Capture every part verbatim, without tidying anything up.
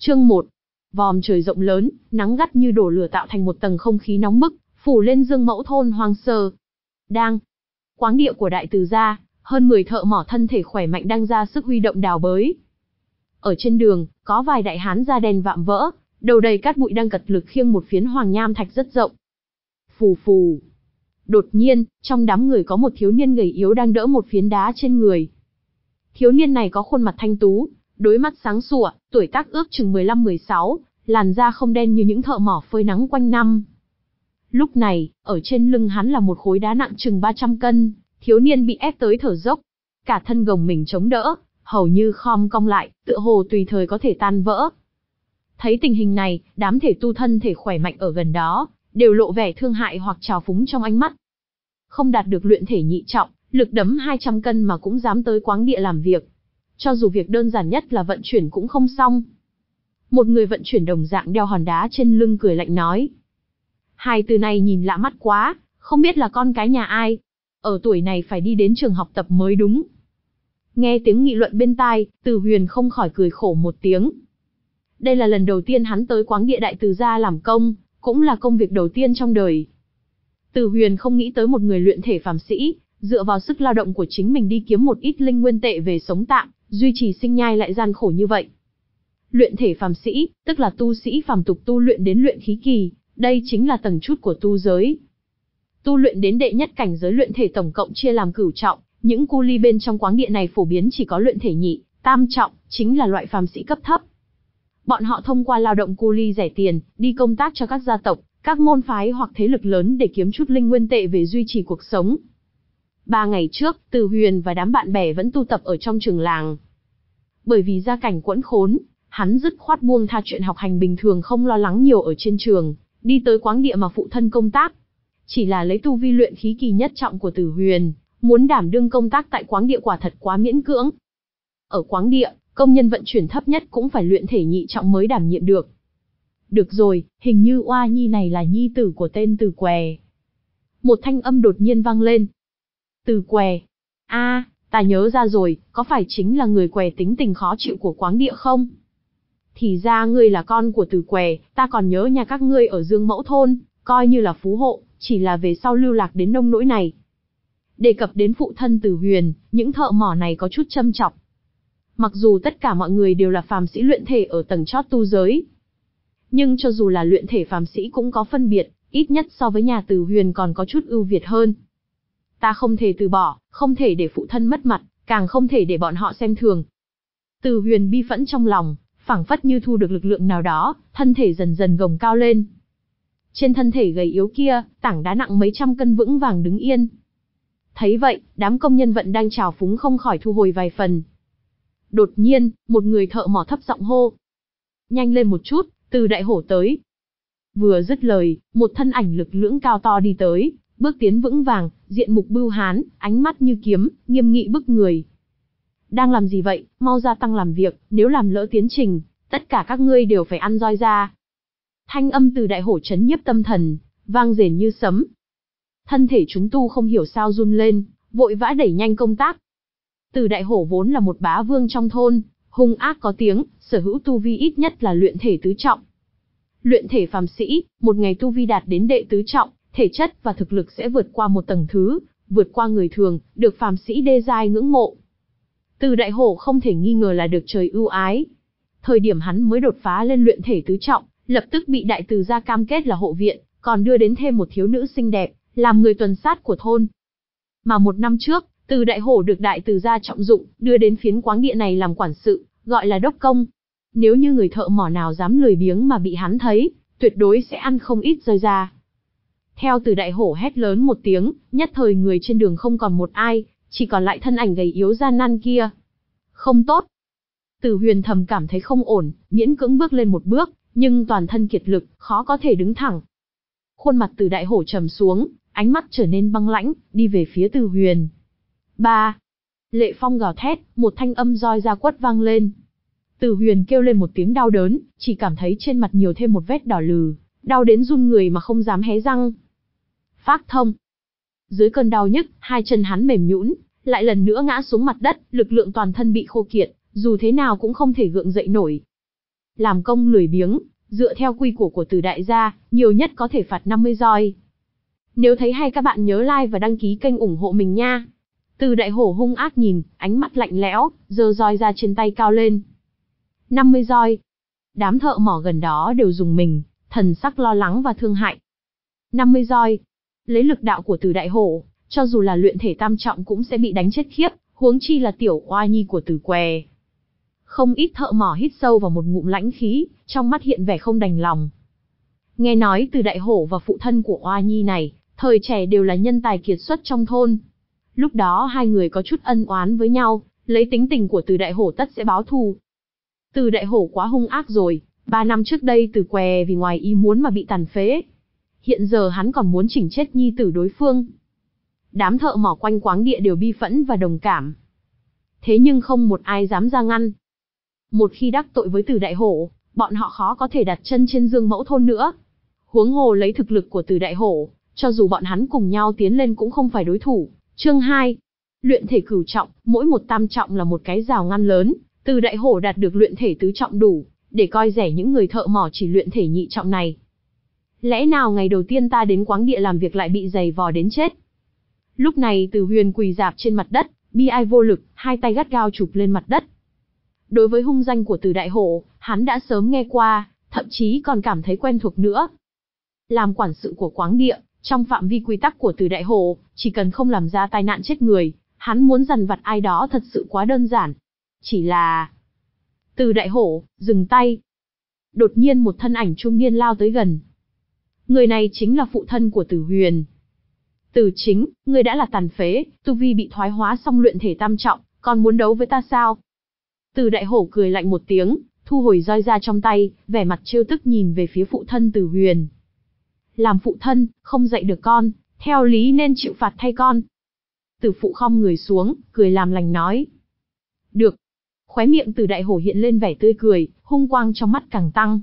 Chương một. Vòm trời rộng lớn, nắng gắt như đổ lửa tạo thành một tầng không khí nóng bức, phủ lên Dương Mẫu thôn hoang sơ. Đang Quáng địa của đại từ gia, hơn mười thợ mỏ thân thể khỏe mạnh đang ra sức huy động đào bới. Ở trên đường, có vài đại hán da đen vạm vỡ, đầu đầy cát bụi đang cật lực khiêng một phiến hoàng nham thạch rất rộng. Phù phù. Đột nhiên, trong đám người có một thiếu niên gầy yếu đang đỡ một phiến đá trên người. Thiếu niên này có khuôn mặt thanh tú, đôi mắt sáng sủa, tuổi tác ước chừng mười lăm mười sáu, làn da không đen như những thợ mỏ phơi nắng quanh năm. Lúc này, ở trên lưng hắn là một khối đá nặng chừng ba trăm cân, thiếu niên bị ép tới thở dốc, cả thân gồng mình chống đỡ, hầu như khom cong lại, tựa hồ tùy thời có thể tan vỡ. Thấy tình hình này, đám thể tu thân thể khỏe mạnh ở gần đó, đều lộ vẻ thương hại hoặc trào phúng trong ánh mắt. Không đạt được luyện thể nhị trọng, lực đấm hai trăm cân mà cũng dám tới quáng địa làm việc. Cho dù việc đơn giản nhất là vận chuyển cũng không xong. Một người vận chuyển đồng dạng đeo hòn đá trên lưng cười lạnh nói. Hai từ này nhìn lạ mắt quá, không biết là con cái nhà ai. Ở tuổi này phải đi đến trường học tập mới đúng. Nghe tiếng nghị luận bên tai, Từ Huyền không khỏi cười khổ một tiếng. Đây là lần đầu tiên hắn tới quáng địa đại từ gia làm công, cũng là công việc đầu tiên trong đời. Từ Huyền không nghĩ tới một người luyện thể phàm sĩ, dựa vào sức lao động của chính mình đi kiếm một ít linh nguyên tệ về sống tạm, duy trì sinh nhai lại gian khổ như vậy. Luyện thể phàm sĩ, tức là tu sĩ phàm tục tu luyện đến luyện khí kỳ, đây chính là tầng chút của tu giới. Tu luyện đến đệ nhất cảnh giới luyện thể tổng cộng chia làm cửu trọng, những cu ly bên trong quáng địa này phổ biến chỉ có luyện thể nhị, tam trọng, chính là loại phàm sĩ cấp thấp. Bọn họ thông qua lao động cu ly rẻ tiền, đi công tác cho các gia tộc, các môn phái hoặc thế lực lớn để kiếm chút linh nguyên tệ về duy trì cuộc sống. Ba ngày trước, Từ Huyền và đám bạn bè vẫn tu tập ở trong trường làng. Bởi vì gia cảnh quẫn khốn, hắn dứt khoát buông tha chuyện học hành bình thường không lo lắng nhiều ở trên trường, đi tới quáng địa mà phụ thân công tác. Chỉ là lấy tu vi luyện khí kỳ nhất trọng của Từ Huyền, muốn đảm đương công tác tại quáng địa quả thật quá miễn cưỡng. Ở quáng địa, công nhân vận chuyển thấp nhất cũng phải luyện thể nhị trọng mới đảm nhiệm được. Được rồi, hình như oa nhi này là nhi tử của tên Từ Què. Một thanh âm đột nhiên vang lên. Từ Què. A, à, ta nhớ ra rồi, có phải chính là người Què tính tình khó chịu của quáng địa không? Thì ra ngươi là con của Từ Què, ta còn nhớ nhà các ngươi ở Dương Mẫu thôn, coi như là phú hộ, chỉ là về sau lưu lạc đến nông nỗi này. Đề cập đến phụ thân Từ Huyền, những thợ mỏ này có chút châm chọc. Mặc dù tất cả mọi người đều là phàm sĩ luyện thể ở tầng chót tu giới, nhưng cho dù là luyện thể phàm sĩ cũng có phân biệt, ít nhất so với nhà Từ Huyền còn có chút ưu việt hơn. Ta không thể từ bỏ, không thể để phụ thân mất mặt, càng không thể để bọn họ xem thường. Từ Huyền bi phẫn trong lòng, phảng phất như thu được lực lượng nào đó, thân thể dần dần gồng cao lên. Trên thân thể gầy yếu kia, tảng đá nặng mấy trăm cân vững vàng đứng yên. Thấy vậy, đám công nhân vận đang trào phúng không khỏi thu hồi vài phần. Đột nhiên, một người thợ mỏ thấp giọng hô. Nhanh lên một chút, Từ đại hổ tới. Vừa dứt lời, một thân ảnh lực lưỡng cao to đi tới, bước tiến vững vàng, diện mục bưu hán, ánh mắt như kiếm, nghiêm nghị bức người. Đang làm gì vậy, mau gia tăng làm việc, nếu làm lỡ tiến trình, tất cả các ngươi đều phải ăn roi ra. Thanh âm Từ đại hổ chấn nhiếp tâm thần, vang rền như sấm. Thân thể chúng tu không hiểu sao run lên, vội vã đẩy nhanh công tác. Từ đại hổ vốn là một bá vương trong thôn, hung ác có tiếng, sở hữu tu vi ít nhất là luyện thể tứ trọng. Luyện thể phàm sĩ, một ngày tu vi đạt đến đệ tứ trọng, thể chất và thực lực sẽ vượt qua một tầng thứ, vượt qua người thường, được phàm sĩ đê giai ngưỡng mộ. Từ đại hổ không thể nghi ngờ là được trời ưu ái. Thời điểm hắn mới đột phá lên luyện thể tứ trọng, lập tức bị đại từ gia cam kết là hộ viện, còn đưa đến thêm một thiếu nữ xinh đẹp, làm người tuần sát của thôn. Mà một năm trước, Từ đại hổ được đại từ gia trọng dụng, đưa đến phiến quáng địa này làm quản sự, gọi là đốc công. Nếu như người thợ mỏ nào dám lười biếng mà bị hắn thấy, tuyệt đối sẽ ăn không ít roi ra. Theo Từ đại hổ hét lớn một tiếng, nhất thời người trên đường không còn một ai, chỉ còn lại thân ảnh gầy yếu gian nan kia. Không tốt. Từ Huyền thầm cảm thấy không ổn, miễn cưỡng bước lên một bước, nhưng toàn thân kiệt lực, khó có thể đứng thẳng. Khuôn mặt Từ đại hổ trầm xuống, ánh mắt trở nên băng lãnh, đi về phía Từ Huyền. Ba. Lệ phong gào thét, một thanh âm roi ra quất vang lên. Từ Huyền kêu lên một tiếng đau đớn, chỉ cảm thấy trên mặt nhiều thêm một vết đỏ lừ, đau đến run người mà không dám hé răng. Phác thông. Dưới cơn đau nhức, hai chân hắn mềm nhũn, lại lần nữa ngã xuống mặt đất, lực lượng toàn thân bị khô kiệt, dù thế nào cũng không thể gượng dậy nổi. làm công lười biếng, dựa theo quy củ của Từ đại gia, nhiều nhất có thể phạt năm mươi roi. Nếu thấy hay các bạn nhớ like và đăng ký kênh ủng hộ mình nha. Từ đại hổ hung ác nhìn, ánh mắt lạnh lẽo, giơ roi ra trên tay cao lên. năm mươi roi. Đám thợ mỏ gần đó đều rùng mình, thần sắc lo lắng và thương hại. năm mươi roi. Lấy lực đạo của Từ đại hổ, cho dù là luyện thể tam trọng cũng sẽ bị đánh chết khiếp, huống chi là tiểu oa nhi của Từ què. Không ít thợ mỏ hít sâu vào một ngụm lãnh khí, trong mắt hiện vẻ không đành lòng. Nghe nói Từ đại hổ và phụ thân của oa nhi này, thời trẻ đều là nhân tài kiệt xuất trong thôn. Lúc đó hai người có chút ân oán với nhau, lấy tính tình của Từ đại hổ tất sẽ báo thù. Từ đại hổ quá hung ác rồi, ba năm trước đây Từ què vì ngoài ý muốn mà bị tàn phế. Hiện giờ hắn còn muốn chỉnh chết nhi tử đối phương. Đám thợ mỏ quanh quáng địa đều bi phẫn và đồng cảm. Thế nhưng không một ai dám ra ngăn. Một khi đắc tội với Từ đại hổ, bọn họ khó có thể đặt chân trên Dương Mẫu thôn nữa. Huống hồ lấy thực lực của Từ đại hổ, cho dù bọn hắn cùng nhau tiến lên cũng không phải đối thủ. Chương hai. Luyện thể cửu trọng, mỗi một tam trọng là một cái rào ngăn lớn, Từ đại hổ đạt được luyện thể tứ trọng đủ, để coi rẻ những người thợ mỏ chỉ luyện thể nhị trọng này. Lẽ nào ngày đầu tiên ta đến quáng địa làm việc lại bị giày vò đến chết? Lúc này Từ Huyền quỳ rạp trên mặt đất, bi ai vô lực, hai tay gắt gao chụp lên mặt đất. Đối với hung danh của Từ đại hổ, hắn đã sớm nghe qua, thậm chí còn cảm thấy quen thuộc nữa. Làm quản sự của quáng địa, trong phạm vi quy tắc của Từ đại hổ, chỉ cần không làm ra tai nạn chết người, hắn muốn dằn vặt ai đó thật sự quá đơn giản. Chỉ là... Từ đại hổ, dừng tay. Đột nhiên một thân ảnh trung niên lao tới gần. Người này chính là phụ thân của Từ Huyền. Từ Chính, người đã là tàn phế, tu vi bị thoái hóa xong luyện thể tam trọng, còn muốn đấu với ta sao? Từ đại hổ cười lạnh một tiếng, thu hồi roi ra trong tay, vẻ mặt trêu tức nhìn về phía phụ thân Từ Huyền. Làm phụ thân, không dạy được con, theo lý nên chịu phạt thay con. Từ phụ khom người xuống, cười làm lành nói. Được. Khóe miệng Từ đại hổ hiện lên vẻ tươi cười, hung quang trong mắt càng tăng.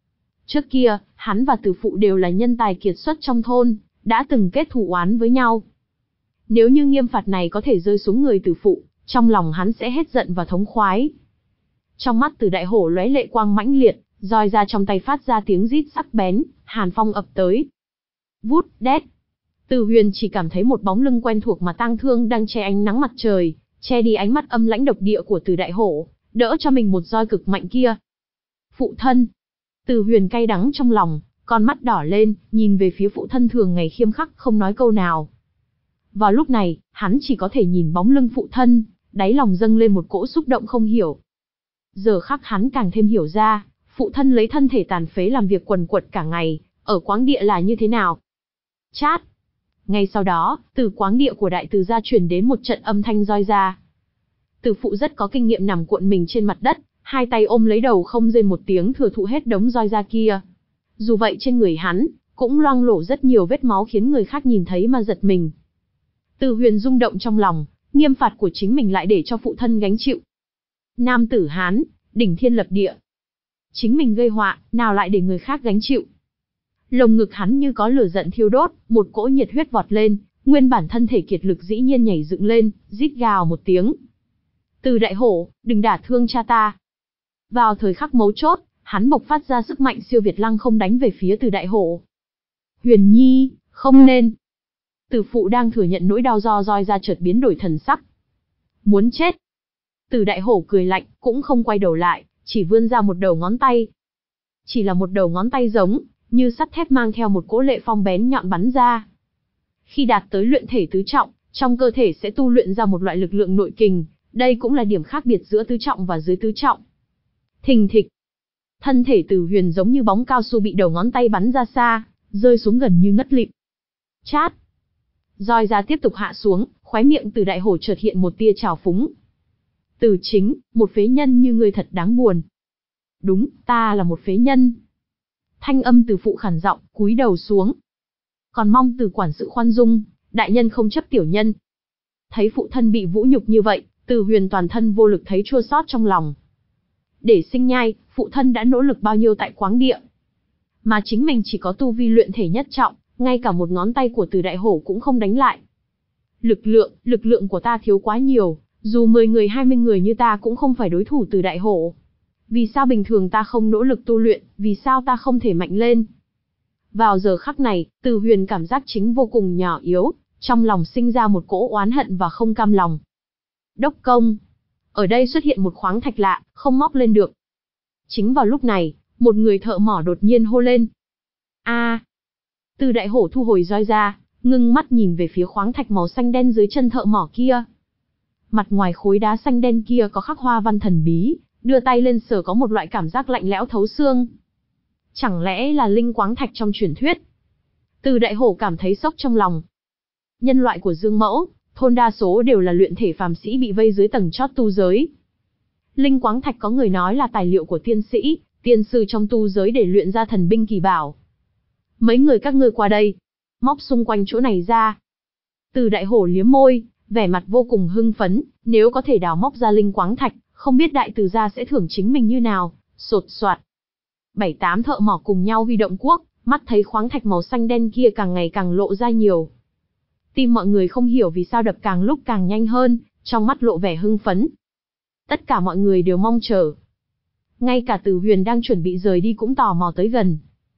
Trước kia, hắn và Từ phụ đều là nhân tài kiệt xuất trong thôn, đã từng kết thù oán với nhau. Nếu như nghiêm phạt này có thể rơi xuống người Từ phụ, trong lòng hắn sẽ hết giận và thống khoái. Trong mắt Từ đại hổ lóe lệ quang mãnh liệt, roi ra trong tay phát ra tiếng rít sắc bén, hàn phong ập tới. Vút, đét. Từ Huyền chỉ cảm thấy một bóng lưng quen thuộc mà tang thương đang che ánh nắng mặt trời, che đi ánh mắt âm lãnh độc địa của Từ đại hổ, đỡ cho mình một roi cực mạnh kia. Phụ thân. Từ Huyền cay đắng trong lòng, con mắt đỏ lên, nhìn về phía phụ thân thường ngày khiêm khắc không nói câu nào. Vào lúc này, hắn chỉ có thể nhìn bóng lưng phụ thân, đáy lòng dâng lên một cỗ xúc động không hiểu. Giờ khắc hắn càng thêm hiểu ra, phụ thân lấy thân thể tàn phế làm việc quần quật cả ngày, ở quáng địa là như thế nào. Chát. Ngay sau đó, từ quáng địa của đại từ gia truyền đến một trận âm thanh roi ra. Từ phụ rất có kinh nghiệm nằm cuộn mình trên mặt đất, hai tay ôm lấy đầu không rên một tiếng thừa thụ hết đống roi ra kia. Dù vậy trên người hắn, cũng loang lổ rất nhiều vết máu khiến người khác nhìn thấy mà giật mình. Từ Huyền rung động trong lòng, nghiêm phạt của chính mình lại để cho phụ thân gánh chịu. Nam tử Hán, đỉnh thiên lập địa. Chính mình gây họa, nào lại để người khác gánh chịu. Lồng ngực hắn như có lửa giận thiêu đốt, một cỗ nhiệt huyết vọt lên, nguyên bản thân thể kiệt lực dĩ nhiên nhảy dựng lên, rít gào một tiếng. Từ đại hổ, đừng đả thương cha ta. Vào thời khắc mấu chốt, hắn bộc phát ra sức mạnh siêu việt lăng không đánh về phía Từ đại hổ. Huyền Nhi, không nên. Từ phụ đang thừa nhận nỗi đau do roi ra chợt biến đổi thần sắc. Muốn chết. Từ đại hổ cười lạnh, cũng không quay đầu lại, chỉ vươn ra một đầu ngón tay. Chỉ là một đầu ngón tay giống, như sắt thép mang theo một cỗ lệ phong bén nhọn bắn ra. Khi đạt tới luyện thể tứ trọng, trong cơ thể sẽ tu luyện ra một loại lực lượng nội kình, đây cũng là điểm khác biệt giữa tứ trọng và dưới tứ trọng. Thình thịch. Thân thể Từ Huyền giống như bóng cao su bị đầu ngón tay bắn ra xa, rơi xuống gần như ngất lịm. Chát. Roi ra tiếp tục hạ xuống, khóe miệng Từ đại hổ chợt hiện một tia trào phúng. Từ Chính, một phế nhân như ngươi thật đáng buồn. Đúng, ta là một phế nhân. Thanh âm Từ phụ khản giọng, cúi đầu xuống. Còn mong Từ quản sự khoan dung, đại nhân không chấp tiểu nhân. Thấy phụ thân bị vũ nhục như vậy, Từ Huyền toàn thân vô lực thấy chua xót trong lòng. Để sinh nhai, phụ thân đã nỗ lực bao nhiêu tại quáng địa. Mà chính mình chỉ có tu vi luyện thể nhất trọng, ngay cả một ngón tay của Từ đại hổ cũng không đánh lại. Lực lượng, lực lượng của ta thiếu quá nhiều, dù mười người hai mươi người như ta cũng không phải đối thủ Từ đại hổ. Vì sao bình thường ta không nỗ lực tu luyện, vì sao ta không thể mạnh lên? Vào giờ khắc này, Từ Huyền cảm giác chính vô cùng nhỏ yếu, trong lòng sinh ra một cỗ oán hận và không cam lòng. Đốc công. Ở đây xuất hiện một khoáng thạch lạ, không móc lên được. Chính vào lúc này, một người thợ mỏ đột nhiên hô lên. A! À. Từ Đại Hổ thu hồi roi ra, ngưng mắt nhìn về phía khoáng thạch màu xanh đen dưới chân thợ mỏ kia. Mặt ngoài khối đá xanh đen kia có khắc hoa văn thần bí, đưa tay lên sờ có một loại cảm giác lạnh lẽo thấu xương. Chẳng lẽ là linh quáng thạch trong truyền thuyết? Từ Đại Hổ cảm thấy sốc trong lòng. Nhân loại của Dương Mẫu, thôn đa số đều là luyện thể phàm sĩ bị vây dưới tầng chót tu giới. Linh quáng thạch có người nói là tài liệu của tiên sĩ, tiên sư trong tu giới để luyện ra thần binh kỳ bảo. Mấy người các ngươi qua đây, móc xung quanh chỗ này ra. Từ Đại Hổ liếm môi, vẻ mặt vô cùng hưng phấn, nếu có thể đào móc ra linh quáng thạch, không biết đại từ gia sẽ thưởng chính mình như nào. Sột soạt. Bảy tám thợ mỏ cùng nhau huy động cuốc, mắt thấy khoáng thạch màu xanh đen kia càng ngày càng lộ ra nhiều. Tim mọi người không hiểu vì sao đập càng lúc càng nhanh hơn, trong mắt lộ vẻ hưng phấn. Tất cả mọi người đều mong chờ. Ngay cả Từ Huyền đang chuẩn bị rời đi cũng tò mò tới gần.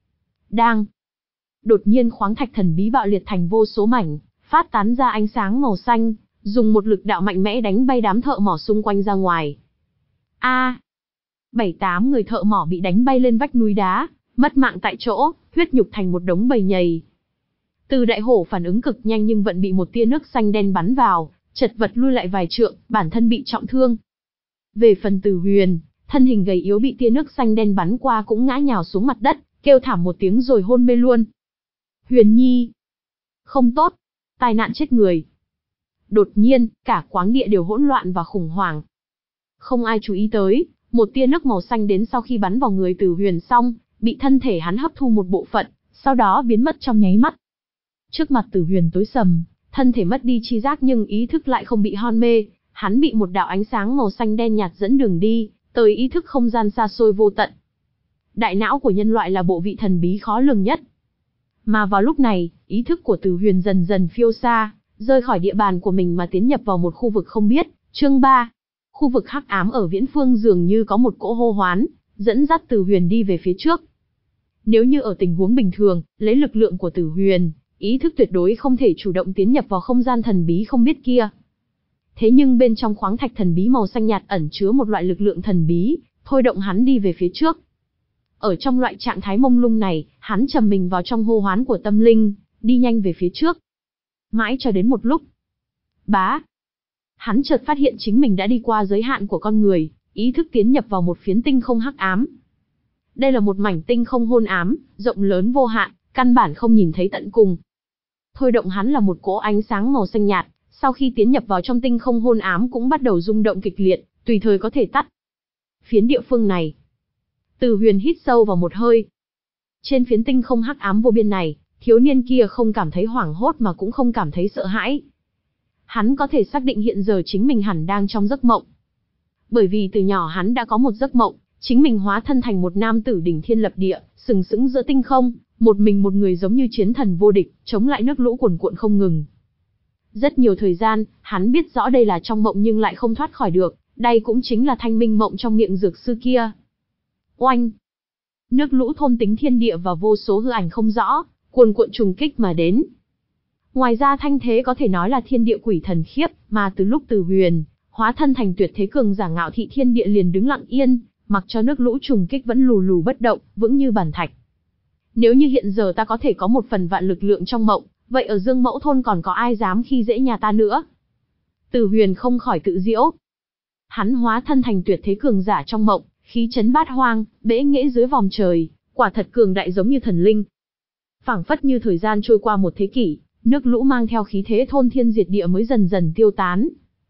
Đang. Đột nhiên khoáng thạch thần bí bạo liệt thành vô số mảnh, phát tán ra ánh sáng màu xanh, dùng một lực đạo mạnh mẽ đánh bay đám thợ mỏ xung quanh ra ngoài. A! À, bảy tám người thợ mỏ bị đánh bay lên vách núi đá, mất mạng tại chỗ, huyết nhục thành một đống bầy nhầy. Từ Đại Hổ phản ứng cực nhanh nhưng vẫn bị một tia nước xanh đen bắn vào, chật vật lui lại vài trượng, bản thân bị trọng thương. Về phần Từ Huyền, thân hình gầy yếu bị tia nước xanh đen bắn qua cũng ngã nhào xuống mặt đất, kêu thảm một tiếng rồi hôn mê luôn. Huyền Nhi! Không tốt! Tai nạn chết người! Đột nhiên, cả quáng địa đều hỗn loạn và khủng hoảng. Không ai chú ý tới, một tia nước màu xanh đến sau khi bắn vào người Từ Huyền xong, bị thân thể hắn hấp thu một bộ phận, sau đó biến mất trong nháy mắt. Trước mặt Từ Huyền tối sầm, thân thể mất đi chi giác nhưng ý thức lại không bị hôn mê, hắn bị một đạo ánh sáng màu xanh đen nhạt dẫn đường đi, tới ý thức không gian xa xôi vô tận. Đại não của nhân loại là bộ vị thần bí khó lường nhất. Mà vào lúc này, ý thức của Từ Huyền dần dần phiêu xa, rơi khỏi địa bàn của mình mà tiến nhập vào một khu vực không biết. Chương ba. Khu vực hắc ám ở viễn phương dường như có một cỗ hô hoán, dẫn dắt Từ Huyền đi về phía trước. Nếu như ở tình huống bình thường, lấy lực lượng của Từ Huyền, ý thức tuyệt đối không thể chủ động tiến nhập vào không gian thần bí không biết kia. Thế nhưng bên trong khoáng thạch thần bí màu xanh nhạt ẩn chứa một loại lực lượng thần bí, thôi động hắn đi về phía trước. Ở trong loại trạng thái mông lung này, hắn trầm mình vào trong hô hoán của tâm linh, đi nhanh về phía trước. Mãi cho đến một lúc. Bá! Hắn chợt phát hiện chính mình đã đi qua giới hạn của con người, ý thức tiến nhập vào một phiến tinh không hắc ám. Đây là một mảnh tinh không hôn ám, rộng lớn vô hạn, căn bản không nhìn thấy tận cùng. Thôi động hắn là một cỗ ánh sáng màu xanh nhạt, sau khi tiến nhập vào trong tinh không hôn ám cũng bắt đầu rung động kịch liệt, tùy thời có thể tắt. Phiến địa phương này. Từ Huyền hít sâu vào một hơi. Trên phiến tinh không hắc ám vô biên này, thiếu niên kia không cảm thấy hoảng hốt mà cũng không cảm thấy sợ hãi. Hắn có thể xác định hiện giờ chính mình hẳn đang trong giấc mộng. Bởi vì từ nhỏ hắn đã có một giấc mộng, chính mình hóa thân thành một nam tử đỉnh thiên lập địa, sừng sững giữa tinh không, một mình một người giống như chiến thần vô địch, chống lại nước lũ cuồn cuộn không ngừng. Rất nhiều thời gian, hắn biết rõ đây là trong mộng nhưng lại không thoát khỏi được, đây cũng chính là thanh minh mộng trong miệng dược sư kia. Oanh! Nước lũ thôn tính thiên địa và vô số hư ảnh không rõ, cuồn cuộn trùng kích mà đến. Ngoài ra thanh thế có thể nói là thiên địa quỷ thần khiếp, mà từ lúc Từ Huyền hóa thân thành tuyệt thế cường giả ngạo thị thiên địa liền đứng lặng yên, mặc cho nước lũ trùng kích vẫn lù lù bất động, vững như bàn thạch. Nếu như hiện giờ ta có thể có một phần vạn lực lượng trong mộng, vậy ở Dương Mẫu thôn còn có ai dám khi dễ nhà ta nữa? Từ Huyền không khỏi tự giễu. Hắn hóa thân thành tuyệt thế cường giả trong mộng, khí chấn bát hoang, bẽ nghễ dưới vòm trời, quả thật cường đại giống như thần linh. Phảng phất như thời gian trôi qua một thế kỷ, nước lũ mang theo khí thế thôn thiên diệt địa mới dần dần tiêu tán.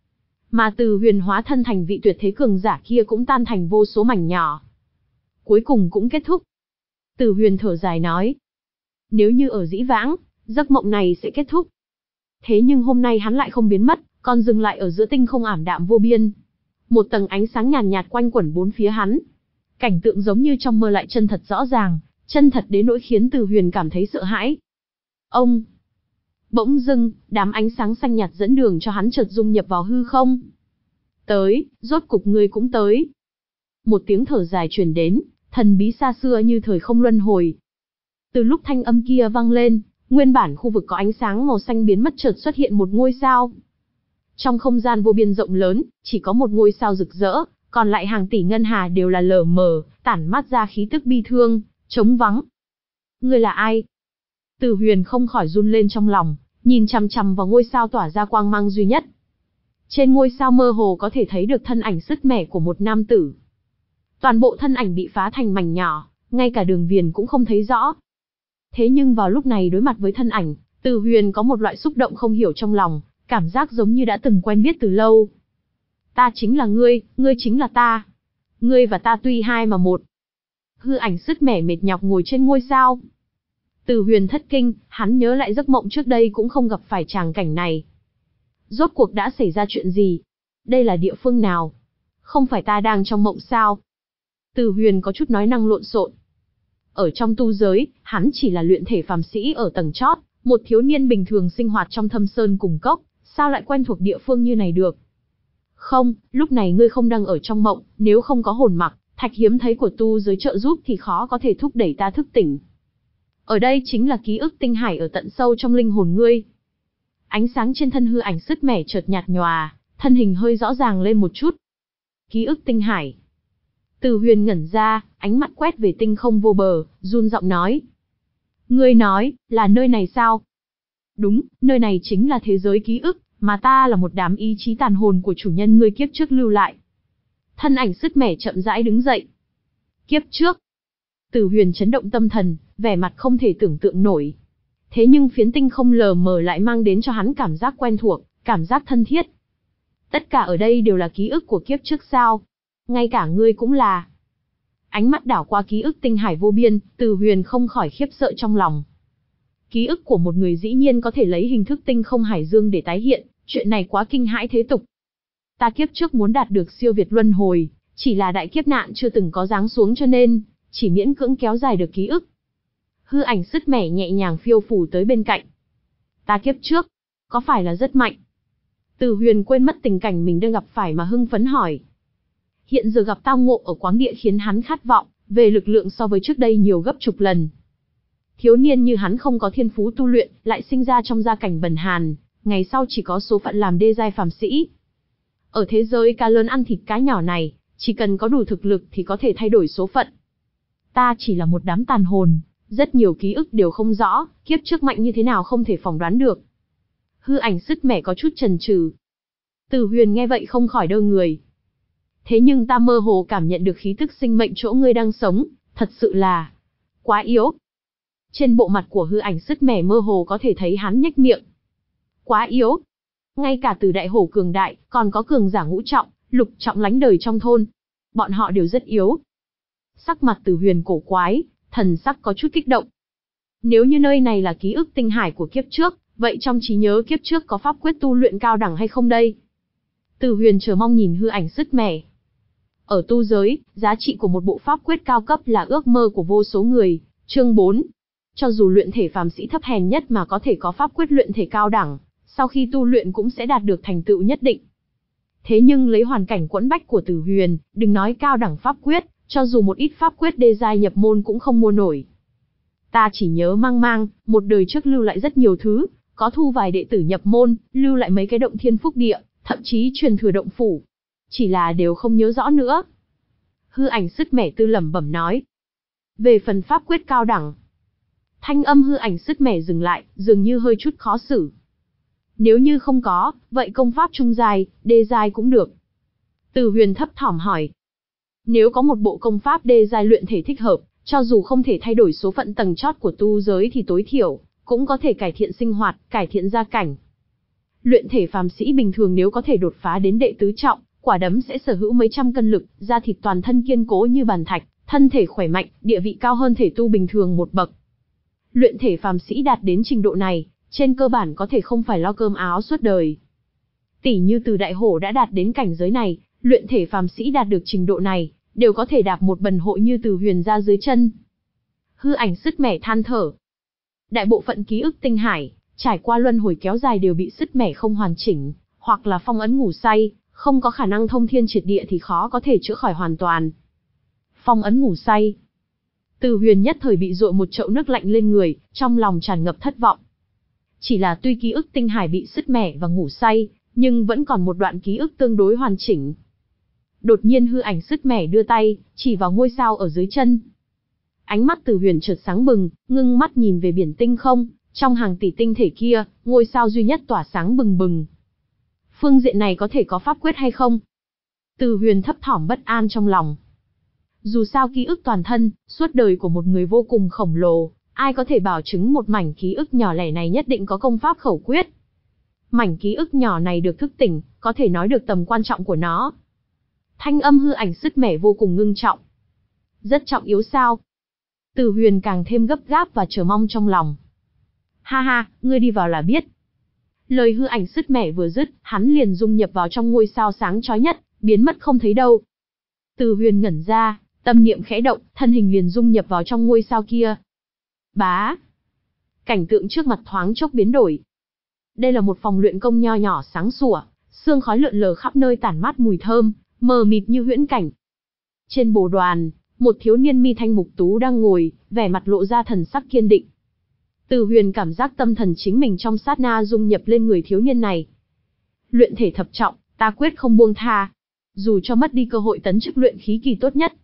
Mà Từ Huyền hóa thân thành vị tuyệt thế cường giả kia cũng tan thành vô số mảnh nhỏ. Cuối cùng cũng kết thúc. Từ Huyền thở dài nói. Nếu như ở dĩ vãng, giấc mộng này sẽ kết thúc. Thế nhưng hôm nay hắn lại không biến mất, còn dừng lại ở giữa tinh không ảm đạm vô biên. Một tầng ánh sáng nhàn nhạt, nhạt quanh quẩn bốn phía hắn. Cảnh tượng giống như trong mơ lại chân thật rõ ràng, chân thật đến nỗi khiến Từ Huyền cảm thấy sợ hãi. Ông! Bỗng dưng, đám ánh sáng xanh nhạt dẫn đường cho hắn chợt dung nhập vào hư không. Tới, rốt cục ngươi cũng tới. Một tiếng thở dài truyền đến, thần bí xa xưa như thời không luân hồi. Từ lúc thanh âm kia vang lên, nguyên bản khu vực có ánh sáng màu xanh biến mất, chợt xuất hiện một ngôi sao. Trong không gian vô biên rộng lớn, chỉ có một ngôi sao rực rỡ, còn lại hàng tỷ ngân hà đều là lờ mờ, tản mát ra khí tức bi thương, trống vắng. Ngươi là ai? Từ Huyền không khỏi run lên trong lòng, nhìn chằm chằm vào ngôi sao tỏa ra quang mang duy nhất. Trên ngôi sao mơ hồ có thể thấy được thân ảnh sứt mẻ của một nam tử. Toàn bộ thân ảnh bị phá thành mảnh nhỏ, ngay cả đường viền cũng không thấy rõ. Thế nhưng vào lúc này đối mặt với thân ảnh, Từ Huyền có một loại xúc động không hiểu trong lòng, cảm giác giống như đã từng quen biết từ lâu. Ta chính là ngươi, ngươi chính là ta. Ngươi và ta tuy hai mà một. Hư ảnh sứt mẻ mệt nhọc ngồi trên ngôi sao. Từ Huyền thất kinh, hắn nhớ lại giấc mộng trước đây cũng không gặp phải tràng cảnh này. Rốt cuộc đã xảy ra chuyện gì? Đây là địa phương nào? Không phải ta đang trong mộng sao? Từ Huyền có chút nói năng lộn xộn. Ở trong tu giới, hắn chỉ là luyện thể phàm sĩ ở tầng chót, một thiếu niên bình thường sinh hoạt trong thâm sơn cùng cốc, sao lại quen thuộc địa phương như này được? Không, lúc này ngươi không đang ở trong mộng, nếu không có hồn mặc, thạch hiếm thấy của tu giới trợ giúp thì khó có thể thúc đẩy ta thức tỉnh. Ở đây chính là ký ức tinh hải ở tận sâu trong linh hồn ngươi. Ánh sáng trên thân hư ảnh sứt mẻ chợt nhạt nhòa, thân hình hơi rõ ràng lên một chút. Ký ức tinh hải. Từ Huyền ngẩn ra, ánh mắt quét về tinh không vô bờ, run giọng nói. Ngươi nói, là nơi này sao? Đúng, nơi này chính là thế giới ký ức, mà ta là một đám ý chí tàn hồn của chủ nhân ngươi kiếp trước lưu lại. Thân ảnh sứt mẻ chậm rãi đứng dậy. Kiếp trước. Từ Huyền chấn động tâm thần, vẻ mặt không thể tưởng tượng nổi. Thế nhưng phiến tinh không lờ mờ lại mang đến cho hắn cảm giác quen thuộc, cảm giác thân thiết. Tất cả ở đây đều là ký ức của kiếp trước sao? Ngay cả ngươi cũng là. Ánh mắt đảo qua ký ức tinh hải vô biên, Từ Huyền không khỏi khiếp sợ trong lòng. Ký ức của một người dĩ nhiên có thể lấy hình thức tinh không hải dương để tái hiện, chuyện này quá kinh hãi thế tục. Ta kiếp trước muốn đạt được siêu việt luân hồi, chỉ là đại kiếp nạn chưa từng có giáng xuống cho nên, chỉ miễn cưỡng kéo dài được ký ức. Hư ảnh sứt mẻ nhẹ nhàng phiêu phù tới bên cạnh. Ta kiếp trước, có phải là rất mạnh? Từ Huyền quên mất tình cảnh mình đang gặp phải mà hưng phấn hỏi. Hiện giờ gặp tao ngộ ở quáng địa khiến hắn khát vọng, về lực lượng so với trước đây nhiều gấp chục lần. Thiếu niên như hắn không có thiên phú tu luyện, lại sinh ra trong gia cảnh bần hàn, ngày sau chỉ có số phận làm đê giai phàm sĩ. Ở thế giới cá lớn ăn thịt cá nhỏ này, chỉ cần có đủ thực lực thì có thể thay đổi số phận. Ta chỉ là một đám tàn hồn, rất nhiều ký ức đều không rõ, kiếp trước mạnh như thế nào không thể phỏng đoán được. Hư ảnh sứt mẻ có chút chần chừ. Từ Huyền nghe vậy không khỏi đơ người. Thế nhưng ta mơ hồ cảm nhận được khí tức sinh mệnh chỗ ngươi đang sống, thật sự là quá yếu. Trên bộ mặt của hư ảnh sứt mẻ mơ hồ có thể thấy hắn nhếch miệng. Quá yếu. Ngay cả từ đại hổ cường đại, còn có cường giả ngũ trọng, lục trọng lánh đời trong thôn. Bọn họ đều rất yếu. Sắc mặt Từ Huyền cổ quái, thần sắc có chút kích động. Nếu như nơi này là ký ức tinh hải của kiếp trước, vậy trong trí nhớ kiếp trước có pháp quyết tu luyện cao đẳng hay không đây? Từ Huyền chờ mong nhìn hư ảnh sứt mẻ. Ở tu giới, giá trị của một bộ pháp quyết cao cấp là ước mơ của vô số người. Chương bốn. Cho dù luyện thể phàm sĩ thấp hèn nhất mà có thể có pháp quyết luyện thể cao đẳng, sau khi tu luyện cũng sẽ đạt được thành tựu nhất định. Thế nhưng lấy hoàn cảnh quẫn bách của Từ Huyền, đừng nói cao đẳng pháp quyết, cho dù một ít pháp quyết đê giai nhập môn cũng không mua nổi. Ta chỉ nhớ mang mang, một đời trước lưu lại rất nhiều thứ, có thu vài đệ tử nhập môn, lưu lại mấy cái động thiên phúc địa, thậm chí truyền thừa động phủ. Chỉ là đều không nhớ rõ nữa. Hư ảnh sứt mẻ tư lẩm bẩm nói. Về phần pháp quyết cao đẳng. Thanh âm hư ảnh sứt mẻ dừng lại, dường như hơi chút khó xử. Nếu như không có, vậy công pháp trung giai, đê giai cũng được. Từ Huyền thấp thỏm hỏi. Nếu có một bộ công pháp đê giai luyện thể thích hợp, cho dù không thể thay đổi số phận tầng chót của tu giới thì tối thiểu, cũng có thể cải thiện sinh hoạt, cải thiện gia cảnh. Luyện thể phàm sĩ bình thường nếu có thể đột phá đến đệ tứ trọng, quả đấm sẽ sở hữu mấy trăm cân lực, da thịt toàn thân kiên cố như bàn thạch, thân thể khỏe mạnh, địa vị cao hơn thể tu bình thường một bậc. Luyện thể phàm sĩ đạt đến trình độ này, trên cơ bản có thể không phải lo cơm áo suốt đời. Tỷ như Từ Đại Hổ đã đạt đến cảnh giới này, luyện thể phàm sĩ đạt được trình độ này, đều có thể đạp một bần hội như Từ Huyền ra dưới chân. Hư ảnh sứt mẻ than thở. Đại bộ phận ký ức tinh hải, trải qua luân hồi kéo dài đều bị sứt mẻ không hoàn chỉnh, hoặc là phong ấn ngủ say, không có khả năng thông thiên triệt địa thì khó có thể chữa khỏi hoàn toàn. phong ấn ngủ say. Từ Huyền nhất thời bị dội một chậu nước lạnh lên người, trong lòng tràn ngập thất vọng. Chỉ là tuy ký ức tinh hải bị sứt mẻ và ngủ say, nhưng vẫn còn một đoạn ký ức tương đối hoàn chỉnh. Đột nhiên hư ảnh sứt mẻ đưa tay, chỉ vào ngôi sao ở dưới chân. Ánh mắt Từ Huyền chợt sáng bừng, ngưng mắt nhìn về biển tinh không, trong hàng tỷ tinh thể kia, ngôi sao duy nhất tỏa sáng bừng bừng. Phương diện này có thể có pháp quyết hay không? Từ Huyền thấp thỏm bất an trong lòng. Dù sao ký ức toàn thân, suốt đời của một người vô cùng khổng lồ, ai có thể bảo chứng một mảnh ký ức nhỏ lẻ này nhất định có công pháp khẩu quyết. Mảnh ký ức nhỏ này được thức tỉnh, có thể nói được tầm quan trọng của nó. Thanh âm hư ảnh sứt mẻ vô cùng ngưng trọng. Rất trọng yếu sao? Từ Huyền càng thêm gấp gáp và chờ mong trong lòng. Ha ha, ngươi đi vào là biết. Lời hư ảnh sứt mẻ vừa dứt, hắn liền dung nhập vào trong ngôi sao sáng chói nhất, biến mất không thấy đâu. Từ Huyền ngẩn ra, tâm niệm khẽ động, thân hình liền dung nhập vào trong ngôi sao kia. Bá! Cảnh tượng trước mặt thoáng chốc biến đổi. Đây là một phòng luyện công nho nhỏ sáng sủa, sương khói lượn lờ khắp nơi tản mát mùi thơm, mờ mịt như huyễn cảnh. Trên bồ đoàn, một thiếu niên mi thanh mục tú đang ngồi, vẻ mặt lộ ra thần sắc kiên định. Từ Huyền cảm giác tâm thần chính mình trong sát na dung nhập lên người thiếu niên này. Luyện thể thập trọng, ta quyết không buông tha. Dù cho mất đi cơ hội tấn chức luyện khí kỳ tốt nhất.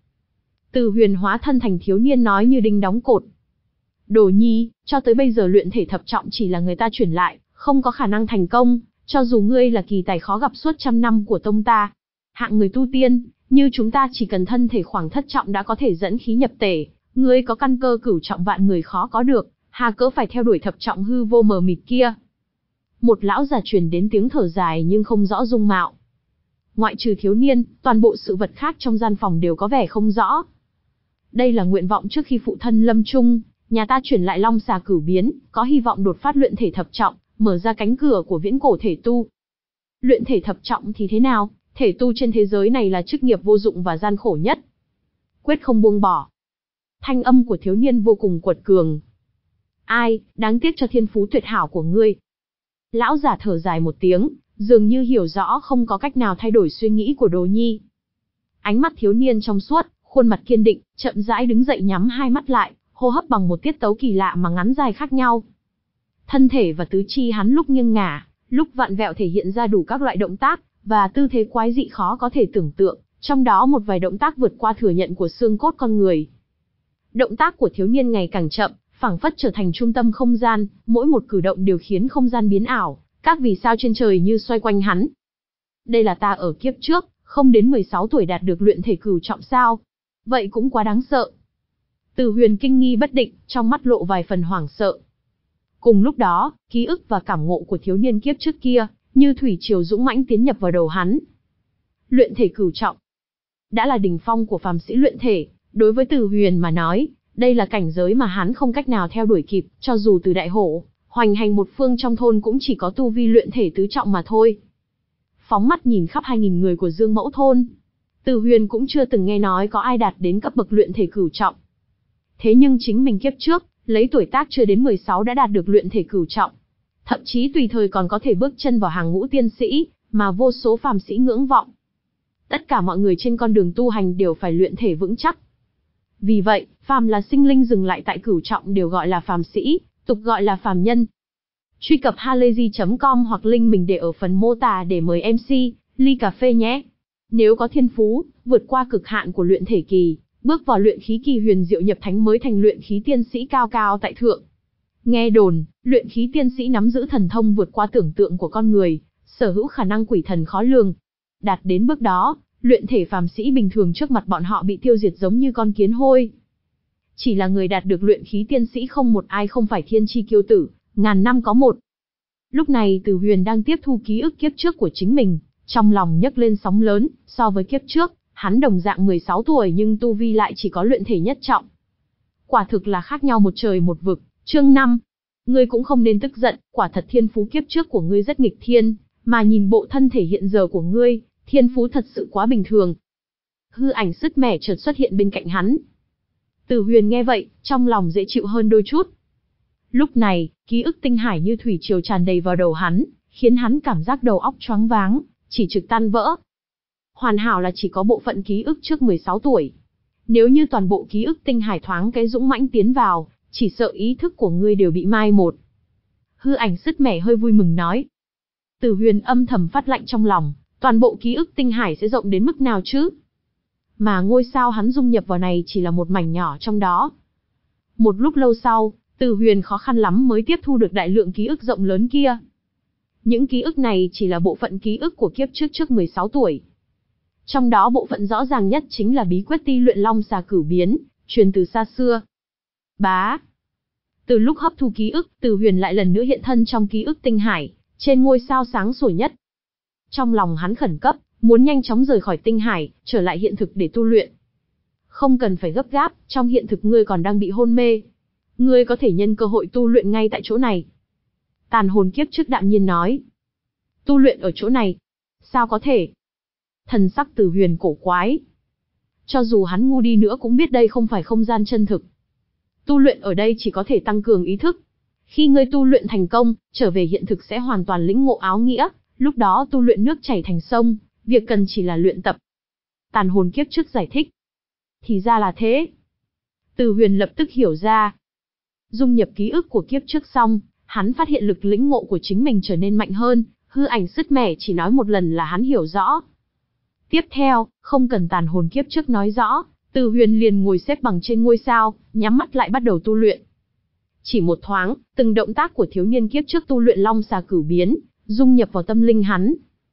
Từ Huyền hóa thân thành thiếu niên nói như đinh đóng cột. Đồ nhi, cho tới bây giờ luyện thể thập trọng chỉ là người ta truyền lại, không có khả năng thành công, cho dù ngươi là kỳ tài khó gặp suốt trăm năm của tông ta. Hạng người tu tiên, như chúng ta chỉ cần thân thể khoảng thất trọng đã có thể dẫn khí nhập tể, ngươi có căn cơ cửu trọng vạn người khó có được, hà cỡ phải theo đuổi thập trọng hư vô mờ mịt kia. Một lão già truyền đến tiếng thở dài nhưng không rõ dung mạo. Ngoại trừ thiếu niên, toàn bộ sự vật khác trong gian phòng đều có vẻ không rõ. Đây là nguyện vọng trước khi phụ thân lâm chung, nhà ta chuyển lại long xà cửu biến, có hy vọng đột phát luyện thể thập trọng, mở ra cánh cửa của viễn cổ thể tu. Luyện thể thập trọng thì thế nào? Thể tu trên thế giới này là chức nghiệp vô dụng và gian khổ nhất. Quyết không buông bỏ. Thanh âm của thiếu niên vô cùng quật cường. Ai, đáng tiếc cho thiên phú tuyệt hảo của ngươi. Lão giả thở dài một tiếng, dường như hiểu rõ không có cách nào thay đổi suy nghĩ của đồ nhi. Ánh mắt thiếu niên trong suốt, khuôn mặt kiên định, chậm rãi đứng dậy nhắm hai mắt lại, hô hấp bằng một tiết tấu kỳ lạ mà ngắn dài khác nhau. Thân thể và tứ chi hắn lúc nghiêng ngả, lúc vặn vẹo thể hiện ra đủ các loại động tác, và tư thế quái dị khó có thể tưởng tượng, trong đó một vài động tác vượt qua thừa nhận của xương cốt con người. Động tác của thiếu niên ngày càng chậm, phảng phất trở thành trung tâm không gian, mỗi một cử động đều khiến không gian biến ảo, các vì sao trên trời như xoay quanh hắn. Đây là ta ở kiếp trước, không đến mười sáu tuổi đạt được luyện thể cửu trọng sao? Vậy cũng quá đáng sợ. Từ Huyền kinh nghi bất định, trong mắt lộ vài phần hoảng sợ. Cùng lúc đó, ký ức và cảm ngộ của thiếu niên kiếp trước kia, như thủy triều dũng mãnh tiến nhập vào đầu hắn. Luyện thể cửu trọng đã là đỉnh phong của phàm sĩ luyện thể, đối với Từ Huyền mà nói, đây là cảnh giới mà hắn không cách nào theo đuổi kịp, cho dù từ đại hổ, hoành hành một phương trong thôn cũng chỉ có tu vi luyện thể tứ trọng mà thôi. Phóng mắt nhìn khắp hai nghìn người của Dương Mẫu thôn, Từ Huyền cũng chưa từng nghe nói có ai đạt đến cấp bậc luyện thể cửu trọng. Thế nhưng chính mình kiếp trước, lấy tuổi tác chưa đến mười sáu đã đạt được luyện thể cửu trọng. Thậm chí tùy thời còn có thể bước chân vào hàng ngũ tiên sĩ, mà vô số phàm sĩ ngưỡng vọng. Tất cả mọi người trên con đường tu hành đều phải luyện thể vững chắc. Vì vậy, phàm là sinh linh dừng lại tại cửu trọng đều gọi là phàm sĩ, tục gọi là phàm nhân. Truy cập halayzi chấm com hoặc link mình để ở phần mô tả để mời em xê, ly cà phê nhé. Nếu có thiên phú, vượt qua cực hạn của luyện thể kỳ, bước vào luyện khí kỳ huyền diệu nhập thánh mới thành luyện khí tiên sĩ cao cao tại thượng. Nghe đồn, luyện khí tiên sĩ nắm giữ thần thông vượt qua tưởng tượng của con người, sở hữu khả năng quỷ thần khó lường. Đạt đến bước đó, luyện thể phàm sĩ bình thường trước mặt bọn họ bị tiêu diệt giống như con kiến hôi. Chỉ là người đạt được luyện khí tiên sĩ không một ai không phải thiên chi kiêu tử, ngàn năm có một. Lúc này Từ Huyền đang tiếp thu ký ức kiếp trước của chính mình, trong lòng nhấc lên sóng lớn, so với kiếp trước, hắn đồng dạng mười sáu tuổi nhưng tu vi lại chỉ có luyện thể nhất trọng. Quả thực là khác nhau một trời một vực. Chương năm. Ngươi cũng không nên tức giận, quả thật thiên phú kiếp trước của ngươi rất nghịch thiên, mà nhìn bộ thân thể hiện giờ của ngươi, thiên phú thật sự quá bình thường. Hư ảnh sứt mẻ chợt xuất hiện bên cạnh hắn. Từ Huyền nghe vậy, trong lòng dễ chịu hơn đôi chút. Lúc này, ký ức tinh hải như thủy triều tràn đầy vào đầu hắn, khiến hắn cảm giác đầu óc choáng váng, chỉ trực tan vỡ. Hoàn hảo là chỉ có bộ phận ký ức trước mười sáu tuổi. Nếu như toàn bộ ký ức tinh hải thoáng cái dũng mãnh tiến vào, chỉ sợ ý thức của ngươi đều bị mai một. Hư ảnh sứt mẻ hơi vui mừng nói. Từ Huyền âm thầm phát lạnh trong lòng, toàn bộ ký ức tinh hải sẽ rộng đến mức nào chứ? Mà ngôi sao hắn dung nhập vào này chỉ là một mảnh nhỏ trong đó. Một lúc lâu sau, Từ Huyền khó khăn lắm mới tiếp thu được đại lượng ký ức rộng lớn kia. Những ký ức này chỉ là bộ phận ký ức của kiếp trước trước mười sáu tuổi. Trong đó bộ phận rõ ràng nhất chính là bí quyết ti luyện long xà cửu biến, truyền từ xa xưa. Bá. Từ lúc hấp thu ký ức, Từ Huyền lại lần nữa hiện thân trong ký ức tinh hải, trên ngôi sao sáng sủa nhất. Trong lòng hắn khẩn cấp, muốn nhanh chóng rời khỏi tinh hải, trở lại hiện thực để tu luyện. Không cần phải gấp gáp, trong hiện thực ngươi còn đang bị hôn mê. Ngươi có thể nhân cơ hội tu luyện ngay tại chỗ này. Tàn hồn kiếp trước đạm nhiên nói. Tu luyện ở chỗ này? Sao có thể? Thần sắc Từ Huyền cổ quái. Cho dù hắn ngu đi nữa cũng biết đây không phải không gian chân thực. Tu luyện ở đây chỉ có thể tăng cường ý thức. Khi ngươi tu luyện thành công, trở về hiện thực sẽ hoàn toàn lĩnh ngộ áo nghĩa, lúc đó tu luyện nước chảy thành sông, việc cần chỉ là luyện tập. Tàn hồn kiếp trước giải thích. Thì ra là thế. Từ Huyền lập tức hiểu ra. Dung nhập ký ức của kiếp trước xong, hắn phát hiện lực lĩnh ngộ của chính mình trở nên mạnh hơn, hư ảnh sứt mẻ chỉ nói một lần là hắn hiểu rõ. Tiếp theo, không cần tàn hồn kiếp trước nói rõ, Từ Huyền liền ngồi xếp bằng trên ngôi sao, nhắm mắt lại bắt đầu tu luyện. Chỉ một thoáng, từng động tác của thiếu niên kiếp trước tu luyện long xà cửu biến, dung nhập vào tâm linh hắn.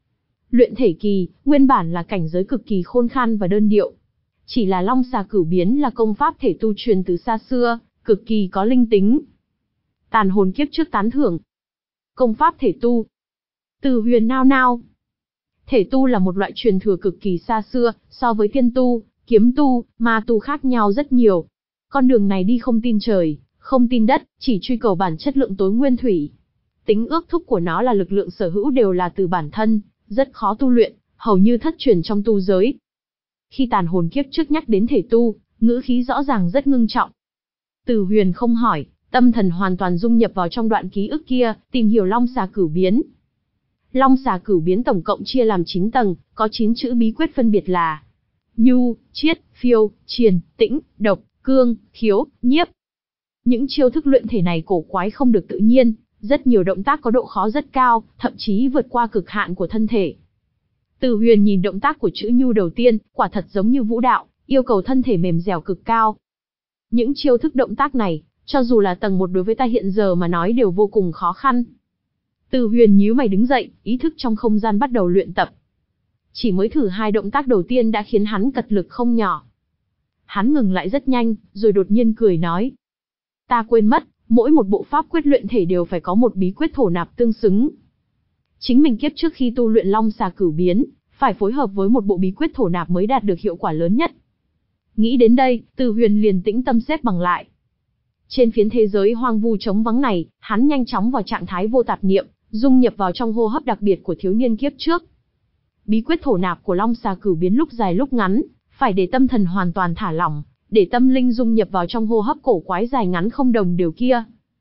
Luyện thể kỳ, nguyên bản là cảnh giới cực kỳ khôn khan và đơn điệu. Chỉ là long xà cửu biến là công pháp thể tu truyền từ xa xưa, cực kỳ có linh tính. Tàn hồn kiếp trước tán thưởng. Công pháp thể tu. Từ Huyền nao nao. Thể tu là một loại truyền thừa cực kỳ xa xưa, so với tiên tu, kiếm tu, ma tu khác nhau rất nhiều. Con đường này đi không tin trời, không tin đất, chỉ truy cầu bản chất lượng tối nguyên thủy. Tính ước thúc của nó là lực lượng sở hữu đều là từ bản thân, rất khó tu luyện, hầu như thất truyền trong tu giới. Khi tàn hồn kiếp trước nhắc đến thể tu, ngữ khí rõ ràng rất ngưng trọng. Từ Huyền không hỏi, tâm thần hoàn toàn dung nhập vào trong đoạn ký ức kia, tìm hiểu long xà cửu biến. Long xà cửu biến tổng cộng chia làm chín tầng, có chín chữ bí quyết phân biệt là nhu, chiết, phiêu, triền, tĩnh, độc, cương, khiếu, nhiếp. Những chiêu thức luyện thể này cổ quái không được tự nhiên, rất nhiều động tác có độ khó rất cao, thậm chí vượt qua cực hạn của thân thể. Từ Huyền nhìn động tác của chữ nhu đầu tiên, quả thật giống như vũ đạo, yêu cầu thân thể mềm dẻo cực cao. Những chiêu thức động tác này, cho dù là tầng một đối với ta hiện giờ mà nói đều vô cùng khó khăn. Từ Huyền nhíu mày đứng dậy, ý thức trong không gian bắt đầu luyện tập. Chỉ mới thử hai động tác đầu tiên đã khiến hắn cật lực không nhỏ. Hắn ngừng lại rất nhanh, rồi đột nhiên cười nói. Ta quên mất, mỗi một bộ pháp quyết luyện thể đều phải có một bí quyết thổ nạp tương xứng. Chính mình kiếp trước khi tu luyện long xà cửu biến, phải phối hợp với một bộ bí quyết thổ nạp mới đạt được hiệu quả lớn nhất. Nghĩ đến đây, Từ Huyền liền tĩnh tâm xếp bằng lại. Trên phiến thế giới hoang vu trống vắng này, hắn nhanh chóng vào trạng thái vô tạp niệm, dung nhập vào trong hô hấp đặc biệt của thiếu niên kiếp trước. Bí quyết thổ nạp của long xà cửu biến lúc dài lúc ngắn, phải để tâm thần hoàn toàn thả lỏng, để tâm linh dung nhập vào trong hô hấp cổ quái dài ngắn không đồng đều kia.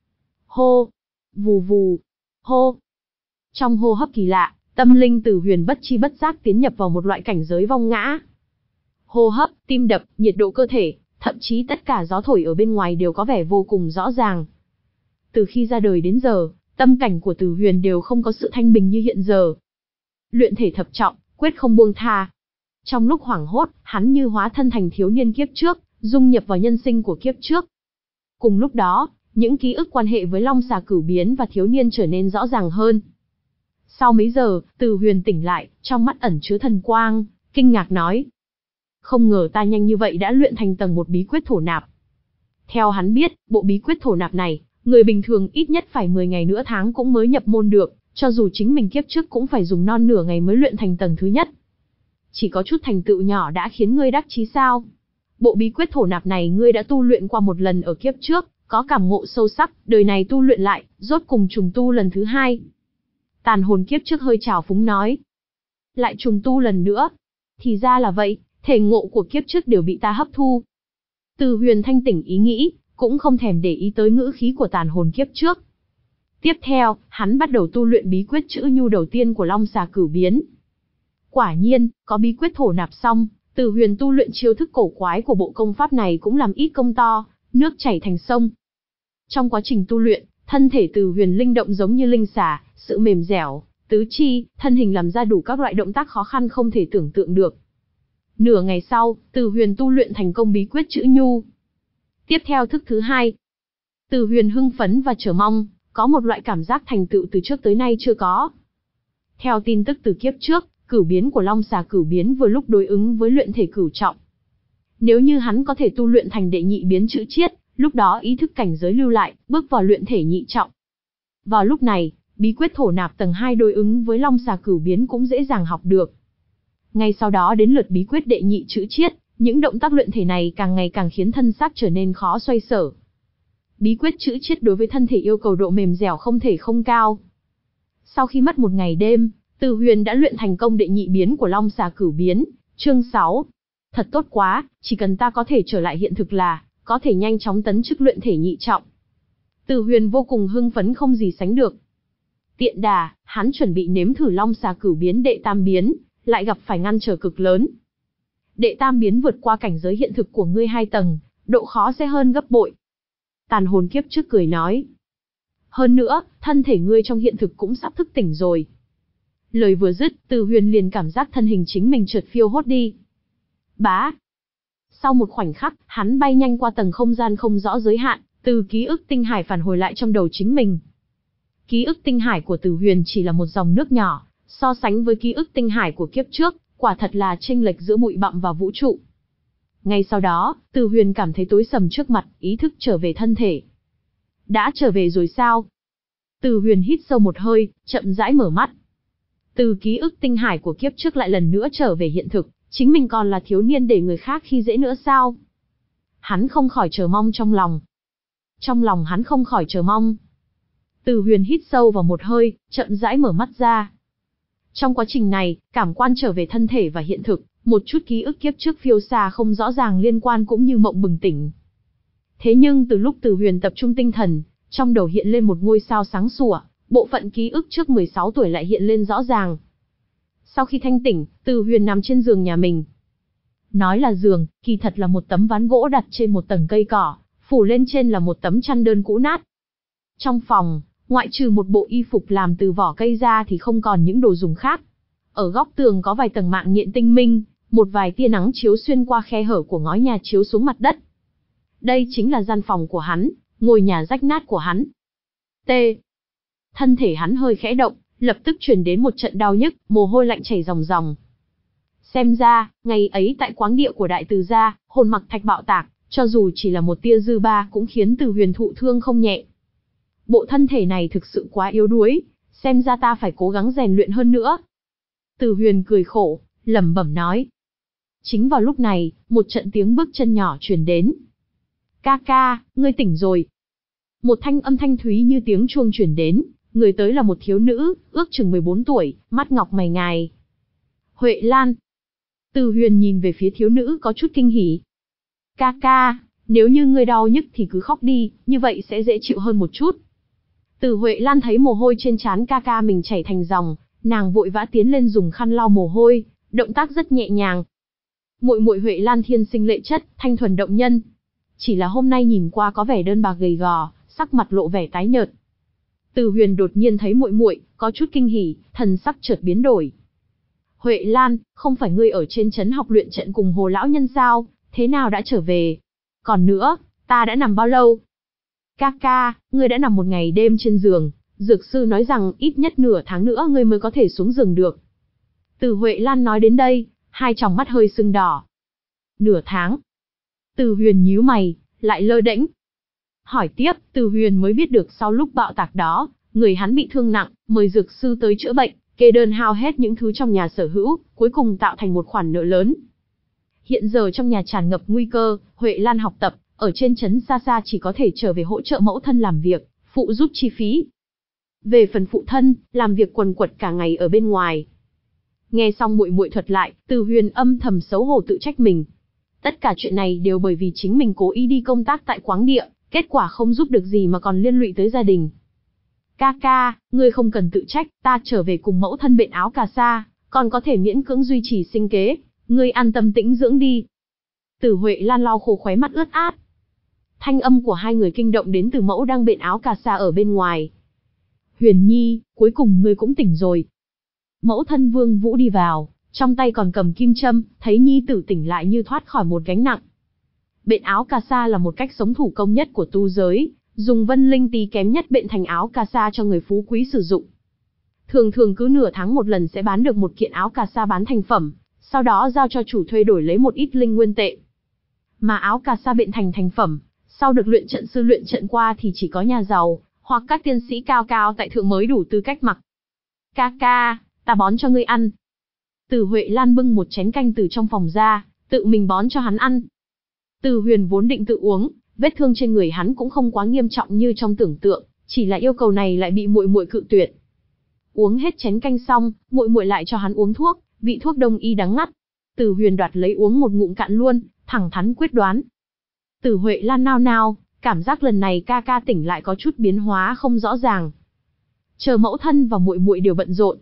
Hô, vù vù, hô. Trong hô hấp kỳ lạ, tâm linh Từ Huyền bất chi bất giác tiến nhập vào một loại cảnh giới vong ngã. Hô hấp, tim đập, nhiệt độ cơ thể, thậm chí tất cả gió thổi ở bên ngoài đều có vẻ vô cùng rõ ràng. Từ khi ra đời đến giờ, tâm cảnh của Từ Huyền đều không có sự thanh bình như hiện giờ. Luyện thể thập trọng, quyết không buông tha. Trong lúc hoảng hốt, hắn như hóa thân thành thiếu niên kiếp trước, dung nhập vào nhân sinh của kiếp trước. Cùng lúc đó, những ký ức quan hệ với long xà cửu biến và thiếu niên trở nên rõ ràng hơn. Sau mấy giờ, Từ Huyền tỉnh lại, trong mắt ẩn chứa thần quang, kinh ngạc nói. Không ngờ ta nhanh như vậy đã luyện thành tầng một bí quyết thổ nạp. Theo hắn biết, bộ bí quyết thổ nạp này, người bình thường ít nhất phải mười ngày nửa tháng cũng mới nhập môn được, cho dù chính mình kiếp trước cũng phải dùng non nửa ngày mới luyện thành tầng thứ nhất. Chỉ có chút thành tựu nhỏ đã khiến ngươi đắc chí sao? Bộ bí quyết thổ nạp này ngươi đã tu luyện qua một lần ở kiếp trước, có cảm ngộ sâu sắc, đời này tu luyện lại, rốt cùng trùng tu lần thứ hai. Tàn hồn kiếp trước hơi trào phúng nói. Lại trùng tu lần nữa. Thì ra là vậy, thể ngộ của kiếp trước đều bị ta hấp thu. Từ Huyền thanh tỉnh ý nghĩ, cũng không thèm để ý tới ngữ khí của tàn hồn kiếp trước. Tiếp theo, hắn bắt đầu tu luyện bí quyết chữ nhu đầu tiên của long xà cửu biến. Quả nhiên, có bí quyết thổ nạp xong, Từ Huyền tu luyện chiêu thức cổ quái của bộ công pháp này cũng làm ít công to, nước chảy thành sông. Trong quá trình tu luyện, thân thể Từ Huyền linh động giống như linh xà, sự mềm dẻo, tứ chi, thân hình làm ra đủ các loại động tác khó khăn không thể tưởng tượng được. Nửa ngày sau, Từ Huyền tu luyện thành công bí quyết chữ nhu. Tiếp theo thức thứ hai. Từ Huyền hưng phấn và chờ mong, có một loại cảm giác thành tựu từ trước tới nay chưa có. Theo tin tức từ kiếp trước, cửu biến của Long Xà cửu biến vừa lúc đối ứng với luyện thể cửu trọng. Nếu như hắn có thể tu luyện thành đệ nhị biến chữ chiết, lúc đó ý thức cảnh giới lưu lại, bước vào luyện thể nhị trọng. Vào lúc này, bí quyết thổ nạp tầng hai đối ứng với Long Xà cửu biến cũng dễ dàng học được. Ngay sau đó đến lượt bí quyết đệ nhị chữ chiết, những động tác luyện thể này càng ngày càng khiến thân xác trở nên khó xoay sở. Bí quyết chữ chiết đối với thân thể yêu cầu độ mềm dẻo không thể không cao. Sau khi mất một ngày đêm, Từ Huyền đã luyện thành công đệ nhị biến của Long Xà cửu biến, chương sáu. Thật tốt quá, chỉ cần ta có thể trở lại hiện thực là, có thể nhanh chóng tấn chức luyện thể nhị trọng. Từ Huyền vô cùng hưng phấn không gì sánh được. Tiện đà, hắn chuẩn bị nếm thử Long Xà cửu biến đệ tam biến, lại gặp phải ngăn trở cực lớn. Đệ tam biến vượt qua cảnh giới hiện thực của ngươi hai tầng, độ khó sẽ hơn gấp bội. Tàn hồn kiếp trước cười nói. Hơn nữa, thân thể ngươi trong hiện thực cũng sắp thức tỉnh rồi. Lời vừa dứt, Từ Huyền liền cảm giác thân hình chính mình chợt phiêu hốt đi. Bá. Sau một khoảnh khắc, hắn bay nhanh qua tầng không gian không rõ giới hạn, từ ký ức tinh hải phản hồi lại trong đầu chính mình. Ký ức tinh hải của Từ Huyền chỉ là một dòng nước nhỏ, so sánh với ký ức tinh hải của kiếp trước, quả thật là chênh lệch giữa bụi bặm và vũ trụ. Ngay sau đó, Từ Huyền cảm thấy tối sầm trước mặt, ý thức trở về thân thể. Đã trở về rồi sao? Từ Huyền hít sâu một hơi, chậm rãi mở mắt. Từ ký ức tinh hải của kiếp trước lại lần nữa trở về hiện thực, chính mình còn là thiếu niên để người khác khi dễ nữa sao? Hắn không khỏi chờ mong trong lòng. Trong lòng hắn không khỏi chờ mong. Từ Huyền hít sâu vào một hơi, chậm rãi mở mắt ra. Trong quá trình này, cảm quan trở về thân thể và hiện thực, một chút ký ức kiếp trước phiêu xa không rõ ràng liên quan cũng như mộng bừng tỉnh. Thế nhưng từ lúc Từ Huyền tập trung tinh thần, trong đầu hiện lên một ngôi sao sáng sủa, bộ phận ký ức trước mười sáu tuổi lại hiện lên rõ ràng. Sau khi thanh tỉnh, Từ Huyền nằm trên giường nhà mình. Nói là giường, kỳ thật là một tấm ván gỗ đặt trên một tầng cây cỏ, phủ lên trên là một tấm chăn đơn cũ nát. Trong phòng, ngoại trừ một bộ y phục làm từ vỏ cây ra thì không còn những đồ dùng khác. Ở góc tường có vài tầng mạng nhện tinh minh, một vài tia nắng chiếu xuyên qua khe hở của ngói nhà chiếu xuống mặt đất. Đây chính là gian phòng của hắn, ngôi nhà rách nát của hắn. T. Thân thể hắn hơi khẽ động, lập tức truyền đến một trận đau nhức, mồ hôi lạnh chảy ròng ròng. Xem ra, ngày ấy tại quáng địa của Đại Từ gia, hồn mặc thạch bạo tạc, cho dù chỉ là một tia dư ba cũng khiến Từ Huyền thụ thương không nhẹ. Bộ thân thể này thực sự quá yếu đuối, xem ra ta phải cố gắng rèn luyện hơn nữa. Từ Huyền cười khổ, lẩm bẩm nói. Chính vào lúc này, một trận tiếng bước chân nhỏ truyền đến. Ca ca, ngươi tỉnh rồi. Một thanh âm thanh thúy như tiếng chuông truyền đến, người tới là một thiếu nữ, ước chừng mười bốn tuổi, mắt ngọc mày ngài. Huệ Lan. Từ Huyền nhìn về phía thiếu nữ có chút kinh hỉ. Ca ca, nếu như ngươi đau nhức thì cứ khóc đi, như vậy sẽ dễ chịu hơn một chút. Từ Huệ Lan thấy mồ hôi trên trán ca ca mình chảy thành dòng, nàng vội vã tiến lên dùng khăn lau mồ hôi, động tác rất nhẹ nhàng. Muội muội Huệ Lan thiên sinh lệ chất, thanh thuần động nhân. Chỉ là hôm nay nhìn qua có vẻ đơn bạc gầy gò, sắc mặt lộ vẻ tái nhợt. Từ Huyền đột nhiên thấy muội muội, có chút kinh hỉ, thần sắc chợt biến đổi. Huệ Lan, không phải ngươi ở trên trấn học luyện trận cùng Hồ lão nhân sao, thế nào đã trở về? Còn nữa, ta đã nằm bao lâu? Ca ca, ngươi đã nằm một ngày đêm trên giường, dược sư nói rằng ít nhất nửa tháng nữa ngươi mới có thể xuống giường được. Từ Huệ Lan nói đến đây, hai tròng mắt hơi sưng đỏ. Nửa tháng. Từ Huyền nhíu mày, lại lơ đễnh. Hỏi tiếp, Từ Huyền mới biết được sau lúc bạo tạc đó, người hắn bị thương nặng, mời dược sư tới chữa bệnh, kê đơn hao hết những thứ trong nhà sở hữu, cuối cùng tạo thành một khoản nợ lớn. Hiện giờ trong nhà tràn ngập nguy cơ, Huệ Lan học tập, ở trên trấn xa xa chỉ có thể trở về hỗ trợ mẫu thân làm việc, phụ giúp chi phí. Về phần phụ thân, làm việc quần quật cả ngày ở bên ngoài. Nghe xong muội muội thuật lại, Từ Huyền âm thầm xấu hổ tự trách mình. Tất cả chuyện này đều bởi vì chính mình cố ý đi công tác tại quáng địa, kết quả không giúp được gì mà còn liên lụy tới gia đình. Ca ca, ngươi không cần tự trách, ta trở về cùng mẫu thân bện áo cà sa, còn có thể miễn cưỡng duy trì sinh kế, Ngươi an tâm tĩnh dưỡng đi. Từ Huệ Lan lau khô khóe mắt ướt át. Thanh âm của hai người kinh động đến Từ Mẫu đang bện áo cà sa ở bên ngoài. Huyền Nhi, cuối cùng ngươi cũng tỉnh rồi. Mẫu thân Vương Vũ đi vào, trong tay còn cầm kim châm, thấy nhi tử tỉnh lại như thoát khỏi một gánh nặng. Bện áo cà sa là một cách sống thủ công nhất của tu giới, dùng vân linh tí kém nhất bện thành áo cà sa cho người phú quý sử dụng. Thường thường cứ nửa tháng một lần sẽ bán được một kiện áo cà sa bán thành phẩm, sau đó giao cho chủ thuê đổi lấy một ít linh nguyên tệ. Mà áo cà sa bện thành thành phẩm, sau được luyện trận sư luyện trận qua thì chỉ có nhà giàu, hoặc các tiên sĩ cao cao tại thượng mới đủ tư cách mặc. Ca ca, ta bón cho ngươi ăn. Từ Huệ Lan bưng một chén canh từ trong phòng ra, tự mình bón cho hắn ăn. Từ Huyền vốn định tự uống, vết thương trên người hắn cũng không quá nghiêm trọng như trong tưởng tượng, chỉ là yêu cầu này lại bị muội muội cự tuyệt. Uống hết chén canh xong, muội muội lại cho hắn uống thuốc, vị thuốc đông y đắng ngắt. Từ Huyền đoạt lấy uống một ngụm cạn luôn, thẳng thắn quyết đoán. Từ Huệ Lan nao nao, cảm giác lần này ca ca tỉnh lại có chút biến hóa không rõ ràng. Chờ mẫu thân và muội muội đều bận rộn.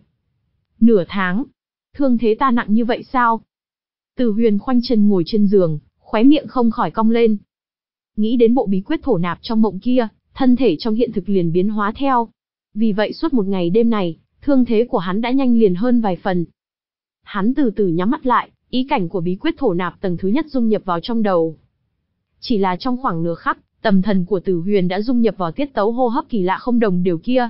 Nửa tháng, thương thế ta nặng như vậy sao? Từ Huyền khoanh chân ngồi trên giường, khóe miệng không khỏi cong lên. Nghĩ đến bộ bí quyết thổ nạp trong mộng kia, thân thể trong hiện thực liền biến hóa theo. Vì vậy suốt một ngày đêm này, thương thế của hắn đã nhanh liền hơn vài phần. Hắn từ từ nhắm mắt lại, ý cảnh của bí quyết thổ nạp tầng thứ nhất dung nhập vào trong đầu. Chỉ là trong khoảng nửa khắc, tầm thần của Từ Huyền đã dung nhập vào tiết tấu hô hấp kỳ lạ không đồng đều kia.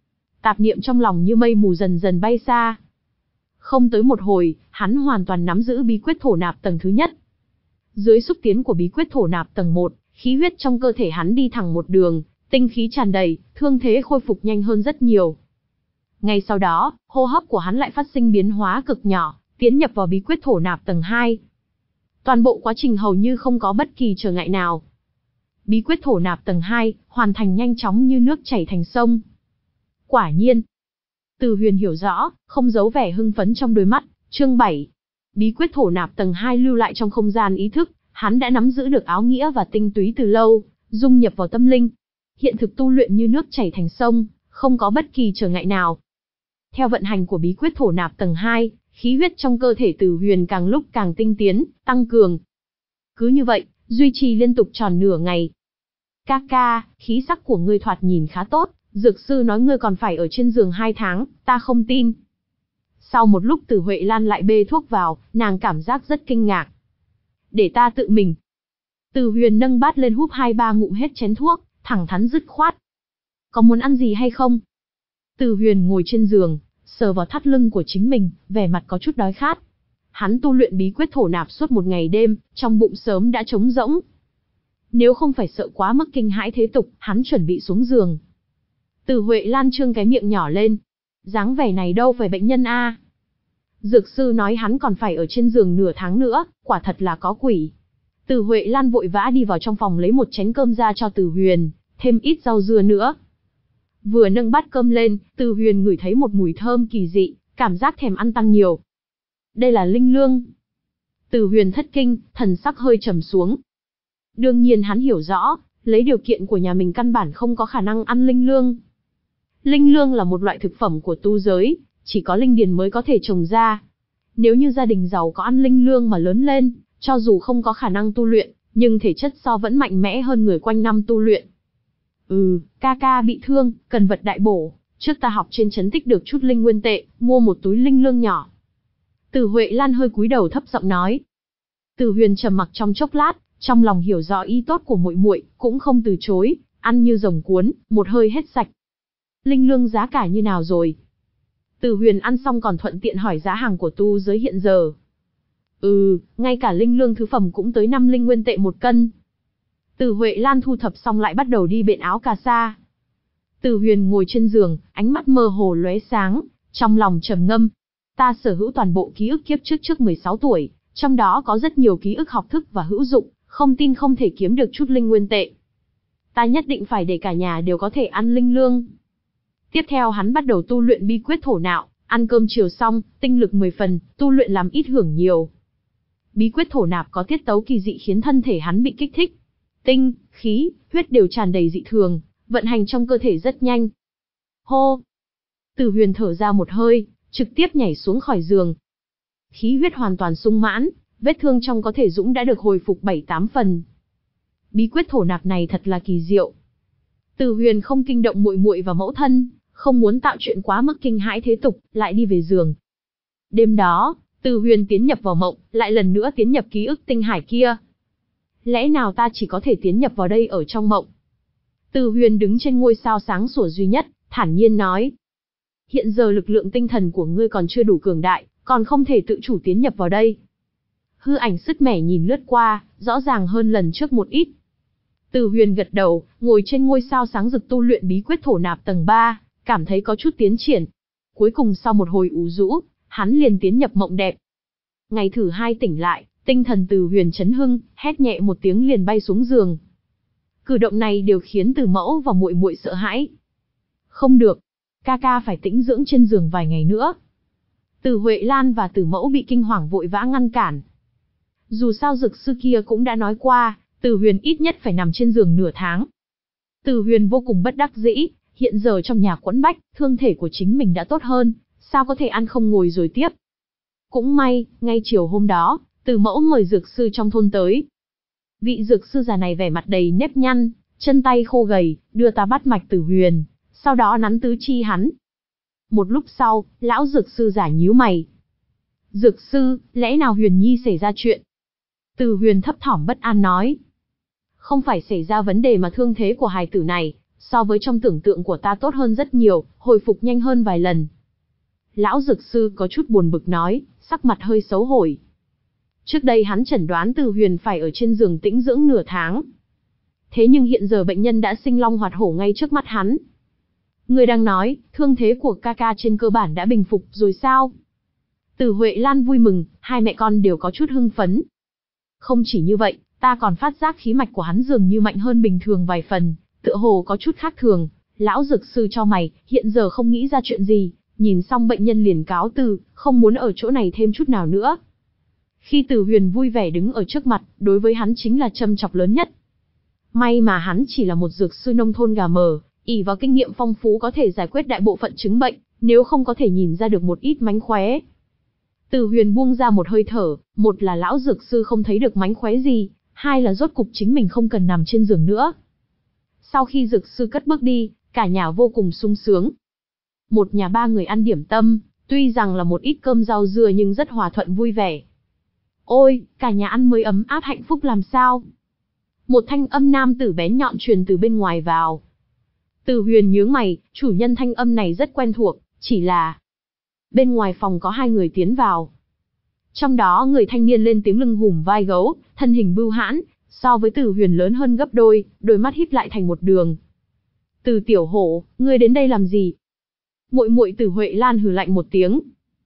Tạp niệm trong lòng như mây mù dần dần bay xa. Không tới một hồi, hắn hoàn toàn nắm giữ bí quyết thổ nạp tầng thứ nhất. Dưới xúc tiến của bí quyết thổ nạp tầng một, khí huyết trong cơ thể hắn đi thẳng một đường, tinh khí tràn đầy, thương thế khôi phục nhanh hơn rất nhiều. Ngay sau đó, hô hấp của hắn lại phát sinh biến hóa cực nhỏ, tiến nhập vào bí quyết thổ nạp tầng hai. Toàn bộ quá trình hầu như không có bất kỳ trở ngại nào. Bí quyết thổ nạp tầng hai, hoàn thành nhanh chóng như nước chảy thành sông. Quả nhiên. Từ Huyền hiểu rõ, không giấu vẻ hưng phấn trong đôi mắt. Chương bảy. Bí quyết thổ nạp tầng hai lưu lại trong không gian ý thức, hắn đã nắm giữ được áo nghĩa và tinh túy từ lâu, dung nhập vào tâm linh. Hiện thực tu luyện như nước chảy thành sông, không có bất kỳ trở ngại nào. Theo vận hành của bí quyết thổ nạp tầng hai, khí huyết trong cơ thể Từ Huyền càng lúc càng tinh tiến, tăng cường. Cứ như vậy, duy trì liên tục tròn nửa ngày. Ca ca, khí sắc của ngươi thoạt nhìn khá tốt, dược sư nói ngươi còn phải ở trên giường hai tháng, ta không tin. Sau một lúc Từ Huệ Lan lại bê thuốc vào, nàng cảm giác rất kinh ngạc. Để ta tự mình. Từ Huyền nâng bát lên húp hai ba ngụm hết chén thuốc, thẳng thắn dứt khoát. Có muốn ăn gì hay không? Từ Huyền ngồi trên giường, sờ vào thắt lưng của chính mình, vẻ mặt có chút đói khát. Hắn tu luyện bí quyết thổ nạp suốt một ngày đêm, trong bụng sớm đã trống rỗng. Nếu không phải sợ quá mức kinh hãi thế tục, hắn chuẩn bị xuống giường. Từ Huệ Lan trương cái miệng nhỏ lên. Dáng vẻ này đâu phải bệnh nhân a. Dược sư nói hắn còn phải ở trên giường nửa tháng nữa, quả thật là có quỷ. Từ Huệ Lan vội vã đi vào trong phòng lấy một chén cơm ra cho Từ Huyền, thêm ít rau dưa nữa. Vừa nâng bát cơm lên, Từ Huyền ngửi thấy một mùi thơm kỳ dị, cảm giác thèm ăn tăng nhiều. Đây là linh lương. Từ Huyền thất kinh, thần sắc hơi trầm xuống. Đương nhiên hắn hiểu rõ, lấy điều kiện của nhà mình căn bản không có khả năng ăn linh lương. Linh lương là một loại thực phẩm của tu giới, chỉ có linh điền mới có thể trồng ra. Nếu như gia đình giàu có ăn linh lương mà lớn lên, cho dù không có khả năng tu luyện, nhưng thể chất so vẫn mạnh mẽ hơn người quanh năm tu luyện. Ừ, ca ca bị thương, cần vật đại bổ, trước ta học trên trấn tích được chút linh nguyên tệ, mua một túi linh lương nhỏ. Từ Huệ Lan hơi cúi đầu thấp giọng nói. Từ Huyền trầm mặc trong chốc lát, trong lòng hiểu rõ ý tốt của muội muội, cũng không từ chối, ăn như rồng cuốn, một hơi hết sạch. Linh lương giá cả như nào rồi? Từ Huyền ăn xong còn thuận tiện hỏi giá hàng của tu giới hiện giờ. Ừ, ngay cả linh lương thứ phẩm cũng tới năm linh nguyên tệ một cân. Từ Huệ Lan thu thập xong lại bắt đầu đi bện áo cà sa. Từ Huyền ngồi trên giường, ánh mắt mơ hồ lóe sáng, trong lòng trầm ngâm. Ta sở hữu toàn bộ ký ức kiếp trước trước mười sáu tuổi, trong đó có rất nhiều ký ức học thức và hữu dụng, không tin không thể kiếm được chút linh nguyên tệ. Ta nhất định phải để cả nhà đều có thể ăn linh lương. Tiếp theo hắn bắt đầu tu luyện bí quyết thổ nạo, ăn cơm chiều xong, tinh lực mười phần, tu luyện làm ít hưởng nhiều. Bí quyết thổ nạp có tiết tấu kỳ dị khiến thân thể hắn bị kích thích. Tinh, khí, huyết đều tràn đầy dị thường, vận hành trong cơ thể rất nhanh. Hô! Từ Huyền thở ra một hơi, trực tiếp nhảy xuống khỏi giường. khí huyết hoàn toàn sung mãn, vết thương trong có thể dũng đã được hồi phục bảy tám phần. Bí quyết thổ nạp này thật là kỳ diệu. Từ Huyền không kinh động muội muội và mẫu thân, không muốn tạo chuyện quá mức kinh hãi thế tục, lại đi về giường. Đêm đó, Từ Huyền tiến nhập vào mộng, lại lần nữa tiến nhập ký ức tinh hải kia. Lẽ nào ta chỉ có thể tiến nhập vào đây ở trong mộng? Từ Huyền đứng trên ngôi sao sáng sủa duy nhất, thản nhiên nói. Hiện giờ lực lượng tinh thần của ngươi còn chưa đủ cường đại, còn không thể tự chủ tiến nhập vào đây. Hư ảnh sứt mẻ nhìn lướt qua, rõ ràng hơn lần trước một ít. Từ Huyền gật đầu, ngồi trên ngôi sao sáng rực tu luyện bí quyết thổ nạp tầng ba, cảm thấy có chút tiến triển. Cuối cùng sau một hồi ủ rũ, hắn liền tiến nhập mộng đẹp. Ngày thứ hai tỉnh lại, tinh thần Từ Huyền chấn hưng, hét nhẹ một tiếng liền bay xuống giường. Cử động này đều khiến Từ Mẫu và muội muội sợ hãi. Không được, ca ca phải tĩnh dưỡng trên giường vài ngày nữa. Từ Huệ Lan và Từ Mẫu bị kinh hoàng vội vã ngăn cản. Dù sao dược sư kia cũng đã nói qua, Từ Huyền ít nhất phải nằm trên giường nửa tháng. Từ Huyền vô cùng bất đắc dĩ, hiện giờ trong nhà quẫn bách, thương thể của chính mình đã tốt hơn, sao có thể ăn không ngồi rồi tiếp. Cũng may, ngay chiều hôm đó, Từ Mẫu mời dược sư trong thôn tới. Vị dược sư già này vẻ mặt đầy nếp nhăn, chân tay khô gầy, đưa ta bắt mạch Từ Huyền, sau đó nắn tứ chi hắn. Một lúc sau, lão dược sư giả nhíu mày. Dược sư, lẽ nào Huyền Nhi xảy ra chuyện? Từ Huyền thấp thỏm bất an nói. Không phải xảy ra vấn đề mà thương thế của hài tử này, so với trong tưởng tượng của ta tốt hơn rất nhiều, hồi phục nhanh hơn vài lần. Lão dược sư có chút buồn bực nói, sắc mặt hơi xấu hổ. Trước đây hắn chẩn đoán Từ Huyền phải ở trên giường tĩnh dưỡng nửa tháng. Thế nhưng hiện giờ bệnh nhân đã sinh long hoạt hổ ngay trước mắt hắn. Người đang nói, thương thế của ca ca trên cơ bản đã bình phục rồi sao? Từ Huệ Lan vui mừng, hai mẹ con đều có chút hưng phấn. Không chỉ như vậy, ta còn phát giác khí mạch của hắn dường như mạnh hơn bình thường vài phần, tựa hồ có chút khác thường. Lão dược sư cho mày, hiện giờ không nghĩ ra chuyện gì, nhìn xong bệnh nhân liền cáo từ, không muốn ở chỗ này thêm chút nào nữa. Khi Từ Huyền vui vẻ đứng ở trước mặt, đối với hắn chính là châm chọc lớn nhất. May mà hắn chỉ là một dược sư nông thôn gà mờ, ỷ vào kinh nghiệm phong phú có thể giải quyết đại bộ phận chứng bệnh, nếu không có thể nhìn ra được một ít mánh khóe. Từ Huyền buông ra một hơi thở, một là lão dược sư không thấy được mánh khóe gì, hai là rốt cục chính mình không cần nằm trên giường nữa. Sau khi dược sư cất bước đi, cả nhà vô cùng sung sướng. Một nhà ba người ăn điểm tâm, tuy rằng là một ít cơm rau dưa nhưng rất hòa thuận vui vẻ. Ôi, cả nhà ăn mới ấm áp hạnh phúc làm sao? Một thanh âm nam tử bén nhọn truyền từ bên ngoài vào. Từ Huyền nhướng mày, chủ nhân thanh âm này rất quen thuộc, chỉ là... Bên ngoài phòng có hai người tiến vào. Trong đó người thanh niên lên tiếng lưng hùm vai gấu, thân hình bưu hãn, so với Từ Huyền lớn hơn gấp đôi, đôi mắt híp lại thành một đường. Từ tiểu hổ, ngươi đến đây làm gì? Muội muội Từ Huệ Lan hừ lạnh một tiếng.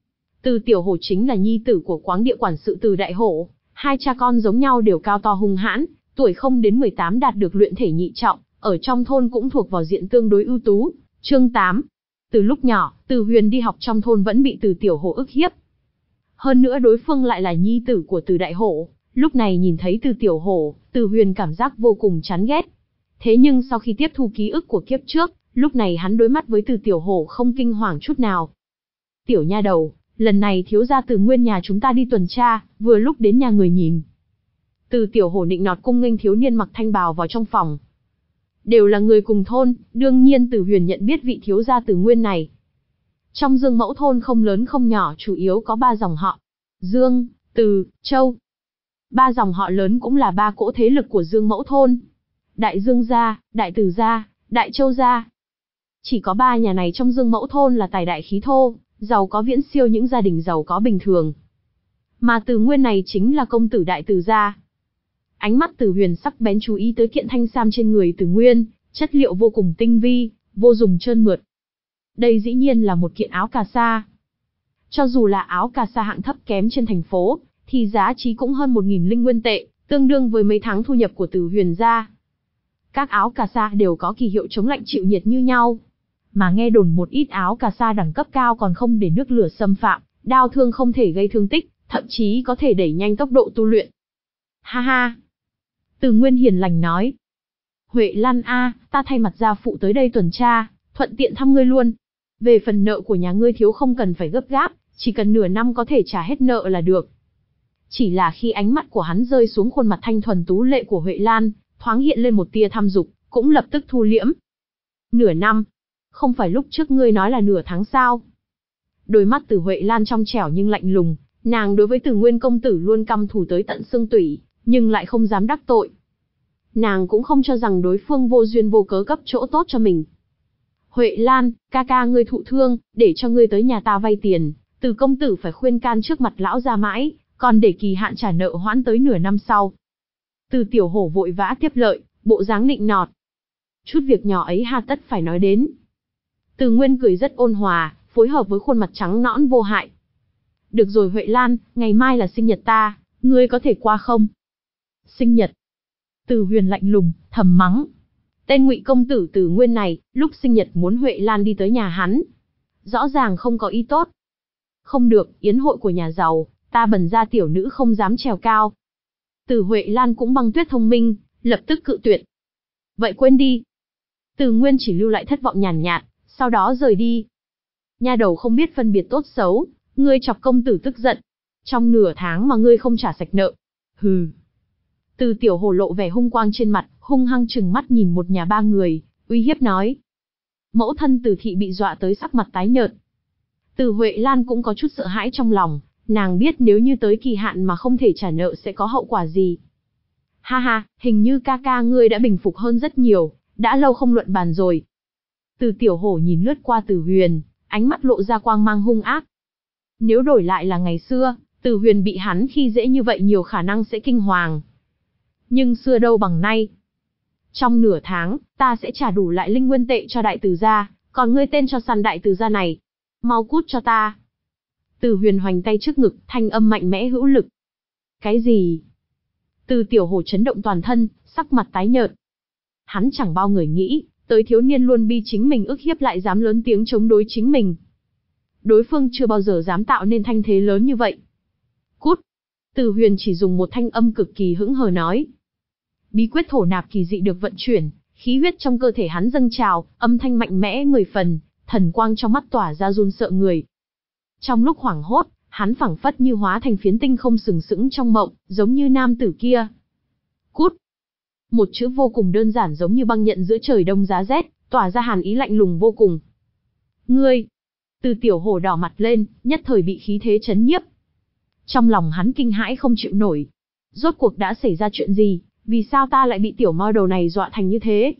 Từ tiểu hổ chính là nhi tử của Quáng Địa quản sự Từ Đại Hổ, hai cha con giống nhau đều cao to hung hãn, tuổi không đến mười tám đạt được luyện thể nhị trọng, ở trong thôn cũng thuộc vào diện tương đối ưu tú. Chương tám. Từ lúc nhỏ, Từ Huyền đi học trong thôn vẫn bị Từ tiểu hổ ức hiếp. Hơn nữa đối phương lại là nhi tử của Từ Đại Hổ, lúc này nhìn thấy Từ tiểu hổ, Từ Huyền cảm giác vô cùng chán ghét. Thế nhưng sau khi tiếp thu ký ức của kiếp trước, lúc này hắn đối mắt với Từ tiểu hổ không kinh hoàng chút nào. Tiểu nha đầu, lần này thiếu gia Từ Nguyên nhà chúng ta đi tuần tra, vừa lúc đến nhà người nhìn. Từ tiểu hổ nịnh nọt cung nghênh thiếu niên mặc thanh bào vào trong phòng. Đều là người cùng thôn, đương nhiên Từ Huyền nhận biết vị thiếu gia Từ Nguyên này. Trong Dương Mẫu thôn không lớn không nhỏ, chủ yếu có ba dòng họ: Dương, Từ, Châu. Ba dòng họ lớn cũng là ba cỗ thế lực của Dương Mẫu thôn: Đại Dương gia, Đại Từ gia, Đại Châu gia. Chỉ có ba nhà này trong Dương Mẫu thôn là tài đại khí thô, giàu có viễn siêu những gia đình giàu có bình thường. Mà Từ Nguyên này chính là công tử Đại Từ gia. Ánh mắt Từ Huyền sắc bén chú ý tới kiện thanh sam trên người Từ Nguyên, chất liệu vô cùng tinh vi, vô dùng trơn mượt. Đây dĩ nhiên là một kiện áo cà sa. Cho dù là áo cà sa hạng thấp kém trên thành phố, thì giá trị cũng hơn một nghìn linh nguyên tệ, tương đương với mấy tháng thu nhập của Từ Huyền gia. Các áo cà sa đều có kỳ hiệu chống lạnh chịu nhiệt như nhau. Mà nghe đồn một ít áo cà sa đẳng cấp cao còn không để nước lửa xâm phạm, đao thương không thể gây thương tích, thậm chí có thể đẩy nhanh tốc độ tu luyện. Ha ha! Từ Nguyên hiền lành nói. Huệ Lan a, ta thay mặt gia phụ tới đây tuần tra, thuận tiện thăm ngươi luôn. Về phần nợ của nhà ngươi thiếu không cần phải gấp gáp, chỉ cần nửa năm có thể trả hết nợ là được. Chỉ là khi ánh mắt của hắn rơi xuống khuôn mặt thanh thuần tú lệ của Huệ Lan, thoáng hiện lên một tia tham dục, cũng lập tức thu liễm. Nửa năm? Không phải lúc trước ngươi nói là nửa tháng sao? Đôi mắt Từ Huệ Lan trong trẻo nhưng lạnh lùng, nàng đối với Từ Nguyên công tử luôn căm thù tới tận xương tủy, nhưng lại không dám đắc tội. Nàng cũng không cho rằng đối phương vô duyên vô cớ cấp chỗ tốt cho mình. Huệ Lan, ca ca ngươi thụ thương, để cho ngươi tới nhà ta vay tiền, Từ công tử phải khuyên can trước mặt lão gia mãi, còn để kỳ hạn trả nợ hoãn tới nửa năm sau. Từ Tiểu Hổ vội vã tiếp lợi, bộ dáng nịnh nọt. Chút việc nhỏ ấy hà tất phải nói đến. Từ Nguyên cười rất ôn hòa, phối hợp với khuôn mặt trắng nõn vô hại. Được rồi Huệ Lan, ngày mai là sinh nhật ta, ngươi có thể qua không? Sinh nhật? Từ Huyền lạnh lùng, thầm mắng. Tên Ngụy công tử Từ Nguyên này, lúc sinh nhật muốn Huệ Lan đi tới nhà hắn. Rõ ràng không có ý tốt. Không được, yến hội của nhà giàu, ta bần gia tiểu nữ không dám trèo cao. Từ Huệ Lan cũng băng tuyết thông minh, lập tức cự tuyệt. Vậy quên đi. Từ Nguyên chỉ lưu lại thất vọng nhàn nhạt, sau đó rời đi. Nha đầu không biết phân biệt tốt xấu, ngươi chọc công tử tức giận. Trong nửa tháng mà ngươi không trả sạch nợ. Hừ. Từ Tiểu Hổ lộ vẻ hung quang trên mặt, hung hăng trừng mắt nhìn một nhà ba người, uy hiếp nói. Mẫu thân Từ thị bị dọa tới sắc mặt tái nhợt. Từ Huệ Lan cũng có chút sợ hãi trong lòng, nàng biết nếu như tới kỳ hạn mà không thể trả nợ sẽ có hậu quả gì. Ha ha, hình như ca ca ngươi đã bình phục hơn rất nhiều, đã lâu không luận bàn rồi. Từ Tiểu Hổ nhìn lướt qua Từ Huyền, ánh mắt lộ ra quang mang hung ác. Nếu đổi lại là ngày xưa, Từ Huyền bị hắn khi dễ như vậy nhiều khả năng sẽ kinh hoàng. Nhưng xưa đâu bằng nay. Trong nửa tháng, ta sẽ trả đủ lại linh nguyên tệ cho đại từ gia, còn ngươi tên cho săn đại từ gia này. Mau cút cho ta. Từ Huyền hoành tay trước ngực, thanh âm mạnh mẽ hữu lực. Cái gì? Từ Tiểu Hổ chấn động toàn thân, sắc mặt tái nhợt. Hắn chẳng bao người nghĩ, tới thiếu niên luôn bi chính mình ức hiếp lại dám lớn tiếng chống đối chính mình. Đối phương chưa bao giờ dám tạo nên thanh thế lớn như vậy. Cút. Từ Huyền chỉ dùng một thanh âm cực kỳ hững hờ nói. Bí quyết thổ nạp kỳ dị được vận chuyển, khí huyết trong cơ thể hắn dâng trào, âm thanh mạnh mẽ mười phần, thần quang trong mắt tỏa ra run sợ người. Trong lúc hoảng hốt, hắn phảng phất như hóa thành phiến tinh không sừng sững trong mộng, giống như nam tử kia. Cút. Một chữ vô cùng đơn giản giống như băng nhận giữa trời đông giá rét, tỏa ra hàn ý lạnh lùng vô cùng. Ngươi. Từ Tiểu Hổ đỏ mặt lên, nhất thời bị khí thế chấn nhiếp. Trong lòng hắn kinh hãi không chịu nổi. Rốt cuộc đã xảy ra chuyện gì, vì sao ta lại bị tiểu moi đầu này dọa thành như thế?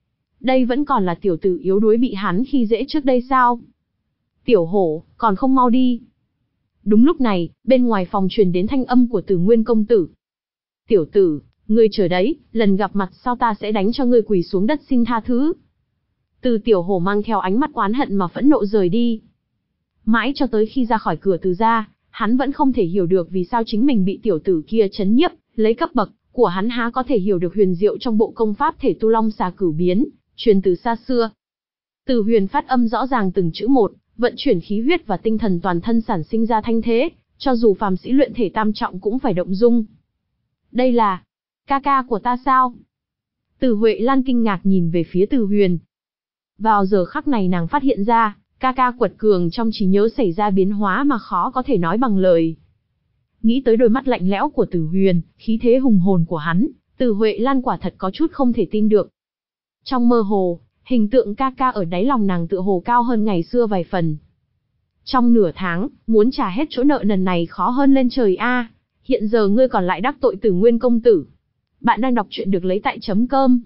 Đây vẫn còn là tiểu tử yếu đuối bị hắn khi dễ trước đây sao? Tiểu Hổ, còn không mau đi. Đúng lúc này, bên ngoài phòng truyền đến thanh âm của Từ Nguyên công tử. Tiểu tử, ngươi chờ đấy, lần gặp mặt sau ta sẽ đánh cho ngươi quỳ xuống đất xin tha thứ. Từ Tiểu Hổ mang theo ánh mắt oán hận mà phẫn nộ rời đi. Mãi cho tới khi ra khỏi cửa Từ gia, hắn vẫn không thể hiểu được vì sao chính mình bị tiểu tử kia chấn nhiếp, lấy cấp bậc của hắn há có thể hiểu được huyền diệu trong bộ công pháp thể tu long xà cửu biến, truyền từ xa xưa. Từ Huyền phát âm rõ ràng từng chữ một, vận chuyển khí huyết và tinh thần toàn thân sản sinh ra thanh thế, cho dù phàm sĩ luyện thể tam trọng cũng phải động dung. Đây là ca ca của ta sao? Từ Huệ Lan kinh ngạc nhìn về phía Từ Huyền. Vào giờ khắc này nàng phát hiện ra, ca ca quật cường trong trí nhớ xảy ra biến hóa mà khó có thể nói bằng lời. Nghĩ tới đôi mắt lạnh lẽo của Từ Huyền, khí thế hùng hồn của hắn, Từ Huệ Lan quả thật có chút không thể tin được. Trong mơ hồ, hình tượng ca ca ở đáy lòng nàng tựa hồ cao hơn ngày xưa vài phần. Trong nửa tháng, muốn trả hết chỗ nợ nần này khó hơn lên trời a. Hiện giờ ngươi còn lại đắc tội Từ Nguyên công tử. Bạn đang đọc truyện được lấy tại chấm cơm.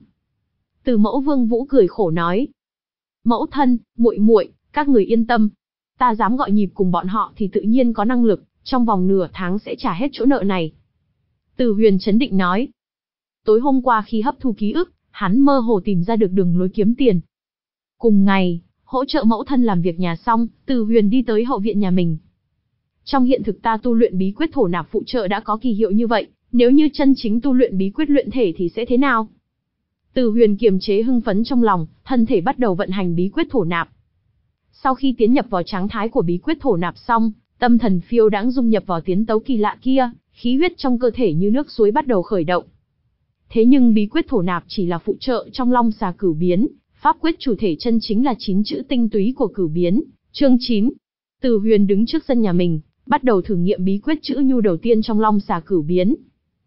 Từ Mẫu Vương Vũ cười khổ nói. Mẫu thân, muội muội, các người yên tâm. Ta dám gọi nhịp cùng bọn họ thì tự nhiên có năng lực, trong vòng nửa tháng sẽ trả hết chỗ nợ này. Từ Huyền chấn định nói. Tối hôm qua khi hấp thu ký ức, hắn mơ hồ tìm ra được đường lối kiếm tiền. Cùng ngày, hỗ trợ mẫu thân làm việc nhà xong, Từ Huyền đi tới hậu viện nhà mình. Trong hiện thực ta tu luyện bí quyết thổ nạp phụ trợ đã có kỳ hiệu như vậy, nếu như chân chính tu luyện bí quyết luyện thể thì sẽ thế nào? Từ Huyền kiềm chế hưng phấn trong lòng, thân thể bắt đầu vận hành bí quyết thổ nạp. Sau khi tiến nhập vào trạng thái của bí quyết thổ nạp xong, tâm thần phiêu đãng dung nhập vào tiến tấu kỳ lạ kia, khí huyết trong cơ thể như nước suối bắt đầu khởi động. Thế nhưng bí quyết thổ nạp chỉ là phụ trợ trong long xà cửu biến, pháp quyết chủ thể chân chính là chín chữ tinh túy của cửu biến. Chương chín. Từ Huyền đứng trước sân nhà mình, bắt đầu thử nghiệm bí quyết chữ nhu đầu tiên trong Long Xà Cửu Biến.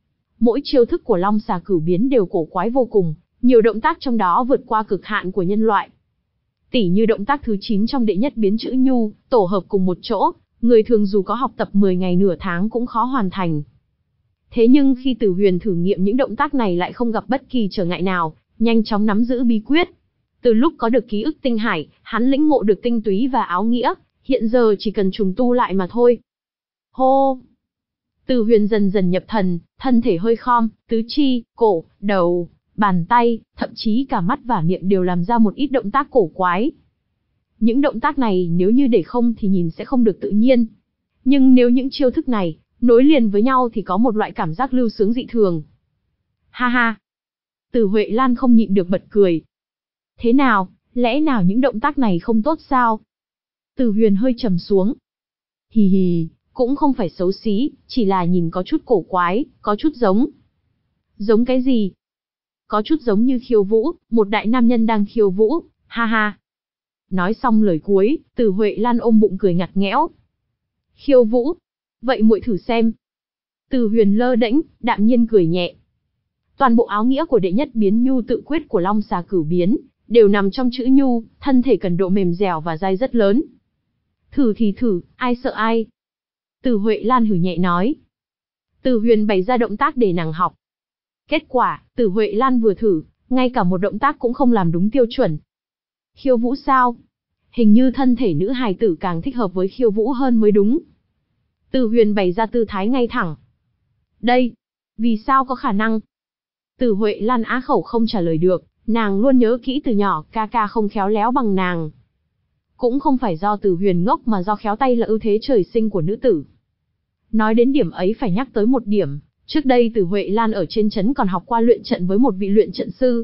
Mỗi chiêu thức của Long Xà Cửu Biến đều cổ quái vô cùng, nhiều động tác trong đó vượt qua cực hạn của nhân loại. Tỉ như động tác thứ chín trong đệ nhất biến chữ nhu, tổ hợp cùng một chỗ, người thường dù có học tập mười ngày nửa tháng cũng khó hoàn thành. Thế nhưng khi Từ Huyền thử nghiệm những động tác này lại không gặp bất kỳ trở ngại nào, nhanh chóng nắm giữ bí quyết. Từ lúc có được ký ức tinh hải, hắn lĩnh ngộ được tinh túy và áo nghĩa, hiện giờ chỉ cần trùng tu lại mà thôi. Hô! Từ Huyền dần dần nhập thần, thân thể hơi khom, tứ chi, cổ, đầu, bàn tay, thậm chí cả mắt và miệng đều làm ra một ít động tác cổ quái. Những động tác này nếu như để không thì nhìn sẽ không được tự nhiên. Nhưng nếu những chiêu thức này nối liền với nhau thì có một loại cảm giác lưu sướng dị thường. Ha ha! Từ Huệ Lan không nhịn được bật cười. Thế nào, lẽ nào những động tác này không tốt sao? Từ Huyền hơi trầm xuống. Hì hì, cũng không phải xấu xí, chỉ là nhìn có chút cổ quái, có chút giống. Giống cái gì? Có chút giống như khiêu vũ, một đại nam nhân đang khiêu vũ, ha ha. Nói xong lời cuối, Từ Huệ Lan ôm bụng cười ngặt nghẽo. Khiêu vũ? Vậy muội thử xem. Từ Huyền lơ đễnh, đạm nhiên cười nhẹ. Toàn bộ áo nghĩa của đệ nhất biến nhu tự quyết của Long Xà Cửu Biến đều nằm trong chữ nhu, thân thể cần độ mềm dẻo và dai rất lớn. Thử thì thử, ai sợ ai. Từ Huệ Lan hử nhẹ nói. Từ Huyền bày ra động tác để nàng học. Kết quả, Từ Huệ Lan vừa thử, ngay cả một động tác cũng không làm đúng tiêu chuẩn. Khiêu vũ sao? Hình như thân thể nữ hài tử càng thích hợp với khiêu vũ hơn mới đúng. Từ Huyền bày ra tư thái ngay thẳng. Đây, vì sao có khả năng? Từ Huệ Lan á khẩu không trả lời được, nàng luôn nhớ kỹ từ nhỏ ca ca không khéo léo bằng nàng. Cũng không phải do Từ Huyền ngốc mà do khéo tay là ưu thế trời sinh của nữ tử. Nói đến điểm ấy phải nhắc tới một điểm, trước đây Từ Huệ Lan ở trên trấn còn học qua luyện trận với một vị luyện trận sư.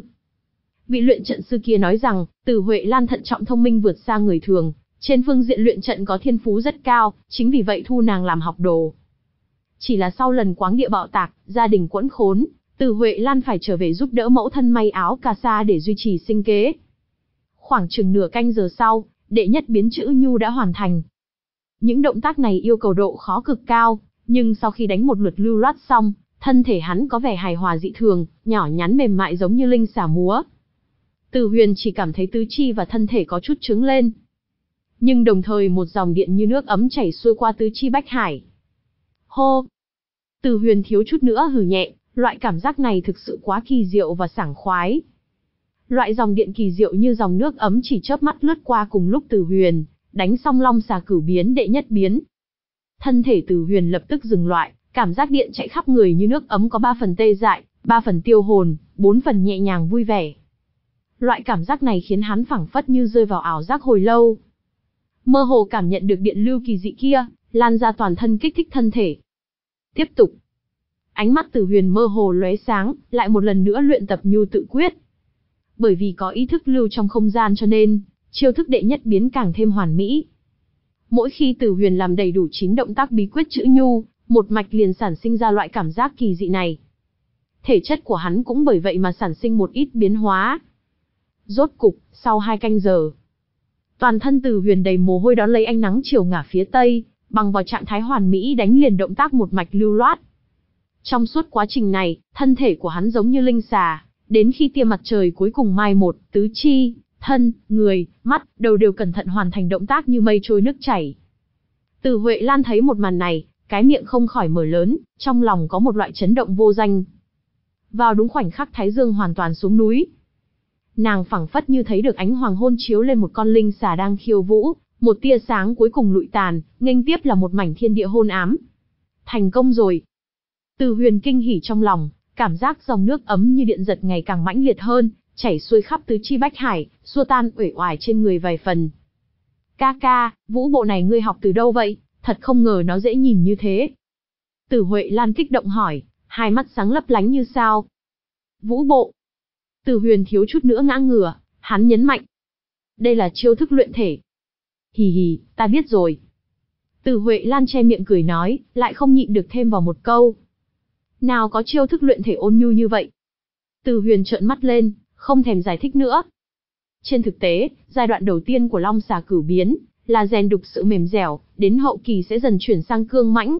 Vị luyện trận sư kia nói rằng, Từ Huệ Lan thận trọng thông minh vượt xa người thường, trên phương diện luyện trận có thiên phú rất cao, chính vì vậy thu nàng làm học đồ. Chỉ là sau lần quáng địa bạo tạc, gia đình quẫn khốn, Từ Huệ Lan phải trở về giúp đỡ mẫu thân may áo cà sa để duy trì sinh kế. Khoảng chừng nửa canh giờ sau, đệ nhất biến chữ nhu đã hoàn thành. Những động tác này yêu cầu độ khó cực cao, nhưng sau khi đánh một lượt lưu loát xong, thân thể hắn có vẻ hài hòa dị thường, nhỏ nhắn mềm mại giống như linh xà múa. Từ Huyền chỉ cảm thấy tứ chi và thân thể có chút trướng lên. Nhưng đồng thời một dòng điện như nước ấm chảy xuôi qua tứ chi bách hải. Hô! Từ Huyền thiếu chút nữa hừ nhẹ, loại cảm giác này thực sự quá kỳ diệu và sảng khoái. Loại dòng điện kỳ diệu như dòng nước ấm chỉ chớp mắt lướt qua cùng lúc Từ Huyền đánh xong Long Xà Cửu Biến đệ nhất biến. Thân thể Từ Huyền lập tức dừng loại, cảm giác điện chạy khắp người như nước ấm có ba phần tê dại, ba phần tiêu hồn, bốn phần nhẹ nhàng vui vẻ. Loại cảm giác này khiến hắn phảng phất như rơi vào ảo giác hồi lâu. Mơ hồ cảm nhận được điện lưu kỳ dị kia, lan ra toàn thân kích thích thân thể. Tiếp tục. Ánh mắt Từ Huyền mơ hồ lóe sáng, lại một lần nữa luyện tập nhu tự quyết. Bởi vì có ý thức lưu trong không gian cho nên, chiêu thức đệ nhất biến càng thêm hoàn mỹ. Mỗi khi Từ Huyền làm đầy đủ chín động tác bí quyết chữ nhu, một mạch liền sản sinh ra loại cảm giác kỳ dị này. Thể chất của hắn cũng bởi vậy mà sản sinh một ít biến hóa. Rốt cục, sau hai canh giờ, toàn thân Từ Huyền đầy mồ hôi đón lấy ánh nắng chiều ngả phía tây, bằng vào trạng thái hoàn mỹ đánh liền động tác một mạch lưu loát. Trong suốt quá trình này, thân thể của hắn giống như linh xà, đến khi tia mặt trời cuối cùng mai một, tứ chi, thân, người, mắt, đầu đều cẩn thận hoàn thành động tác như mây trôi nước chảy. Từ Huệ Lan thấy một màn này, cái miệng không khỏi mở lớn, trong lòng có một loại chấn động vô danh. Vào đúng khoảnh khắc Thái Dương hoàn toàn xuống núi, nàng phảng phất như thấy được ánh hoàng hôn chiếu lên một con linh xà đang khiêu vũ, một tia sáng cuối cùng lụi tàn, nghênh tiếp là một mảnh thiên địa hôn ám. Thành công rồi. Từ Huyền kinh hỉ trong lòng, cảm giác dòng nước ấm như điện giật ngày càng mãnh liệt hơn, chảy xuôi khắp tứ chi bách hải, xua tan uể oải trên người vài phần. Ca ca, vũ bộ này ngươi học từ đâu vậy? Thật không ngờ nó dễ nhìn như thế. Từ Huệ Lan kích động hỏi, hai mắt sáng lấp lánh như sao. Vũ bộ. Từ Huyền thiếu chút nữa ngã ngửa, hắn nhấn mạnh. Đây là chiêu thức luyện thể. Hì hì, ta biết rồi. Từ Huệ Lan che miệng cười nói, lại không nhịn được thêm vào một câu. Nào có chiêu thức luyện thể ôn nhu như vậy. Từ Huyền trợn mắt lên, không thèm giải thích nữa. Trên thực tế, giai đoạn đầu tiên của Long Xà Cửu Biến là rèn đục sự mềm dẻo, đến hậu kỳ sẽ dần chuyển sang cương mãnh.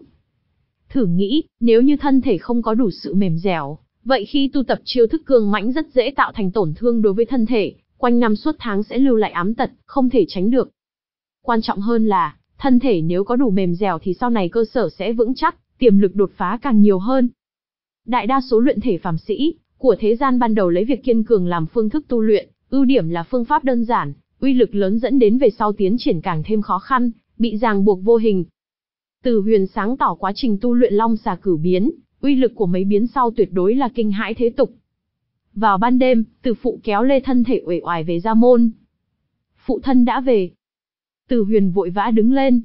Thử nghĩ, nếu như thân thể không có đủ sự mềm dẻo, vậy khi tu tập chiêu thức cương mãnh rất dễ tạo thành tổn thương đối với thân thể, quanh năm suốt tháng sẽ lưu lại ám tật, không thể tránh được. Quan trọng hơn là, thân thể nếu có đủ mềm dẻo thì sau này cơ sở sẽ vững chắc, tiềm lực đột phá càng nhiều hơn. Đại đa số luyện thể phàm sĩ của thế gian ban đầu lấy việc kiên cường làm phương thức tu luyện, ưu điểm là phương pháp đơn giản, uy lực lớn dẫn đến về sau tiến triển càng thêm khó khăn, bị ràng buộc vô hình. Từ Huyền sáng tỏ quá trình tu luyện Long Xà Cửu biến, uy lực của mấy biến sau tuyệt đối là kinh hãi thế tục. Vào ban đêm, Từ phụ kéo lê thân thể uể oải về gia môn. Phụ thân đã về. Từ Huyền vội vã đứng lên.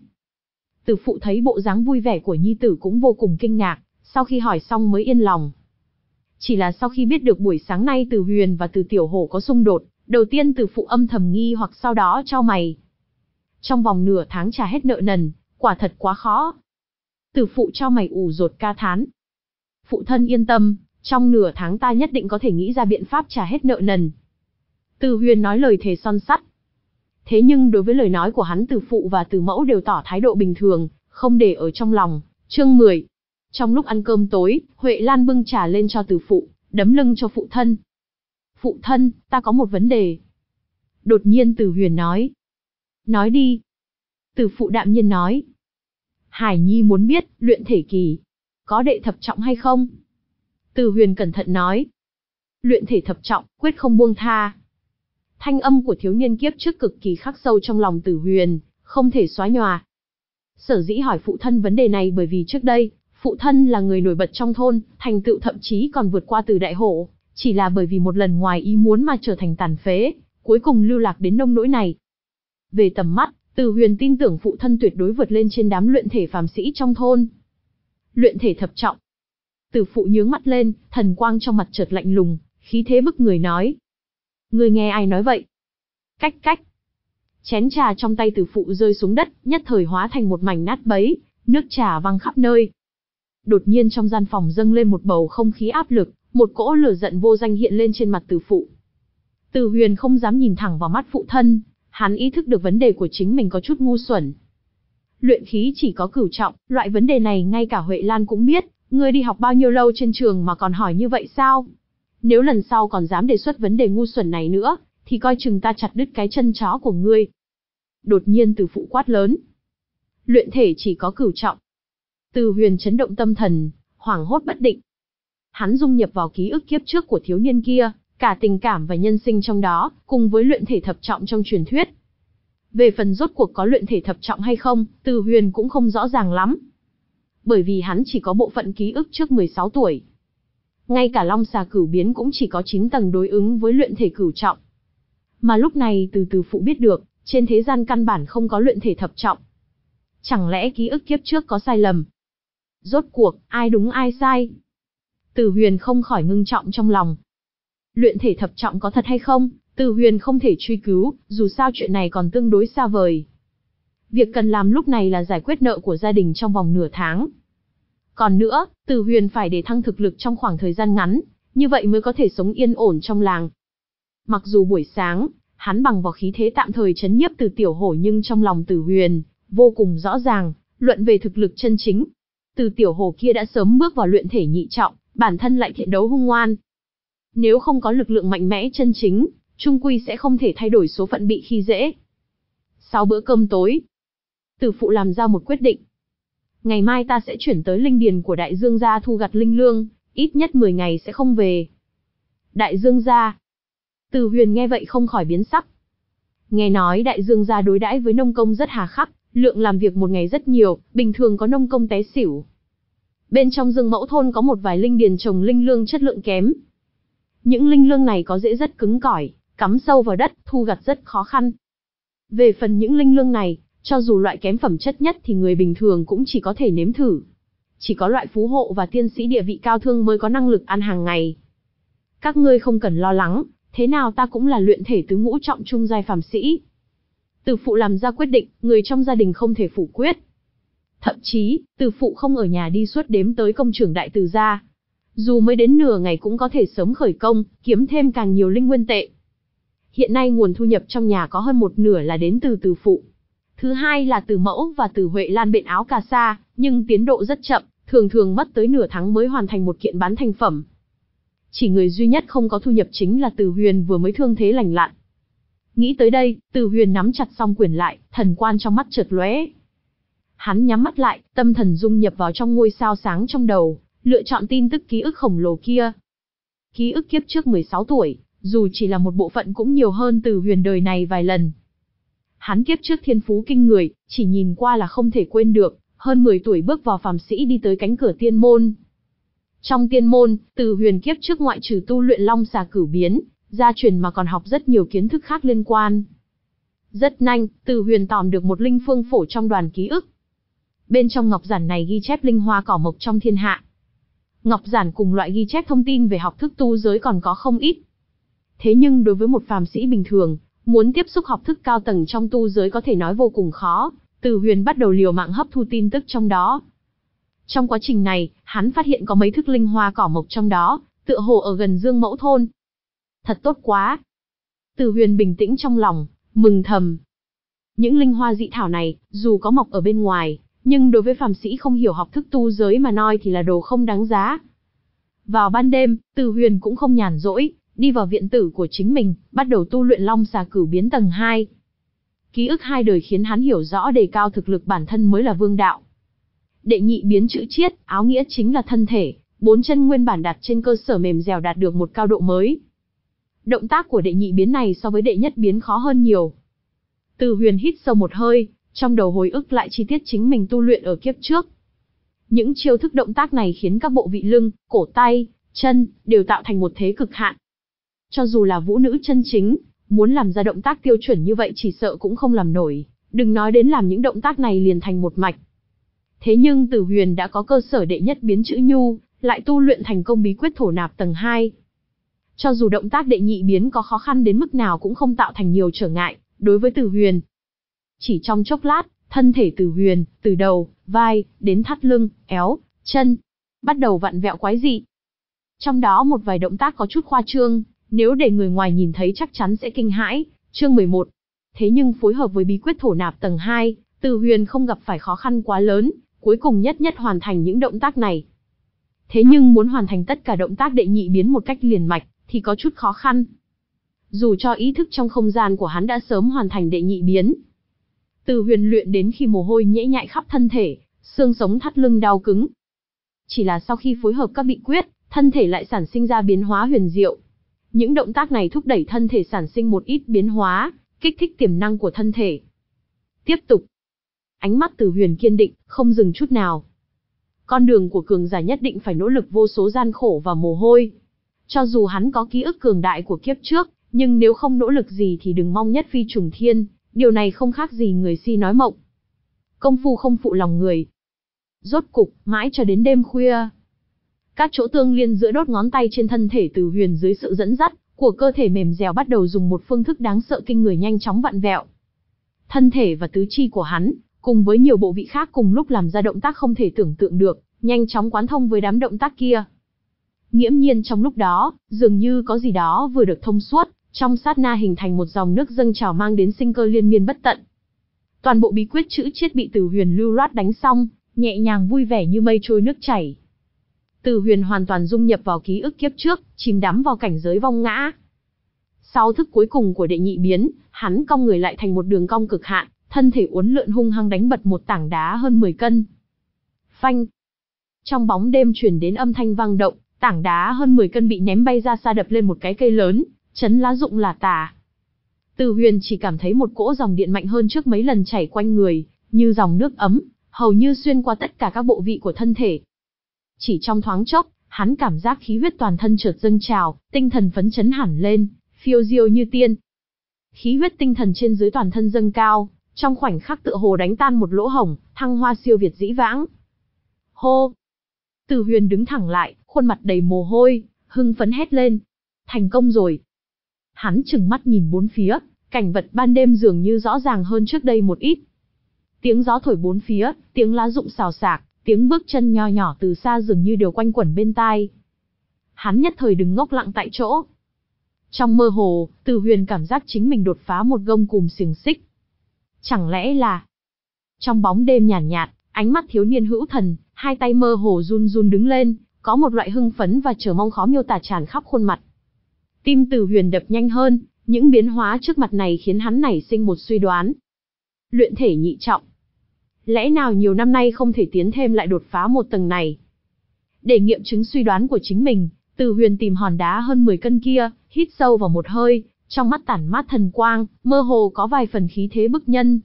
Từ phụ thấy bộ dáng vui vẻ của nhi tử cũng vô cùng kinh ngạc, sau khi hỏi xong mới yên lòng. Chỉ là sau khi biết được buổi sáng nay Từ Huyền và Từ Tiểu Hổ có xung đột, đầu tiên Từ phụ âm thầm nghi hoặc sau đó chau mày. Trong vòng nửa tháng trả hết nợ nần, quả thật quá khó. Từ phụ chau mày ủ rột ca thán. Phụ thân yên tâm, trong nửa tháng ta nhất định có thể nghĩ ra biện pháp trả hết nợ nần. Từ Huyền nói lời thề son sắt. Thế nhưng đối với lời nói của hắn, Từ phụ và Từ mẫu đều tỏ thái độ bình thường, không để ở trong lòng. Chương mười. Trong lúc ăn cơm tối, Huệ Lan bưng trà lên cho Từ phụ, đấm lưng cho phụ thân. Phụ thân, ta có một vấn đề. Đột nhiên Từ Huyền nói. Nói đi. Từ phụ đạm nhiên nói. Hải Nhi muốn biết, luyện thể kỳ, có đệ thập trọng hay không? Từ Huyền cẩn thận nói. Luyện thể thập trọng, quyết không buông tha. Thanh âm của thiếu niên kiếp trước cực kỳ khắc sâu trong lòng Từ Huyền, không thể xóa nhòa. Sở dĩ hỏi phụ thân vấn đề này bởi vì trước đây, phụ thân là người nổi bật trong thôn, thành tựu thậm chí còn vượt qua Từ Đại Hổ, chỉ là bởi vì một lần ngoài ý muốn mà trở thành tàn phế, cuối cùng lưu lạc đến nông nỗi này. Về tầm mắt, Từ Huyền tin tưởng phụ thân tuyệt đối vượt lên trên đám luyện thể phàm sĩ trong thôn. Luyện thể thập trọng. Từ phụ nhướng mắt lên, thần quang trong mặt chợt lạnh lùng, khí thế bức người nói. Người nghe ai nói vậy? Cách cách. Chén trà trong tay Từ phụ rơi xuống đất, nhất thời hóa thành một mảnh nát bấy, nước trà văng khắp nơi. Đột nhiên trong gian phòng dâng lên một bầu không khí áp lực, một cỗ lửa giận vô danh hiện lên trên mặt Từ phụ. Từ Huyền không dám nhìn thẳng vào mắt phụ thân, hắn ý thức được vấn đề của chính mình có chút ngu xuẩn. Luyện khí chỉ có cửu trọng, loại vấn đề này ngay cả Huệ Lan cũng biết, ngươi đi học bao nhiêu lâu trên trường mà còn hỏi như vậy sao? Nếu lần sau còn dám đề xuất vấn đề ngu xuẩn này nữa, thì coi chừng ta chặt đứt cái chân chó của ngươi. Đột nhiên Từ phụ quát lớn. Luyện thể chỉ có cửu trọng. Từ Huyền chấn động tâm thần, hoảng hốt bất định. Hắn dung nhập vào ký ức kiếp trước của thiếu niên kia, cả tình cảm và nhân sinh trong đó, cùng với luyện thể thập trọng trong truyền thuyết. Về phần rốt cuộc có luyện thể thập trọng hay không, Từ Huyền cũng không rõ ràng lắm. Bởi vì hắn chỉ có bộ phận ký ức trước mười sáu tuổi. Ngay cả Long Xà Cửu biến cũng chỉ có chín tầng đối ứng với luyện thể cửu trọng. Mà lúc này từ từ phụ biết được, trên thế gian căn bản không có luyện thể thập trọng. Chẳng lẽ ký ức kiếp trước có sai lầm? Rốt cuộc, ai đúng ai sai? Từ Huyền không khỏi ngưng trọng trong lòng. Luyện thể thập trọng có thật hay không, Từ Huyền không thể truy cứu, dù sao chuyện này còn tương đối xa vời. Việc cần làm lúc này là giải quyết nợ của gia đình trong vòng nửa tháng. Còn nữa, Từ Huyền phải để thăng thực lực trong khoảng thời gian ngắn, như vậy mới có thể sống yên ổn trong làng. Mặc dù buổi sáng, hắn bằng vào khí thế tạm thời trấn nhiếp Từ Tiểu Hổ, nhưng trong lòng Từ Huyền vô cùng rõ ràng, luận về thực lực chân chính, Từ Tiểu Hổ kia đã sớm bước vào luyện thể nhị trọng, bản thân lại thiện đấu hung ngoan. Nếu không có lực lượng mạnh mẽ chân chính, chung quy sẽ không thể thay đổi số phận bị khi dễ. Sau bữa cơm tối, Từ phụ làm ra một quyết định. Ngày mai ta sẽ chuyển tới linh điền của Đại Dương gia thu gặt linh lương, ít nhất mười ngày sẽ không về. Đại Dương gia. Từ Huyền nghe vậy không khỏi biến sắc. Nghe nói Đại Dương gia đối đãi với nông công rất hà khắc, lượng làm việc một ngày rất nhiều, bình thường có nông công té xỉu. Bên trong Dương Mẫu thôn có một vài linh điền trồng linh lương chất lượng kém. Những linh lương này có rễ rất cứng cỏi, cắm sâu vào đất, thu gặt rất khó khăn. Về phần những linh lương này, cho dù loại kém phẩm chất nhất thì người bình thường cũng chỉ có thể nếm thử. Chỉ có loại phú hộ và tiên sĩ địa vị cao thương mới có năng lực ăn hàng ngày. Các ngươi không cần lo lắng, thế nào ta cũng là luyện thể tứ ngũ trọng trung giai phàm sĩ. Từ phụ làm ra quyết định, người trong gia đình không thể phủ quyết. Thậm chí, từ phụ không ở nhà đi suốt đếm tới công trưởng Đại Từ gia. Dù mới đến nửa ngày cũng có thể sớm khởi công, kiếm thêm càng nhiều linh nguyên tệ. Hiện nay nguồn thu nhập trong nhà có hơn một nửa là đến từ từ phụ. Thứ hai là Từ Mẫu và Từ Huệ Lan bện áo cà sa, nhưng tiến độ rất chậm, thường thường mất tới nửa tháng mới hoàn thành một kiện bán thành phẩm. Chỉ người duy nhất không có thu nhập chính là Từ Huyền vừa mới thương thế lành lặn. Nghĩ tới đây, Từ Huyền nắm chặt song quyền lại, thần quan trong mắt chợt lóe. Hắn nhắm mắt lại, tâm thần dung nhập vào trong ngôi sao sáng trong đầu, lựa chọn tin tức ký ức khổng lồ kia. Ký ức kiếp trước mười sáu tuổi, dù chỉ là một bộ phận cũng nhiều hơn Từ Huyền đời này vài lần. Hắn kiếp trước thiên phú kinh người, chỉ nhìn qua là không thể quên được, hơn mười tuổi bước vào phàm sĩ đi tới cánh cửa tiên môn. Trong tiên môn, Từ Huyền kiếp trước ngoại trừ tu luyện long xà cửu biến, gia truyền mà còn học rất nhiều kiến thức khác liên quan. Rất nhanh, Từ Huyền tóm được một linh phương phổ trong đoàn ký ức. Bên trong ngọc giản này ghi chép linh hoa cỏ mộc trong thiên hạ. Ngọc giản cùng loại ghi chép thông tin về học thức tu giới còn có không ít. Thế nhưng đối với một phàm sĩ bình thường, muốn tiếp xúc học thức cao tầng trong tu giới có thể nói vô cùng khó. Từ Huyền bắt đầu liều mạng hấp thu tin tức trong đó. Trong quá trình này, hắn phát hiện có mấy thức linh hoa cỏ mộc trong đó, tựa hồ ở gần Dương Mẫu thôn. Thật tốt quá. Từ Huyền bình tĩnh trong lòng, mừng thầm. Những linh hoa dị thảo này, dù có mọc ở bên ngoài, nhưng đối với phàm sĩ không hiểu học thức tu giới mà nói thì là đồ không đáng giá. Vào ban đêm, Từ Huyền cũng không nhàn rỗi, đi vào viện tử của chính mình, bắt đầu tu luyện long xà cửu biến tầng hai. Ký ức hai đời khiến hắn hiểu rõ đề cao thực lực bản thân mới là vương đạo. Đệ nhị biến chữ chiết, áo nghĩa chính là thân thể, bốn chân nguyên bản đặt trên cơ sở mềm dẻo đạt được một cao độ mới. Động tác của đệ nhị biến này so với đệ nhất biến khó hơn nhiều. Từ Huyền hít sâu một hơi, trong đầu hồi ức lại chi tiết chính mình tu luyện ở kiếp trước. Những chiêu thức động tác này khiến các bộ vị lưng, cổ tay, chân, đều tạo thành một thế cực hạn. Cho dù là vũ nữ chân chính, muốn làm ra động tác tiêu chuẩn như vậy chỉ sợ cũng không làm nổi, đừng nói đến làm những động tác này liền thành một mạch. Thế nhưng Từ Huyền đã có cơ sở đệ nhất biến chữ nhu, lại tu luyện thành công bí quyết thổ nạp tầng hai. Cho dù động tác đệ nhị biến có khó khăn đến mức nào cũng không tạo thành nhiều trở ngại, đối với Từ Huyền. Chỉ trong chốc lát, thân thể Từ Huyền, từ đầu, vai, đến thắt lưng, éo, chân, bắt đầu vặn vẹo quái dị. Trong đó một vài động tác có chút khoa trương, nếu để người ngoài nhìn thấy chắc chắn sẽ kinh hãi. Chương mười một. Thế nhưng phối hợp với bí quyết thổ nạp tầng hai, Từ Huyền không gặp phải khó khăn quá lớn, cuối cùng nhất nhất hoàn thành những động tác này. Thế nhưng muốn hoàn thành tất cả động tác đệ nhị biến một cách liền mạch, thì có chút khó khăn. Dù cho ý thức trong không gian của hắn đã sớm hoàn thành đệ nhị biến. Từ Huyền luyện đến khi mồ hôi nhễ nhại khắp thân thể, xương sống thắt lưng đau cứng. Chỉ là sau khi phối hợp các bí quyết, thân thể lại sản sinh ra biến hóa huyền diệu. Những động tác này thúc đẩy thân thể sản sinh một ít biến hóa, kích thích tiềm năng của thân thể. Tiếp tục. Ánh mắt Từ Huyền kiên định, không dừng chút nào. Con đường của cường giả nhất định phải nỗ lực vô số gian khổ và mồ hôi. Cho dù hắn có ký ức cường đại của kiếp trước, nhưng nếu không nỗ lực gì thì đừng mong nhất phi trùng thiên, điều này không khác gì người si nói mộng. Công phu không phụ lòng người. Rốt cục, mãi cho đến đêm khuya. Các chỗ tương liên giữa đốt ngón tay trên thân thể Từ Huyền dưới sự dẫn dắt của cơ thể mềm dẻo bắt đầu dùng một phương thức đáng sợ kinh người nhanh chóng vặn vẹo. Thân thể và tứ chi của hắn, cùng với nhiều bộ vị khác cùng lúc làm ra động tác không thể tưởng tượng được, nhanh chóng quán thông với đám động tác kia. Nghiễm nhiên trong lúc đó, dường như có gì đó vừa được thông suốt, trong sát na hình thành một dòng nước dâng trào mang đến sinh cơ liên miên bất tận. Toàn bộ bí quyết chữ chiết bị Từ Huyền lưu loát đánh xong, nhẹ nhàng vui vẻ như mây trôi nước chảy. Từ Huyền hoàn toàn dung nhập vào ký ức kiếp trước, chìm đắm vào cảnh giới vong ngã. Sau thức cuối cùng của đệ nhị biến, hắn cong người lại thành một đường cong cực hạn, thân thể uốn lượn hung hăng đánh bật một tảng đá hơn mười cân. Phanh! Trong bóng đêm truyền đến âm thanh vang động, tảng đá hơn mười cân bị ném bay ra xa đập lên một cái cây lớn, chấn lá rụng lả tả. Từ Huyền chỉ cảm thấy một cỗ dòng điện mạnh hơn trước mấy lần chảy quanh người, như dòng nước ấm, hầu như xuyên qua tất cả các bộ vị của thân thể. Chỉ trong thoáng chốc, hắn cảm giác khí huyết toàn thân chợt dâng trào, tinh thần phấn chấn hẳn lên, phiêu diêu như tiên. Khí huyết tinh thần trên dưới toàn thân dâng cao, trong khoảnh khắc tựa hồ đánh tan một lỗ hổng, thăng hoa siêu việt dĩ vãng. Hô! Từ Huyền đứng thẳng lại, khuôn mặt đầy mồ hôi, hưng phấn hét lên. Thành công rồi! Hắn trừng mắt nhìn bốn phía, cảnh vật ban đêm dường như rõ ràng hơn trước đây một ít. Tiếng gió thổi bốn phía, tiếng lá rụng xào xạc, tiếng bước chân nho nhỏ từ xa dường như đều quanh quẩn bên tai. Hắn nhất thời đứng ngốc lặng tại chỗ. Trong mơ hồ, Từ Huyền cảm giác chính mình đột phá một gông cùm xiềng xích. Chẳng lẽ là, Trong bóng đêm nhàn nhạt, nhạt, ánh mắt thiếu niên hữu thần, hai tay mơ hồ run run đứng lên, có một loại hưng phấn và chờ mong khó miêu tả tràn khắp khuôn mặt. Tim Từ Huyền đập nhanh hơn, những biến hóa trước mặt này khiến hắn nảy sinh một suy đoán. Luyện thể nhị trọng. Lẽ nào nhiều năm nay không thể tiến thêm lại đột phá một tầng này? Để nghiệm chứng suy đoán của chính mình, Từ Huyền tìm hòn đá hơn mười cân kia, hít sâu vào một hơi, trong mắt tản mát thần quang, mơ hồ có vài phần khí thế bức nhân.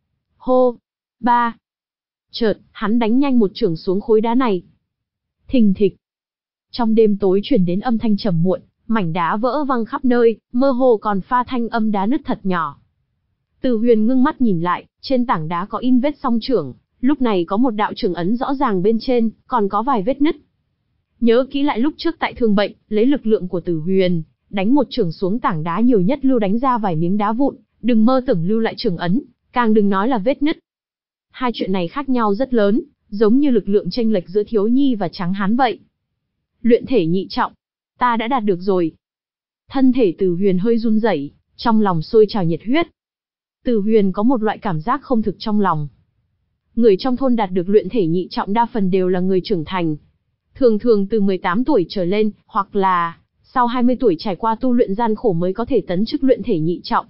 Hô! Ba! Chợt, hắn đánh nhanh một chưởng xuống khối đá này. Thình thịch! Trong đêm tối truyền đến âm thanh trầm muộn, mảnh đá vỡ văng khắp nơi, mơ hồ còn pha thanh âm đá nứt thật nhỏ. Từ Huyền ngưng mắt nhìn lại, trên tảng đá có in vết song chưởng, lúc này có một đạo trưởng ấn rõ ràng bên trên, còn có vài vết nứt. Nhớ kỹ lại lúc trước tại Thương Bệnh, lấy lực lượng của Từ Huyền, đánh một chưởng xuống tảng đá nhiều nhất lưu đánh ra vài miếng đá vụn, đừng mơ tưởng lưu lại trưởng ấn, càng đừng nói là vết nứt. Hai chuyện này khác nhau rất lớn, giống như lực lượng chênh lệch giữa thiếu nhi và trắng hán vậy. Luyện thể nhị trọng, ta đã đạt được rồi. Thân thể Từ Huyền hơi run rẩy, trong lòng sôi trào nhiệt huyết. Từ Huyền có một loại cảm giác không thực trong lòng. Người trong thôn đạt được luyện thể nhị trọng đa phần đều là người trưởng thành. Thường thường từ mười tám tuổi trở lên, hoặc là sau hai mươi tuổi trải qua tu luyện gian khổ mới có thể tấn chức luyện thể nhị trọng.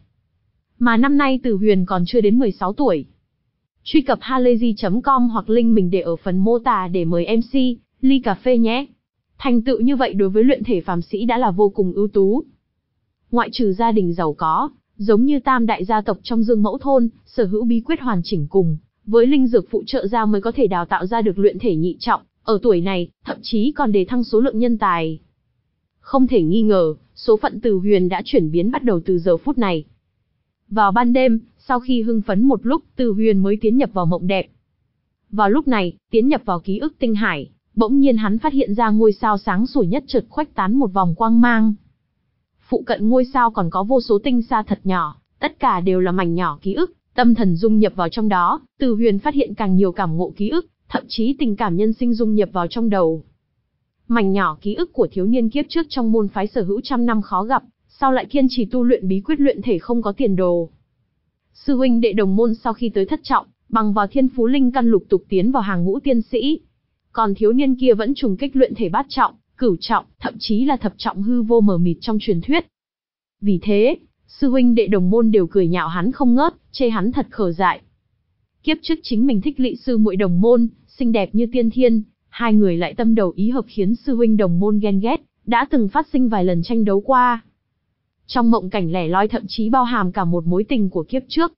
Mà năm nay Từ Huyền còn chưa đến mười sáu tuổi. Truy cập halayzi chấm com hoặc link mình để ở phần mô tả để mời em xê, ly cà phê nhé. Thành tựu như vậy đối với luyện thể phàm sĩ đã là vô cùng ưu tú. Ngoại trừ gia đình giàu có, giống như tam đại gia tộc trong Dương Mẫu thôn, sở hữu bí quyết hoàn chỉnh cùng với linh dược phụ trợ ra mới có thể đào tạo ra được luyện thể nhị trọng, ở tuổi này, thậm chí còn đề thăng số lượng nhân tài. Không thể nghi ngờ, số phận Từ Huyền đã chuyển biến bắt đầu từ giờ phút này. Vào ban đêm, sau khi hưng phấn một lúc, Từ Huyền mới tiến nhập vào mộng đẹp. Vào lúc này, tiến nhập vào ký ức tinh hải, bỗng nhiên hắn phát hiện ra ngôi sao sáng sủa nhất chợt khuếch tán một vòng quang mang. Phụ cận ngôi sao còn có vô số tinh sa thật nhỏ, tất cả đều là mảnh nhỏ ký ức, tâm thần dung nhập vào trong đó, Từ Huyền phát hiện càng nhiều cảm ngộ ký ức, thậm chí tình cảm nhân sinh dung nhập vào trong đầu. Mảnh nhỏ ký ức của thiếu niên kiếp trước trong môn phái sở hữu trăm năm khó gặp, sau lại kiên trì tu luyện bí quyết luyện thể không có tiền đồ. Sư huynh đệ đồng môn sau khi tới thất trọng, bằng vào thiên phú linh căn lục tục tiến vào hàng ngũ tiên sĩ. Còn thiếu niên kia vẫn trùng kích luyện thể bát trọng, cửu trọng, thậm chí là thập trọng hư vô mờ mịt trong truyền thuyết. Vì thế, sư huynh đệ đồng môn đều cười nhạo hắn không ngớt, chê hắn thật khờ dại. Kiếp trước chính mình thích lị sư muội đồng môn, xinh đẹp như tiên thiên, hai người lại tâm đầu ý hợp khiến sư huynh đồng môn ghen ghét, đã từng phát sinh vài lần tranh đấu qua. Trong mộng cảnh lẻ loi thậm chí bao hàm cả một mối tình của kiếp trước.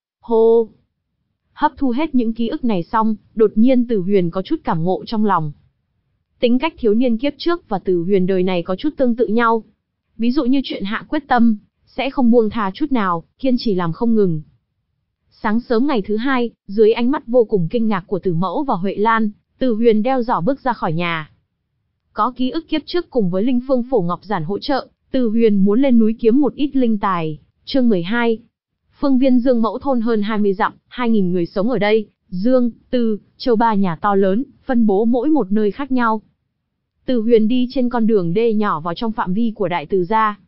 Hô! Hấp thu hết những ký ức này xong, đột nhiên Từ Huyền có chút cảm ngộ trong lòng. Tính cách thiếu niên kiếp trước và Từ Huyền đời này có chút tương tự nhau. Ví dụ như chuyện hạ quyết tâm, sẽ không buông tha chút nào, kiên trì làm không ngừng. Sáng sớm ngày thứ hai, dưới ánh mắt vô cùng kinh ngạc của Từ Mẫu và Huệ Lan, Từ Huyền đeo giỏ bước ra khỏi nhà. Có ký ức kiếp trước cùng với Linh Phương Phổ Ngọc Giản hỗ trợ, Từ Huyền muốn lên núi kiếm một ít linh tài. Chương mười hai. Phương viên Dương Mẫu thôn hơn hai mươi dặm, hai nghìn người sống ở đây, Dương, Từ, Châu ba nhà to lớn, phân bố mỗi một nơi khác nhau. Từ Huyền đi trên con đường đê nhỏ vào trong phạm vi của Đại Từ gia.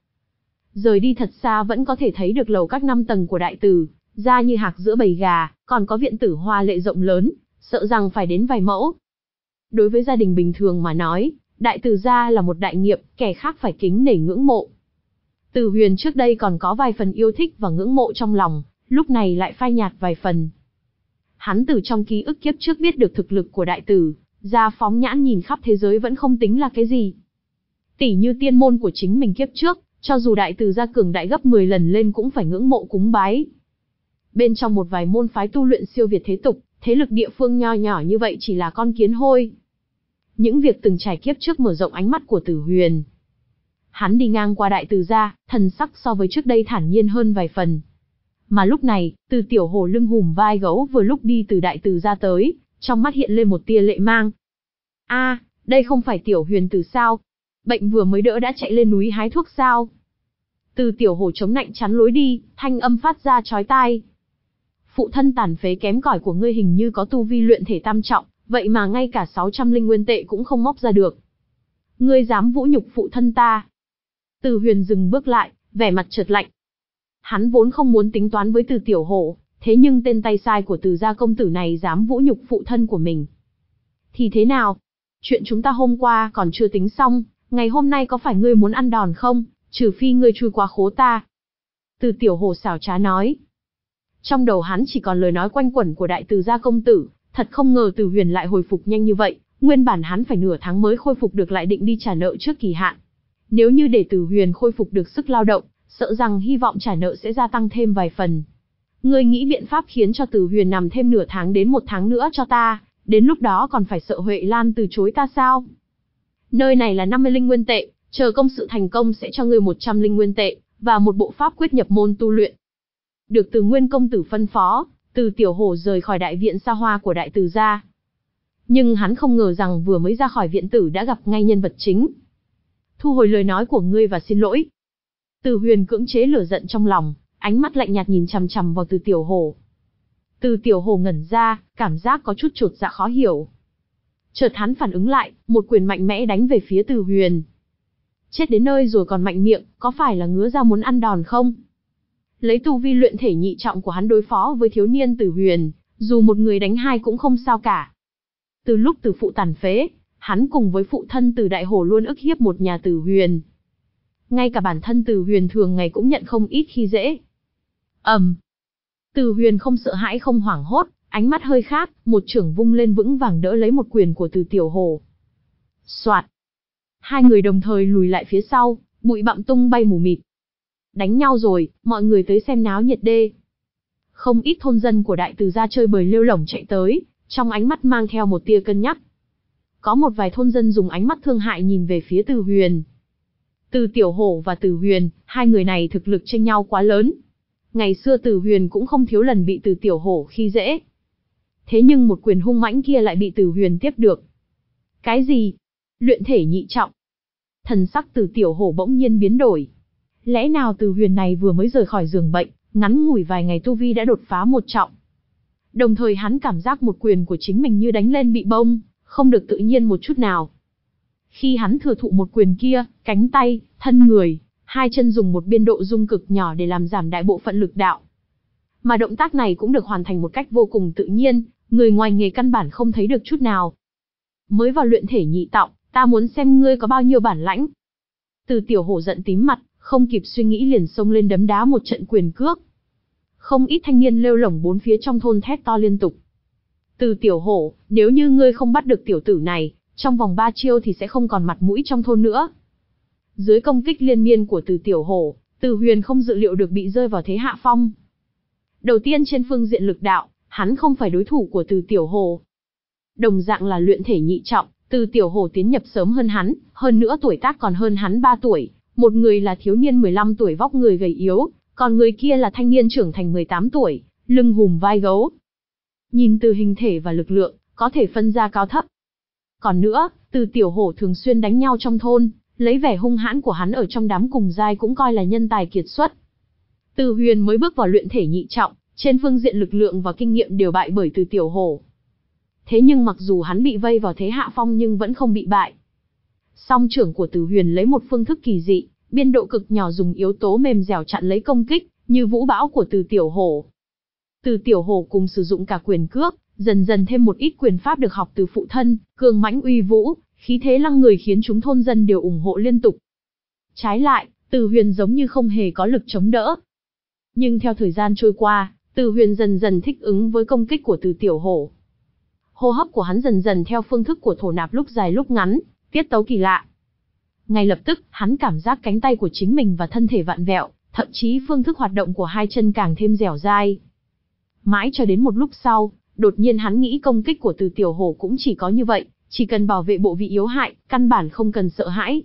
Rời đi thật xa vẫn có thể thấy được lầu các năm tầng của Đại Từ gia như hạc giữa bầy gà, còn có viện tử hoa lệ rộng lớn, sợ rằng phải đến vài mẫu. Đối với gia đình bình thường mà nói, Đại Từ gia là một đại nghiệp, kẻ khác phải kính nể ngưỡng mộ. Từ Huyền trước đây còn có vài phần yêu thích và ngưỡng mộ trong lòng, lúc này lại phai nhạt vài phần. Hắn từ trong ký ức kiếp trước biết được thực lực của Đại Từ gia phóng nhãn nhìn khắp thế giới vẫn không tính là cái gì. Tỷ như tiên môn của chính mình kiếp trước, cho dù Đại Từ gia cường đại gấp mười lần lên cũng phải ngưỡng mộ cúng bái. Bên trong một vài môn phái tu luyện siêu việt thế tục, thế lực địa phương nho nhỏ như vậy chỉ là con kiến hôi. Những việc từng trải kiếp trước mở rộng ánh mắt của Từ Huyền. Hắn đi ngang qua Đại Từ gia, thần sắc so với trước đây thản nhiên hơn vài phần. Mà lúc này, Từ Tiểu Hổ lưng hùm vai gấu vừa lúc đi từ Đại Từ gia tới, trong mắt hiện lên một tia lệ mang. A, à, đây không phải Tiểu Huyền Từ sao? Bệnh vừa mới đỡ đã chạy lên núi hái thuốc sao? Từ Tiểu Hổ chống nạnh chắn lối đi, thanh âm phát ra chói tai. Phụ thân tàn phế kém cỏi của ngươi hình như có tu vi luyện thể tam trọng, vậy mà ngay cả sáu trăm linh nguyên tệ cũng không móc ra được. Ngươi dám vũ nhục phụ thân ta? Từ Huyền dừng bước lại, vẻ mặt chợt lạnh. Hắn vốn không muốn tính toán với Từ Tiểu Hổ, Thế nhưng tên tay sai của Từ gia công tử này dám vũ nhục phụ thân của mình. Thì thế nào? Chuyện chúng ta hôm qua còn chưa tính xong, ngày hôm nay có phải ngươi muốn ăn đòn không? Trừ phi ngươi chui qua khố ta. Từ Tiểu Hổ xảo trá nói. Trong đầu hắn chỉ còn lời nói quanh quẩn của đại Từ gia công tử, thật không ngờ Từ Huyền lại hồi phục nhanh như vậy, nguyên bản hắn phải nửa tháng mới khôi phục được lại định đi trả nợ trước kỳ hạn. Nếu như để Từ Huyền khôi phục được sức lao động, sợ rằng hy vọng trả nợ sẽ gia tăng thêm vài phần. Ngươi nghĩ biện pháp khiến cho Từ Huyền nằm thêm nửa tháng đến một tháng nữa cho ta, đến lúc đó còn phải sợ Huệ Lan từ chối ta sao? Nơi này là năm mươi linh nguyên tệ, chờ công sự thành công sẽ cho ngươi một trăm linh nguyên tệ, và một bộ pháp quyết nhập môn tu luyện. Được Từ Nguyên công tử phân phó, Từ Tiểu Hổ rời khỏi đại viện xa hoa của đại Từ gia. Nhưng hắn không ngờ rằng vừa mới ra khỏi viện tử đã gặp ngay nhân vật chính. Thu hồi lời nói của ngươi và xin lỗi. Từ Huyền cưỡng chế lửa giận trong lòng, ánh mắt lạnh nhạt nhìn chằm chằm vào Từ Tiểu Hổ. Từ Tiểu Hổ ngẩn ra, cảm giác có chút chột dạ khó hiểu. Chợt hắn phản ứng lại, một quyền mạnh mẽ đánh về phía Từ Huyền. Chết đến nơi rồi còn mạnh miệng, có phải là ngứa ra muốn ăn đòn không? Lấy tu vi luyện thể nhị trọng của hắn đối phó với thiếu niên Từ Huyền, dù một người đánh hai cũng không sao cả. Từ lúc Từ phụ tàn phế, hắn cùng với phụ thân Từ Đại Hổ luôn ức hiếp một nhà Từ Huyền. Ngay cả bản thân Từ Huyền thường ngày cũng nhận không ít khi dễ. ầm, um. Từ Huyền không sợ hãi không hoảng hốt, ánh mắt hơi khác, một chưởng vung lên vững vàng đỡ lấy một quyền của Từ Tiểu Hổ. Soạt. Hai người đồng thời lùi lại phía sau, bụi bặm tung bay mù mịt. Đánh nhau rồi, mọi người tới xem náo nhiệt đê. Không ít thôn dân của đại Từ gia chơi bời lêu lổng chạy tới, trong ánh mắt mang theo một tia cân nhắc. Có một vài thôn dân dùng ánh mắt thương hại nhìn về phía Từ Huyền. Từ Tiểu Hổ và Từ Huyền, hai người này thực lực chênh nhau quá lớn. Ngày xưa Từ Huyền cũng không thiếu lần bị Từ Tiểu Hổ khi dễ. Thế nhưng một quyền hung mãnh kia lại bị Từ Huyền tiếp được. Cái gì? Luyện thể nhị trọng. Thần sắc Từ Tiểu Hổ bỗng nhiên biến đổi. Lẽ nào Từ Huyền này vừa mới rời khỏi giường bệnh, ngắn ngủi vài ngày tu vi đã đột phá một trọng. Đồng thời hắn cảm giác một quyền của chính mình như đánh lên bị bông, không được tự nhiên một chút nào. Khi hắn thừa thụ một quyền kia, cánh tay, thân người, hai chân dùng một biên độ dung cực nhỏ để làm giảm đại bộ phận lực đạo. Mà động tác này cũng được hoàn thành một cách vô cùng tự nhiên, người ngoài nghề căn bản không thấy được chút nào. Mới vào luyện thể nhị trọng, ta muốn xem ngươi có bao nhiêu bản lãnh. Từ Tiểu Hổ giận tím mặt, không kịp suy nghĩ liền xông lên đấm đá một trận quyền cước. Không ít thanh niên lêu lổng bốn phía trong thôn thét to liên tục. Từ Tiểu Hổ, nếu như ngươi không bắt được tiểu tử này, trong vòng ba chiêu thì sẽ không còn mặt mũi trong thôn nữa. Dưới công kích liên miên của Từ Tiểu Hổ, Từ Huyền không dự liệu được bị rơi vào thế hạ phong. Đầu tiên trên phương diện lực đạo, hắn không phải đối thủ của Từ Tiểu Hổ. Đồng dạng là luyện thể nhị trọng, Từ Tiểu Hổ tiến nhập sớm hơn hắn, hơn nữa tuổi tác còn hơn hắn ba tuổi, một người là thiếu niên mười lăm tuổi vóc người gầy yếu, còn người kia là thanh niên trưởng thành mười tám tuổi, lưng hùm vai gấu. Nhìn từ hình thể và lực lượng, có thể phân ra cao thấp. Còn nữa, Từ Tiểu Hổ thường xuyên đánh nhau trong thôn, lấy vẻ hung hãn của hắn ở trong đám cùng giai cũng coi là nhân tài kiệt xuất. Từ Huyền mới bước vào luyện thể nhị trọng, trên phương diện lực lượng và kinh nghiệm đều bại bởi Từ Tiểu Hổ. Thế nhưng mặc dù hắn bị vây vào thế hạ phong nhưng vẫn không bị bại. Song trưởng của Từ Huyền lấy một phương thức kỳ dị, biên độ cực nhỏ dùng yếu tố mềm dẻo chặn lấy công kích, như vũ bão của Từ Tiểu Hổ. Từ Tiểu Hổ cùng sử dụng cả quyền cước, dần dần thêm một ít quyền pháp được học từ phụ thân, cường mãnh uy vũ, khí thế lăng người khiến chúng thôn dân đều ủng hộ liên tục. Trái lại, Từ Huyền giống như không hề có lực chống đỡ. Nhưng theo thời gian trôi qua, Từ Huyền dần dần thích ứng với công kích của Từ Tiểu Hổ. Hô hấp của hắn dần dần theo phương thức của thổ nạp lúc dài lúc ngắn, tiết tấu kỳ lạ. Ngay lập tức, hắn cảm giác cánh tay của chính mình và thân thể vặn vẹo, thậm chí phương thức hoạt động của hai chân càng thêm dẻo dai. Mãi cho đến một lúc sau, đột nhiên hắn nghĩ công kích của Từ Tiểu Hổ cũng chỉ có như vậy, chỉ cần bảo vệ bộ vị yếu hại, căn bản không cần sợ hãi.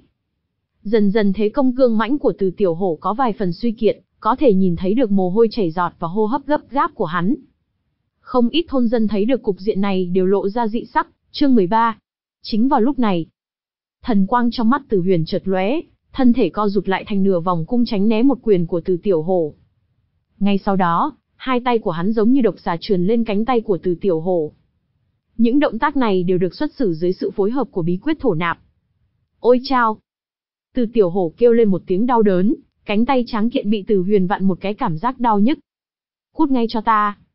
Dần dần thế công cương mãnh của Từ Tiểu Hổ có vài phần suy kiệt, có thể nhìn thấy được mồ hôi chảy giọt và hô hấp gấp gáp của hắn. Không ít thôn dân thấy được cục diện này đều lộ ra dị sắc. Chương mười ba. Chính vào lúc này, thần quang trong mắt Từ Huyền chợt lóe, thân thể co rụt lại thành nửa vòng cung tránh né một quyền của Từ Tiểu Hổ. Ngay sau đó, hai tay của hắn giống như độc xà trườn lên cánh tay của Từ Tiểu Hổ. Những động tác này đều được xuất xử dưới sự phối hợp của bí quyết thổ nạp. Ôi chao! Từ Tiểu Hổ kêu lên một tiếng đau đớn, cánh tay tráng kiện bị Từ Huyền vặn một cái cảm giác đau nhức. Cút ngay cho ta!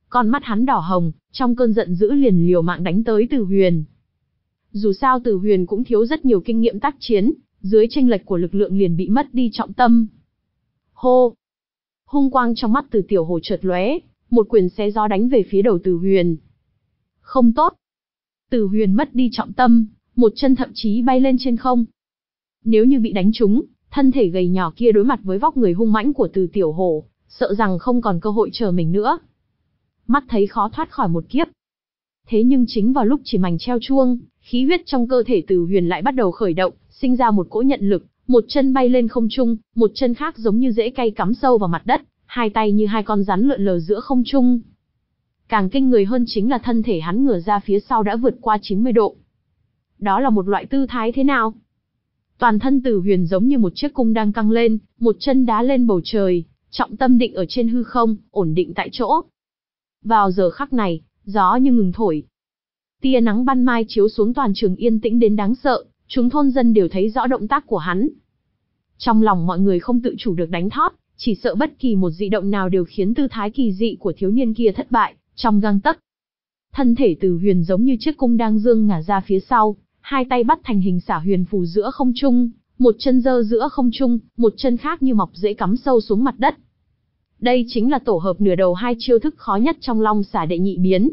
Con mắt hắn đỏ hồng, trong cơn giận dữ liền liều mạng đánh tới Từ Huyền. Dù sao Từ Huyền cũng thiếu rất nhiều kinh nghiệm tác chiến, dưới chênh lệch của lực lượng liền bị mất đi trọng tâm. Hô! Hung quang trong mắt Từ Tiểu Hổ chợt lóe, một quyền xé gió đánh về phía đầu Từ Huyền. Không tốt! Từ Huyền mất đi trọng tâm, một chân thậm chí bay lên trên không. Nếu như bị đánh trúng, thân thể gầy nhỏ kia đối mặt với vóc người hung mãnh của Từ Tiểu Hổ, sợ rằng không còn cơ hội chờ mình nữa. Mắt thấy khó thoát khỏi một kiếp. Thế nhưng chính vào lúc chỉ mảnh treo chuông, khí huyết trong cơ thể Từ Huyền lại bắt đầu khởi động, sinh ra một cỗ nhận lực, một chân bay lên không trung, một chân khác giống như rễ cây cắm sâu vào mặt đất, hai tay như hai con rắn lượn lờ giữa không trung. Càng kinh người hơn chính là thân thể hắn ngửa ra phía sau đã vượt qua chín mươi độ. Đó là một loại tư thái thế nào? Toàn thân Từ Huyền giống như một chiếc cung đang căng lên, một chân đá lên bầu trời, trọng tâm định ở trên hư không, ổn định tại chỗ. Vào giờ khắc này, gió như ngừng thổi. Tia nắng ban mai chiếu xuống toàn trường yên tĩnh đến đáng sợ, chúng thôn dân đều thấy rõ động tác của hắn. Trong lòng mọi người không tự chủ được đánh thót, chỉ sợ bất kỳ một dị động nào đều khiến tư thái kỳ dị của thiếu niên kia thất bại, trong gang tấc. Thân thể Từ Huyền giống như chiếc cung đang dương ngả ra phía sau, hai tay bắt thành hình xả huyền phù giữa không trung, một chân giơ giữa không trung, một chân khác như mọc rễ cắm sâu xuống mặt đất. Đây chính là tổ hợp nửa đầu hai chiêu thức khó nhất trong Long Xả đệ nhị biến.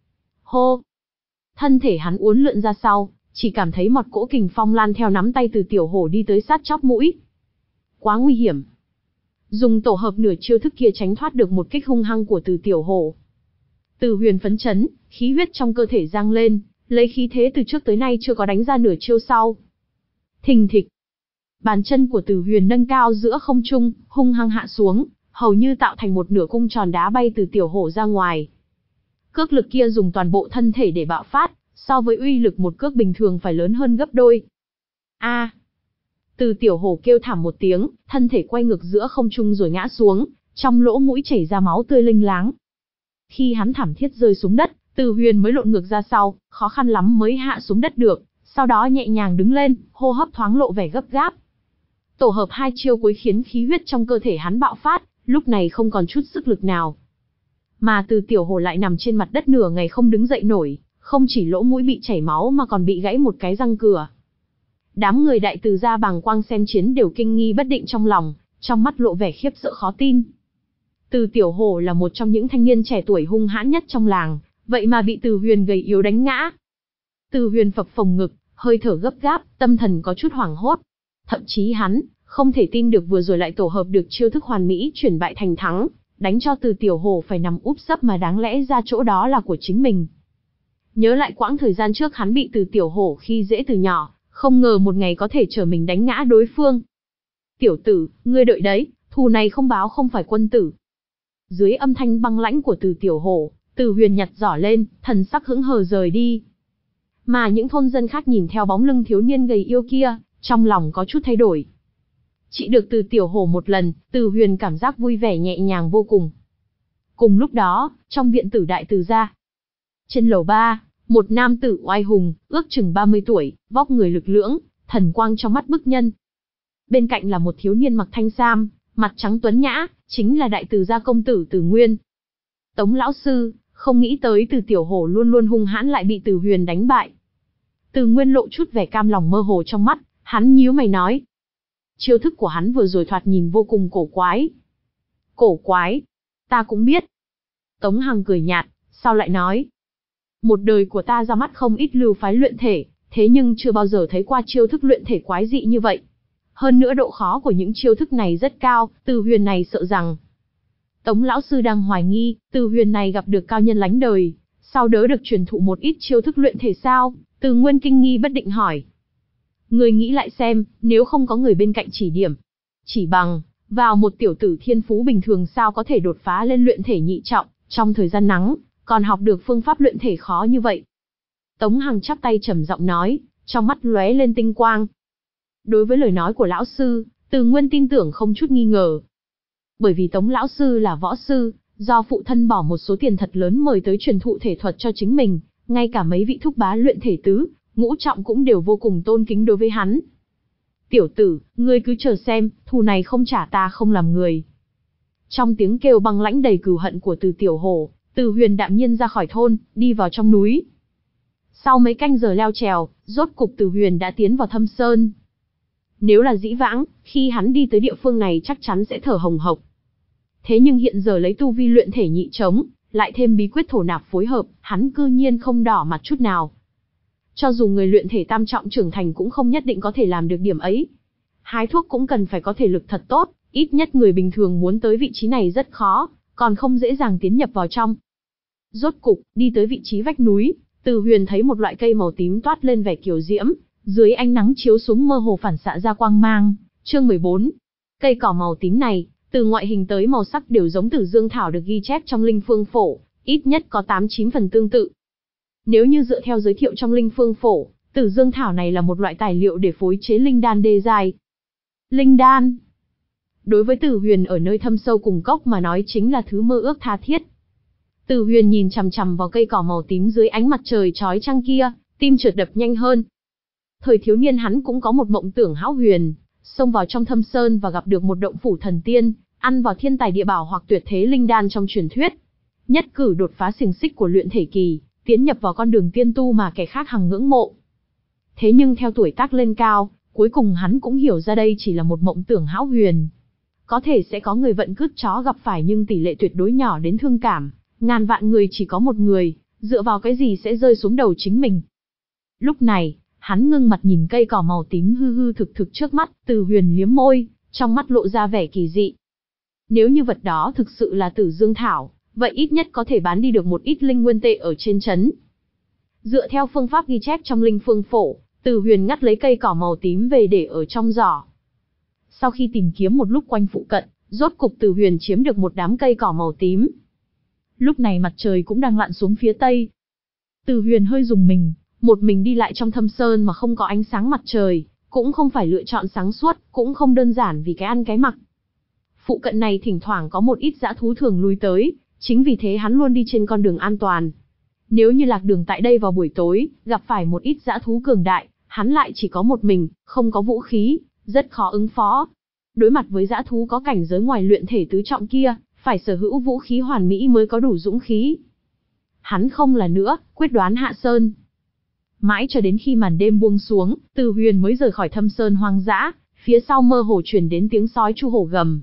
Hô! Thân thể hắn uốn lượn ra sau, chỉ cảm thấy một cỗ kình phong lan theo nắm tay Từ Tiểu Hổ đi tới sát chóp mũi. Quá nguy hiểm. Dùng tổ hợp nửa chiêu thức kia tránh thoát được một kích hung hăng của Từ Tiểu Hổ. Từ Huyền phấn chấn, khí huyết trong cơ thể dâng lên, lấy khí thế từ trước tới nay chưa có đánh ra nửa chiêu sau. Thình thịch. Bàn chân của Từ Huyền nâng cao giữa không trung, hung hăng hạ xuống, hầu như tạo thành một nửa cung tròn đá bay Từ Tiểu Hổ ra ngoài. Cước lực kia dùng toàn bộ thân thể để bạo phát, so với uy lực một cước bình thường phải lớn hơn gấp đôi. A! À. Từ Tiểu Hổ kêu thảm một tiếng, thân thể quay ngược giữa không trung rồi ngã xuống, trong lỗ mũi chảy ra máu tươi lênh láng. Khi hắn thảm thiết rơi xuống đất, Từ Huyền mới lộn ngược ra sau, khó khăn lắm mới hạ xuống đất được, sau đó nhẹ nhàng đứng lên, hô hấp thoáng lộ vẻ gấp gáp. Tổ hợp hai chiêu cuối khiến khí huyết trong cơ thể hắn bạo phát, lúc này không còn chút sức lực nào. Mà Từ Tiểu Hổ lại nằm trên mặt đất nửa ngày không đứng dậy nổi, không chỉ lỗ mũi bị chảy máu mà còn bị gãy một cái răng cửa. Đám người Đại Từ gia bàng quang xem chiến đều kinh nghi bất định trong lòng, trong mắt lộ vẻ khiếp sợ khó tin. Từ Tiểu Hổ là một trong những thanh niên trẻ tuổi hung hãn nhất trong làng, vậy mà bị Từ Huyền gầy yếu đánh ngã. Từ Huyền phập phồng ngực, hơi thở gấp gáp, tâm thần có chút hoảng hốt. Thậm chí hắn không thể tin được vừa rồi lại tổ hợp được chiêu thức hoàn mỹ chuyển bại thành thắng, đánh cho Từ Tiểu Hổ phải nằm úp sấp mà đáng lẽ ra chỗ đó là của chính mình. Nhớ lại quãng thời gian trước hắn bị Từ Tiểu Hổ khi dễ từ nhỏ, không ngờ một ngày có thể trở mình đánh ngã đối phương. Tiểu tử, ngươi đợi đấy, thù này không báo không phải quân tử. Dưới âm thanh băng lãnh của Từ Tiểu Hổ, Từ Huyền nhặt giỏ lên, thần sắc hững hờ rời đi. Mà những thôn dân khác nhìn theo bóng lưng thiếu niên gầy yêu kia, trong lòng có chút thay đổi. Trị được Từ Tiểu Hổ một lần, Từ Huyền cảm giác vui vẻ nhẹ nhàng vô cùng. Cùng lúc đó, trong viện tử Đại Từ gia, trên lầu ba, một nam tử oai hùng, ước chừng ba mươi tuổi, vóc người lực lưỡng, thần quang trong mắt bức nhân. Bên cạnh là một thiếu niên mặc thanh sam, mặt trắng tuấn nhã, chính là Đại Từ gia công tử Từ Nguyên. Tống lão sư, không nghĩ tới Từ Tiểu Hổ luôn luôn hung hãn lại bị Từ Huyền đánh bại. Từ Nguyên lộ chút vẻ cam lòng mơ hồ trong mắt, hắn nhíu mày nói. Chiêu thức của hắn vừa rồi thoạt nhìn vô cùng cổ quái. Cổ quái? Ta cũng biết. Tống Hằng cười nhạt, sau lại nói. Một đời của ta ra mắt không ít lưu phái luyện thể, thế nhưng chưa bao giờ thấy qua chiêu thức luyện thể quái dị như vậy. Hơn nữa độ khó của những chiêu thức này rất cao, Từ Huyền này sợ rằng. Tống lão sư đang hoài nghi, Từ Huyền này gặp được cao nhân lánh đời, sau đỡ được truyền thụ một ít chiêu thức luyện thể sao? Từ Nguyên kinh nghi bất định hỏi. Người nghĩ lại xem, nếu không có người bên cạnh chỉ điểm, chỉ bằng vào một tiểu tử thiên phú bình thường sao có thể đột phá lên luyện thể nhị trọng, trong thời gian ngắn, còn học được phương pháp luyện thể khó như vậy. Tống Hằng chắp tay trầm giọng nói, trong mắt lóe lên tinh quang. Đối với lời nói của lão sư, Từ Nguyên tin tưởng không chút nghi ngờ. Bởi vì Tống lão sư là võ sư, do phụ thân bỏ một số tiền thật lớn mời tới truyền thụ thể thuật cho chính mình, ngay cả mấy vị thúc bá luyện thể tứ, ngũ trọng cũng đều vô cùng tôn kính đối với hắn. Tiểu tử, ngươi cứ chờ xem, thù này không trả ta không làm người. Trong tiếng kêu băng lãnh đầy cừu hận của Từ Tiểu Hổ, Từ Huyền đạm nhiên ra khỏi thôn, đi vào trong núi. Sau mấy canh giờ leo trèo, rốt cục Từ Huyền đã tiến vào thâm sơn. Nếu là dĩ vãng, khi hắn đi tới địa phương này chắc chắn sẽ thở hồng hộc. Thế nhưng hiện giờ lấy tu vi luyện thể nhị trống, lại thêm bí quyết thổ nạp phối hợp, hắn cư nhiên không đỏ mặt chút nào. Cho dù người luyện thể tam trọng trưởng thành cũng không nhất định có thể làm được điểm ấy. Hái thuốc cũng cần phải có thể lực thật tốt, ít nhất người bình thường muốn tới vị trí này rất khó, còn không dễ dàng tiến nhập vào trong. Rốt cục, đi tới vị trí vách núi, Từ Huyền thấy một loại cây màu tím toát lên vẻ kiều diễm, dưới ánh nắng chiếu xuống mơ hồ phản xạ ra quang mang. Chương mười bốn. Cây cỏ màu tím này, từ ngoại hình tới màu sắc đều giống Tử Dương Thảo được ghi chép trong Linh Phương Phổ, ít nhất có tám chín phần tương tự. Nếu như dựa theo giới thiệu trong Linh Phương Phổ, Tử Dương Thảo này là một loại tài liệu để phối chế linh đan đê giai. Linh đan. Đối với Từ Huyền ở nơi thâm sâu cùng cốc mà nói chính là thứ mơ ước tha thiết. Từ Huyền nhìn chằm chằm vào cây cỏ màu tím dưới ánh mặt trời chói chang kia, tim chợt đập nhanh hơn. Thời thiếu niên hắn cũng có một mộng tưởng hão huyền, xông vào trong thâm sơn và gặp được một động phủ thần tiên, ăn vào thiên tài địa bảo hoặc tuyệt thế linh đan trong truyền thuyết. Nhất cử đột phá xiềng xích của luyện thể kỳ, tiến nhập vào con đường tiên tu mà kẻ khác hằng ngưỡng mộ. Thế nhưng theo tuổi tác lên cao, cuối cùng hắn cũng hiểu ra đây chỉ là một mộng tưởng hão huyền. Có thể sẽ có người vận cứt chó gặp phải nhưng tỷ lệ tuyệt đối nhỏ đến thương cảm, ngàn vạn người chỉ có một người, dựa vào cái gì sẽ rơi xuống đầu chính mình. Lúc này, hắn ngưng mặt nhìn cây cỏ màu tím hư hư thực thực trước mắt, Từ Huyền liếm môi, trong mắt lộ ra vẻ kỳ dị. Nếu như vật đó thực sự là Tử Dương Thảo, vậy ít nhất có thể bán đi được một ít linh nguyên tệ ở trên trấn. Dựa theo phương pháp ghi chép trong Linh Phương Phổ, Từ Huyền ngắt lấy cây cỏ màu tím về để ở trong giỏ. Sau khi tìm kiếm một lúc quanh phụ cận, rốt cục Từ Huyền chiếm được một đám cây cỏ màu tím. Lúc này mặt trời cũng đang lặn xuống phía tây. Từ Huyền hơi rùng mình, một mình đi lại trong thâm sơn mà không có ánh sáng mặt trời, cũng không phải lựa chọn sáng suốt, cũng không đơn giản vì cái ăn cái mặc. Phụ cận này thỉnh thoảng có một ít dã thú thường lui tới, chính vì thế hắn luôn đi trên con đường an toàn. Nếu như lạc đường tại đây vào buổi tối, gặp phải một ít dã thú cường đại, hắn lại chỉ có một mình, không có vũ khí, rất khó ứng phó. Đối mặt với dã thú có cảnh giới ngoài luyện thể tứ trọng kia, phải sở hữu vũ khí hoàn mỹ mới có đủ dũng khí. Hắn không là nữa, quyết đoán hạ sơn. Mãi cho đến khi màn đêm buông xuống, Từ Huyền mới rời khỏi thâm sơn hoang dã, phía sau mơ hồ truyền đến tiếng sói chu hổ gầm.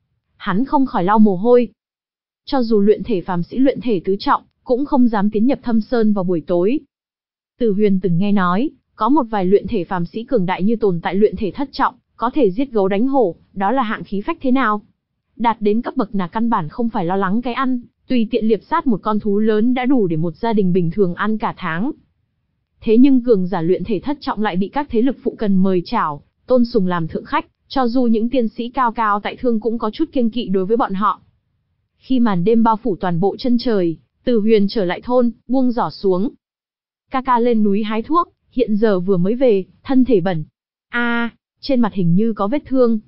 Hắn không khỏi lau mồ hôi. Cho dù luyện thể phàm sĩ luyện thể tứ trọng, cũng không dám tiến nhập thâm sơn vào buổi tối. Từ Huyền từng nghe nói, có một vài luyện thể phàm sĩ cường đại như tồn tại luyện thể thất trọng, có thể giết gấu đánh hổ, đó là hạng khí phách thế nào? Đạt đến cấp bậc là căn bản không phải lo lắng cái ăn, tùy tiện liệp sát một con thú lớn đã đủ để một gia đình bình thường ăn cả tháng. Thế nhưng cường giả luyện thể thất trọng lại bị các thế lực phụ cần mời chào, tôn sùng làm thượng khách, cho dù những tiên sĩ cao cao tại thương cũng có chút kiêng kỵ đối với bọn họ. Khi màn đêm bao phủ toàn bộ chân trời, Từ Huyền trở lại thôn, buông giỏ xuống. Ca ca lên núi hái thuốc, hiện giờ vừa mới về, thân thể bẩn. A, à, trên mặt hình như có vết thương.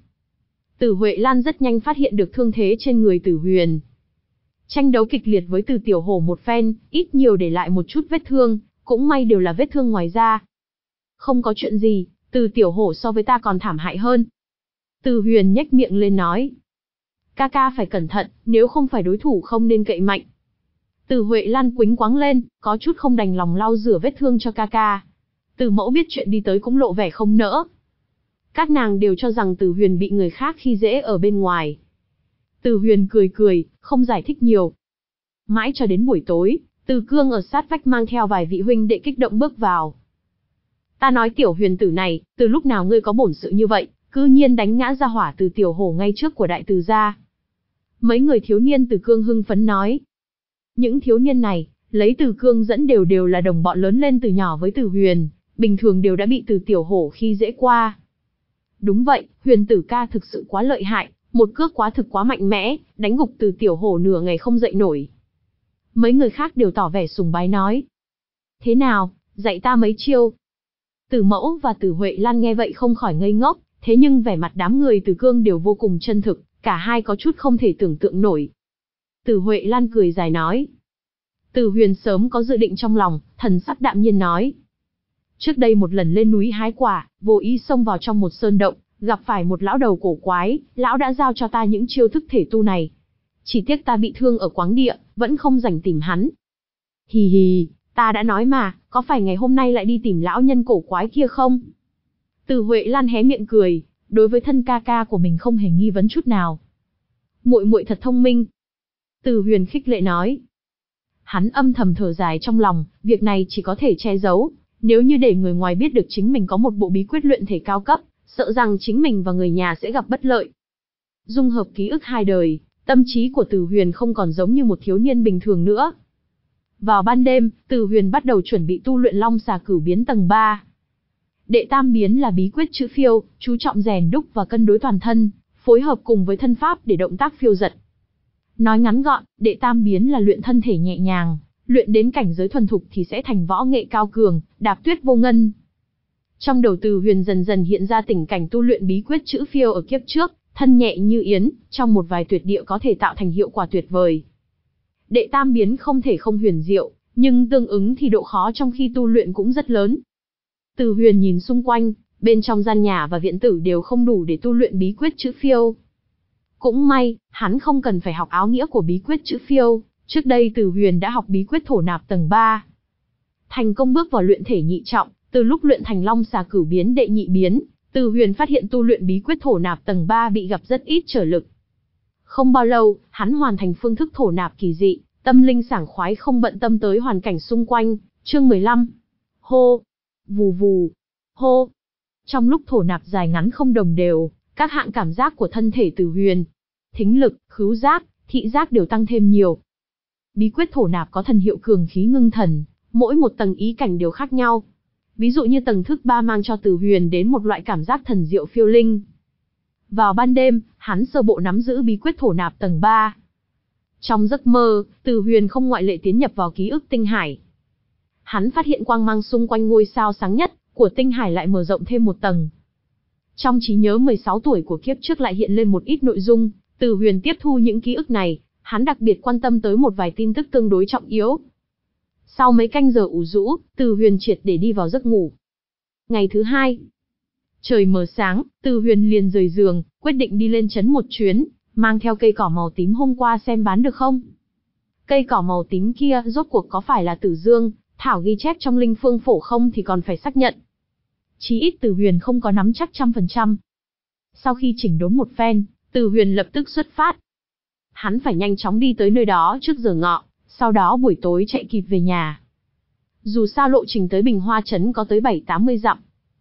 Từ Huệ Lan rất nhanh phát hiện được thương thế trên người Từ Huyền. Tranh đấu kịch liệt với Từ Tiểu Hổ một phen, ít nhiều để lại một chút vết thương, cũng may đều là vết thương ngoài da. Không có chuyện gì, Từ Tiểu Hổ so với ta còn thảm hại hơn. Từ Huyền nhếch miệng lên nói. Ca ca phải cẩn thận, nếu không phải đối thủ không nên cậy mạnh. Từ Huệ Lan quĩnh quáng lên, có chút không đành lòng lau rửa vết thương cho ca ca. Từ Mẫu biết chuyện đi tới cũng lộ vẻ không nỡ. Các nàng đều cho rằng Từ Huyền bị người khác khi dễ ở bên ngoài. Từ Huyền cười cười, không giải thích nhiều. Mãi cho đến buổi tối, Từ Cương ở sát vách mang theo vài vị huynh đệ kích động bước vào. Ta nói tiểu Huyền tử này, từ lúc nào ngươi có bổn sự như vậy, cư nhiên đánh ngã ra hỏa Từ Tiểu Hổ ngay trước của đại từ gia. Mấy người thiếu niên Từ Cương hưng phấn nói. Những thiếu niên này, lấy Từ Cương dẫn đều đều là đồng bọn lớn lên từ nhỏ với Từ Huyền, bình thường đều đã bị Từ Tiểu Hổ khi dễ qua. Đúng vậy, Huyền tử ca thực sự quá lợi hại, một cước quá thực quá mạnh mẽ, đánh gục Từ Tiểu Hổ nửa ngày không dậy nổi. Mấy người khác đều tỏ vẻ sùng bái nói. Thế nào, dạy ta mấy chiêu. Từ Mẫu và Từ Huệ Lan nghe vậy không khỏi ngây ngốc, thế nhưng vẻ mặt đám người Từ Cương đều vô cùng chân thực, cả hai có chút không thể tưởng tượng nổi. Từ Huệ Lan cười dài nói. Từ Huyền sớm có dự định trong lòng, thần sắc đạm nhiên nói. Trước đây một lần lên núi hái quả, vô ý xông vào trong một sơn động, gặp phải một lão đầu cổ quái, lão đã giao cho ta những chiêu thức thể tu này. Chỉ tiếc ta bị thương ở Quáng Địa, vẫn không rảnh tìm hắn. Hì hì, ta đã nói mà, có phải ngày hôm nay lại đi tìm lão nhân cổ quái kia không? Từ Huệ Lan hé miệng cười, đối với thân ca ca của mình không hề nghi vấn chút nào. Muội muội thật thông minh. Từ Huyền khích lệ nói. Hắn âm thầm thở dài trong lòng, việc này chỉ có thể che giấu, nếu như để người ngoài biết được chính mình có một bộ bí quyết luyện thể cao cấp, sợ rằng chính mình và người nhà sẽ gặp bất lợi. Dung hợp ký ức hai đời, tâm trí của Từ Huyền không còn giống như một thiếu niên bình thường nữa. Vào ban đêm, Từ Huyền bắt đầu chuẩn bị tu luyện Long Xà Cửu Biến tầng ba. Đệ tam biến là bí quyết chữ phiêu, chú trọng rèn đúc và cân đối toàn thân, phối hợp cùng với thân pháp để động tác phiêu dật. Nói ngắn gọn, đệ tam biến là luyện thân thể nhẹ nhàng, luyện đến cảnh giới thuần thục thì sẽ thành võ nghệ cao cường, đạp tuyết vô ngân. Trong đầu Từ Huyền dần dần hiện ra tình cảnh tu luyện bí quyết chữ phiêu ở kiếp trước, thân nhẹ như yến, trong một vài tuyệt địa có thể tạo thành hiệu quả tuyệt vời. Đệ tam biến không thể không huyền diệu, nhưng tương ứng thì độ khó trong khi tu luyện cũng rất lớn. Từ Huyền nhìn xung quanh, bên trong gian nhà và viện tử đều không đủ để tu luyện bí quyết chữ phiêu. Cũng may, hắn không cần phải học áo nghĩa của bí quyết chữ phiêu, trước đây Từ Huyền đã học bí quyết thổ nạp tầng ba. Thành công bước vào luyện thể nhị trọng, từ lúc luyện thành Long Xà Cửu Biến đệ nhị biến, Từ Huyền phát hiện tu luyện bí quyết thổ nạp tầng ba bị gặp rất ít trở lực. Không bao lâu, hắn hoàn thành phương thức thổ nạp kỳ dị, tâm linh sảng khoái không bận tâm tới hoàn cảnh xung quanh. Chương mười lăm. Hô, vù vù, hô. Trong lúc thổ nạp dài ngắn không đồng đều, các hạng cảm giác của thân thể Từ Huyền, thính lực, khứu giác, thị giác đều tăng thêm nhiều. Bí quyết thổ nạp có thần hiệu cường khí ngưng thần, mỗi một tầng ý cảnh đều khác nhau. Ví dụ như tầng thức ba mang cho Từ Huyền đến một loại cảm giác thần diệu phiêu linh. Vào ban đêm, hắn sơ bộ nắm giữ bí quyết thổ nạp tầng ba. Trong giấc mơ, Từ Huyền không ngoại lệ tiến nhập vào ký ức tinh hải. Hắn phát hiện quang mang xung quanh ngôi sao sáng nhất của tinh hải lại mở rộng thêm một tầng. Trong trí nhớ mười sáu tuổi của kiếp trước lại hiện lên một ít nội dung, Từ Huyền tiếp thu những ký ức này, hắn đặc biệt quan tâm tới một vài tin tức tương đối trọng yếu. Sau mấy canh giờ ủ rũ, Từ Huyền triệt để đi vào giấc ngủ. Ngày thứ hai, trời mờ sáng, Từ Huyền liền rời giường, quyết định đi lên trấn một chuyến, mang theo cây cỏ màu tím hôm qua xem bán được không. Cây cỏ màu tím kia rốt cuộc có phải là Tử Dương thảo ghi chép trong Linh Phương Phổ không thì còn phải xác nhận. Chí ít Từ Huyền không có nắm chắc trăm phần trăm. Sau khi chỉnh đốn một phen, Từ Huyền lập tức xuất phát. Hắn phải nhanh chóng đi tới nơi đó trước giờ ngọ, sau đó buổi tối chạy kịp về nhà. Dù sao lộ trình tới Bình Hoa Trấn có tới bảy tám mươi dặm.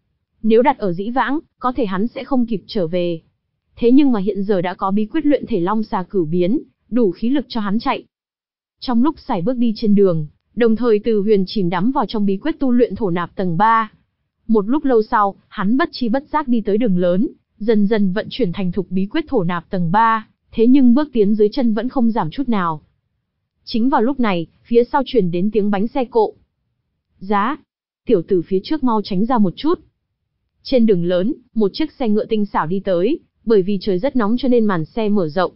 Nếu đặt ở dĩ vãng, có thể hắn sẽ không kịp trở về. Thế nhưng mà hiện giờ đã có bí quyết luyện thể Long Xà Cửu Biến, đủ khí lực cho hắn chạy. Trong lúc sải bước đi trên đường, đồng thời Từ Huyền chìm đắm vào trong bí quyết tu luyện thổ nạp tầng ba. Một lúc lâu sau, hắn bất chi bất giác đi tới đường lớn, dần dần vận chuyển thành thục bí quyết thổ nạp tầng ba, thế nhưng bước tiến dưới chân vẫn không giảm chút nào. Chính vào lúc này, phía sau truyền đến tiếng bánh xe cộ. Giá! Tiểu tử phía trước mau tránh ra một chút. Trên đường lớn, một chiếc xe ngựa tinh xảo đi tới, bởi vì trời rất nóng cho nên màn xe mở rộng.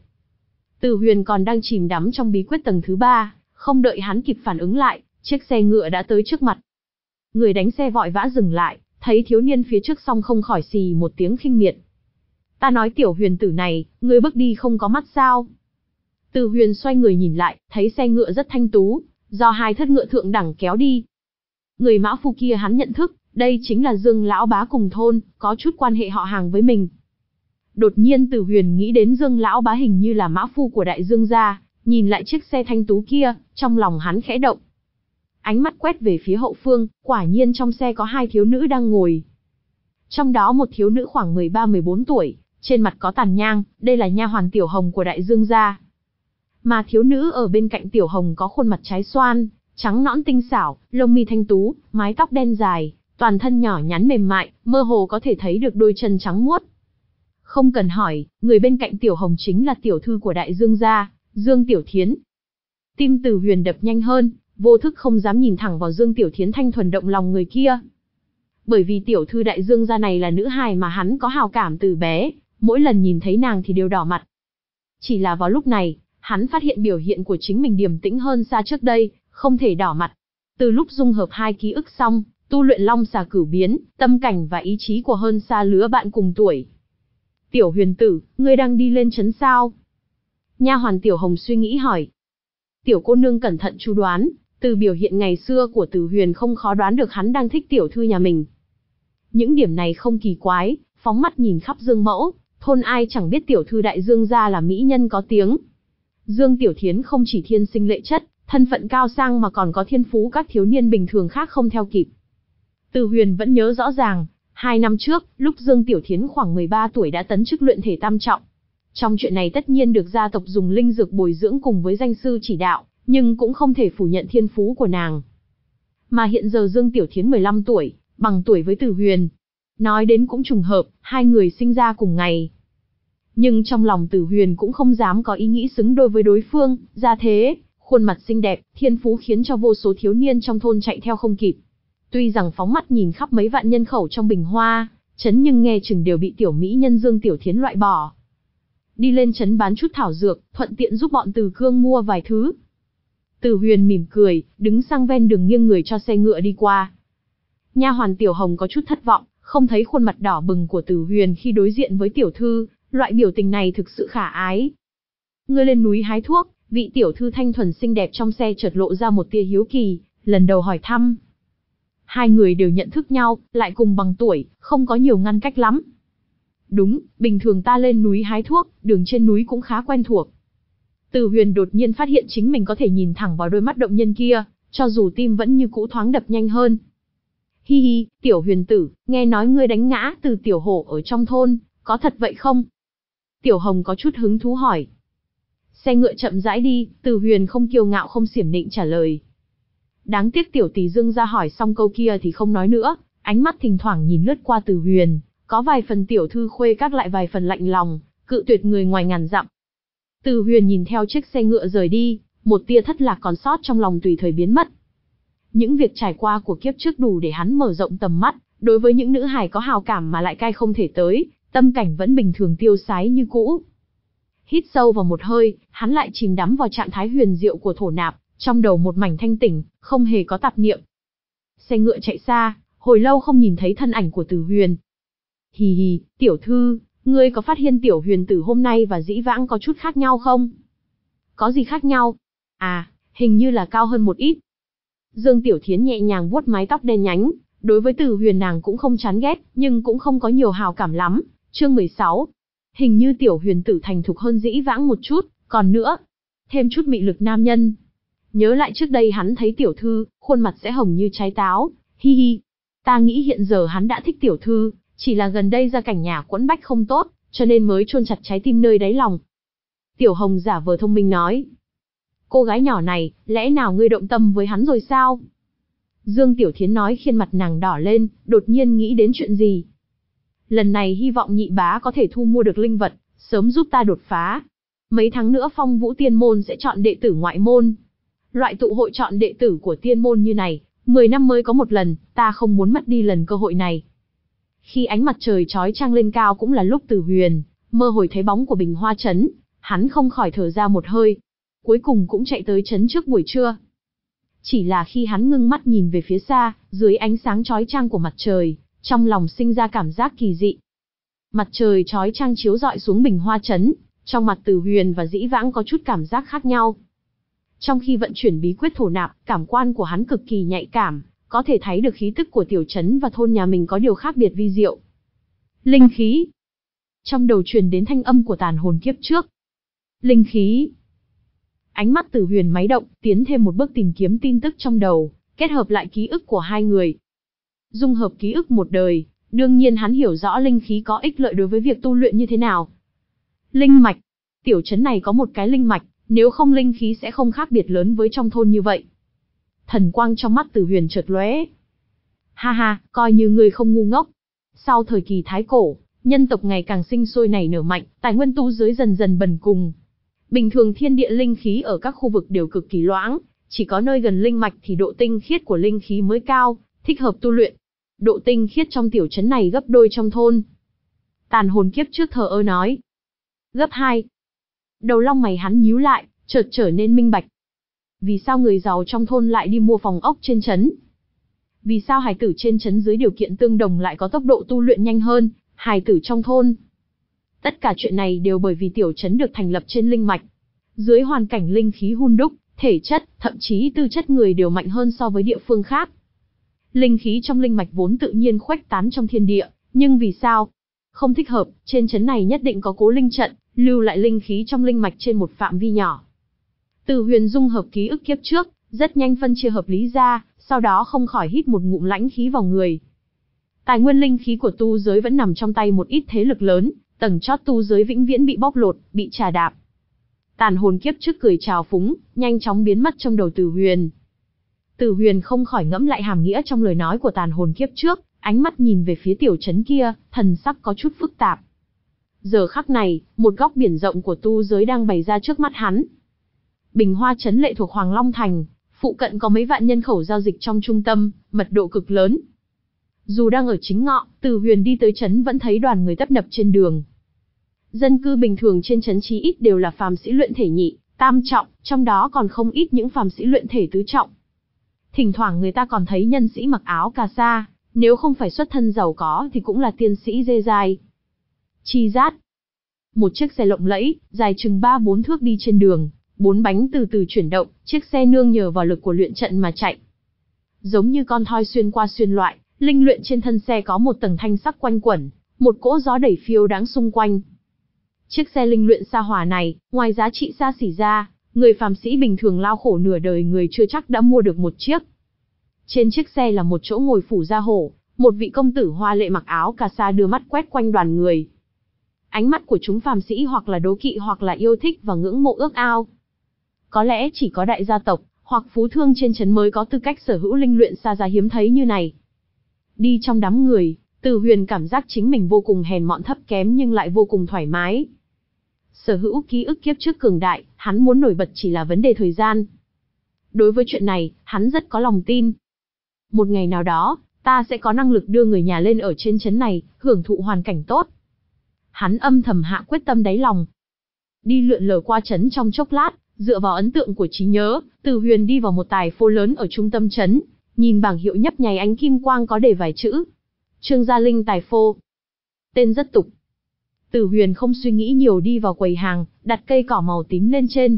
Từ Huyền còn đang chìm đắm trong bí quyết tầng thứ ba, không đợi hắn kịp phản ứng lại, chiếc xe ngựa đã tới trước mặt. Người đánh xe vội vã dừng lại, thấy thiếu niên phía trước xong không khỏi xì một tiếng khinh miệt. Ta nói tiểu Huyền tử này, ngươi bước đi không có mắt sao? Từ Huyền xoay người nhìn lại, thấy xe ngựa rất thanh tú, do hai thất ngựa thượng đẳng kéo đi. Người mã phu kia hắn nhận thức, đây chính là Dương lão bá cùng thôn, có chút quan hệ họ hàng với mình. Đột nhiên Từ Huyền nghĩ đến Dương lão bá hình như là mã phu của đại Dương gia, nhìn lại chiếc xe thanh tú kia, trong lòng hắn khẽ động. Ánh mắt quét về phía hậu phương, quả nhiên trong xe có hai thiếu nữ đang ngồi. Trong đó một thiếu nữ khoảng mười ba mười bốn tuổi, trên mặt có tàn nhang, đây là nha hoàn Tiểu Hồng của đại Dương gia. Mà thiếu nữ ở bên cạnh Tiểu Hồng có khuôn mặt trái xoan, trắng nõn tinh xảo, lông mi thanh tú, mái tóc đen dài, toàn thân nhỏ nhắn mềm mại, mơ hồ có thể thấy được đôi chân trắng muốt. Không cần hỏi, người bên cạnh Tiểu Hồng chính là tiểu thư của đại Dương gia, Dương Tiểu Thiến. Tim Từ Huyền đập nhanh hơn, vô thức không dám nhìn thẳng vào Dương Tiểu Thiến thanh thuần động lòng người kia. Bởi vì tiểu thư đại Dương gia này là nữ hài mà hắn có hào cảm từ bé, mỗi lần nhìn thấy nàng thì đều đỏ mặt. Chỉ là vào lúc này, hắn phát hiện biểu hiện của chính mình điềm tĩnh hơn xa trước đây, không thể đỏ mặt. Từ lúc dung hợp hai ký ức xong, tu luyện Long Xà Cửu Biến, tâm cảnh và ý chí của hơn xa lứa bạn cùng tuổi. Tiểu Huyền tử, ngươi đang đi lên trấn sao? Nha hoàn Tiểu Hồng suy nghĩ hỏi. Tiểu cô nương cẩn thận chu đoán, từ biểu hiện ngày xưa của Từ Huyền không khó đoán được hắn đang thích tiểu thư nhà mình. Những điểm này không kỳ quái, phóng mắt nhìn khắp Dương Mẫu, thôn ai chẳng biết tiểu thư đại Dương gia là mỹ nhân có tiếng. Dương Tiểu Thiến không chỉ thiên sinh lệ chất, thân phận cao sang mà còn có thiên phú các thiếu niên bình thường khác không theo kịp. Từ Huyền vẫn nhớ rõ ràng, hai năm trước, lúc Dương Tiểu Thiến khoảng mười ba tuổi đã tấn chức luyện thể tam trọng. Trong chuyện này tất nhiên được gia tộc dùng linh dược bồi dưỡng cùng với danh sư chỉ đạo, nhưng cũng không thể phủ nhận thiên phú của nàng. Mà hiện giờ Dương Tiểu Thiến mười lăm tuổi, bằng tuổi với Từ Huyền. Nói đến cũng trùng hợp, hai người sinh ra cùng ngày. Nhưng trong lòng Từ Huyền cũng không dám có ý nghĩ xứng đôi với đối phương, ra thế, khuôn mặt xinh đẹp, thiên phú khiến cho vô số thiếu niên trong thôn chạy theo không kịp. Tuy rằng phóng mắt nhìn khắp mấy vạn nhân khẩu trong Bình Hoa trấn nhưng nghe chừng đều bị tiểu mỹ nhân Dương Tiểu Thiến loại bỏ. Đi lên trấn bán chút thảo dược, thuận tiện giúp bọn Từ Cương mua vài thứ. Từ Huyền mỉm cười, đứng sang ven đường nghiêng người cho xe ngựa đi qua. Nha hoàn Tiểu Hồng có chút thất vọng, không thấy khuôn mặt đỏ bừng của Từ Huyền khi đối diện với tiểu thư, loại biểu tình này thực sự khả ái. Ngươi lên núi hái thuốc, vị tiểu thư thanh thuần xinh đẹp trong xe chợt lộ ra một tia hiếu kỳ, lần đầu hỏi thăm. Hai người đều nhận thức nhau, lại cùng bằng tuổi, không có nhiều ngăn cách lắm. Đúng, bình thường ta lên núi hái thuốc, đường trên núi cũng khá quen thuộc. Từ Huyền đột nhiên phát hiện chính mình có thể nhìn thẳng vào đôi mắt động nhân kia, cho dù tim vẫn như cũ thoáng đập nhanh hơn. Hi hi, Tiểu Huyền tử, nghe nói ngươi đánh ngã từ tiểu hổ ở trong thôn, có thật vậy không? Tiểu Hồng có chút hứng thú hỏi. Xe ngựa chậm rãi đi, Từ Huyền không kiêu ngạo không xiểm nịnh trả lời. Đáng tiếc tiểu tỷ Dương ra hỏi xong câu kia thì không nói nữa, ánh mắt thỉnh thoảng nhìn lướt qua Từ Huyền, có vài phần tiểu thư khuê các lại vài phần lạnh lòng, cự tuyệt người ngoài ngàn dặm. Từ Huyền nhìn theo chiếc xe ngựa rời đi, một tia thất lạc còn sót trong lòng tùy thời biến mất. Những việc trải qua của kiếp trước đủ để hắn mở rộng tầm mắt, đối với những nữ hài có hào cảm mà lại cai không thể tới, tâm cảnh vẫn bình thường tiêu sái như cũ. Hít sâu vào một hơi, hắn lại chìm đắm vào trạng thái huyền diệu của thổ nạp, trong đầu một mảnh thanh tỉnh, không hề có tạp niệm. Xe ngựa chạy xa, hồi lâu không nhìn thấy thân ảnh của Từ Huyền. Hì hì, tiểu thư, ngươi có phát hiện Tiểu Huyền tử hôm nay và dĩ vãng có chút khác nhau không? Có gì khác nhau? À, hình như là cao hơn một ít. Dương Tiểu Thiến nhẹ nhàng vuốt mái tóc đen nhánh, đối với Từ Huyền nàng cũng không chán ghét, nhưng cũng không có nhiều hào cảm lắm. Chương mười sáu. Hình như Tiểu Huyền tử thành thục hơn dĩ vãng một chút, còn nữa, thêm chút mị lực nam nhân. Nhớ lại trước đây hắn thấy tiểu thư, khuôn mặt sẽ hồng như trái táo, hi hi. Ta nghĩ hiện giờ hắn đã thích tiểu thư, chỉ là gần đây ra cảnh nhà quẫn bách không tốt, cho nên mới chôn chặt trái tim nơi đáy lòng. Tiểu Hồng giả vờ thông minh nói. Cô gái nhỏ này, lẽ nào ngươi động tâm với hắn rồi sao? Dương Tiểu Thiến nói khiến mặt nàng đỏ lên, đột nhiên nghĩ đến chuyện gì. Lần này hy vọng nhị bá có thể thu mua được linh vật, sớm giúp ta đột phá. Mấy tháng nữa Phong Vũ Tiên Môn sẽ chọn đệ tử ngoại môn. Loại tụ hội chọn đệ tử của tiên môn như này, mười năm mới có một lần, ta không muốn mất đi lần cơ hội này. Khi ánh mặt trời chói chang lên cao cũng là lúc Từ Huyền mơ hồi thấy bóng của Bình Hoa trấn, hắn không khỏi thở ra một hơi. Cuối cùng cũng chạy tới trấn trước buổi trưa. Chỉ là khi hắn ngưng mắt nhìn về phía xa, dưới ánh sáng chói chang của mặt trời, trong lòng sinh ra cảm giác kỳ dị. Mặt trời chói chang chiếu rọi xuống Bình Hoa trấn, trong mặt Từ Huyền và dĩ vãng có chút cảm giác khác nhau. Trong khi vận chuyển bí quyết thổ nạp, cảm quan của hắn cực kỳ nhạy cảm, có thể thấy được khí tức của tiểu trấn và thôn nhà mình có điều khác biệt vi diệu. Linh khí. Trong đầu truyền đến thanh âm của tàn hồn kiếp trước. Linh khí. Ánh mắt Từ Huyền máy động, tiến thêm một bước tìm kiếm tin tức trong đầu, kết hợp lại ký ức của hai người. Dung hợp ký ức một đời, đương nhiên hắn hiểu rõ linh khí có ích lợi đối với việc tu luyện như thế nào. Linh mạch. Tiểu trấn này có một cái linh mạch, nếu không linh khí sẽ không khác biệt lớn với trong thôn như vậy. Thần quang trong mắt Từ Huyền chợt lóe. Ha ha, coi như ngươi không ngu ngốc. Sau thời kỳ Thái Cổ, nhân tộc ngày càng sinh sôi nảy nở mạnh, tài nguyên tu giới dần dần bần cùng. Bình thường thiên địa linh khí ở các khu vực đều cực kỳ loãng, chỉ có nơi gần linh mạch thì độ tinh khiết của linh khí mới cao, thích hợp tu luyện. Độ tinh khiết trong tiểu trấn này gấp đôi trong thôn. Tàn hồn kiếp trước thờ ơ nói. Gấp hai. Đầu lông mày hắn nhíu lại, chợt trở nên minh bạch. Vì sao người giàu trong thôn lại đi mua phòng ốc trên trấn? Vì sao hài tử trên trấn dưới điều kiện tương đồng lại có tốc độ tu luyện nhanh hơn hài tử trong thôn? Tất cả chuyện này đều bởi vì tiểu trấn được thành lập trên linh mạch. dưới hoàn cảnh linh khí hun đúc, thể chất, thậm chí tư chất người đều mạnh hơn so với địa phương khác. Linh khí trong linh mạch vốn tự nhiên khuếch tán trong thiên địa, nhưng vì sao? Không thích hợp, trên trấn này nhất định có cố linh trận, lưu lại linh khí trong linh mạch trên một phạm vi nhỏ. Từ Huyền dung hợp ký ức kiếp trước, rất nhanh phân chia hợp lý ra, sau đó không khỏi hít một ngụm lãnh khí vào người. Tài nguyên linh khí của tu giới vẫn nằm trong tay một ít thế lực lớn, tầng chót tu giới vĩnh viễn bị bóc lột, bị trà đạp. Tàn hồn kiếp trước cười trào phúng, nhanh chóng biến mất trong đầu Từ Huyền. Từ Huyền không khỏi ngẫm lại hàm nghĩa trong lời nói của tàn hồn kiếp trước, ánh mắt nhìn về phía tiểu trấn kia, thần sắc có chút phức tạp. Giờ khắc này, một góc biển rộng của tu giới đang bày ra trước mắt hắn. Bình Hoa trấn lệ thuộc Hoàng Long Thành, phụ cận có mấy vạn nhân khẩu giao dịch trong trung tâm, mật độ cực lớn. Dù đang ở chính ngọ, Từ Huyền đi tới trấn vẫn thấy đoàn người tấp nập trên đường. Dân cư bình thường trên trấn chí ít đều là phàm sĩ luyện thể nhị, tam trọng, trong đó còn không ít những phàm sĩ luyện thể tứ trọng. Thỉnh thoảng người ta còn thấy nhân sĩ mặc áo cà sa, nếu không phải xuất thân giàu có thì cũng là tiên sĩ dê dai. Chi rát. Một chiếc xe lộng lẫy, dài chừng ba bốn thước đi trên đường, bốn bánh từ từ chuyển động, chiếc xe nương nhờ vào lực của luyện trận mà chạy. Giống như con thoi xuyên qua xuyên loại, linh luyện trên thân xe có một tầng thanh sắc quanh quẩn, một cỗ gió đẩy phiêu đáng xung quanh. Chiếc xe linh luyện xa hỏa này, ngoài giá trị xa xỉ ra, người phàm sĩ bình thường lao khổ nửa đời người chưa chắc đã mua được một chiếc. Trên chiếc xe là một chỗ ngồi phủ da hổ, một vị công tử hoa lệ mặc áo cà sa đưa mắt quét quanh đoàn người. Ánh mắt của chúng phàm sĩ hoặc là đố kỵ hoặc là yêu thích và ngưỡng mộ ước ao. Có lẽ chỉ có đại gia tộc, hoặc phú thương trên trấn mới có tư cách sở hữu linh luyện xa giá hiếm thấy như này. Đi trong đám người, Từ Huyền cảm giác chính mình vô cùng hèn mọn thấp kém nhưng lại vô cùng thoải mái. Sở hữu ký ức kiếp trước cường đại, hắn muốn nổi bật chỉ là vấn đề thời gian. Đối với chuyện này, hắn rất có lòng tin. Một ngày nào đó, ta sẽ có năng lực đưa người nhà lên ở trên trấn này, hưởng thụ hoàn cảnh tốt. Hắn âm thầm hạ quyết tâm đáy lòng. Đi lượn lờ qua trấn trong chốc lát, dựa vào ấn tượng của trí nhớ, Từ Huyền đi vào một tài phô lớn ở trung tâm trấn, nhìn bảng hiệu nhấp nháy ánh kim quang có đề vài chữ: Trương Gia Linh Tài Phô. Tên rất tục. Từ Huyền không suy nghĩ nhiều đi vào quầy hàng, đặt cây cỏ màu tím lên trên.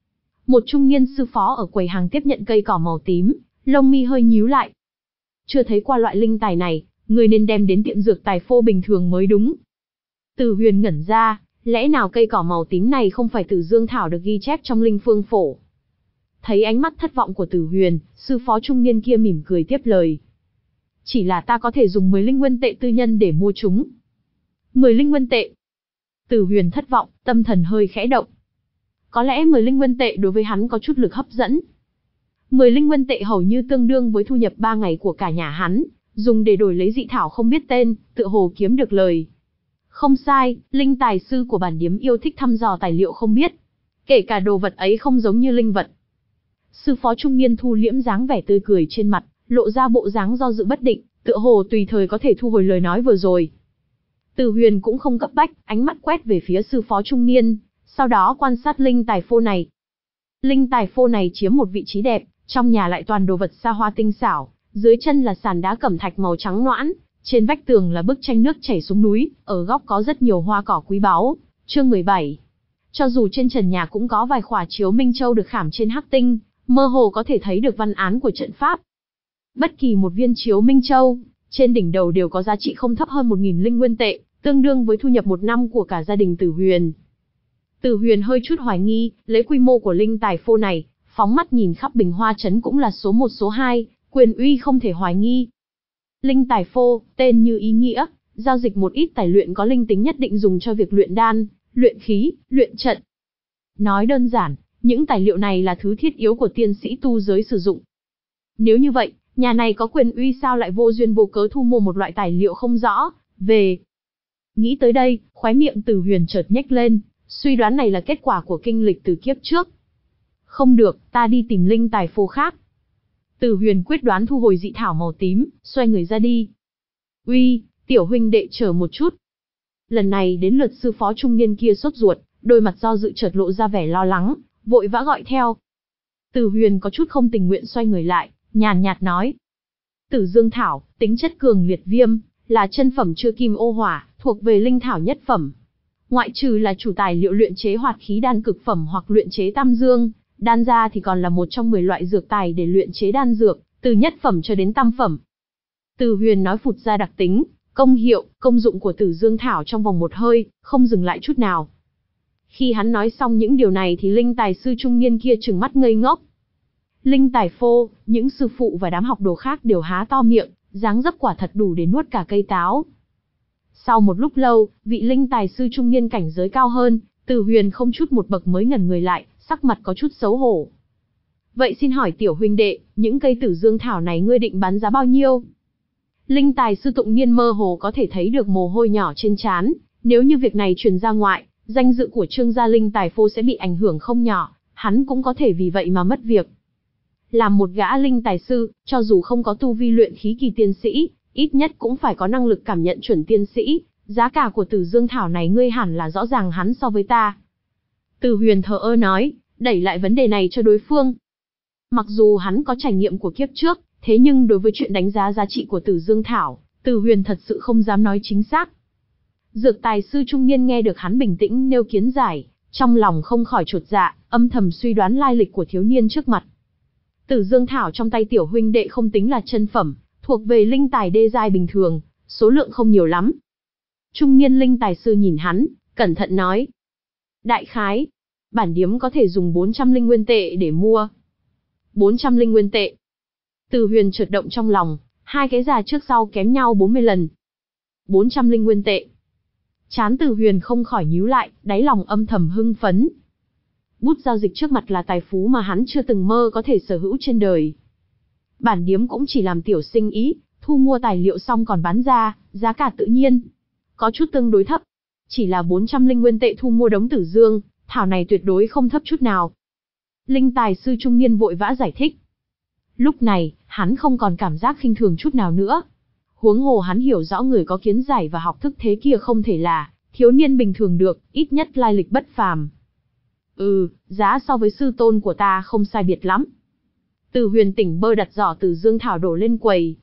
Một trung niên sư phó ở quầy hàng tiếp nhận cây cỏ màu tím, lông mi hơi nhíu lại. Chưa thấy qua loại linh tài này, người nên đem đến tiệm dược tài phô bình thường mới đúng. Từ Huyền ngẩn ra, lẽ nào cây cỏ màu tím này không phải Tử Dương Thảo được ghi chép trong Linh Phương Phổ? Thấy ánh mắt thất vọng của Từ Huyền, sư phó trung niên kia mỉm cười tiếp lời. Chỉ là ta có thể dùng mười linh nguyên tệ tư nhân để mua chúng. mười linh nguyên tệ. Từ Huyền thất vọng, tâm thần hơi khẽ động. Có lẽ mười linh nguyên tệ đối với hắn có chút lực hấp dẫn. mười linh nguyên tệ hầu như tương đương với thu nhập ba ngày của cả nhà hắn, dùng để đổi lấy dị thảo không biết tên, tựa hồ kiếm được lời. Không sai, linh tài sư của bản điếm yêu thích thăm dò tài liệu không biết. Kể cả đồ vật ấy không giống như linh vật. Sư phó trung niên thu liễm dáng vẻ tươi cười trên mặt, lộ ra bộ dáng do dự bất định, tựa hồ tùy thời có thể thu hồi lời nói vừa rồi. Từ Huyền cũng không cấp bách, ánh mắt quét về phía sư phó trung niên, sau đó quan sát linh tài phô này. Linh tài phô này chiếm một vị trí đẹp, trong nhà lại toàn đồ vật xa hoa tinh xảo, dưới chân là sàn đá cẩm thạch màu trắng noãn, trên vách tường là bức tranh nước chảy xuống núi, ở góc có rất nhiều hoa cỏ quý báu. Chương mười bảy. Cho dù trên trần nhà cũng có vài khỏa chiếu minh châu được khảm trên hắc tinh, mơ hồ có thể thấy được văn án của trận pháp. Bất kỳ một viên chiếu minh châu, trên đỉnh đầu đều có giá trị không thấp hơn một nghìn linh nguyên tệ, tương đương với thu nhập một năm của cả gia đình Từ Huyền. Từ Huyền hơi chút hoài nghi, lấy quy mô của linh tài phô này, phóng mắt nhìn khắp Bình Hoa trấn cũng là số một số hai, quyền uy không thể hoài nghi. Linh tài phô, tên như ý nghĩa, giao dịch một ít tài luyện có linh tính nhất định dùng cho việc luyện đan, luyện khí, luyện trận. Nói đơn giản, những tài liệu này là thứ thiết yếu của tiên sĩ tu giới sử dụng. Nếu như vậy, nhà này có quyền uy sao lại vô duyên vô cớ thu mua một loại tài liệu không rõ, về. Nghĩ tới đây, khóe miệng Từ Huyền chợt nhếch lên, suy đoán này là kết quả của kinh lịch từ kiếp trước. Không được, ta đi tìm linh tài phô khác. Từ Huyền quyết đoán thu hồi dị thảo màu tím, xoay người ra đi. Uy, tiểu huynh đệ chờ một chút. Lần này đến lượt sư phó trung niên kia sốt ruột, đôi mặt do dự chợt lộ ra vẻ lo lắng, vội vã gọi theo. Từ Huyền có chút không tình nguyện xoay người lại, nhàn nhạt nói. Tử Dương Thảo, tính chất cường liệt viêm, là chân phẩm chưa kim ô hỏa, thuộc về linh thảo nhất phẩm. Ngoại trừ là chủ tài liệu luyện chế hoạt khí đan cực phẩm hoặc luyện chế tam dương đan ra thì còn là một trong mười loại dược tài để luyện chế đan dược, từ nhất phẩm cho đến tam phẩm. Từ Huyền nói phụt ra đặc tính, công hiệu, công dụng của Tử Dương Thảo trong vòng một hơi, không dừng lại chút nào. Khi hắn nói xong những điều này thì linh tài sư trung niên kia trừng mắt ngây ngốc. Linh tài phô, những sư phụ và đám học đồ khác đều há to miệng, dáng dấp quả thật đủ để nuốt cả cây táo. Sau một lúc lâu, vị linh tài sư trung niên cảnh giới cao hơn, Từ Huyền không chút một bậc mới ngẩn người lại, sắc mặt có chút xấu hổ. Vậy xin hỏi tiểu huynh đệ, những cây Tử Dương Thảo này ngươi định bán giá bao nhiêu? Linh tài sư tụng niên mơ hồ có thể thấy được mồ hôi nhỏ trên trán, nếu như việc này truyền ra ngoại, danh dự của Trương gia linh tài phô sẽ bị ảnh hưởng không nhỏ, hắn cũng có thể vì vậy mà mất việc. Làm một gã linh tài sư, cho dù không có tu vi luyện khí kỳ tiên sĩ, ít nhất cũng phải có năng lực cảm nhận chuẩn tiên sĩ, giá cả của Tử Dương Thảo này ngươi hẳn là rõ ràng hắn so với ta. Từ Huyền thờ ơ nói, đẩy lại vấn đề này cho đối phương. Mặc dù hắn có trải nghiệm của kiếp trước, thế nhưng đối với chuyện đánh giá giá trị của Tử Dương Thảo, Từ Huyền thật sự không dám nói chính xác. Dược tài sư trung niên nghe được hắn bình tĩnh nêu kiến giải, trong lòng không khỏi chột dạ, âm thầm suy đoán lai lịch của thiếu niên trước mặt. Tử Dương Thảo trong tay tiểu huynh đệ không tính là chân phẩm, thuộc về linh tài đê giai bình thường, số lượng không nhiều lắm. Trung niên linh tài sư nhìn hắn, cẩn thận nói. Đại khái, bản điếm có thể dùng bốn trăm linh nguyên tệ để mua. bốn trăm linh nguyên tệ. Từ Huyền chợt động trong lòng, hai cái già trước sau kém nhau bốn mươi lần. bốn trăm linh nguyên tệ. Trán Từ Huyền không khỏi nhíu lại, đáy lòng âm thầm hưng phấn. Bút giao dịch trước mặt là tài phú mà hắn chưa từng mơ có thể sở hữu trên đời. Bản điếm cũng chỉ làm tiểu sinh ý, thu mua tài liệu xong còn bán ra, giá cả tự nhiên có chút tương đối thấp. Chỉ là bốn trăm linh nguyên tệ thu mua đống Tử Dương Thảo này tuyệt đối không thấp chút nào. Linh tài sư trung niên vội vã giải thích. Lúc này, hắn không còn cảm giác khinh thường chút nào nữa. Huống hồ hắn hiểu rõ người có kiến giải và học thức thế kia không thể là thiếu niên bình thường được, ít nhất lai lịch bất phàm. Ừ, giá so với sư tôn của ta không sai biệt lắm. Từ Huyền tỉnh bơ đặt giỏ Tử Dương Thảo đổ lên quầy.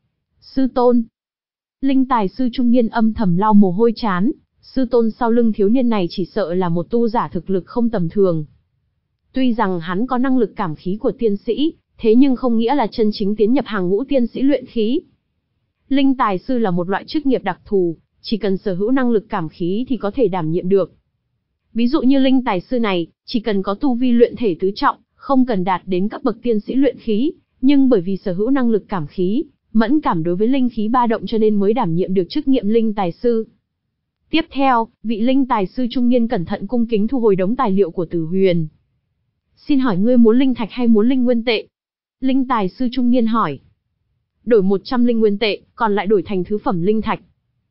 Sư tôn. Linh tài sư trung niên âm thầm lau mồ hôi trán, sư tôn sau lưng thiếu niên này chỉ sợ là một tu giả thực lực không tầm thường. Tuy rằng hắn có năng lực cảm khí của tiên sĩ, thế nhưng không nghĩa là chân chính tiến nhập hàng ngũ tiên sĩ luyện khí. Linh tài sư là một loại chức nghiệp đặc thù, chỉ cần sở hữu năng lực cảm khí thì có thể đảm nhiệm được. Ví dụ như linh tài sư này, chỉ cần có tu vi luyện thể tứ trọng, không cần đạt đến cấp bậc tiên sĩ luyện khí, nhưng bởi vì sở hữu năng lực cảm khí, mẫn cảm đối với linh khí ba động cho nên mới đảm nhiệm được chức nghiệp linh tài sư. Tiếp theo, vị linh tài sư trung niên cẩn thận cung kính thu hồi đống tài liệu của Từ Huyền. Xin hỏi ngươi muốn linh thạch hay muốn linh nguyên tệ? Linh tài sư trung niên hỏi. Đổi một trăm linh nguyên tệ, còn lại đổi thành thứ phẩm linh thạch.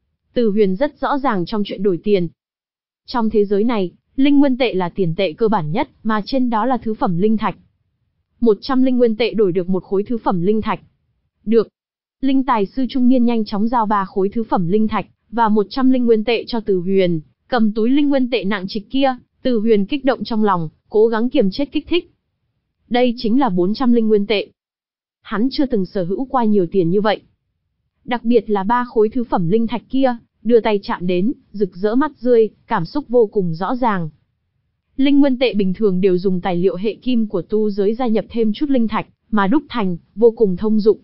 Từ Huyền rất rõ ràng trong chuyện đổi tiền. Trong thế giới này, linh nguyên tệ là tiền tệ cơ bản nhất, mà trên đó là thứ phẩm linh thạch. một trăm linh nguyên tệ đổi được một khối thứ phẩm linh thạch. Được. Linh tài sư trung niên nhanh chóng giao ba khối thứ phẩm linh thạch và một trăm linh nguyên tệ cho Từ Huyền, cầm túi linh nguyên tệ nặng trịch kia, Từ Huyền kích động trong lòng, cố gắng kiềm chết kích thích. Đây chính là bốn trăm linh nguyên tệ. Hắn chưa từng sở hữu qua nhiều tiền như vậy. Đặc biệt là ba khối thứ phẩm linh thạch kia, đưa tay chạm đến, rực rỡ mắt rươi, cảm xúc vô cùng rõ ràng. Linh nguyên tệ bình thường đều dùng tài liệu hệ kim của tu giới gia nhập thêm chút linh thạch, mà đúc thành, vô cùng thông dụng.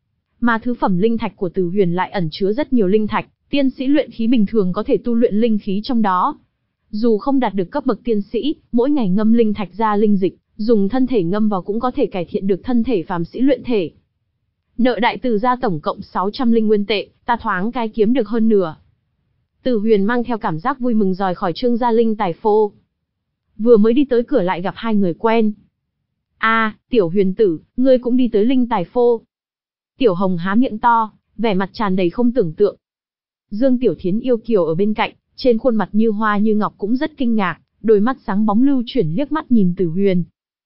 Mà thứ phẩm linh thạch của Từ Huyền lại ẩn chứa rất nhiều linh thạch, tiên sĩ luyện khí bình thường có thể tu luyện linh khí trong đó. Dù không đạt được cấp bậc tiên sĩ, mỗi ngày ngâm linh thạch ra linh dịch, dùng thân thể ngâm vào cũng có thể cải thiện được thân thể phàm sĩ luyện thể. Nợ đại Từ gia tổng cộng sáu trăm linh nguyên tệ, ta thoáng cái kiếm được hơn nửa. Từ Huyền mang theo cảm giác vui mừng rời khỏi Trương gia linh tài phô. Vừa mới đi tới cửa lại gặp hai người quen. A, à, Tiểu Huyền tử, ngươi cũng đi tới linh tài phô. Tiểu Hồng há miệng to, vẻ mặt tràn đầy không tưởng tượng. Dương Tiểu Thiến yêu kiều ở bên cạnh, trên khuôn mặt như hoa như ngọc cũng rất kinh ngạc, đôi mắt sáng bóng lưu chuyển liếc mắt nhìn Từ Huyền.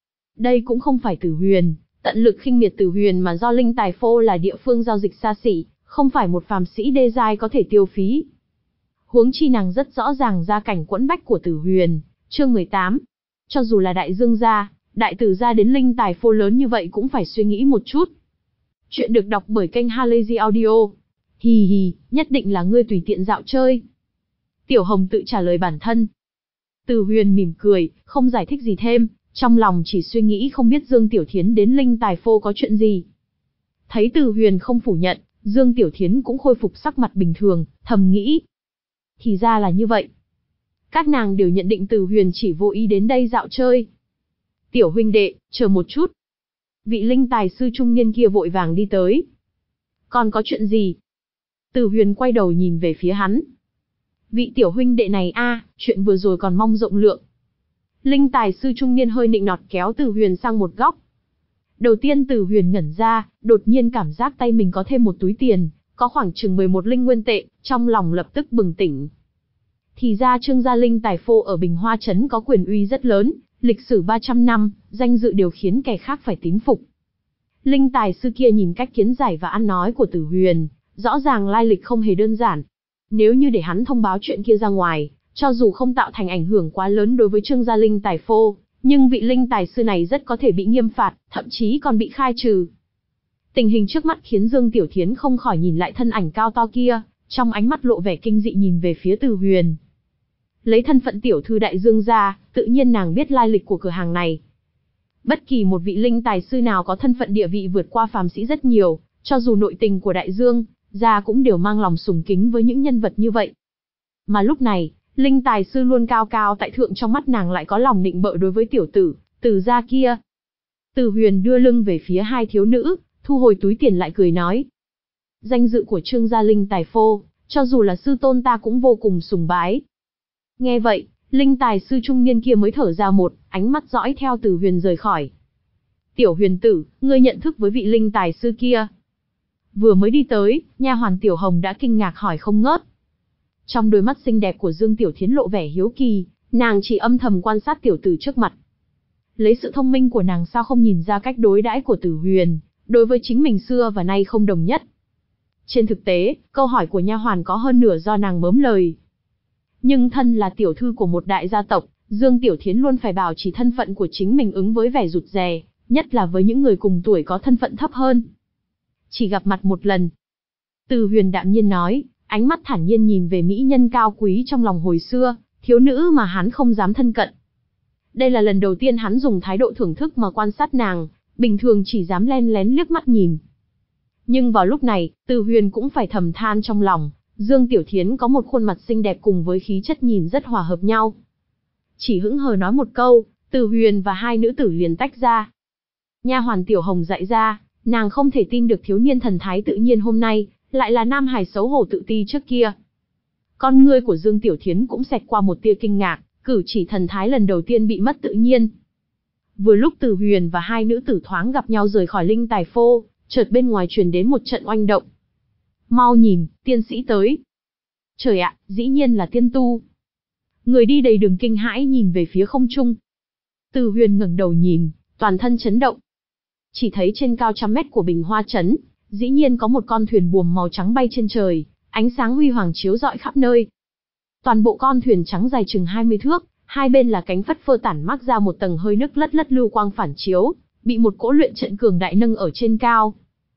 Đây cũng không phải Từ Huyền, tận lực khinh miệt Từ Huyền mà do linh tài phô là địa phương giao dịch xa xỉ, không phải một phàm sĩ đê giai có thể tiêu phí. Huống chi nàng rất rõ ràng gia cảnh quẫn bách của Từ Huyền. Chương mười tám. Cho dù là đại dương gia, đại Từ gia đến linh tài phô lớn như vậy cũng phải suy nghĩ một chút. Chuyện được đọc bởi kênh Halazy Audio. Hì hì, nhất định là ngươi tùy tiện dạo chơi. Tiểu Hồng tự trả lời bản thân. Từ Huyền mỉm cười, không giải thích gì thêm, trong lòng chỉ suy nghĩ không biết Dương Tiểu Thiến đến Linh Tài Phô có chuyện gì. Thấy Từ Huyền không phủ nhận, Dương Tiểu Thiến cũng khôi phục sắc mặt bình thường, thầm nghĩ. Thì ra là như vậy. Các nàng đều nhận định Từ Huyền chỉ vô ý đến đây dạo chơi. Tiểu huynh đệ, chờ một chút. Vị linh tài sư trung niên kia vội vàng đi tới. Còn có chuyện gì? Từ Huyền quay đầu nhìn về phía hắn. Vị tiểu huynh đệ này a, chuyện vừa rồi còn mong rộng lượng. Linh tài sư trung niên hơi nịnh nọt kéo Từ Huyền sang một góc. Đầu tiên Từ Huyền ngẩn ra, đột nhiên cảm giác tay mình có thêm một túi tiền, có khoảng chừng mười một linh nguyên tệ, trong lòng lập tức bừng tỉnh. Thì ra Trương gia Linh Tài Phô ở Bình Hoa Trấn có quyền uy rất lớn, lịch sử ba trăm năm, danh dự đều khiến kẻ khác phải tín phục. Linh tài sư kia nhìn cách kiến giải và ăn nói của Từ Huyền, rõ ràng lai lịch không hề đơn giản. Nếu như để hắn thông báo chuyện kia ra ngoài, cho dù không tạo thành ảnh hưởng quá lớn đối với Trương gia Linh Tài Phô, nhưng vị linh tài sư này rất có thể bị nghiêm phạt, thậm chí còn bị khai trừ. Tình hình trước mắt khiến Dương Tiểu Thiến không khỏi nhìn lại thân ảnh cao to kia, trong ánh mắt lộ vẻ kinh dị nhìn về phía Từ Huyền. Lấy thân phận tiểu thư đại dương gia, tự nhiên nàng biết lai lịch của cửa hàng này. Bất kỳ một vị linh tài sư nào có thân phận địa vị vượt qua phàm sĩ rất nhiều, cho dù nội tình của đại dương gia cũng đều mang lòng sùng kính với những nhân vật như vậy. Mà lúc này, linh tài sư luôn cao cao tại thượng trong mắt nàng lại có lòng nịnh bợ đối với tiểu tử, Từ gia kia. Từ Huyền đưa lưng về phía hai thiếu nữ, thu hồi túi tiền lại cười nói. Danh dự của Trương gia Linh Tài Phô, cho dù là sư tôn ta cũng vô cùng sùng bái. Nghe vậy, linh tài sư trung niên kia mới thở ra một, ánh mắt dõi theo Từ Huyền rời khỏi. Tiểu Huyền tử, ngươi nhận thức với vị linh tài sư kia. Vừa mới đi tới, nha hoàn Tiểu Hồng đã kinh ngạc hỏi không ngớt. Trong đôi mắt xinh đẹp của Dương Tiểu Thiến lộ vẻ hiếu kỳ, nàng chỉ âm thầm quan sát tiểu tử trước mặt. Lấy sự thông minh của nàng sao không nhìn ra cách đối đãi của Từ Huyền, đối với chính mình xưa và nay không đồng nhất. Trên thực tế, câu hỏi của nha hoàn có hơn nửa do nàng mớm lời. Nhưng thân là tiểu thư của một đại gia tộc, Dương Tiểu Thiến luôn phải bảo trì thân phận của chính mình ứng với vẻ rụt rè, nhất là với những người cùng tuổi có thân phận thấp hơn. Chỉ gặp mặt một lần. Từ Huyền đạm nhiên nói, ánh mắt thản nhiên nhìn về mỹ nhân cao quý trong lòng hồi xưa, thiếu nữ mà hắn không dám thân cận. Đây là lần đầu tiên hắn dùng thái độ thưởng thức mà quan sát nàng, bình thường chỉ dám len lén liếc mắt nhìn. Nhưng vào lúc này, Từ Huyền cũng phải thầm than trong lòng, Dương Tiểu Thiến có một khuôn mặt xinh đẹp cùng với khí chất nhìn rất hòa hợp nhau. Chỉ hững hờ nói một câu, Từ Huyền và hai nữ tử liền tách ra. Nha hoàn Tiểu Hồng dạy ra, nàng không thể tin được thiếu niên thần thái tự nhiên hôm nay, lại là nam hài xấu hổ tự ti trước kia. Con ngươi của Dương Tiểu Thiến cũng xẹt qua một tia kinh ngạc, cử chỉ thần thái lần đầu tiên bị mất tự nhiên. Vừa lúc Từ Huyền và hai nữ tử thoáng gặp nhau rời khỏi Linh Tài Phô, chợt bên ngoài truyền đến một trận oanh động. Mau nhìn, tiên sĩ tới. Trời ạ, dĩ nhiên là tiên tu. Người đi đầy đường kinh hãi nhìn về phía không trung. Từ Huyền ngẩng đầu nhìn, toàn thân chấn động. Chỉ thấy trên cao trăm mét của Bình Hoa Trấn, dĩ nhiên có một con thuyền buồm màu trắng bay trên trời, ánh sáng huy hoàng chiếu rọi khắp nơi. Toàn bộ con thuyền trắng dài chừng hai mươi thước, hai bên là cánh phất phơ tản mác ra một tầng hơi nước lất lất lưu quang phản chiếu, bị một cỗ luyện trận cường đại nâng ở trên cao.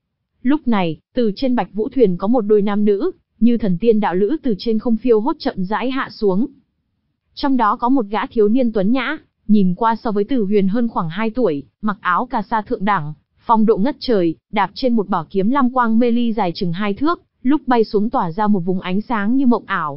Lúc này, từ trên bạch vũ thuyền có một đôi nam nữ, như thần tiên đạo lữ từ trên không phiêu hốt chậm rãi hạ xuống. Trong đó có một gã thiếu niên tuấn nhã, nhìn qua so với Từ Huyền hơn khoảng hai tuổi, mặc áo cà sa thượng đẳng, phong độ ngất trời, đạp trên một bảo kiếm lam quang mê ly dài chừng hai thước, lúc bay xuống tỏa ra một vùng ánh sáng như mộng ảo.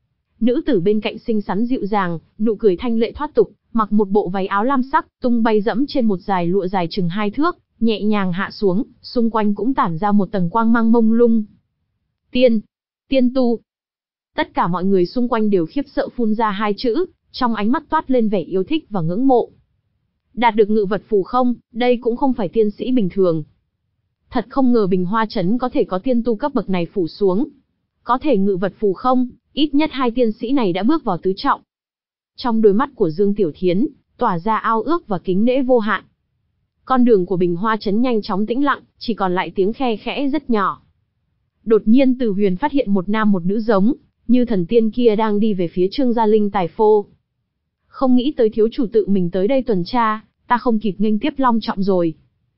Nữ tử bên cạnh xinh xắn dịu dàng, nụ cười thanh lệ thoát tục, mặc một bộ váy áo lam sắc, tung bay dẫm trên một dải lụa dài chừng hai thước, nhẹ nhàng hạ xuống, xung quanh cũng tản ra một tầng quang mang mông lung. Tiên, tiên tu. Tất cả mọi người xung quanh đều khiếp sợ phun ra hai chữ, trong ánh mắt toát lên vẻ yêu thích và ngưỡng mộ. Đạt được ngự vật phù không, đây cũng không phải tiên sĩ bình thường. Thật không ngờ Bình Hoa Trấn có thể có tiên tu cấp bậc này phủ xuống. Có thể ngự vật phù không, ít nhất hai tiên sĩ này đã bước vào tứ trọng. Trong đôi mắt của Dương Tiểu Thiến, tỏa ra ao ước và kính nể vô hạn. Con đường của Bình Hoa Trấn nhanh chóng tĩnh lặng, chỉ còn lại tiếng khe khẽ rất nhỏ. Đột nhiên Từ Huyền phát hiện một nam một nữ giống như thần tiên kia đang đi về phía Trương gia Linh Tài Phô. Không nghĩ tới thiếu chủ tự mình tới đây tuần tra, ta không kịp nghênh tiếp long trọng rồi.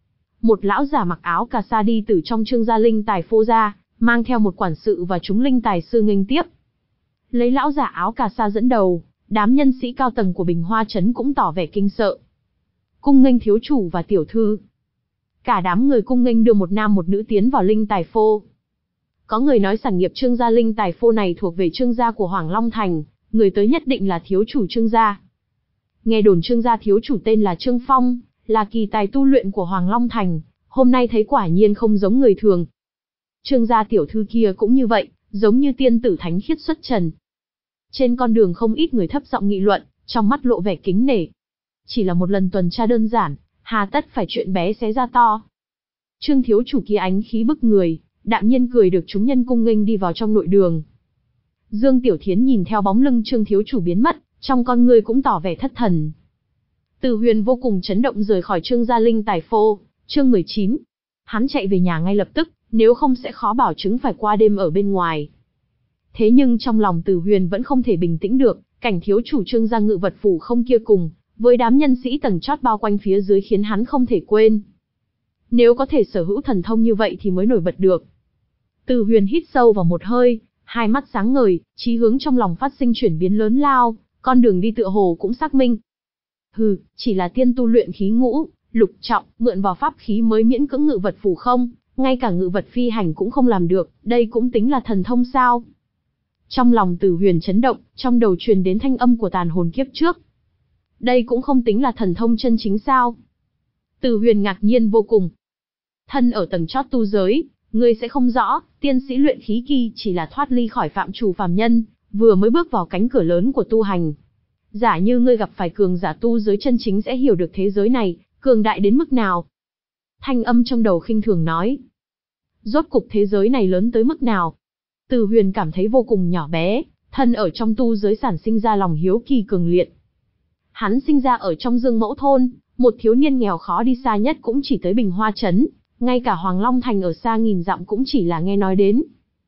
Một lão giả mặc áo cà sa đi từ trong Trương gia Linh Tài Phô ra, mang theo một quản sự và chúng linh tài sư nghênh tiếp. Lấy lão giả áo cà sa dẫn đầu, đám nhân sĩ cao tầng của Bình Hoa trấn cũng tỏ vẻ kinh sợ. Cung nghênh thiếu chủ và tiểu thư. Cả đám người cung nghênh đưa một nam một nữ tiến vào linh tài phô. Có người nói sản nghiệp Trương gia linh tài phô này thuộc về Trương gia của Hoàng Long Thành, người tới nhất định là thiếu chủ Trương gia. Nghe đồn Trương gia thiếu chủ tên là Trương Phong, là kỳ tài tu luyện của Hoàng Long Thành, hôm nay thấy quả nhiên không giống người thường. Trương gia tiểu thư kia cũng như vậy, giống như tiên tử thánh khiết xuất trần. Trên con đường không ít người thấp giọng nghị luận, trong mắt lộ vẻ kính nể. Chỉ là một lần tuần tra đơn giản, hà tất phải chuyện bé xé ra to. Trương thiếu chủ kia ánh khí bức người, đạm nhiên cười được chúng nhân cung nghênh đi vào trong nội đường. Dương Tiểu Thiến nhìn theo bóng lưng Trương thiếu chủ biến mất, trong con người cũng tỏ vẻ thất thần. Từ Huyền vô cùng chấn động rời khỏi Trương gia linh tài phô. Chương mười chín. Hắn chạy về nhà ngay lập tức, nếu không sẽ khó bảo chứng phải qua đêm ở bên ngoài. Thế nhưng trong lòng Từ Huyền vẫn không thể bình tĩnh được, cảnh thiếu chủ Trương gia ngự vật phủ không kia cùng với đám nhân sĩ tầng chót bao quanh phía dưới khiến hắn không thể quên. Nếu có thể sở hữu thần thông như vậy thì mới nổi bật được. Từ Huyền hít sâu vào một hơi, hai mắt sáng ngời, chí hướng trong lòng phát sinh chuyển biến lớn lao, con đường đi tựa hồ cũng xác minh. Hừ, chỉ là tiên tu luyện khí ngũ, lục trọng, mượn vào pháp khí mới miễn cưỡng ngự vật phủ không, ngay cả ngự vật phi hành cũng không làm được, đây cũng tính là thần thông sao? Trong lòng Từ Huyền chấn động, trong đầu truyền đến thanh âm của tàn hồn kiếp trước. Đây cũng không tính là thần thông chân chính sao? Từ Huyền ngạc nhiên vô cùng. Thân ở tầng chót tu giới, ngươi sẽ không rõ, tiên sĩ luyện khí kỳ chỉ là thoát ly khỏi phạm trù phàm nhân, vừa mới bước vào cánh cửa lớn của tu hành. Giả như ngươi gặp phải cường giả tu giới chân chính sẽ hiểu được thế giới này, cường đại đến mức nào. Thanh âm trong đầu khinh thường nói. Rốt cục thế giới này lớn tới mức nào? Từ Huyền cảm thấy vô cùng nhỏ bé, thân ở trong tu giới sản sinh ra lòng hiếu kỳ cường liệt. Hắn sinh ra ở trong Dương Mẫu thôn, một thiếu niên nghèo khó đi xa nhất cũng chỉ tới Bình Hoa trấn, ngay cả Hoàng Long Thành ở xa nghìn dặm cũng chỉ là nghe nói đến.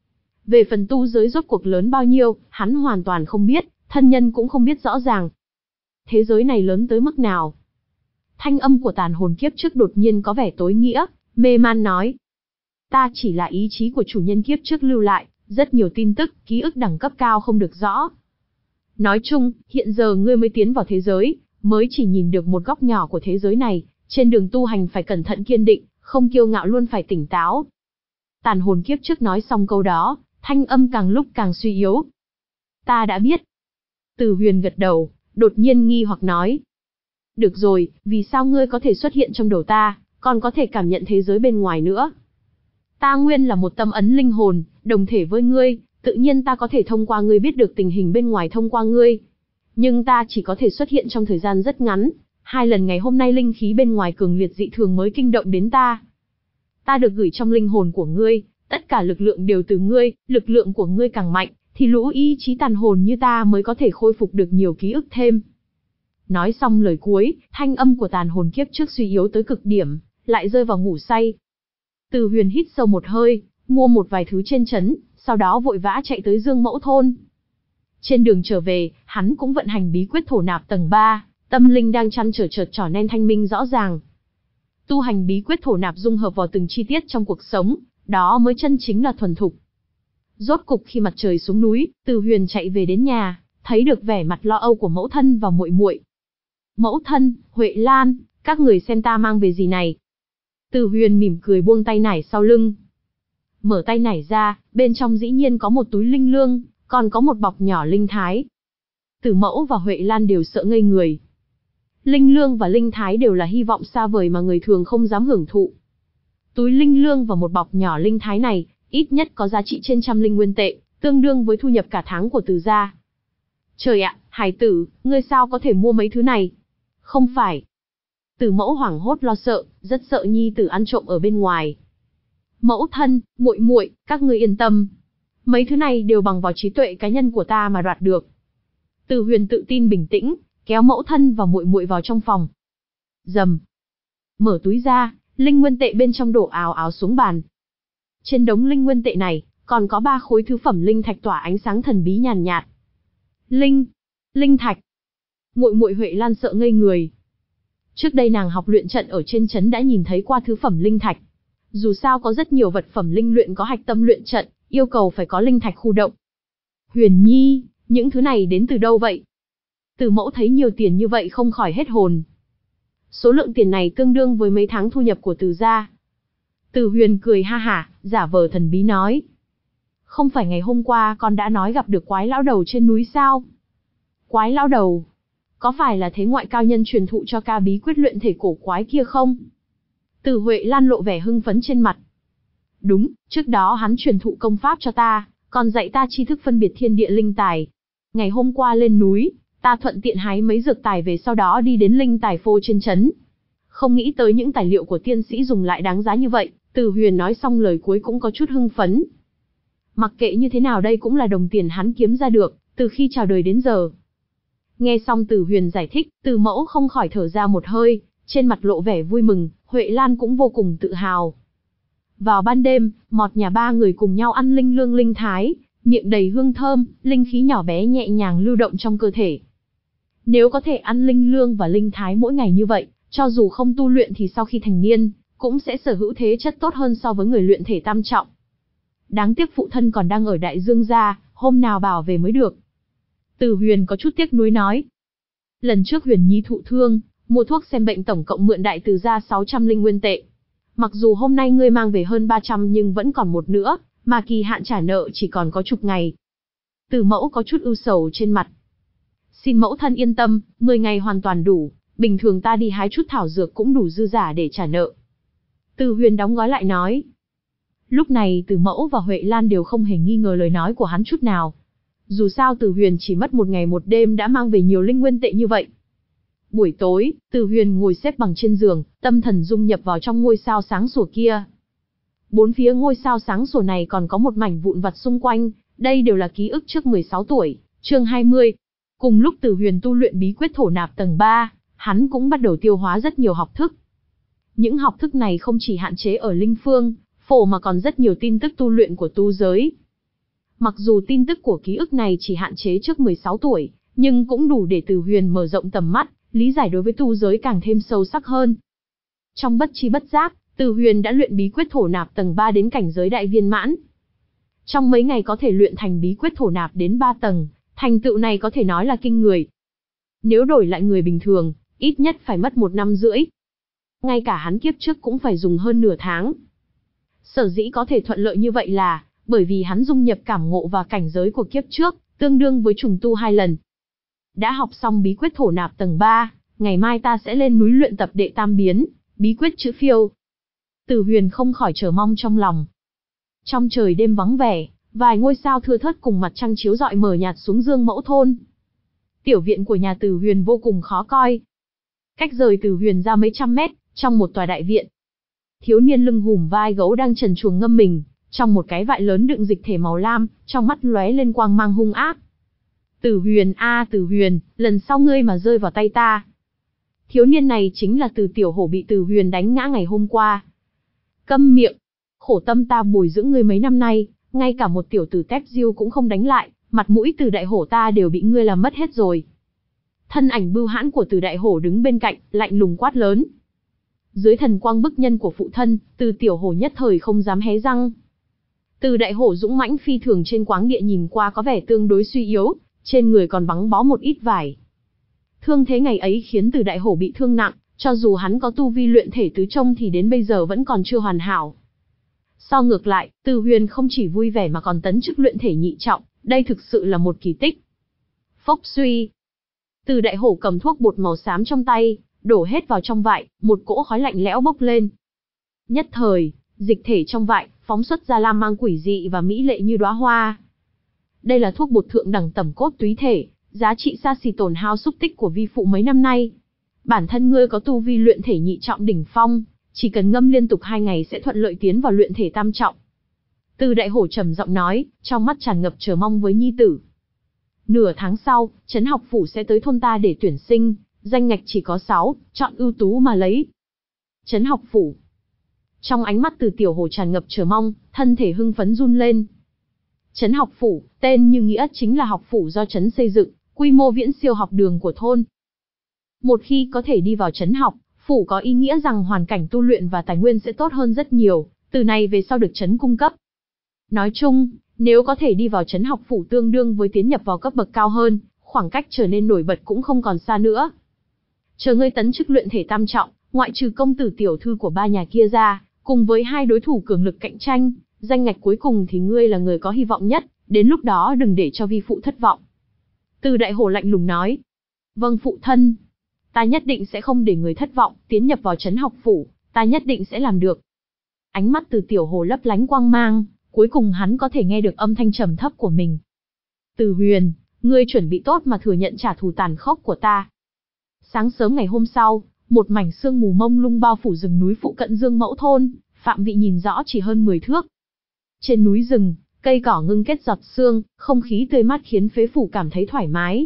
Về phần tu giới rốt cuộc lớn bao nhiêu, hắn hoàn toàn không biết, thân nhân cũng không biết rõ ràng. Thế giới này lớn tới mức nào? Thanh âm của tàn hồn kiếp trước đột nhiên có vẻ tối nghĩa, mê man nói. Ta chỉ là ý chí của chủ nhân kiếp trước lưu lại, rất nhiều tin tức, ký ức đẳng cấp cao không được rõ. Nói chung, hiện giờ ngươi mới tiến vào thế giới, mới chỉ nhìn được một góc nhỏ của thế giới này, trên đường tu hành phải cẩn thận kiên định, không kiêu ngạo luôn phải tỉnh táo. Tàn hồn kiếp trước nói xong câu đó, thanh âm càng lúc càng suy yếu. Ta đã biết. Từ Huyền gật đầu, đột nhiên nghi hoặc nói. Được rồi, vì sao ngươi có thể xuất hiện trong đầu ta, còn có thể cảm nhận thế giới bên ngoài nữa? Ta nguyên là một tâm ấn linh hồn, đồng thể với ngươi, tự nhiên ta có thể thông qua ngươi biết được tình hình bên ngoài thông qua ngươi. Nhưng ta chỉ có thể xuất hiện trong thời gian rất ngắn, hai lần ngày hôm nay linh khí bên ngoài cường liệt dị thường mới kinh động đến ta. Ta được gửi trong linh hồn của ngươi, tất cả lực lượng đều từ ngươi, lực lượng của ngươi càng mạnh, thì lũ ý chí tàn hồn như ta mới có thể khôi phục được nhiều ký ức thêm. Nói xong lời cuối, thanh âm của tàn hồn kiếp trước suy yếu tới cực điểm, lại rơi vào ngủ say. Từ Huyền hít sâu một hơi, mua một vài thứ trên trấn, sau đó vội vã chạy tới Dương Mẫu thôn. Trên đường trở về, hắn cũng vận hành bí quyết thổ nạp tầng ba, tâm linh đang chăn trở chợt trở nên thanh minh rõ ràng. Tu hành bí quyết thổ nạp dung hợp vào từng chi tiết trong cuộc sống, đó mới chân chính là thuần thục. Rốt cục khi mặt trời xuống núi, Từ Huyền chạy về đến nhà, thấy được vẻ mặt lo âu của mẫu thân và muội muội. Mẫu thân, Huệ Lan, các người xem ta mang về gì này? Từ Huyền mỉm cười buông tay nải sau lưng. Mở tay nải ra, bên trong dĩ nhiên có một túi linh lương, còn có một bọc nhỏ linh thái. Từ Mẫu và Huệ Lan đều sợ ngây người. Linh lương và linh thái đều là hy vọng xa vời mà người thường không dám hưởng thụ. Túi linh lương và một bọc nhỏ linh thái này, ít nhất có giá trị trên trăm linh nguyên tệ, tương đương với thu nhập cả tháng của Từ gia. Trời ạ, hài tử, ngươi sao có thể mua mấy thứ này? Không phải. Từ Mẫu hoảng hốt lo sợ, rất sợ nhi tử ăn trộm ở bên ngoài. Mẫu thân, muội muội, các ngươi yên tâm. Mấy thứ này đều bằng vào trí tuệ cá nhân của ta mà đoạt được. Từ Huyền tự tin bình tĩnh, kéo mẫu thân và muội muội vào trong phòng. Rầm. Mở túi ra, linh nguyên tệ bên trong đổ ào ào xuống bàn. Trên đống linh nguyên tệ này, còn có ba khối thứ phẩm linh thạch tỏa ánh sáng thần bí nhàn nhạt. Linh, linh thạch. Muội muội Huệ Lan sợ ngây người. Trước đây nàng học luyện trận ở trên trấn đã nhìn thấy qua thứ phẩm linh thạch. Dù sao có rất nhiều vật phẩm linh luyện có hạch tâm luyện trận, yêu cầu phải có linh thạch khu động. Huyền Nhi, Những thứ này đến từ đâu vậy? Từ Mẫu thấy nhiều tiền như vậy không khỏi hết hồn. Số lượng tiền này tương đương với mấy tháng thu nhập của Từ gia. Từ Huyền cười ha hả, giả vờ thần bí nói. Không phải ngày hôm qua con đã nói gặp được quái lão đầu trên núi sao? Quái lão đầu? Có phải là thế ngoại cao nhân truyền thụ cho ca bí quyết luyện thể cổ quái kia không? Từ Huệ Lan lộ vẻ hưng phấn trên mặt. Đúng, trước đó hắn truyền thụ công pháp cho ta, còn dạy ta tri thức phân biệt thiên địa linh tài. Ngày hôm qua lên núi, ta thuận tiện hái mấy dược tài về, sau đó đi đến linh tài phô trên trấn. Không nghĩ tới những tài liệu của tiên sĩ dùng lại đáng giá như vậy. Từ Huyền nói xong lời cuối cũng có chút hưng phấn. Mặc kệ như thế nào đây cũng là đồng tiền hắn kiếm ra được, từ khi chào đời đến giờ. Nghe xong Từ Huyền giải thích, Từ Mẫu không khỏi thở ra một hơi, trên mặt lộ vẻ vui mừng, Huệ Lan cũng vô cùng tự hào. Vào ban đêm, Mọt nhà ba người cùng nhau ăn linh lương linh thái, miệng đầy hương thơm, linh khí nhỏ bé nhẹ nhàng lưu động trong cơ thể. Nếu có thể ăn linh lương và linh thái mỗi ngày như vậy, cho dù không tu luyện thì sau khi thành niên, cũng sẽ sở hữu thế chất tốt hơn so với người luyện thể tam trọng. Đáng tiếc phụ thân còn đang ở Đại Dương gia, hôm nào bảo về mới được. Từ Huyền có chút tiếc nuối nói. Lần trước Huyền Nhi thụ thương, mua thuốc xem bệnh tổng cộng mượn Đại Từ gia sáu trăm linh nguyên tệ. Mặc dù hôm nay ngươi mang về hơn ba trăm nhưng vẫn còn một nữa, mà kỳ hạn trả nợ chỉ còn có chục ngày. Từ Mẫu có chút ưu sầu trên mặt. Xin mẫu thân yên tâm, mười ngày hoàn toàn đủ, bình thường ta đi hái chút thảo dược cũng đủ dư giả để trả nợ. Từ Huyền đóng gói lại nói. Lúc này Từ Mẫu và Huệ Lan đều không hề nghi ngờ lời nói của hắn chút nào. Dù sao Từ Huyền chỉ mất một ngày một đêm đã mang về nhiều linh nguyên tệ như vậy. Buổi tối, Từ Huyền ngồi xếp bằng trên giường, tâm thần dung nhập vào trong ngôi sao sáng sủa kia. Bốn phía ngôi sao sáng sủa này còn có một mảnh vụn vặt xung quanh, đây đều là ký ức trước mười sáu tuổi, chương hai mươi. Cùng lúc Từ Huyền tu luyện bí quyết thổ nạp tầng ba, hắn cũng bắt đầu tiêu hóa rất nhiều học thức. Những học thức này không chỉ hạn chế ở linh phương, phổ mà còn rất nhiều tin tức tu luyện của tu giới. Mặc dù tin tức của ký ức này chỉ hạn chế trước mười sáu tuổi, nhưng cũng đủ để Từ Huyền mở rộng tầm mắt, lý giải đối với tu giới càng thêm sâu sắc hơn. Trong bất chi bất giác, Từ Huyền đã luyện bí quyết thổ nạp tầng ba đến cảnh giới đại viên mãn. Trong mấy ngày có thể luyện thành bí quyết thổ nạp đến ba tầng, thành tựu này có thể nói là kinh người. Nếu đổi lại người bình thường, ít nhất phải mất một năm rưỡi. Ngay cả hắn kiếp trước cũng phải dùng hơn nửa tháng. Sở dĩ có thể thuận lợi như vậy là, bởi vì hắn dung nhập cảm ngộ và cảnh giới của kiếp trước, tương đương với trùng tu hai lần. Đã học xong bí quyết thổ nạp tầng ba, ngày mai ta sẽ lên núi luyện tập đệ tam biến, bí quyết chữ phiêu. Từ Huyền không khỏi chờ mong trong lòng. Trong trời đêm vắng vẻ, vài ngôi sao thưa thớt cùng mặt trăng chiếu rọi mờ nhạt xuống Dương Mẫu thôn. Tiểu viện của nhà Từ Huyền vô cùng khó coi. Cách rời Từ Huyền ra mấy trăm mét, trong một tòa đại viện. Thiếu niên lưng hùm vai gấu đang trần truồng ngâm mình, trong một cái vại lớn đựng dịch thể màu lam, trong mắt lóe lên quang mang hung ác. Từ Huyền a à, Từ Huyền, lần sau ngươi mà rơi vào tay ta. Thiếu niên này chính là Từ Tiểu Hổ bị Từ Huyền đánh ngã ngày hôm qua. Câm miệng, khổ tâm ta bồi dưỡng ngươi mấy năm nay, ngay cả một tiểu tử tép diêu cũng không đánh lại, mặt mũi Từ Đại Hổ ta đều bị ngươi làm mất hết rồi. Thân ảnh bưu hãn của Từ Đại Hổ đứng bên cạnh, lạnh lùng quát lớn. Dưới thần quang bức nhân của phụ thân, Từ Tiểu Hổ nhất thời không dám hé răng. Từ Đại Hổ dũng mãnh phi thường trên quáng địa nhìn qua có vẻ tương đối suy yếu, trên người còn băng bó một ít vải. Thương thế ngày ấy khiến Từ Đại Hổ bị thương nặng, cho dù hắn có tu vi luyện thể tứ trông thì đến bây giờ vẫn còn chưa hoàn hảo. So ngược lại, Từ Huyền không chỉ vui vẻ mà còn tấn chức luyện thể nhị trọng, đây thực sự là một kỳ tích. Phốc suy. Từ Đại Hổ cầm thuốc bột màu xám trong tay, đổ hết vào trong vại, một cỗ khói lạnh lẽo bốc lên. Nhất thời, dịch thể trong vại phóng xuất ra lam mang quỷ dị và mỹ lệ như đóa hoa. Đây là thuốc bột thượng đẳng tẩm cốt túy thể, giá trị xa xỉ tổn hao xúc tích của vi phụ mấy năm nay. Bản thân ngươi có tu vi luyện thể nhị trọng đỉnh phong, chỉ cần ngâm liên tục hai ngày sẽ thuận lợi tiến vào luyện thể tam trọng. Từ Đại Hổ trầm giọng nói, trong mắt tràn ngập chờ mong với nhi tử. Nửa tháng sau, trấn học phủ sẽ tới thôn ta để tuyển sinh, danh ngạch chỉ có sáu, chọn ưu tú mà lấy. Trấn học phủ. Trong ánh mắt Từ Tiểu Hổ tràn ngập chờ mong, thân thể hưng phấn run lên. Trấn học phủ, tên như nghĩa chính là học phủ do trấn xây dựng, quy mô viễn siêu học đường của thôn. Một khi có thể đi vào trấn học phủ có ý nghĩa rằng hoàn cảnh tu luyện và tài nguyên sẽ tốt hơn rất nhiều, từ này về sau được trấn cung cấp. Nói chung, Nếu có thể đi vào trấn học phủ tương đương với tiến nhập vào cấp bậc cao hơn, khoảng cách trở nên nổi bật cũng không còn xa nữa. Chờ ngươi tấn chức luyện thể tam trọng, ngoại trừ công tử tiểu thư của ba nhà kia ra, cùng với hai đối thủ cường lực cạnh tranh, danh ngạch cuối cùng thì ngươi là người có hy vọng nhất, đến lúc đó đừng để cho vi phụ thất vọng. Từ Đại Hổ lạnh lùng nói. Vâng phụ thân. Ta nhất định sẽ không để người thất vọng, tiến nhập vào trấn học phủ, ta nhất định sẽ làm được. Ánh mắt Từ Tiểu Hổ lấp lánh quang mang, cuối cùng hắn có thể nghe được âm thanh trầm thấp của mình. Từ Huyền, ngươi chuẩn bị tốt mà thừa nhận trả thù tàn khốc của ta. Sáng sớm ngày hôm sau, một mảnh sương mù mông lung bao phủ rừng núi phụ cận Dương Mẫu thôn, phạm vị nhìn rõ chỉ hơn mười thước. Trên núi rừng, cây cỏ ngưng kết giọt sương, không khí tươi mát khiến phế phủ cảm thấy thoải mái.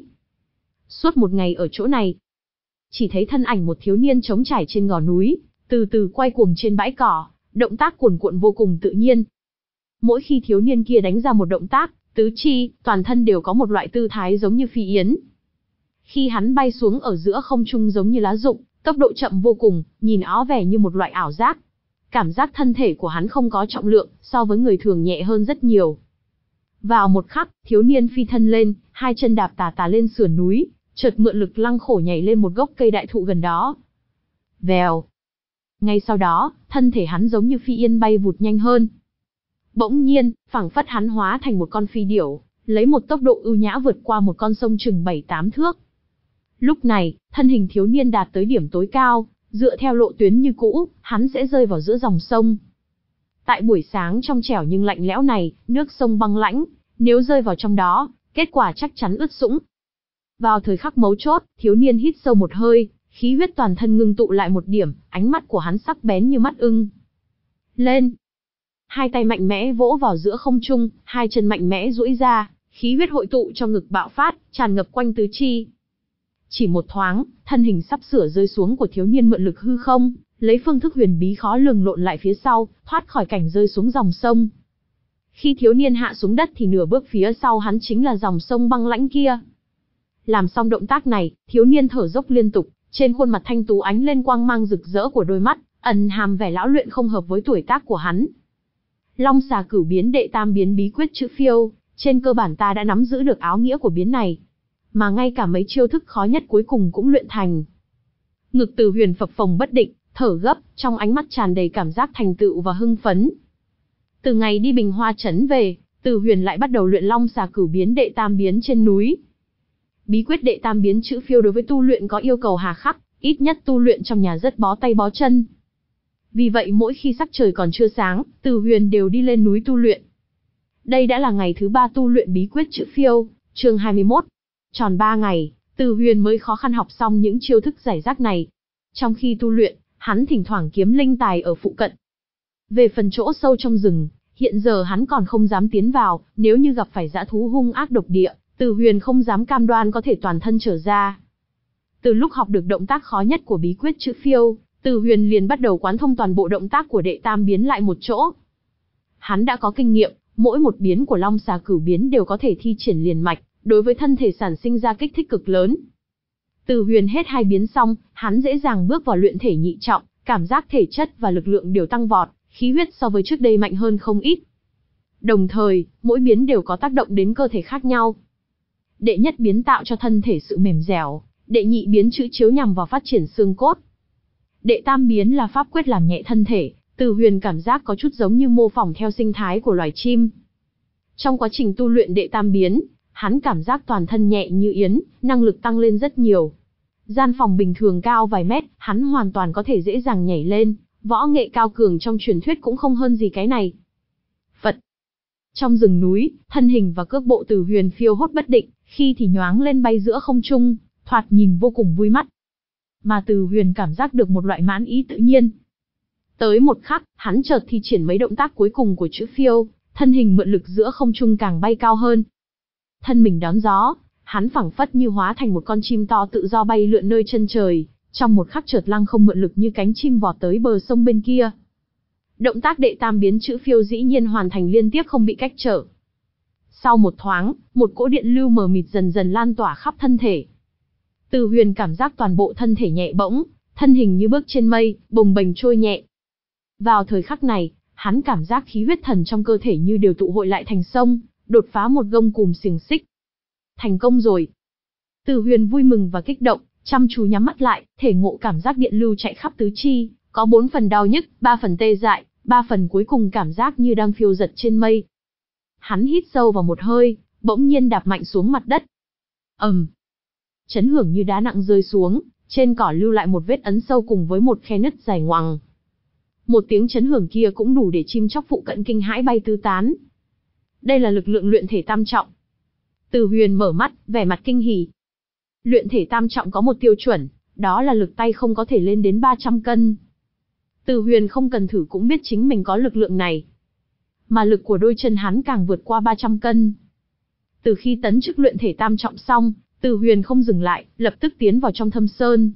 Suốt một ngày ở chỗ này, chỉ thấy thân ảnh một thiếu niên trống trải trên gò núi, từ từ quay cuồng trên bãi cỏ, động tác cuồn cuộn vô cùng tự nhiên. Mỗi khi thiếu niên kia đánh ra một động tác, tứ chi, toàn thân đều có một loại tư thái giống như phi yến. Khi hắn bay xuống ở giữa không trung giống như lá rụng, tốc độ chậm vô cùng, nhìn ó vẻ như một loại ảo giác. Cảm giác thân thể của hắn không có trọng lượng, so với người thường nhẹ hơn rất nhiều. Vào một khắc, thiếu niên phi thân lên, hai chân đạp tà tà lên sườn núi, chợt mượn lực lăng khổ nhảy lên một gốc cây đại thụ gần đó. Vèo. Ngay sau đó, thân thể hắn giống như phi yên bay vụt nhanh hơn. Bỗng nhiên, phảng phất hắn hóa thành một con phi điểu, lấy một tốc độ ưu nhã vượt qua một con sông chừng bảy tám thước. Lúc này, thân hình thiếu niên đạt tới điểm tối cao, dựa theo lộ tuyến như cũ, hắn sẽ rơi vào giữa dòng sông. Tại buổi sáng trong trẻo nhưng lạnh lẽo này, nước sông băng lãnh, nếu rơi vào trong đó, kết quả chắc chắn ướt sũng. Vào thời khắc mấu chốt, thiếu niên hít sâu một hơi, khí huyết toàn thân ngưng tụ lại một điểm, ánh mắt của hắn sắc bén như mắt ưng. Lên! Hai tay mạnh mẽ vỗ vào giữa không trung, hai chân mạnh mẽ duỗi ra, khí huyết hội tụ trong ngực bạo phát, tràn ngập quanh tứ chi. Chỉ một thoáng, thân hình sắp sửa rơi xuống của thiếu niên mượn lực hư không, lấy phương thức huyền bí khó lường lộn lại phía sau, thoát khỏi cảnh rơi xuống dòng sông. Khi thiếu niên hạ xuống đất thì nửa bước phía sau hắn chính là dòng sông băng lãnh kia. Làm xong động tác này, thiếu niên thở dốc liên tục, trên khuôn mặt thanh tú ánh lên quang mang rực rỡ của đôi mắt, ẩn hàm vẻ lão luyện không hợp với tuổi tác của hắn. Long xà cửu biến đệ tam biến bí quyết chữ phiêu, trên cơ bản ta đã nắm giữ được áo nghĩa của biến này, mà ngay cả mấy chiêu thức khó nhất cuối cùng cũng luyện thành. Ngực Từ Huyền phập phồng bất định, thở gấp, trong ánh mắt tràn đầy cảm giác thành tựu và hưng phấn. Từ ngày đi Bình Hoa trấn về, Từ Huyền lại bắt đầu luyện Long xà cửu biến đệ tam biến trên núi. Bí quyết đệ tam biến chữ phiêu đối với tu luyện có yêu cầu hà khắc, ít nhất tu luyện trong nhà rất bó tay bó chân. Vì vậy mỗi khi sắc trời còn chưa sáng, Từ Huyền đều đi lên núi tu luyện. Đây đã là ngày thứ ba tu luyện bí quyết chữ phiêu, chương hai mươi mốt. Tròn ba ngày, Từ Huyền mới khó khăn học xong những chiêu thức giải rác này. Trong khi tu luyện, hắn thỉnh thoảng kiếm linh tài ở phụ cận. Về phần chỗ sâu trong rừng, hiện giờ hắn còn không dám tiến vào, nếu như gặp phải dã thú hung ác độc địa, Từ Huyền không dám cam đoan có thể toàn thân trở ra. Từ lúc học được động tác khó nhất của bí quyết chữ phiêu, Từ Huyền liền bắt đầu quán thông toàn bộ động tác của đệ tam biến lại một chỗ. Hắn đã có kinh nghiệm, mỗi một biến của Long xà cửu biến đều có thể thi triển liền mạch, đối với thân thể sản sinh ra kích thích cực lớn. Từ Huyền hết hai biến xong, hắn dễ dàng bước vào luyện thể nhị trọng, cảm giác thể chất và lực lượng đều tăng vọt, khí huyết so với trước đây mạnh hơn không ít. Đồng thời, mỗi biến đều có tác động đến cơ thể khác nhau. Đệ nhất biến tạo cho thân thể sự mềm dẻo, đệ nhị biến chữ chiếu nhằm vào phát triển xương cốt. Đệ tam biến là pháp quyết làm nhẹ thân thể, Từ Huyền cảm giác có chút giống như mô phỏng theo sinh thái của loài chim. Trong quá trình tu luyện đệ tam biến, hắn cảm giác toàn thân nhẹ như yến, năng lực tăng lên rất nhiều. Gian phòng bình thường cao vài mét, hắn hoàn toàn có thể dễ dàng nhảy lên, võ nghệ cao cường trong truyền thuyết cũng không hơn gì cái này. Phật. Trong rừng núi, thân hình và cước bộ Từ Huyền phiêu hốt bất định, khi thì nhoáng lên bay giữa không trung, thoạt nhìn vô cùng vui mắt. Mà Từ Huyền cảm giác được một loại mãn ý tự nhiên. Tới một khắc, hắn chợt thi triển mấy động tác cuối cùng của chữ phiêu, thân hình mượn lực giữa không trung càng bay cao hơn. Thân mình đón gió, hắn phảng phất như hóa thành một con chim to tự do bay lượn nơi chân trời, trong một khắc chợt lăng không mượn lực như cánh chim vọt tới bờ sông bên kia. Động tác đệ tam biến chữ phiêu dĩ nhiên hoàn thành liên tiếp không bị cách trở. Sau một thoáng, một cỗ điện lưu mờ mịt dần dần lan tỏa khắp thân thể. Từ Huyền cảm giác toàn bộ thân thể nhẹ bỗng, thân hình như bước trên mây, bồng bềnh trôi nhẹ. Vào thời khắc này, Hắn cảm giác khí huyết thần trong cơ thể như đều tụ hội lại thành sông, đột phá một gông cùm xiềng xích. Thành công rồi. Từ Huyền vui mừng và kích động, chăm chú nhắm mắt lại, thể ngộ cảm giác điện lưu chạy khắp tứ chi, có bốn phần đau nhức, ba phần tê dại, ba phần cuối cùng cảm giác như đang phiêu dật trên mây. Hắn hít sâu vào một hơi, bỗng nhiên đạp mạnh xuống mặt đất. ầm, chấn hưởng như đá nặng rơi xuống, trên cỏ lưu lại một vết ấn sâu cùng với một khe nứt dài ngoằng. Một tiếng chấn hưởng kia cũng đủ để chim chóc phụ cận kinh hãi bay tứ tán. Đây là lực lượng luyện thể tam trọng. Từ Huyền mở mắt, vẻ mặt kinh hỉ. Luyện thể tam trọng có một tiêu chuẩn, đó là lực tay không có thể lên đến ba trăm cân. Từ Huyền không cần thử cũng biết chính mình có lực lượng này. Mà lực của đôi chân hắn càng vượt qua ba trăm cân. Từ khi tấn chức luyện thể tam trọng xong, Từ Huyền không dừng lại, lập tức tiến vào trong thâm sơn.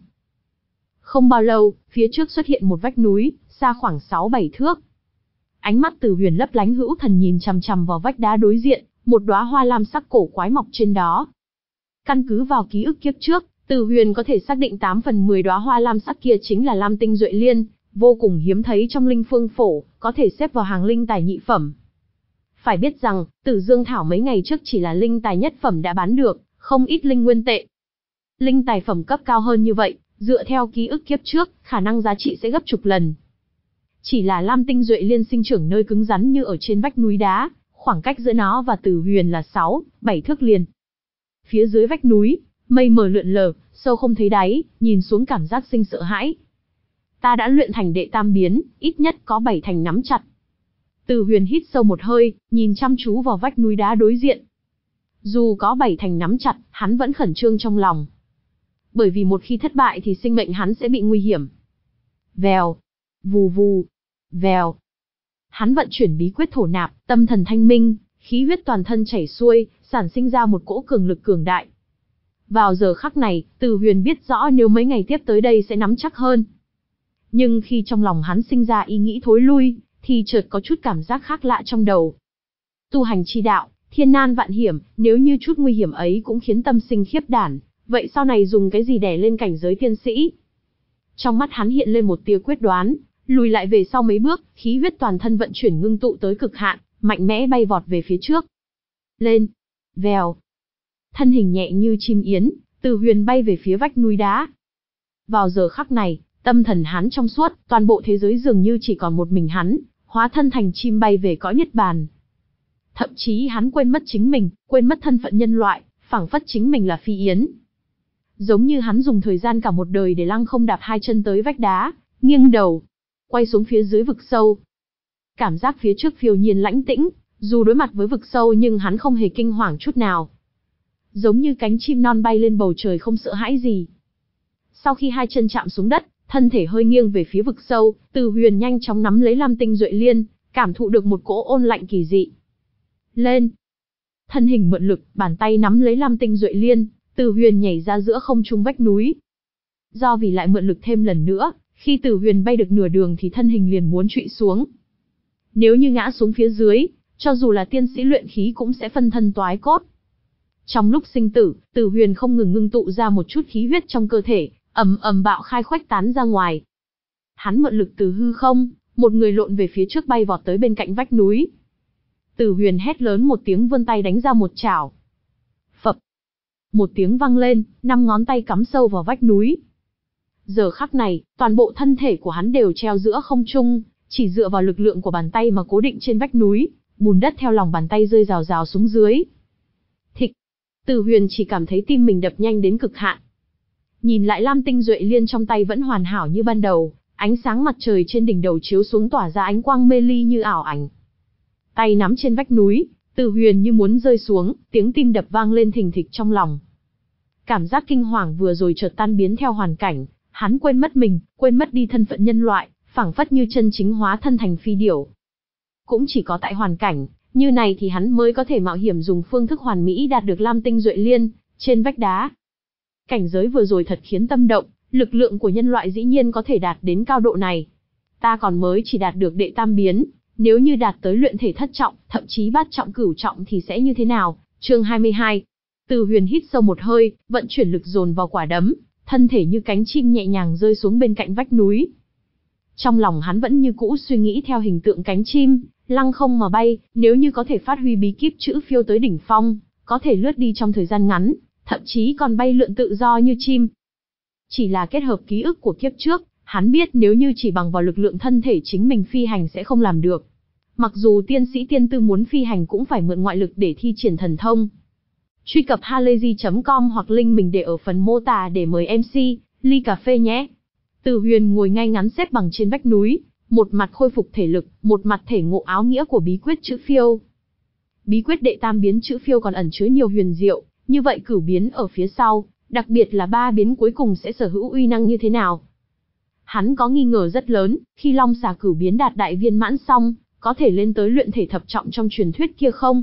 Không bao lâu, phía trước xuất hiện một vách núi, xa khoảng sáu bảy thước. Ánh mắt Từ Huyền lấp lánh hữu thần nhìn chằm chằm vào vách đá đối diện, một đóa hoa lam sắc cổ quái mọc trên đó. Căn cứ vào ký ức kiếp trước, Từ Huyền có thể xác định tám phần mười đóa hoa lam sắc kia chính là Lam Tinh Duệ Liên, vô cùng hiếm thấy trong linh phương phổ, có thể xếp vào hàng linh tài nhị phẩm. Phải biết rằng, Tử Dương Thảo mấy ngày trước chỉ là linh tài nhất phẩm đã bán được, không ít linh nguyên tệ. Linh tài phẩm cấp cao hơn như vậy, dựa theo ký ức kiếp trước, khả năng giá trị sẽ gấp chục lần. Chỉ là Lam Tinh Duệ Liên sinh trưởng nơi cứng rắn như ở trên vách núi đá, khoảng cách giữa nó và Từ Huyền là sáu, bảy thước liền. Phía dưới vách núi, mây mờ lượn lờ, sâu không thấy đáy, nhìn xuống cảm giác sinh sợ hãi. Ta đã luyện thành đệ tam biến, ít nhất có bảy thành nắm chặt. Từ Huyền hít sâu một hơi, nhìn chăm chú vào vách núi đá đối diện. Dù có bảy thành nắm chặt, hắn vẫn khẩn trương trong lòng. Bởi vì một khi thất bại thì sinh mệnh hắn sẽ bị nguy hiểm. Vèo, vù vù, vèo. Hắn vận chuyển bí quyết thổ nạp, tâm thần thanh minh, khí huyết toàn thân chảy xuôi, sản sinh ra một cỗ cường lực cường đại. Vào giờ khắc này, Từ Huyền biết rõ nếu mấy ngày tiếp tới đây sẽ nắm chắc hơn. Nhưng khi trong lòng hắn sinh ra ý nghĩ thối lui, thì chợt có chút cảm giác khác lạ trong đầu. Tu hành chi đạo, thiên nan vạn hiểm, nếu như chút nguy hiểm ấy cũng khiến tâm sinh khiếp đảm, vậy sau này dùng cái gì đè lên cảnh giới tiên sĩ? Trong mắt hắn hiện lên một tia quyết đoán, lùi lại về sau mấy bước, khí huyết toàn thân vận chuyển ngưng tụ tới cực hạn, mạnh mẽ bay vọt về phía trước. Lên, vèo. Thân hình nhẹ như chim yến, Từ Huyền bay về phía vách núi đá. Vào giờ khắc này, tâm thần hắn trong suốt, toàn bộ thế giới dường như chỉ còn một mình hắn, hóa thân thành chim bay về cõi niết bàn. Thậm chí hắn quên mất chính mình, quên mất thân phận nhân loại, phảng phất chính mình là phi yến. Giống như hắn dùng thời gian cả một đời để lăng không đạp hai chân tới vách đá, nghiêng đầu, quay xuống phía dưới vực sâu. Cảm giác phía trước phiêu nhiên lãnh tĩnh, dù đối mặt với vực sâu nhưng hắn không hề kinh hoàng chút nào. Giống như cánh chim non bay lên bầu trời không sợ hãi gì. Sau khi hai chân chạm xuống đất, thân thể hơi nghiêng về phía vực sâu, Từ Huyền nhanh chóng nắm lấy Lam Tinh Duệ Liên, cảm thụ được một cỗ ôn lạnh kỳ dị. Lên. Thân hình mượn lực, bàn tay nắm lấy Lam Tinh Duệ Liên, Từ Huyền nhảy ra giữa không trung vách núi. Do vì lại mượn lực thêm lần nữa, khi Từ Huyền bay được nửa đường thì thân hình liền muốn trụy xuống. Nếu như ngã xuống phía dưới, cho dù là tiên sĩ luyện khí cũng sẽ phân thân toái cốt. Trong lúc sinh tử, Từ Huyền không ngừng ngưng tụ ra một chút khí huyết trong cơ thể, ầm ầm bạo khai khuếch tán ra ngoài. Hắn mượn lực từ hư không, một người lộn về phía trước bay vọt tới bên cạnh vách núi. Từ Huyền hét lớn một tiếng vươn tay đánh ra một chảo. Phập. Một tiếng vang lên, năm ngón tay cắm sâu vào vách núi. Giờ khắc này, toàn bộ thân thể của hắn đều treo giữa không trung, chỉ dựa vào lực lượng của bàn tay mà cố định trên vách núi, bùn đất theo lòng bàn tay rơi rào rào xuống dưới. Thịch. Từ Huyền chỉ cảm thấy tim mình đập nhanh đến cực hạn. Nhìn lại Lam Tinh Duệ Liên trong tay vẫn hoàn hảo như ban đầu, ánh sáng mặt trời trên đỉnh đầu chiếu xuống tỏa ra ánh quang mê ly như ảo ảnh. Tay nắm trên vách núi, Từ Huyền như muốn rơi xuống, tiếng tim đập vang lên thình thịch trong lòng. Cảm giác kinh hoàng vừa rồi chợt tan biến theo hoàn cảnh, hắn quên mất mình, quên mất đi thân phận nhân loại, phảng phất như chân chính hóa thân thành phi điểu. Cũng chỉ có tại hoàn cảnh như này thì hắn mới có thể mạo hiểm dùng phương thức hoàn mỹ đạt được Lam Tinh Duệ Liên trên vách đá. Cảnh giới vừa rồi thật khiến tâm động, lực lượng của nhân loại dĩ nhiên có thể đạt đến cao độ này. Ta còn mới chỉ đạt được đệ tam biến, nếu như đạt tới luyện thể thất trọng, thậm chí bát trọng cửu trọng thì sẽ như thế nào? Chương hai mươi hai. Từ Huyền hít sâu một hơi, vận chuyển lực dồn vào quả đấm, thân thể như cánh chim nhẹ nhàng rơi xuống bên cạnh vách núi. Trong lòng hắn vẫn như cũ suy nghĩ theo hình tượng cánh chim, lăng không mà bay, nếu như có thể phát huy bí kíp chữ phiêu tới đỉnh phong, có thể lướt đi trong thời gian ngắn, thậm chí còn bay lượn tự do như chim. Chỉ là kết hợp ký ức của kiếp trước, hắn biết nếu như chỉ bằng vào lực lượng thân thể chính mình phi hành sẽ không làm được. Mặc dù tiên sĩ tiên tư muốn phi hành cũng phải mượn ngoại lực để thi triển thần thông. Truy cập halayzi chấm com hoặc link mình để ở phần mô tả để mời em xê, ly cà phê nhé. Từ Huyền ngồi ngay ngắn xếp bằng trên vách núi, một mặt khôi phục thể lực, một mặt thể ngộ áo nghĩa của bí quyết chữ phiêu. Bí quyết đệ tam biến chữ phiêu còn ẩn chứa nhiều huyền diệu, như vậy cửu biến ở phía sau, đặc biệt là ba biến cuối cùng sẽ sở hữu uy năng như thế nào. Hắn có nghi ngờ rất lớn, khi Long Xà cửu biến đạt đại viên mãn xong, có thể lên tới luyện thể thập trọng trong truyền thuyết kia không?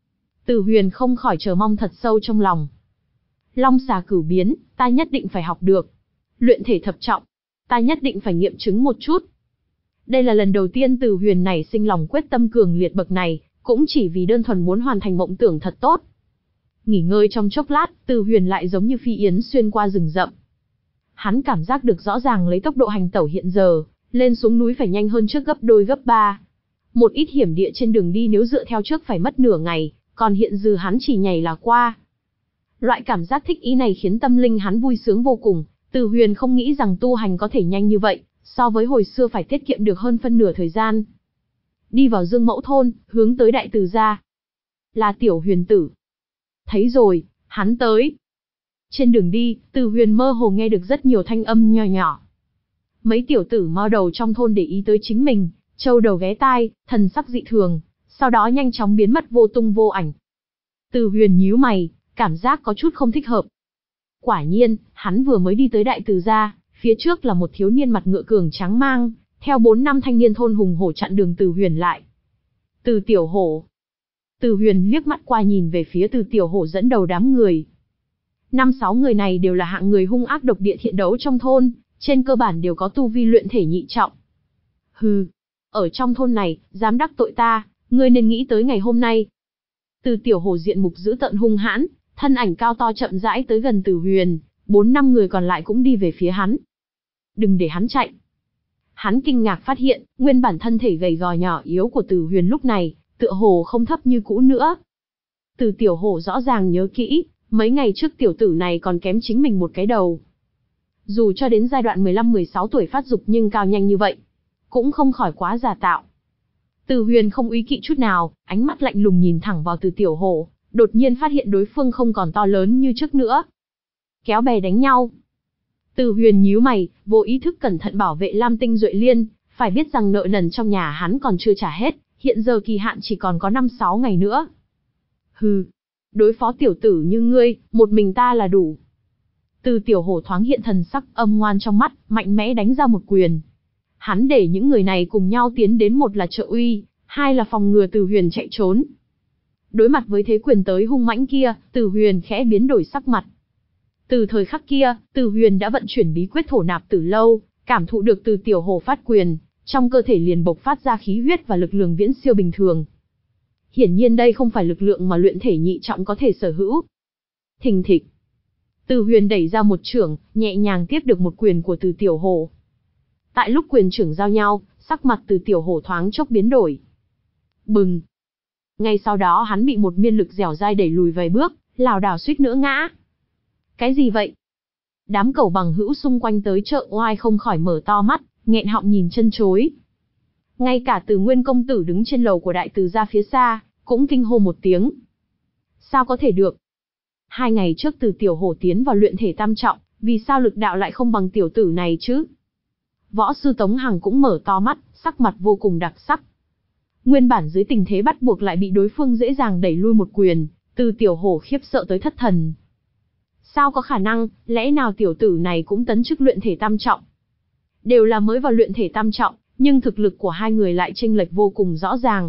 Từ Huyền không khỏi chờ mong thật sâu trong lòng. Long Xà cửu biến, ta nhất định phải học được. Luyện thể thập trọng, ta nhất định phải nghiệm chứng một chút. Đây là lần đầu tiên Từ Huyền nảy sinh lòng quyết tâm cường liệt bậc này, cũng chỉ vì đơn thuần muốn hoàn thành mộng tưởng thật tốt. Nghỉ ngơi trong chốc lát, Từ Huyền lại giống như phi yến xuyên qua rừng rậm. Hắn cảm giác được rõ ràng lấy tốc độ hành tẩu hiện giờ, lên xuống núi phải nhanh hơn trước gấp đôi gấp ba. Một ít hiểm địa trên đường đi nếu dựa theo trước phải mất nửa ngày, còn hiện giờ hắn chỉ nhảy là qua. Loại cảm giác thích ý này khiến tâm linh hắn vui sướng vô cùng, Từ Huyền không nghĩ rằng tu hành có thể nhanh như vậy, so với hồi xưa phải tiết kiệm được hơn phân nửa thời gian. Đi vào Dương Mẫu thôn, hướng tới Đại Từ gia. Là Tiểu Huyền tử. Thấy rồi, hắn tới. Trên đường đi, Từ Huyền mơ hồ nghe được rất nhiều thanh âm nhỏ nhỏ. Mấy tiểu tử mao đầu trong thôn để ý tới chính mình, châu đầu ghé tai, thần sắc dị thường, sau đó nhanh chóng biến mất vô tung vô ảnh. Từ Huyền nhíu mày, cảm giác có chút không thích hợp. Quả nhiên, hắn vừa mới đi tới Đại Từ gia, phía trước là một thiếu niên mặt ngựa cường tráng mang, theo bốn năm thanh niên thôn hùng hổ chặn đường Từ Huyền lại. Từ Tiểu Hổ. Từ Huyền liếc mắt qua nhìn về phía Từ Tiểu Hổ dẫn đầu đám người. Năm sáu người này đều là hạng người hung ác độc địa thiện đấu trong thôn, trên cơ bản đều có tu vi luyện thể nhị trọng. Hừ, ở trong thôn này, dám đắc tội ta, ngươi nên nghĩ tới ngày hôm nay. Từ Tiểu Hổ diện mục dữ tợn hung hãn, thân ảnh cao to chậm rãi tới gần Từ Huyền, bốn năm người còn lại cũng đi về phía hắn. Đừng để hắn chạy. Hắn kinh ngạc phát hiện, nguyên bản thân thể gầy gò nhỏ yếu của Từ Huyền lúc này, tựa hồ không thấp như cũ nữa. Từ Tiểu Hổ rõ ràng nhớ kỹ, mấy ngày trước tiểu tử này còn kém chính mình một cái đầu. Dù cho đến giai đoạn mười lăm mười sáu tuổi phát dục nhưng cao nhanh như vậy, cũng không khỏi quá giả tạo. Từ Huyền không úy kỵ chút nào, ánh mắt lạnh lùng nhìn thẳng vào Từ Tiểu Hổ, đột nhiên phát hiện đối phương không còn to lớn như trước nữa. Kéo bè đánh nhau. Từ Huyền nhíu mày, vô ý thức cẩn thận bảo vệ Lam Tinh Duệ Liên, phải biết rằng nợ nần trong nhà hắn còn chưa trả hết, hiện giờ kỳ hạn chỉ còn có năm sáu ngày nữa. Hừ, đối phó tiểu tử như ngươi, một mình ta là đủ. Từ Tiểu Hổ thoáng hiện thần sắc âm ngoan trong mắt, mạnh mẽ đánh ra một quyền. Hắn để những người này cùng nhau tiến đến, một là trợ uy, hai là phòng ngừa Từ Huyền chạy trốn. Đối mặt với thế quyền tới hung mãnh kia, Từ Huyền khẽ biến đổi sắc mặt. Từ thời khắc kia, Từ Huyền đã vận chuyển bí quyết thổ nạp từ lâu, cảm thụ được Từ Tiểu Hổ phát quyền, trong cơ thể liền bộc phát ra khí huyết và lực lượng viễn siêu bình thường. Hiển nhiên đây không phải lực lượng mà luyện thể nhị trọng có thể sở hữu. Thình thịch. Từ Huyền đẩy ra một chưởng, nhẹ nhàng tiếp được một quyền của Từ Tiểu Hổ. Tại lúc quyền chưởng giao nhau, sắc mặt Từ Tiểu Hổ thoáng chốc biến đổi. Bừng. Ngay sau đó hắn bị một miên lực dẻo dai đẩy lùi vài bước, lảo đảo suýt nữa ngã. Cái gì vậy? Đám cẩu bằng hữu xung quanh tới chợ oai không khỏi mở to mắt, nghẹn họng nhìn chân chối. Ngay cả Từ Nguyên công tử đứng trên lầu của Đại Từ gia phía xa, cũng kinh hô một tiếng. Sao có thể được? Hai ngày trước Từ Tiểu Hổ tiến vào luyện thể tam trọng, vì sao lực đạo lại không bằng tiểu tử này chứ? Võ sư Tống Hằng cũng mở to mắt, sắc mặt vô cùng đặc sắc. Nguyên bản dưới tình thế bắt buộc lại bị đối phương dễ dàng đẩy lui một quyền, Từ Tiểu Hổ khiếp sợ tới thất thần. Sao có khả năng, lẽ nào tiểu tử này cũng tấn chức luyện thể tam trọng? Đều là mới vào luyện thể tam trọng, nhưng thực lực của hai người lại chênh lệch vô cùng rõ ràng.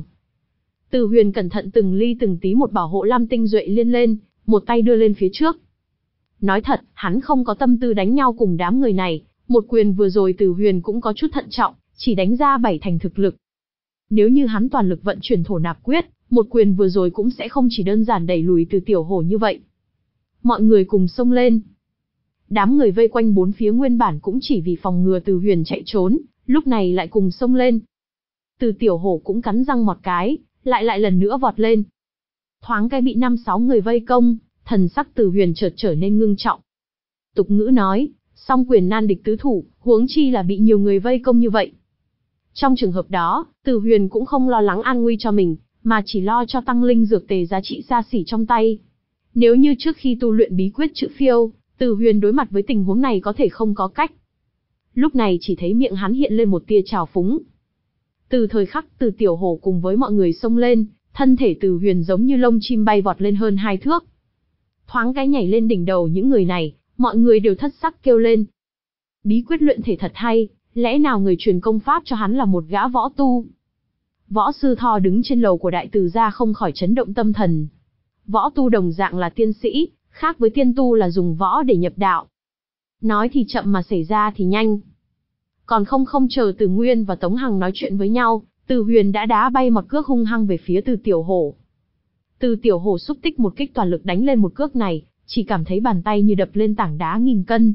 Từ Huyền cẩn thận từng ly từng tí một bảo hộ Lam Tinh Duệ Liên lên, một tay đưa lên phía trước. Nói thật, hắn không có tâm tư đánh nhau cùng đám người này, một quyền vừa rồi Từ Huyền cũng có chút thận trọng, chỉ đánh ra bảy thành thực lực. Nếu như hắn toàn lực vận chuyển thổ nạp quyết, một quyền vừa rồi cũng sẽ không chỉ đơn giản đẩy lùi Từ Tiểu Hổ như vậy. Mọi người cùng xông lên. Đám người vây quanh bốn phía nguyên bản cũng chỉ vì phòng ngừa Từ Huyền chạy trốn, lúc này lại cùng xông lên. Từ Tiểu Hổ cũng cắn răng một cái, lại lại lần nữa vọt lên. Thoáng cái bị năm sáu người vây công, thần sắc Từ Huyền chợt trở nên ngưng trọng. Tục ngữ nói, song quyền nan địch tứ thủ, huống chi là bị nhiều người vây công như vậy. Trong trường hợp đó, Từ Huyền cũng không lo lắng an nguy cho mình, mà chỉ lo cho tăng linh dược tề giá trị xa xỉ trong tay. Nếu như trước khi tu luyện bí quyết chữ phiêu, Từ Huyền đối mặt với tình huống này có thể không có cách. Lúc này chỉ thấy miệng hắn hiện lên một tia trào phúng. Từ thời khắc Từ Tiểu Hổ cùng với mọi người xông lên, thân thể Từ Huyền giống như lông chim bay vọt lên hơn hai thước. Thoáng cái nhảy lên đỉnh đầu những người này, mọi người đều thất sắc kêu lên. Bí quyết luyện thể thật hay, lẽ nào người truyền công pháp cho hắn là một gã võ tu? Võ sư Tho đứng trên lầu của đại từ gia không khỏi chấn động tâm thần. Võ tu đồng dạng là tiên sĩ, khác với tiên tu là dùng võ để nhập đạo. Nói thì chậm mà xảy ra thì nhanh. Còn không không chờ Từ Nguyên và Tống Hằng nói chuyện với nhau, Từ Huyền đã đá bay một cước hung hăng về phía Từ Tiểu Hổ. Từ Tiểu Hổ xúc tích một kích toàn lực đánh lên một cước này, chỉ cảm thấy bàn tay như đập lên tảng đá nghìn cân.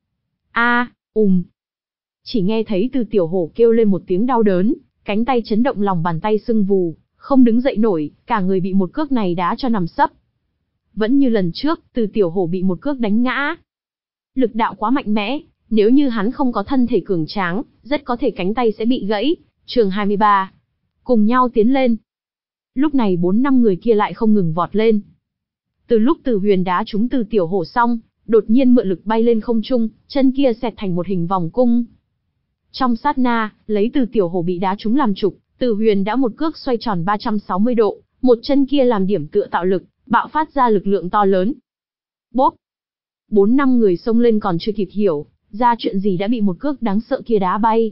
A, ùm. Chỉ nghe thấy Từ Tiểu Hổ kêu lên một tiếng đau đớn, cánh tay chấn động, lòng bàn tay sưng vù, không đứng dậy nổi, cả người bị một cước này đá cho nằm sấp. Vẫn như lần trước, Từ Tiểu Hổ bị một cước đánh ngã. Lực đạo quá mạnh mẽ, nếu như hắn không có thân thể cường tráng, rất có thể cánh tay sẽ bị gãy. Chương hai mươi ba. Cùng nhau tiến lên. Lúc này bốn năm người kia lại không ngừng vọt lên. Từ lúc Từ Huyền đá trúng Từ Tiểu Hổ xong, đột nhiên mượn lực bay lên không trung, chân kia xẹt thành một hình vòng cung. Trong sát na, lấy Từ Tiểu Hổ bị đá trúng làm trục, Từ Huyền đã một cước xoay tròn ba trăm sáu mươi độ, một chân kia làm điểm tựa tạo lực, bạo phát ra lực lượng to lớn. Bốp! Bốn năm người xông lên còn chưa kịp hiểu ra chuyện gì đã bị một cước đáng sợ kia đá bay.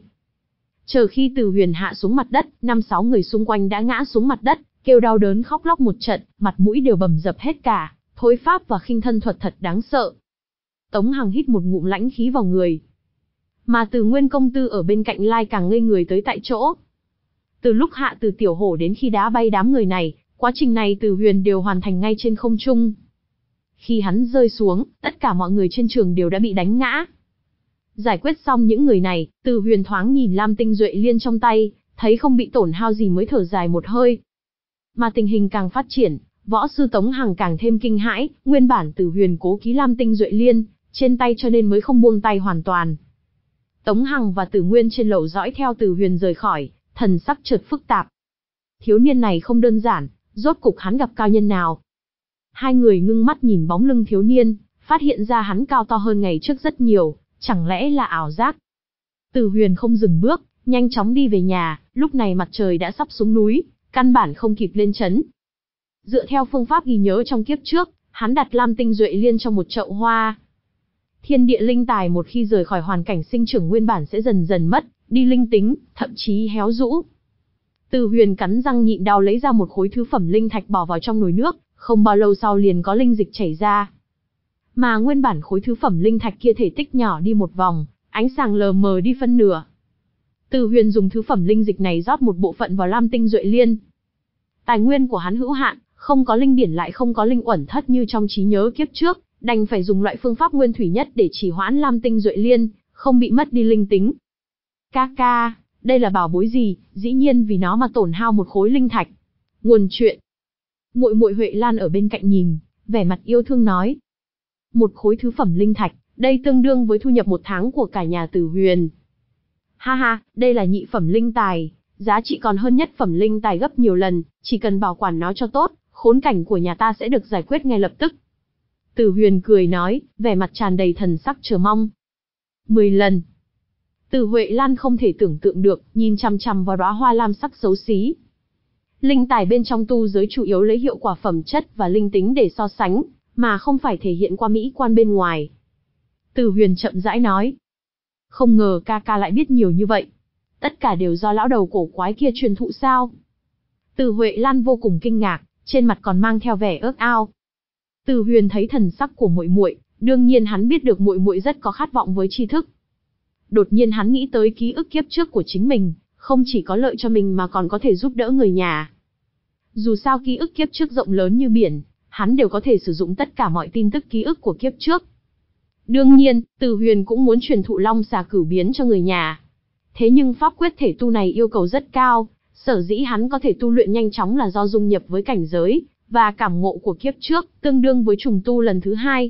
Chờ khi Từ Huyền hạ xuống mặt đất, năm sáu người xung quanh đã ngã xuống mặt đất, kêu đau đớn khóc lóc một trận, mặt mũi đều bầm dập hết cả, thối pháp và khinh thân thuật thật đáng sợ. Tống Hằng hít một ngụm lãnh khí vào người. Mà Từ Nguyên công tử ở bên cạnh lai càng ngây người tới tại chỗ. Từ lúc hạ Từ Tiểu Hổ đến khi đá bay đám người này, quá trình này Từ Huyền đều hoàn thành ngay trên không trung. Khi hắn rơi xuống, tất cả mọi người trên trường đều đã bị đánh ngã. Giải quyết xong những người này, Từ Huyền thoáng nhìn Lam Tinh Duệ Liên trong tay, thấy không bị tổn hao gì mới thở dài một hơi. Mà tình hình càng phát triển, võ sư Tống Hằng càng thêm kinh hãi, nguyên bản Từ Huyền cố ký Lam Tinh Duệ Liên trên tay cho nên mới không buông tay hoàn toàn. Tống Hằng và Từ Nguyên trên lầu dõi theo Từ Huyền rời khỏi, thần sắc chợt phức tạp. Thiếu niên này không đơn giản, rốt cục hắn gặp cao nhân nào? Hai người ngưng mắt nhìn bóng lưng thiếu niên, phát hiện ra hắn cao to hơn ngày trước rất nhiều, chẳng lẽ là ảo giác? Từ Huyền không dừng bước, nhanh chóng đi về nhà, lúc này mặt trời đã sắp xuống núi, căn bản không kịp lên trấn. Dựa theo phương pháp ghi nhớ trong kiếp trước, hắn đặt Lam Tinh Duệ Liên trong một chậu hoa. Thiên địa linh tài một khi rời khỏi hoàn cảnh sinh trưởng nguyên bản sẽ dần dần mất đi linh tính, thậm chí héo rũ. Từ Huyền cắn răng nhịn đau lấy ra một khối thứ phẩm linh thạch bỏ vào trong nồi nước, không bao lâu sau liền có linh dịch chảy ra. Mà nguyên bản khối thứ phẩm linh thạch kia thể tích nhỏ đi một vòng, ánh sáng lờ mờ đi phân nửa. Từ Huyền dùng thứ phẩm linh dịch này rót một bộ phận vào Lam Tinh Duệ Liên. Tài nguyên của hắn hữu hạn, không có linh điển lại không có linh uẩn thất như trong trí nhớ kiếp trước, đành phải dùng loại phương pháp nguyên thủy nhất để trì hoãn Lam Tinh Duệ Liên, không bị mất đi linh tính. Ca ca, đây là bảo bối gì, dĩ nhiên vì nó mà tổn hao một khối linh thạch. Nguồn chuyện. Muội muội Huệ Lan ở bên cạnh nhìn, vẻ mặt yêu thương nói. Một khối thứ phẩm linh thạch, đây tương đương với thu nhập một tháng của cả nhà Từ Huyền. Ha ha, đây là nhị phẩm linh tài, giá trị còn hơn nhất phẩm linh tài gấp nhiều lần, chỉ cần bảo quản nó cho tốt, khốn cảnh của nhà ta sẽ được giải quyết ngay lập tức. Từ Huyền cười nói, vẻ mặt tràn đầy thần sắc chờ mong. Mười lần. Từ Huệ Lan không thể tưởng tượng được, nhìn chằm chằm vào đóa hoa lam sắc xấu xí. Linh tài bên trong tu giới chủ yếu lấy hiệu quả phẩm chất và linh tính để so sánh, mà không phải thể hiện qua mỹ quan bên ngoài. Từ Huyền chậm rãi nói. Không ngờ ca ca lại biết nhiều như vậy. Tất cả đều do lão đầu cổ quái kia truyền thụ sao? Từ Huệ Lan vô cùng kinh ngạc, trên mặt còn mang theo vẻ ước ao. Từ Huyền thấy thần sắc của muội muội, đương nhiên hắn biết được muội muội rất có khát vọng với tri thức. Đột nhiên hắn nghĩ tới ký ức kiếp trước của chính mình, không chỉ có lợi cho mình mà còn có thể giúp đỡ người nhà. Dù sao ký ức kiếp trước rộng lớn như biển, hắn đều có thể sử dụng tất cả mọi tin tức ký ức của kiếp trước. Đương nhiên, Từ Huyền cũng muốn truyền thụ Long Xà Cửu Biến cho người nhà. Thế nhưng pháp quyết thể tu này yêu cầu rất cao, sở dĩ hắn có thể tu luyện nhanh chóng là do dung nhập với cảnh giới và cảm ngộ của kiếp trước, tương đương với trùng tu lần thứ hai.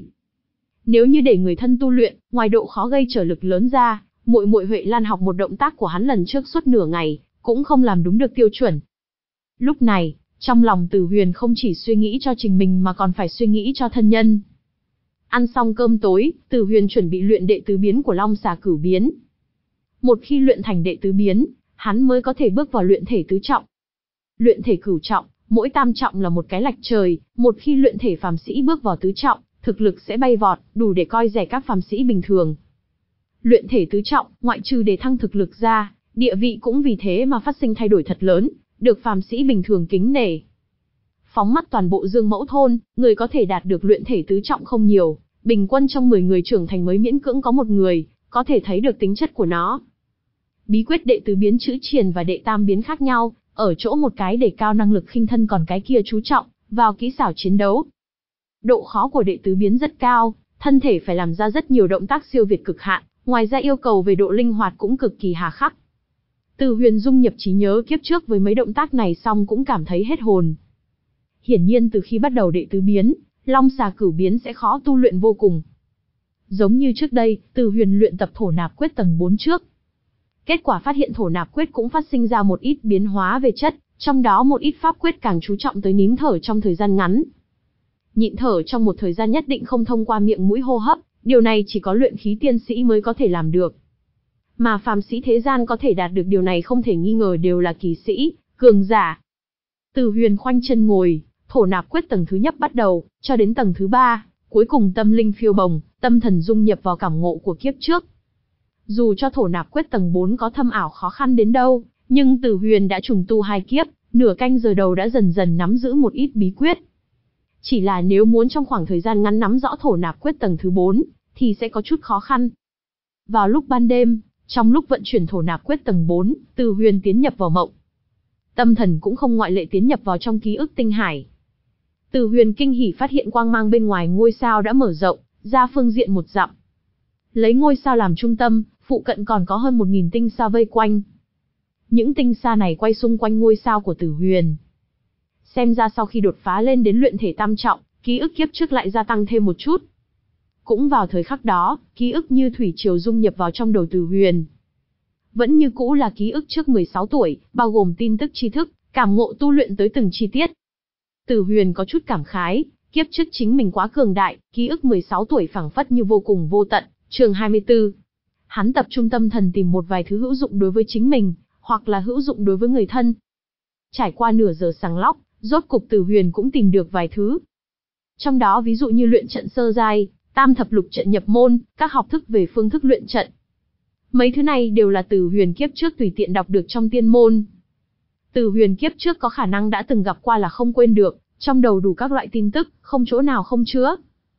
Nếu như để người thân tu luyện, ngoài độ khó gây trở lực lớn ra, muội muội Huệ Lan học một động tác của hắn lần trước suốt nửa ngày, cũng không làm đúng được tiêu chuẩn. Lúc này, trong lòng Từ Huyền không chỉ suy nghĩ cho chính mình mà còn phải suy nghĩ cho thân nhân. Ăn xong cơm tối, Từ Huyền chuẩn bị luyện đệ tứ biến của Long Xà Cửu biến. Một khi luyện thành đệ tứ biến, hắn mới có thể bước vào luyện thể tứ trọng. Luyện thể cửu trọng, mỗi tam trọng là một cái lạch trời, một khi luyện thể phàm sĩ bước vào tứ trọng, thực lực sẽ bay vọt, đủ để coi rẻ các phàm sĩ bình thường. Luyện thể tứ trọng, ngoại trừ để thăng thực lực ra, địa vị cũng vì thế mà phát sinh thay đổi thật lớn, được phàm sĩ bình thường kính nể. Phóng mắt toàn bộ Dương Mẫu thôn, người có thể đạt được luyện thể tứ trọng không nhiều, bình quân trong mười người trưởng thành mới miễn cưỡng có một người, có thể thấy được tính chất của nó. Bí quyết đệ tứ biến chữ triền và đệ tam biến khác nhau, ở chỗ một cái để cao năng lực khinh thân còn cái kia chú trọng vào kỹ xảo chiến đấu. Độ khó của đệ tứ biến rất cao, thân thể phải làm ra rất nhiều động tác siêu việt cực hạn, ngoài ra yêu cầu về độ linh hoạt cũng cực kỳ hà khắc. Từ Huyền dung nhập trí nhớ kiếp trước với mấy động tác này xong cũng cảm thấy hết hồn. Hiển nhiên từ khi bắt đầu đệ tứ biến, Long Xà Cửu biến sẽ khó tu luyện vô cùng. Giống như trước đây, Từ Huyền luyện tập thổ nạp quyết tầng bốn trước. Kết quả phát hiện thổ nạp quyết cũng phát sinh ra một ít biến hóa về chất, trong đó một ít pháp quyết càng chú trọng tới nín thở trong thời gian ngắn. Nhịn thở trong một thời gian nhất định không thông qua miệng mũi hô hấp, điều này chỉ có luyện khí tiên sĩ mới có thể làm được. Mà phàm sĩ thế gian có thể đạt được điều này không thể nghi ngờ đều là kỳ sĩ, cường giả. Từ Huyền khoanh chân ngồi, thổ nạp quyết tầng thứ nhất bắt đầu, cho đến tầng thứ ba, cuối cùng tâm linh phiêu bồng, tâm thần dung nhập vào cảm ngộ của kiếp trước. Dù cho thổ nạp quyết tầng bốn có thâm ảo khó khăn đến đâu, nhưng Từ Huyền đã trùng tu hai kiếp, nửa canh giờ đầu đã dần dần nắm giữ một ít bí quyết. Chỉ là nếu muốn trong khoảng thời gian ngắn nắm rõ thổ nạp quyết tầng thứ bốn, thì sẽ có chút khó khăn. Vào lúc ban đêm, trong lúc vận chuyển thổ nạp quyết tầng bốn, Từ Huyền tiến nhập vào mộng. Tâm thần cũng không ngoại lệ tiến nhập vào trong ký ức tinh hải. Từ Huyền kinh hỉ phát hiện quang mang bên ngoài ngôi sao đã mở rộng, ra phương diện một dặm. Lấy ngôi sao làm trung tâm, phụ cận còn có hơn một nghìn tinh sao vây quanh. Những tinh sa này quay xung quanh ngôi sao của Từ Huyền. Xem ra sau khi đột phá lên đến luyện thể tam trọng, ký ức kiếp trước lại gia tăng thêm một chút. Cũng vào thời khắc đó, ký ức như thủy triều dung nhập vào trong đầu Từ Huyền. Vẫn như cũ là ký ức trước mười sáu tuổi, bao gồm tin tức tri thức, cảm ngộ tu luyện tới từng chi tiết. Từ Huyền có chút cảm khái, kiếp trước chính mình quá cường đại, ký ức mười sáu tuổi phảng phất như vô cùng vô tận. Chương hai mươi tư. Hắn tập trung tâm thần tìm một vài thứ hữu dụng đối với chính mình, hoặc là hữu dụng đối với người thân. Trải qua nửa giờ sàng lọc, rốt cục Từ Huyền cũng tìm được vài thứ. Trong đó ví dụ như luyện trận sơ giai, tam thập lục trận nhập môn, các học thức về phương thức luyện trận. Mấy thứ này đều là Từ Huyền kiếp trước tùy tiện đọc được trong tiên môn. Từ Huyền kiếp trước có khả năng đã từng gặp qua là không quên được, trong đầu đủ các loại tin tức, không chỗ nào không chứa.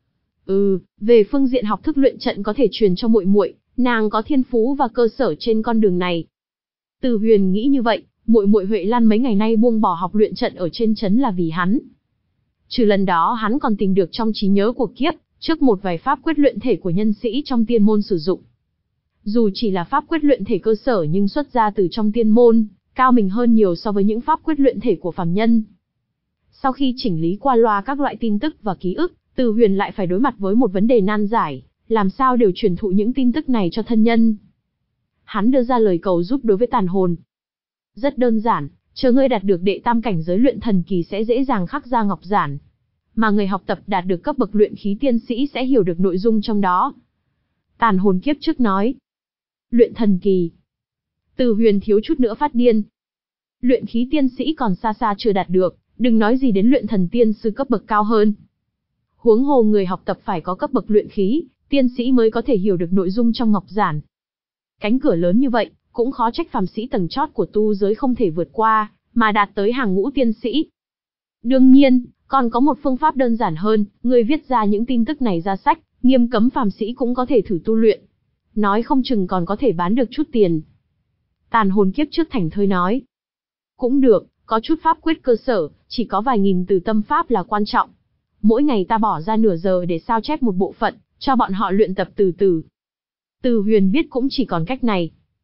Ừ, về phương diện học thức luyện trận có thể truyền cho muội muội, nàng có thiên phú và cơ sở trên con đường này. Từ Huyền nghĩ như vậy, muội muội Huệ Lan mấy ngày nay buông bỏ học luyện trận ở trên trấn là vì hắn. Trừ lần đó hắn còn tìm được trong trí nhớ của kiếp trước một vài pháp quyết luyện thể của nhân sĩ trong tiên môn sử dụng. Dù chỉ là pháp quyết luyện thể cơ sở nhưng xuất ra từ trong tiên môn, cao mình hơn nhiều so với những pháp quyết luyện thể của phàm nhân. Sau khi chỉnh lý qua loa các loại tin tức và ký ức, Từ Huyền lại phải đối mặt với một vấn đề nan giải, làm sao đều truyền thụ những tin tức này cho thân nhân. Hắn đưa ra lời cầu giúp đối với tàn hồn. Rất đơn giản, chờ ngươi đạt được đệ tam cảnh giới luyện thần kỳ sẽ dễ dàng khắc ra ngọc giản. Mà người học tập đạt được cấp bậc luyện khí tiên sĩ sẽ hiểu được nội dung trong đó. Tàn hồn kiếp trước nói. Luyện thần kỳ. Từ Huyền thiếu chút nữa phát điên. Luyện khí tiên sĩ còn xa xa chưa đạt được, đừng nói gì đến luyện thần tiên sư cấp bậc cao hơn. Huống hồ người học tập phải có cấp bậc luyện khí, tiên sĩ mới có thể hiểu được nội dung trong ngọc giản. Cánh cửa lớn như vậy, cũng khó trách phàm sĩ tầng chót của tu giới không thể vượt qua, mà đạt tới hàng ngũ tiên sĩ. Đương nhiên, còn có một phương pháp đơn giản hơn, người viết ra những tin tức này ra sách, nghiêm cấm phàm sĩ cũng có thể thử tu luyện. Nói không chừng còn có thể bán được chút tiền. Tàn hồn kiếp trước thành thơi nói. Cũng được, có chút pháp quyết cơ sở, chỉ có vài nghìn từ tâm pháp là quan trọng. Mỗi ngày ta bỏ ra nửa giờ để sao chép một bộ phận, cho bọn họ luyện tập từ từ. Từ Huyền biết cũng chỉ còn cách này.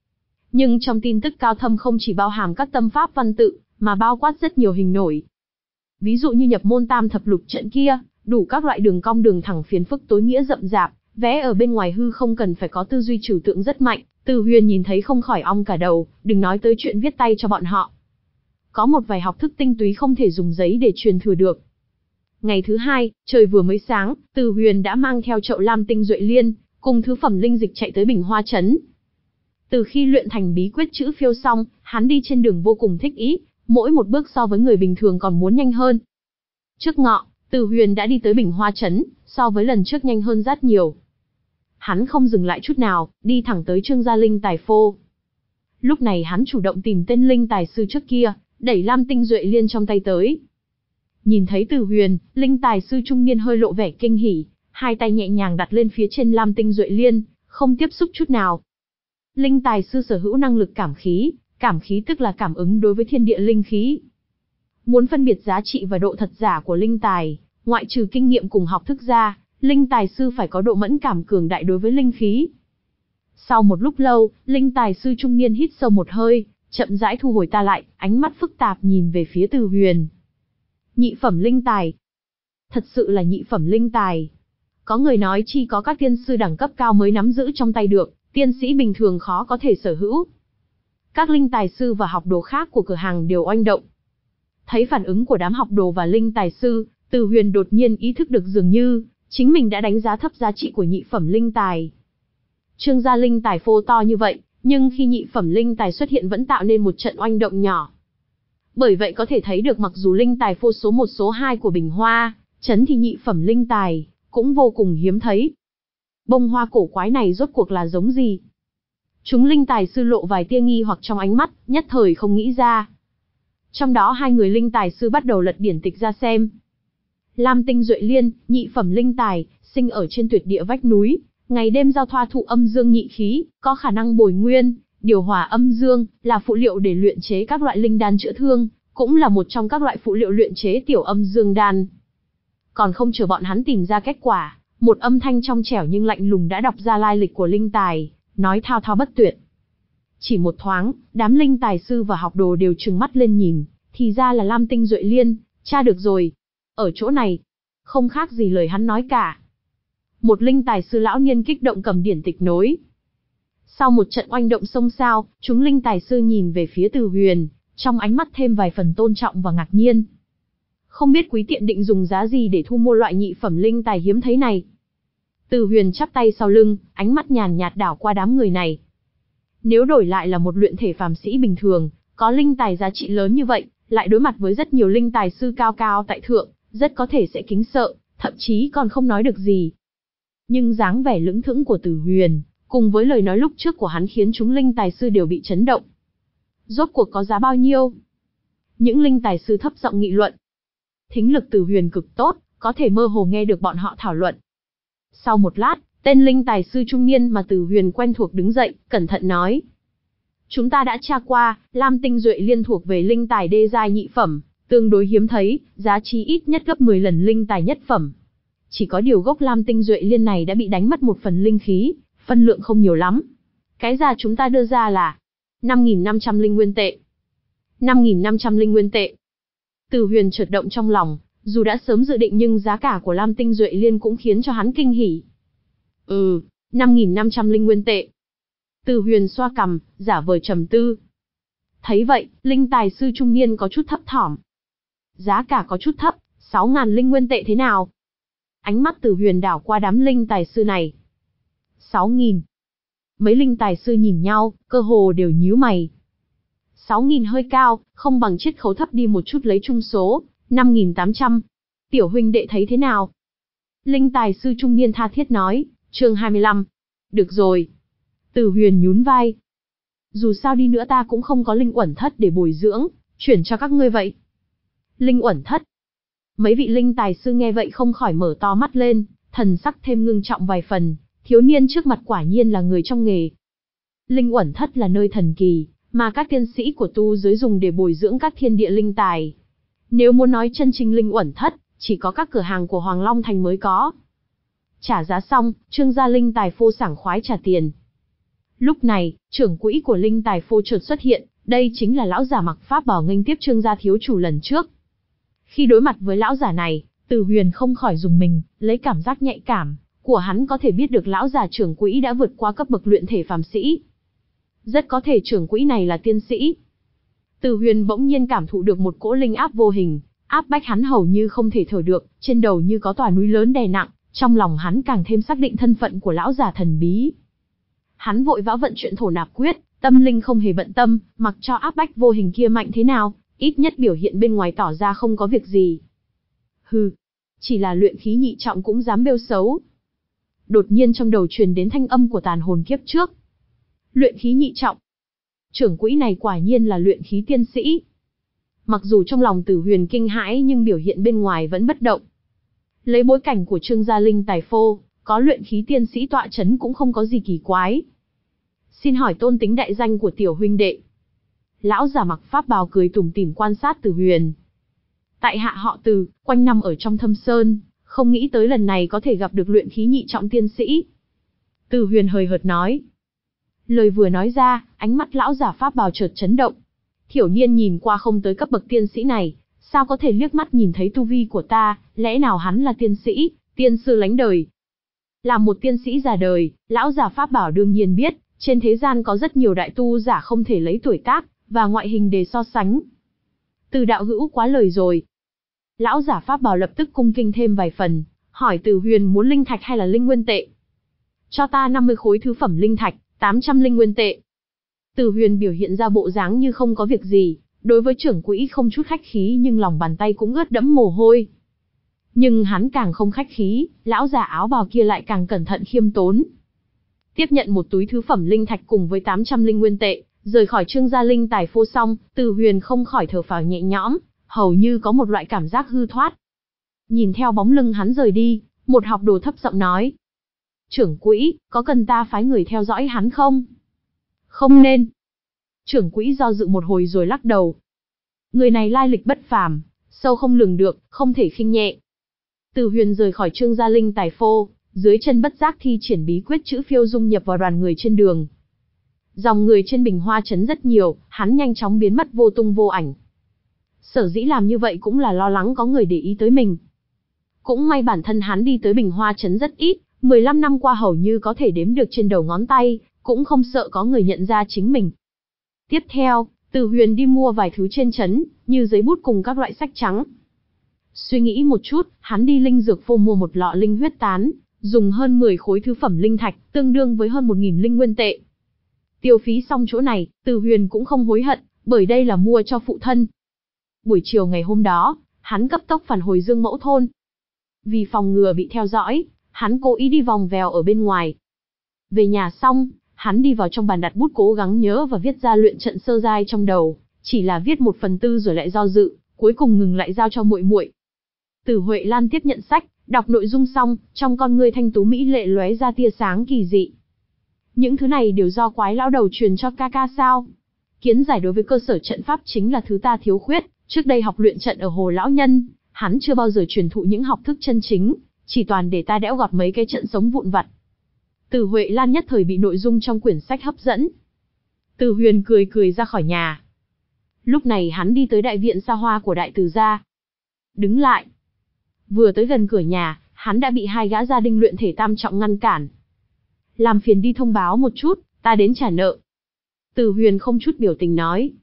Nhưng trong tin tức cao thâm không chỉ bao hàm các tâm pháp văn tự, mà bao quát rất nhiều hình nổi. Ví dụ như nhập môn tam thập lục trận kia, đủ các loại đường cong đường thẳng phiền phức tối nghĩa rậm rạp, vẽ ở bên ngoài hư không cần phải có tư duy trừu tượng rất mạnh, Từ Huyền nhìn thấy không khỏi ong cả đầu, đừng nói tới chuyện viết tay cho bọn họ. Có một vài học thức tinh túy không thể dùng giấy để truyền thừa được. Ngày thứ hai, trời vừa mới sáng, Từ Huyền đã mang theo chậu lam tinh duệ liên, cùng thứ phẩm linh dịch chạy tới Bình Hoa Trấn. Từ khi luyện thành bí quyết chữ phiêu xong, hắn đi trên đường vô cùng thích ý, mỗi một bước so với người bình thường còn muốn nhanh hơn. Trước ngọ, Từ Huyền đã đi tới Bình Hoa Trấn, so với lần trước nhanh hơn rất nhiều. Hắn không dừng lại chút nào, đi thẳng tới Trương Gia Linh Tài Phô. Lúc này hắn chủ động tìm tên linh tài sư trước kia, đẩy lam tinh duệ liên trong tay tới. Nhìn thấy Từ Huyền, linh tài sư trung niên hơi lộ vẻ kinh hỉ, hai tay nhẹ nhàng đặt lên phía trên lam tinh duệ liên, không tiếp xúc chút nào. Linh tài sư sở hữu năng lực cảm khí, cảm khí tức là cảm ứng đối với thiên địa linh khí. Muốn phân biệt giá trị và độ thật giả của linh tài, ngoại trừ kinh nghiệm cùng học thức ra, linh tài sư phải có độ mẫn cảm cường đại đối với linh khí. Sau một lúc lâu, linh tài sư trung niên hít sâu một hơi, chậm rãi thu hồi ta lại, ánh mắt phức tạp nhìn về phía Từ Huyền. Nhị phẩm linh tài. Thật sự là nhị phẩm linh tài. Có người nói chỉ có các tiên sư đẳng cấp cao mới nắm giữ trong tay được, tiên sĩ bình thường khó có thể sở hữu. Các linh tài sư và học đồ khác của cửa hàng đều oanh động. Thấy phản ứng của đám học đồ và linh tài sư, Từ Huyền đột nhiên ý thức được dường như chính mình đã đánh giá thấp giá trị của nhị phẩm linh tài. Trương Gia Linh Tài Phô to như vậy, nhưng khi nhị phẩm linh tài xuất hiện vẫn tạo nên một trận oanh động nhỏ. Bởi vậy có thể thấy được mặc dù linh tài phô số một số hai của Bình Hoa Trấn thì nhị phẩm linh tài cũng vô cùng hiếm thấy. Bông hoa cổ quái này rốt cuộc là giống gì? Chúng linh tài sư lộ vài tia nghi hoặc trong ánh mắt, nhất thời không nghĩ ra. Trong đó hai người linh tài sư bắt đầu lật điển tịch ra xem. Lam tinh duệ liên, nhị phẩm linh tài, sinh ở trên tuyệt địa vách núi, ngày đêm giao thoa thụ âm dương nhị khí, có khả năng bồi nguyên, điều hòa âm dương, là phụ liệu để luyện chế các loại linh đan chữa thương, cũng là một trong các loại phụ liệu luyện chế tiểu âm dương đan. Còn không chờ bọn hắn tìm ra kết quả, một âm thanh trong trẻo nhưng lạnh lùng đã đọc ra lai lịch của linh tài, nói thao thao bất tuyệt. Chỉ một thoáng, đám linh tài sư và học đồ đều trừng mắt lên nhìn, thì ra là lam tinh duệ liên, tra được rồi. Ở chỗ này, không khác gì lời hắn nói cả. Một linh tài sư lão niên kích động cầm điển tịch nối. Sau một trận oanh động xông xao, chúng linh tài sư nhìn về phía Từ Huyền, trong ánh mắt thêm vài phần tôn trọng và ngạc nhiên. Không biết quý tiện định dùng giá gì để thu mua loại nhị phẩm linh tài hiếm thấy này. Từ Huyền chắp tay sau lưng, ánh mắt nhàn nhạt đảo qua đám người này. Nếu đổi lại là một luyện thể phàm sĩ bình thường, có linh tài giá trị lớn như vậy, lại đối mặt với rất nhiều linh tài sư cao cao tại thượng, rất có thể sẽ kính sợ, thậm chí còn không nói được gì. Nhưng dáng vẻ lững thững của Từ Huyền, cùng với lời nói lúc trước của hắn khiến chúng linh tài sư đều bị chấn động. Rốt cuộc có giá bao nhiêu? Những linh tài sư thấp giọng nghị luận. Thính lực Từ Huyền cực tốt, có thể mơ hồ nghe được bọn họ thảo luận. Sau một lát, tên linh tài sư trung niên mà Từ Huyền quen thuộc đứng dậy, cẩn thận nói. Chúng ta đã tra qua, lam tinh duệ liên thuộc về linh tài đê giai nhị phẩm, tương đối hiếm thấy, giá trị ít nhất gấp mười lần linh tài nhất phẩm. Chỉ có điều gốc lam tinh duệ liên này đã bị đánh mất một phần linh khí, phân lượng không nhiều lắm. Cái giá chúng ta đưa ra là năm nghìn năm trăm linh nguyên tệ. năm nghìn năm trăm linh nguyên tệ. Từ Huyền chợt động trong lòng, dù đã sớm dự định nhưng giá cả của lam tinh duệ liên cũng khiến cho hắn kinh hỉ. Ừ, năm nghìn năm trăm linh nguyên tệ. Từ Huyền xoa cằm, giả vờ trầm tư. Thấy vậy, linh tài sư trung niên có chút thấp thỏm. Giá cả có chút thấp, sáu nghìn linh nguyên tệ thế nào? Ánh mắt Từ Huyền đảo qua đám linh tài sư này. sáu nghìn. Mấy linh tài sư nhìn nhau, cơ hồ đều nhíu mày. sáu nghìn hơi cao, không bằng chiết khấu thấp đi một chút lấy chung số, năm nghìn tám trăm. Tiểu huynh đệ thấy thế nào? Linh tài sư trung niên tha thiết nói, chương hai mươi lăm. Được rồi. Từ Huyền nhún vai. Dù sao đi nữa ta cũng không có linh uẩn thất để bồi dưỡng, chuyển cho các ngươi vậy. Linh uẩn thất. Mấy vị linh tài sư nghe vậy không khỏi mở to mắt lên, thần sắc thêm ngưng trọng vài phần, thiếu niên trước mặt quả nhiên là người trong nghề. Linh uẩn thất là nơi thần kỳ, mà các tiên sĩ của tu giới dùng để bồi dưỡng các thiên địa linh tài. Nếu muốn nói chân chính linh uẩn thất, chỉ có các cửa hàng của Hoàng Long Thành mới có. Trả giá xong, Trương Gia Linh Tài Phô sảng khoái trả tiền. Lúc này, trưởng quỹ của Linh Tài Phô chợt xuất hiện, đây chính là lão giả mặc pháp bào nghênh tiếp Trương gia thiếu chủ lần trước. Khi đối mặt với lão giả này, Từ Huyền không khỏi rùng mình, lấy cảm giác nhạy cảm của hắn có thể biết được lão già trưởng quỹ đã vượt qua cấp bậc luyện thể phàm sĩ. Rất có thể trưởng quỹ này là tiên sĩ. Từ Huyền bỗng nhiên cảm thụ được một cỗ linh áp vô hình, áp bách hắn hầu như không thể thở được, trên đầu như có tòa núi lớn đè nặng, trong lòng hắn càng thêm xác định thân phận của lão già thần bí. Hắn vội vã vận chuyển thổ nạp quyết, tâm linh không hề bận tâm, mặc cho áp bách vô hình kia mạnh thế nào, ít nhất biểu hiện bên ngoài tỏ ra không có việc gì. Hừ, chỉ là luyện khí nhị trọng cũng dám bêu xấu. Đột nhiên trong đầu truyền đến thanh âm của tàn hồn kiếp trước. Luyện khí nhị trọng. Trưởng quỹ này quả nhiên là luyện khí tiên sĩ. Mặc dù trong lòng Tử Huyền kinh hãi nhưng biểu hiện bên ngoài vẫn bất động. Lấy bối cảnh của Trương gia Linh Tài Phô, có luyện khí tiên sĩ tọa chấn cũng không có gì kỳ quái. Xin hỏi tôn tính đại danh của tiểu huynh đệ. Lão giả mặc pháp bào cười tủm tỉm quan sát Tử Huyền. Tại hạ họ Từ, quanh năm ở trong thâm sơn, không nghĩ tới lần này có thể gặp được luyện khí nhị trọng tiên sĩ. Tử Huyền hời hợt nói. Lời vừa nói ra, ánh mắt lão giả pháp bào chợt chấn động. Thiểu niên nhìn qua không tới cấp bậc tiên sĩ này, sao có thể liếc mắt nhìn thấy tu vi của ta, lẽ nào hắn là tiên sĩ, tiên sư lánh đời. Là một tiên sĩ già đời, lão giả pháp bảo đương nhiên biết, trên thế gian có rất nhiều đại tu giả không thể lấy tuổi tác và ngoại hình để so sánh. Từ đạo hữu quá lời rồi. Lão giả pháp bảo lập tức cung kinh thêm vài phần, hỏi Từ Huyền muốn linh thạch hay là linh nguyên tệ. Cho ta năm mươi khối thứ phẩm linh thạch, tám trăm linh nguyên tệ. Từ Huyền biểu hiện ra bộ dáng như không có việc gì, đối với trưởng quỹ không chút khách khí nhưng lòng bàn tay cũng ướt đẫm mồ hôi. Nhưng hắn càng không khách khí, lão già áo bào kia lại càng cẩn thận khiêm tốn. Tiếp nhận một túi thứ phẩm linh thạch cùng với tám trăm linh nguyên tệ, rời khỏi Trương gia Linh Tài Phô xong, Từ Huyền không khỏi thở phào nhẹ nhõm, hầu như có một loại cảm giác hư thoát. Nhìn theo bóng lưng hắn rời đi, một học đồ thấp giọng nói. Trưởng quỹ, có cần ta phái người theo dõi hắn không? Không nên. Trưởng quỹ do dự một hồi rồi lắc đầu. Người này lai lịch bất phàm, sâu không lường được, không thể khinh nhẹ. Từ Huyền rời khỏi Trương gia Linh Tài Phô, dưới chân bất giác thi triển bí quyết chữ phiêu dung nhập vào đoàn người trên đường. Dòng người trên Bình Hoa trấn rất nhiều, hắn nhanh chóng biến mất vô tung vô ảnh. Sở dĩ làm như vậy cũng là lo lắng có người để ý tới mình. Cũng may bản thân hắn đi tới Bình Hoa trấn rất ít, mười lăm năm qua hầu như có thể đếm được trên đầu ngón tay, cũng không sợ có người nhận ra chính mình. Tiếp theo, Từ Huyền đi mua vài thứ trên trấn, như giấy bút cùng các loại sách trắng. Suy nghĩ một chút, hắn đi linh dược phô mua một lọ linh huyết tán, dùng hơn mười khối thứ phẩm linh thạch, tương đương với hơn một nghìn linh nguyên tệ. Tiêu phí xong chỗ này, Từ Huyền cũng không hối hận, bởi đây là mua cho phụ thân. Buổi chiều ngày hôm đó, hắn cấp tốc phản hồi Dương Mẫu thôn. Vì phòng ngừa bị theo dõi, hắn cố ý đi vòng vèo ở bên ngoài. Về nhà xong, hắn đi vào trong bàn đặt bút cố gắng nhớ và viết ra luyện trận sơ giai trong đầu, chỉ là viết một phần tư rồi lại do dự, cuối cùng ngừng lại giao cho muội muội. Từ Huệ Lan tiếp nhận sách, đọc nội dung xong, trong con ngươi thanh tú mỹ lệ lóe ra tia sáng kỳ dị. Những thứ này đều do quái lão đầu truyền cho ca ca sao? Kiến giải đối với cơ sở trận pháp chính là thứ ta thiếu khuyết, trước đây học luyện trận ở Hồ lão nhân, hắn chưa bao giờ truyền thụ những học thức chân chính, chỉ toàn để ta đẽo gọt mấy cái trận sống vụn vặt. Từ Huệ Lan nhất thời bị nội dung trong quyển sách hấp dẫn. Từ Huyền cười cười ra khỏi nhà. Lúc này hắn đi tới đại viện xa hoa của đại từ gia. Đứng lại. Vừa tới gần cửa nhà, hắn đã bị hai gã gia đình luyện thể tam trọng ngăn cản. Làm phiền đi thông báo một chút, ta đến trả nợ. Từ Huyền không chút biểu tình nói.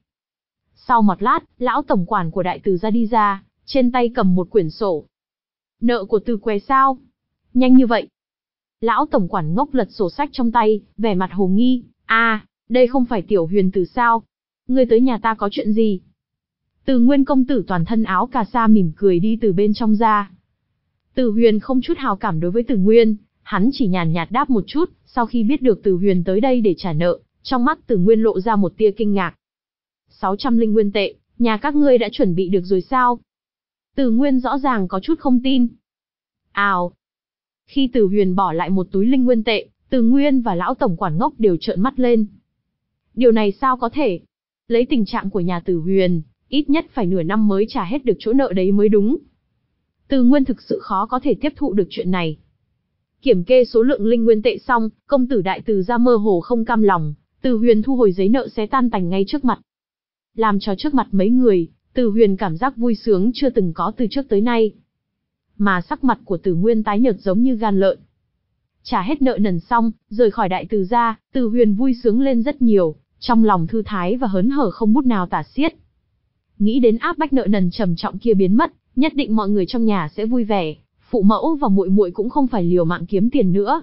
Sau một lát, lão tổng quản của đại từ gia đi ra, trên tay cầm một quyển sổ. Nợ của Từ què sao? Nhanh như vậy. Lão tổng quản ngốc lật sổ sách trong tay, vẻ mặt hồ nghi. À, đây không phải Tiểu Huyền Từ sao? Ngươi tới nhà ta có chuyện gì? Từ Nguyên công tử toàn thân áo cà sa mỉm cười đi từ bên trong ra. Từ Huyền không chút hào cảm đối với Từ Nguyên, hắn chỉ nhàn nhạt đáp một chút, sau khi biết được Từ Huyền tới đây để trả nợ, trong mắt Từ Nguyên lộ ra một tia kinh ngạc. sáu trăm linh nguyên tệ, nhà các ngươi đã chuẩn bị được rồi sao? Từ Nguyên rõ ràng có chút không tin. Ào. Khi Từ Huyền bỏ lại một túi linh nguyên tệ, Từ Nguyên và lão tổng quản ngốc đều trợn mắt lên. Điều này sao có thể? Lấy tình trạng của nhà Từ Huyền, ít nhất phải nửa năm mới trả hết được chỗ nợ đấy mới đúng. Từ Nguyên thực sự khó có thể tiếp thụ được chuyện này. Kiểm kê số lượng linh nguyên tệ xong, công tử đại từ gia mơ hồ không cam lòng, Từ Huyền thu hồi giấy nợ xé tan tành ngay trước mặt. Làm cho trước mặt mấy người, Từ Huyền cảm giác vui sướng chưa từng có từ trước tới nay. Mà sắc mặt của Từ Nguyên tái nhợt giống như gan lợn. Trả hết nợ nần xong, rời khỏi đại từ gia, Từ Huyền vui sướng lên rất nhiều, trong lòng thư thái và hớn hở không bút nào tả xiết. Nghĩ đến áp bách nợ nần trầm trọng kia biến mất, nhất định mọi người trong nhà sẽ vui vẻ, phụ mẫu và muội muội cũng không phải liều mạng kiếm tiền nữa.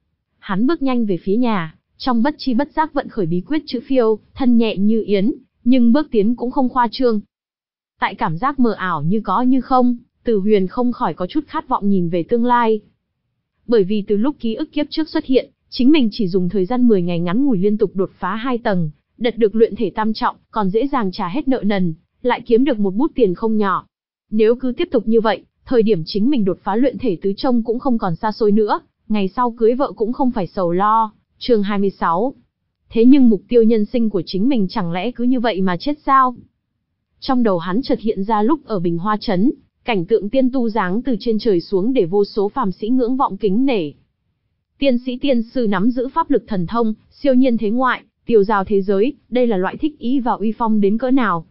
Hắn bước nhanh về phía nhà, trong bất chi bất giác vận khởi bí quyết chữ phiêu, thân nhẹ như yến, nhưng bước tiến cũng không khoa trương. Tại cảm giác mờ ảo như có như không, Từ Huyền không khỏi có chút khát vọng nhìn về tương lai. Bởi vì từ lúc ký ức kiếp trước xuất hiện, chính mình chỉ dùng thời gian mười ngày ngắn ngủi liên tục đột phá hai tầng, đạt được luyện thể tam trọng, còn dễ dàng trả hết nợ nần, lại kiếm được một bút tiền không nhỏ. Nếu cứ tiếp tục như vậy, thời điểm chính mình đột phá luyện thể tứ trông cũng không còn xa xôi nữa, ngày sau cưới vợ cũng không phải sầu lo. Chương hai mươi sáu. Thế nhưng mục tiêu nhân sinh của chính mình chẳng lẽ cứ như vậy mà chết sao? Trong đầu hắn chợt hiện ra lúc ở Bình Hoa Trấn, cảnh tượng tiên tu giáng từ trên trời xuống để vô số phàm sĩ ngưỡng vọng kính nể. Tiên sĩ tiên sư nắm giữ pháp lực thần thông, siêu nhiên thế ngoại, tiêu giao thế giới, đây là loại thích ý và uy phong đến cỡ nào?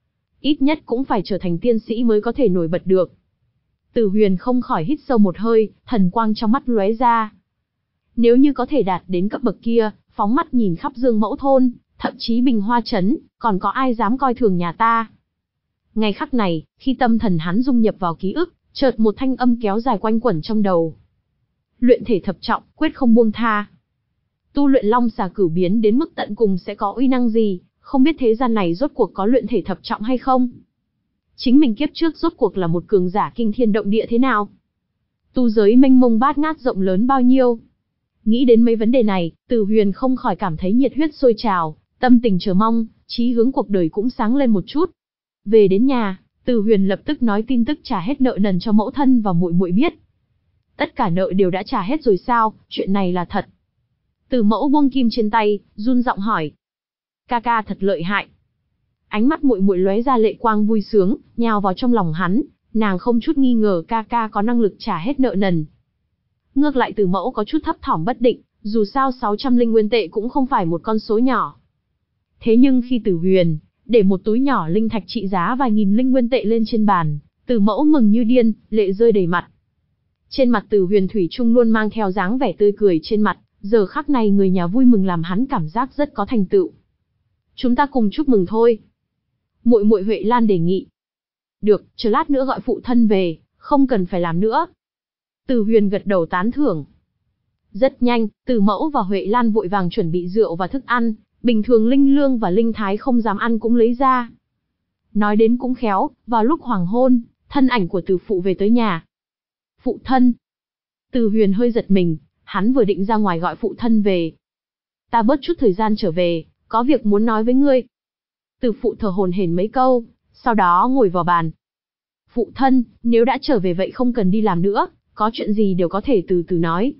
Ít nhất cũng phải trở thành tiên sĩ mới có thể nổi bật được. Từ Huyền không khỏi hít sâu một hơi, thần quang trong mắt lóe ra. Nếu như có thể đạt đến cấp bậc kia, phóng mắt nhìn khắp Dương Mẫu thôn, thậm chí Bình Hoa Trấn, còn có ai dám coi thường nhà ta? Ngay khắc này, khi tâm thần hắn dung nhập vào ký ức, chợt một thanh âm kéo dài quanh quẩn trong đầu. Luyện thể thập trọng, quyết không buông tha. Tu luyện long xà cửu biến đến mức tận cùng sẽ có uy năng gì, không biết thế gian này rốt cuộc có luyện thể thập trọng hay không? Chính mình kiếp trước rốt cuộc là một cường giả kinh thiên động địa thế nào? Tu giới mênh mông bát ngát rộng lớn bao nhiêu? Nghĩ đến mấy vấn đề này, Từ Huyền không khỏi cảm thấy nhiệt huyết sôi trào, tâm tình chờ mong, chí hướng cuộc đời cũng sáng lên một chút. Về đến nhà, Từ Huyền lập tức nói tin tức trả hết nợ nần cho mẫu thân và muội muội biết. Tất cả nợ đều đã trả hết rồi sao? Chuyện này là thật. Từ Mẫu buông kim trên tay, run giọng hỏi. Ca ca thật lợi hại. Ánh mắt muội muội lóe ra lệ quang vui sướng, nhào vào trong lòng hắn, nàng không chút nghi ngờ ca ca có năng lực trả hết nợ nần. Ngược lại Từ Mẫu có chút thấp thỏm bất định, dù sao sáu trăm linh nguyên tệ cũng không phải một con số nhỏ. Thế nhưng khi Từ Huyền để một túi nhỏ linh thạch trị giá vài nghìn linh nguyên tệ lên trên bàn, Từ Mẫu mừng như điên, lệ rơi đầy mặt. Trên mặt Từ Huyền thủy chung luôn mang theo dáng vẻ tươi cười trên mặt, giờ khắc này người nhà vui mừng làm hắn cảm giác rất có thành tựu. Chúng ta cùng chúc mừng thôi. Muội muội Huệ Lan đề nghị. Được, chờ lát nữa gọi phụ thân về, không cần phải làm nữa. Từ Huyền gật đầu tán thưởng. Rất nhanh, Từ Mẫu và Huệ Lan vội vàng chuẩn bị rượu và thức ăn, bình thường Linh Lương và Linh Thái không dám ăn cũng lấy ra. Nói đến cũng khéo, vào lúc hoàng hôn, thân ảnh của Từ phụ về tới nhà. Phụ thân. Từ Huyền hơi giật mình, hắn vừa định ra ngoài gọi phụ thân về. Ta bớt chút thời gian trở về, có việc muốn nói với ngươi. Từ phụ thở hổn hển mấy câu, sau đó ngồi vào bàn. Phụ thân, nếu đã trở về vậy không cần đi làm nữa, có chuyện gì đều có thể từ từ nói.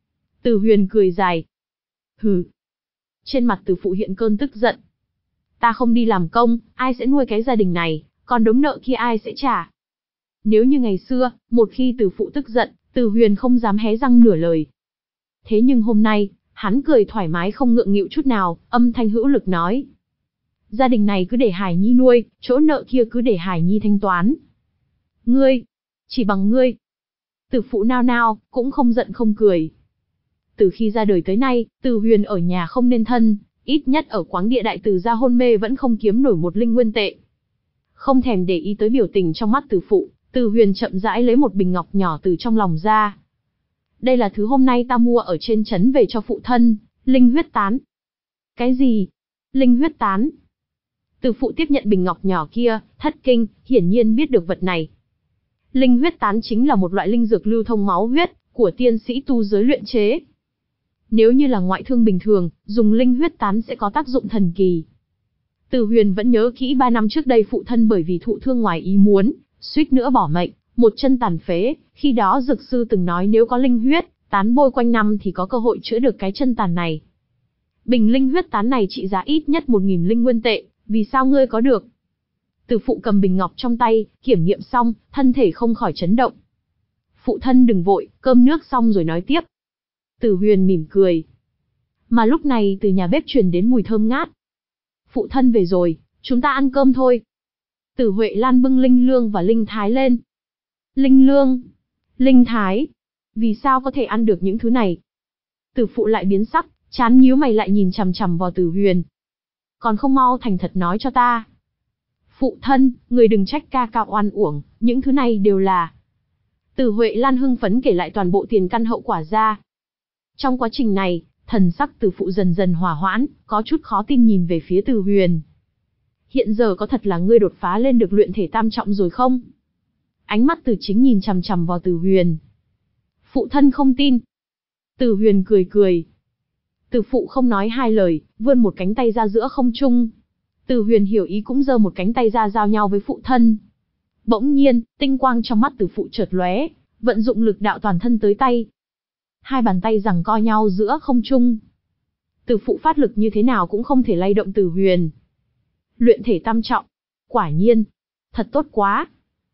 Từ Huyền cười dài. Hừ. Trên mặt Từ phụ hiện cơn tức giận. Ta không đi làm công, ai sẽ nuôi cái gia đình này, còn đống nợ kia ai sẽ trả? Nếu như ngày xưa, một khi Từ phụ tức giận, Từ Huyền không dám hé răng nửa lời. Thế nhưng hôm nay, hắn cười thoải mái không ngượng nghịu chút nào, âm thanh hữu lực nói. Gia đình này cứ để Hải Nhi nuôi, chỗ nợ kia cứ để Hải Nhi thanh toán. Ngươi, chỉ bằng ngươi. Từ phụ nao nao, cũng không giận không cười. Từ khi ra đời tới nay, Từ Huyền ở nhà không nên thân, ít nhất ở Quáng Địa đại từ gia hôn mê vẫn không kiếm nổi một linh nguyên tệ. Không thèm để ý tới biểu tình trong mắt Từ phụ, Từ Huyền chậm rãi lấy một bình ngọc nhỏ từ trong lòng ra. Đây là thứ hôm nay ta mua ở trên trấn về cho phụ thân, linh huyết tán. Cái gì? Linh huyết tán? Từ phụ tiếp nhận bình ngọc nhỏ kia, thất kinh, hiển nhiên biết được vật này. Linh huyết tán chính là một loại linh dược lưu thông máu huyết, của tiên sĩ tu giới luyện chế. Nếu như là ngoại thương bình thường, dùng linh huyết tán sẽ có tác dụng thần kỳ. Từ Huyền vẫn nhớ kỹ ba năm trước đây phụ thân bởi vì thụ thương ngoài ý muốn, suýt nữa bỏ mệnh, một chân tàn phế, khi đó dược sư từng nói nếu có linh huyết tán bôi quanh năm thì có cơ hội chữa được cái chân tàn này. Bình linh huyết tán này trị giá ít nhất một nghìn linh nguyên tệ, vì sao ngươi có được? Từ phụ cầm bình ngọc trong tay, kiểm nghiệm xong, thân thể không khỏi chấn động. Phụ thân đừng vội, cơm nước xong rồi nói tiếp. Tử Huyền mỉm cười. Mà lúc này từ nhà bếp truyền đến mùi thơm ngát. Phụ thân về rồi, chúng ta ăn cơm thôi. Tử Huệ Lan bưng linh lương và linh thái lên. Linh lương, linh thái, vì sao có thể ăn được những thứ này? Tử phụ lại biến sắc, chán nhíu mày lại nhìn chằm chằm vào Tử Huyền. Còn không mau thành thật nói cho ta. Phụ thân, người đừng trách ca ca oan uổng, những thứ này đều là... Tử Huệ Lan hưng phấn kể lại toàn bộ tiền căn hậu quả ra. Trong quá trình này, thần sắc Tử phụ dần dần hòa hoãn, có chút khó tin nhìn về phía Tử Huyền. Hiện giờ có thật là ngươi đột phá lên được luyện thể tam trọng rồi không? Ánh mắt Tử Chính nhìn chằm chằm vào Tử Huyền. Phụ thân không tin. Tử Huyền cười cười. Tử phụ không nói hai lời, vươn một cánh tay ra giữa không trung. Tử Huyền hiểu ý cũng giơ một cánh tay ra giao nhau với phụ thân. Bỗng nhiên, tinh quang trong mắt Tử phụ chợt lóe, vận dụng lực đạo toàn thân tới tay. Hai bàn tay giằng co nhau giữa không trung. Tử phụ phát lực như thế nào cũng không thể lay động Tử Huyền. Luyện thể tam trọng. Quả nhiên. Thật tốt quá.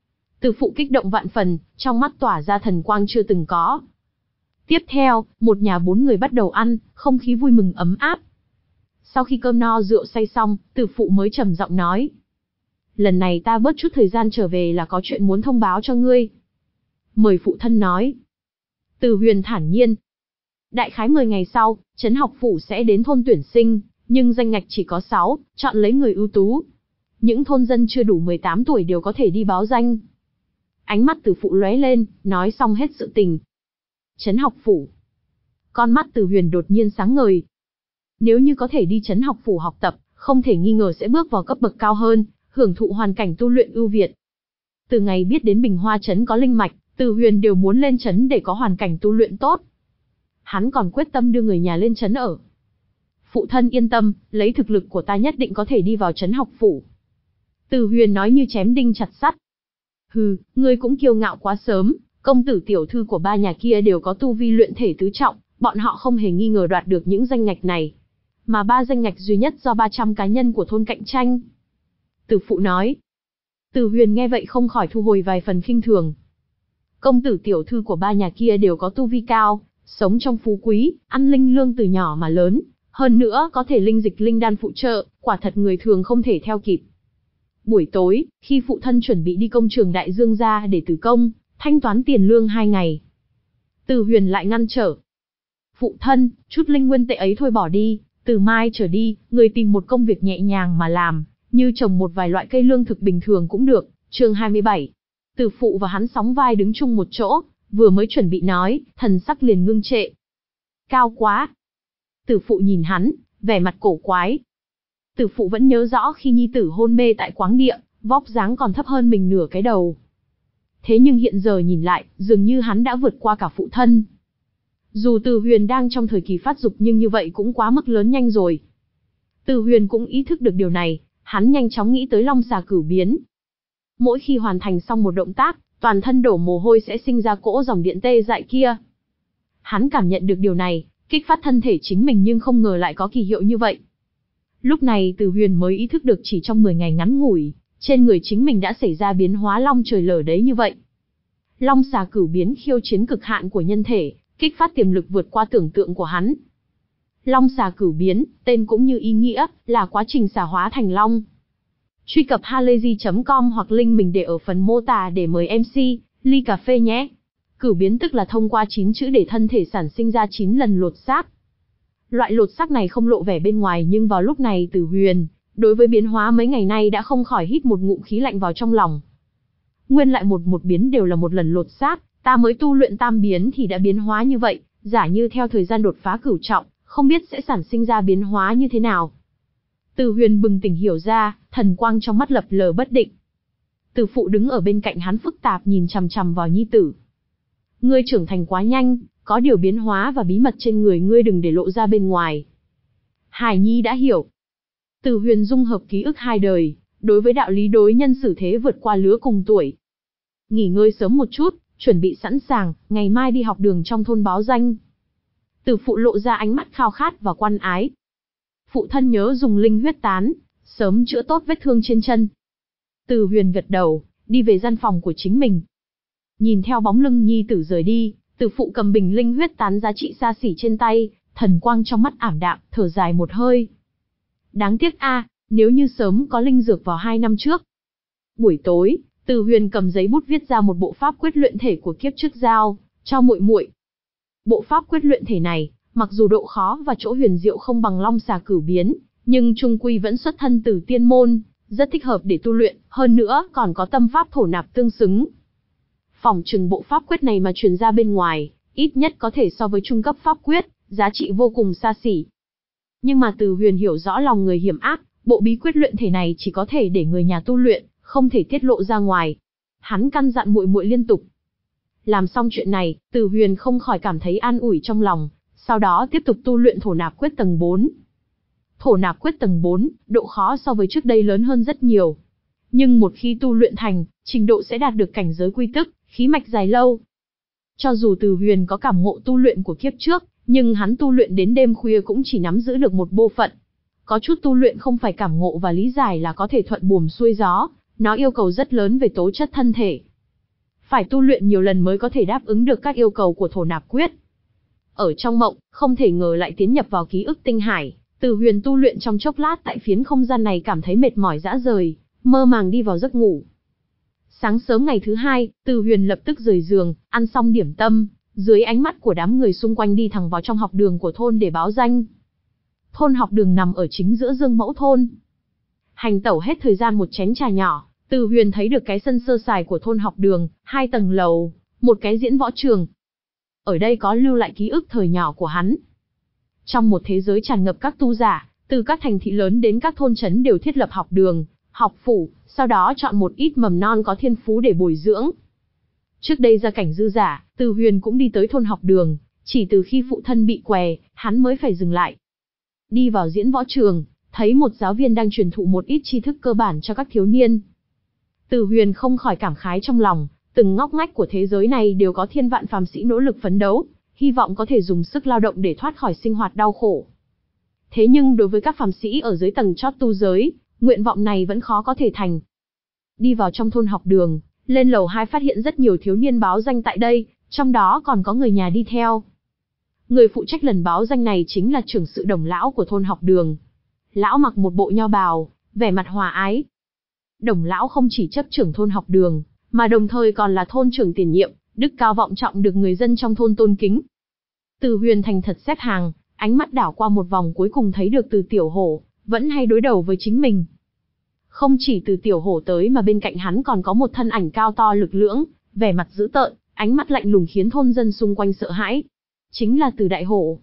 Tử phụ kích động vạn phần, trong mắt tỏa ra thần quang chưa từng có. Tiếp theo, một nhà bốn người bắt đầu ăn, không khí vui mừng ấm áp. Sau khi cơm no rượu say xong, Tử phụ mới trầm giọng nói. Lần này ta bớt chút thời gian trở về là có chuyện muốn thông báo cho ngươi. Mời phụ thân nói. Tử Huyền thản nhiên. Đại khái mười ngày sau, Trấn Học Phủ sẽ đến thôn tuyển sinh, nhưng danh ngạch chỉ có sáu, chọn lấy người ưu tú. Những thôn dân chưa đủ mười tám tuổi đều có thể đi báo danh. Ánh mắt Tử phụ lóe lên, nói xong hết sự tình. Trấn Học Phủ. Con mắt Tử Huyền đột nhiên sáng ngời. Nếu như có thể đi Trấn Học Phủ học tập, không thể nghi ngờ sẽ bước vào cấp bậc cao hơn, hưởng thụ hoàn cảnh tu luyện ưu việt. Từ ngày biết đến Bình Hoa Trấn có linh mạch, Tử Huyền đều muốn lên trấn để có hoàn cảnh tu luyện tốt. Hắn còn quyết tâm đưa người nhà lên trấn ở. Phụ thân yên tâm, lấy thực lực của ta nhất định có thể đi vào Trấn Học Phủ. Tử Huyền nói như chém đinh chặt sắt. Hừ, ngươi cũng kiêu ngạo quá sớm, công tử tiểu thư của ba nhà kia đều có tu vi luyện thể tứ trọng, bọn họ không hề nghi ngờ đoạt được những danh ngạch này. Mà ba danh ngạch duy nhất do ba trăm cá nhân của thôn cạnh tranh. Tử phụ nói. Tử Huyền nghe vậy không khỏi thu hồi vài phần khinh thường. Công tử tiểu thư của ba nhà kia đều có tu vi cao, sống trong phú quý, ăn linh lương từ nhỏ mà lớn, hơn nữa có thể linh dịch linh đan phụ trợ, quả thật người thường không thể theo kịp. Buổi tối, khi phụ thân chuẩn bị đi công trường Đại Dương gia để tử công, thanh toán tiền lương hai ngày. Tử Huyền lại ngăn trở. Phụ thân, chút linh nguyên tệ ấy thôi bỏ đi, từ mai trở đi, người tìm một công việc nhẹ nhàng mà làm, như trồng một vài loại cây lương thực bình thường cũng được. Chương hai mươi bảy. Tử phụ và hắn sóng vai đứng chung một chỗ, vừa mới chuẩn bị nói, thần sắc liền ngưng trệ. Cao quá. Tử phụ nhìn hắn, vẻ mặt cổ quái. Tử phụ vẫn nhớ rõ khi nhi tử hôn mê tại quáng địa, vóc dáng còn thấp hơn mình nửa cái đầu. Thế nhưng hiện giờ nhìn lại, dường như hắn đã vượt qua cả phụ thân. Dù Tử Huyền đang trong thời kỳ phát dục nhưng như vậy cũng quá mức lớn nhanh rồi. Tử Huyền cũng ý thức được điều này, hắn nhanh chóng nghĩ tới Long Xà Cửu Biến. Mỗi khi hoàn thành xong một động tác, toàn thân đổ mồ hôi sẽ sinh ra cỗ dòng điện tê dại kia. Hắn cảm nhận được điều này, kích phát thân thể chính mình nhưng không ngờ lại có kỳ hiệu như vậy. Lúc này Tử Huyền mới ý thức được chỉ trong mười ngày ngắn ngủi, trên người chính mình đã xảy ra biến hóa long trời lở đấy như vậy. Long Xà Cửu Biến khiêu chiến cực hạn của nhân thể, kích phát tiềm lực vượt qua tưởng tượng của hắn. Long Xà Cửu Biến, tên cũng như ý nghĩa, là quá trình xà hóa thành long. Truy cập halayzi chấm com hoặc link mình để ở phần mô tả để mời em xê, ly cà phê nhé. Cửu biến tức là thông qua chín chữ để thân thể sản sinh ra chín lần lột xác. Loại lột xác này không lộ vẻ bên ngoài nhưng vào lúc này Tử Huyền, đối với biến hóa mấy ngày nay đã không khỏi hít một ngụm khí lạnh vào trong lòng. Nguyên lại một một biến đều là một lần lột xác, ta mới tu luyện tam biến thì đã biến hóa như vậy, giả như theo thời gian đột phá cửu trọng, không biết sẽ sản sinh ra biến hóa như thế nào. Tử Huyền bừng tỉnh hiểu ra, thần quang trong mắt lập lờ bất định. Tử phụ đứng ở bên cạnh hắn phức tạp nhìn chằm chằm vào nhi tử. Ngươi trưởng thành quá nhanh, có điều biến hóa và bí mật trên người ngươi đừng để lộ ra bên ngoài. Hải Nhi đã hiểu. Tử Huyền dung hợp ký ức hai đời, đối với đạo lý đối nhân xử thế vượt qua lứa cùng tuổi. Nghỉ ngơi sớm một chút, chuẩn bị sẵn sàng, ngày mai đi học đường trong thôn báo danh. Tử phụ lộ ra ánh mắt khao khát và quan ái. Phụ thân nhớ dùng linh huyết tán, sớm chữa tốt vết thương trên chân. Tử Huyền gật đầu, đi về gian phòng của chính mình. Nhìn theo bóng lưng nhi tử rời đi, Từ Phụ cầm bình linh huyết tán giá trị xa xỉ trên tay, thần quang trong mắt ảm đạm, thở dài một hơi. Đáng tiếc a, nếu như sớm có linh dược vào hai năm trước. Buổi tối, Từ Huyền cầm giấy bút viết ra một bộ pháp quyết luyện thể của kiếp trước giao cho muội muội. Bộ pháp quyết luyện thể này, mặc dù độ khó và chỗ huyền diệu không bằng Long Xà Cửu Biến, nhưng trung quy vẫn xuất thân từ tiên môn, rất thích hợp để tu luyện, hơn nữa còn có tâm pháp thổ nạp tương xứng. Phỏng chừng bộ pháp quyết này mà truyền ra bên ngoài, ít nhất có thể so với trung cấp pháp quyết, giá trị vô cùng xa xỉ. Nhưng mà Từ Huyền hiểu rõ lòng người hiểm ác, bộ bí quyết luyện thể này chỉ có thể để người nhà tu luyện, không thể tiết lộ ra ngoài. Hắn căn dặn muội muội liên tục. Làm xong chuyện này, Từ Huyền không khỏi cảm thấy an ủi trong lòng, sau đó tiếp tục tu luyện thổ nạp quyết tầng bốn. Thổ nạp quyết tầng bốn, độ khó so với trước đây lớn hơn rất nhiều. Nhưng một khi tu luyện thành, trình độ sẽ đạt được cảnh giới quy tức, khí mạch dài lâu. Cho dù Từ Huyền có cảm ngộ tu luyện của kiếp trước, nhưng hắn tu luyện đến đêm khuya cũng chỉ nắm giữ được một bộ phận. Có chút tu luyện không phải cảm ngộ và lý giải là có thể thuận buồm xuôi gió, nó yêu cầu rất lớn về tố chất thân thể. Phải tu luyện nhiều lần mới có thể đáp ứng được các yêu cầu của thổ nạp quyết. Ở trong mộng, không thể ngờ lại tiến nhập vào ký ức tinh hải, Từ Huyền tu luyện trong chốc lát tại phiến không gian này cảm thấy mệt mỏi rã rời, mơ màng đi vào giấc ngủ. Sáng sớm ngày thứ hai, Từ Huyền lập tức rời giường, ăn xong điểm tâm, dưới ánh mắt của đám người xung quanh đi thẳng vào trong học đường của thôn để báo danh. Thôn học đường nằm ở chính giữa Dương Mẫu thôn. Hành tẩu hết thời gian một chén trà nhỏ, Từ Huyền thấy được cái sân sơ sài của thôn học đường, hai tầng lầu, một cái diễn võ trường. Ở đây có lưu lại ký ức thời nhỏ của hắn. Trong một thế giới tràn ngập các tu giả, từ các thành thị lớn đến các thôn trấn đều thiết lập học đường, học phủ, sau đó chọn một ít mầm non có thiên phú để bồi dưỡng. Trước đây gia cảnh dư giả, Từ Huyền cũng đi tới thôn học đường, chỉ từ khi phụ thân bị què, hắn mới phải dừng lại. Đi vào diễn võ trường, thấy một giáo viên đang truyền thụ một ít tri thức cơ bản cho các thiếu niên. Từ Huyền không khỏi cảm khái trong lòng, từng ngóc ngách của thế giới này đều có thiên vạn phàm sĩ nỗ lực phấn đấu, hy vọng có thể dùng sức lao động để thoát khỏi sinh hoạt đau khổ. Thế nhưng đối với các phàm sĩ ở dưới tầng chót tu giới, nguyện vọng này vẫn khó có thể thành. Đi vào trong thôn học đường, lên lầu hai phát hiện rất nhiều thiếu niên báo danh tại đây, trong đó còn có người nhà đi theo. Người phụ trách lần báo danh này chính là trưởng sự Đồng lão của thôn học đường. Lão mặc một bộ nho bào, vẻ mặt hòa ái. Đồng lão không chỉ chấp trưởng thôn học đường, mà đồng thời còn là thôn trưởng tiền nhiệm, đức cao vọng trọng được người dân trong thôn tôn kính. Từ Huyền thành thật xếp hàng, ánh mắt đảo qua một vòng cuối cùng thấy được Từ Tiểu Hổ, vẫn hay đối đầu với chính mình. Không chỉ Từ Tiểu Hổ tới mà bên cạnh hắn còn có một thân ảnh cao to lực lưỡng, vẻ mặt dữ tợn, ánh mắt lạnh lùng khiến thôn dân xung quanh sợ hãi. Chính là Từ Đại Hổ.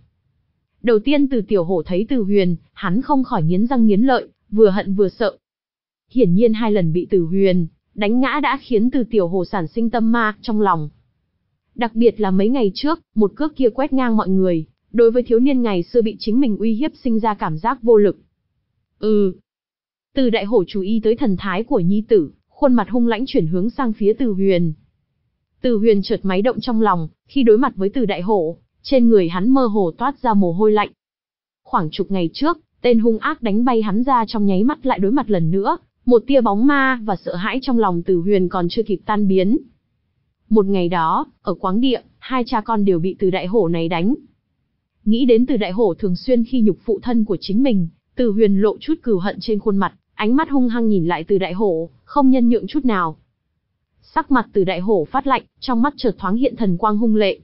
Đầu tiên Từ Tiểu Hổ thấy Từ Huyền, hắn không khỏi nghiến răng nghiến lợi, vừa hận vừa sợ. Hiển nhiên hai lần bị Từ Huyền đánh ngã đã khiến Từ Tiểu Hổ sản sinh tâm ma trong lòng. Đặc biệt là mấy ngày trước, một cước kia quét ngang mọi người, đối với thiếu niên ngày xưa bị chính mình uy hiếp sinh ra cảm giác vô lực. Ừ. Từ Đại Hổ chú ý tới thần thái của nhi tử, khuôn mặt hung lãnh chuyển hướng sang phía Từ Huyền. Từ Huyền chợt máy động trong lòng, khi đối mặt với Từ Đại Hổ, trên người hắn mơ hồ toát ra mồ hôi lạnh. Khoảng chục ngày trước, tên hung ác đánh bay hắn ra trong nháy mắt lại đối mặt lần nữa, một tia bóng ma và sợ hãi trong lòng Từ Huyền còn chưa kịp tan biến. Một ngày đó, ở Quáng Địa, hai cha con đều bị Từ Đại Hổ này đánh. Nghĩ đến Từ Đại Hổ thường xuyên khi nhục phụ thân của chính mình, Từ Huyền lộ chút cừu hận trên khuôn mặt, ánh mắt hung hăng nhìn lại Từ Đại Hổ, không nhân nhượng chút nào. Sắc mặt Từ Đại Hổ phát lạnh, trong mắt chợt thoáng hiện thần quang hung lệ.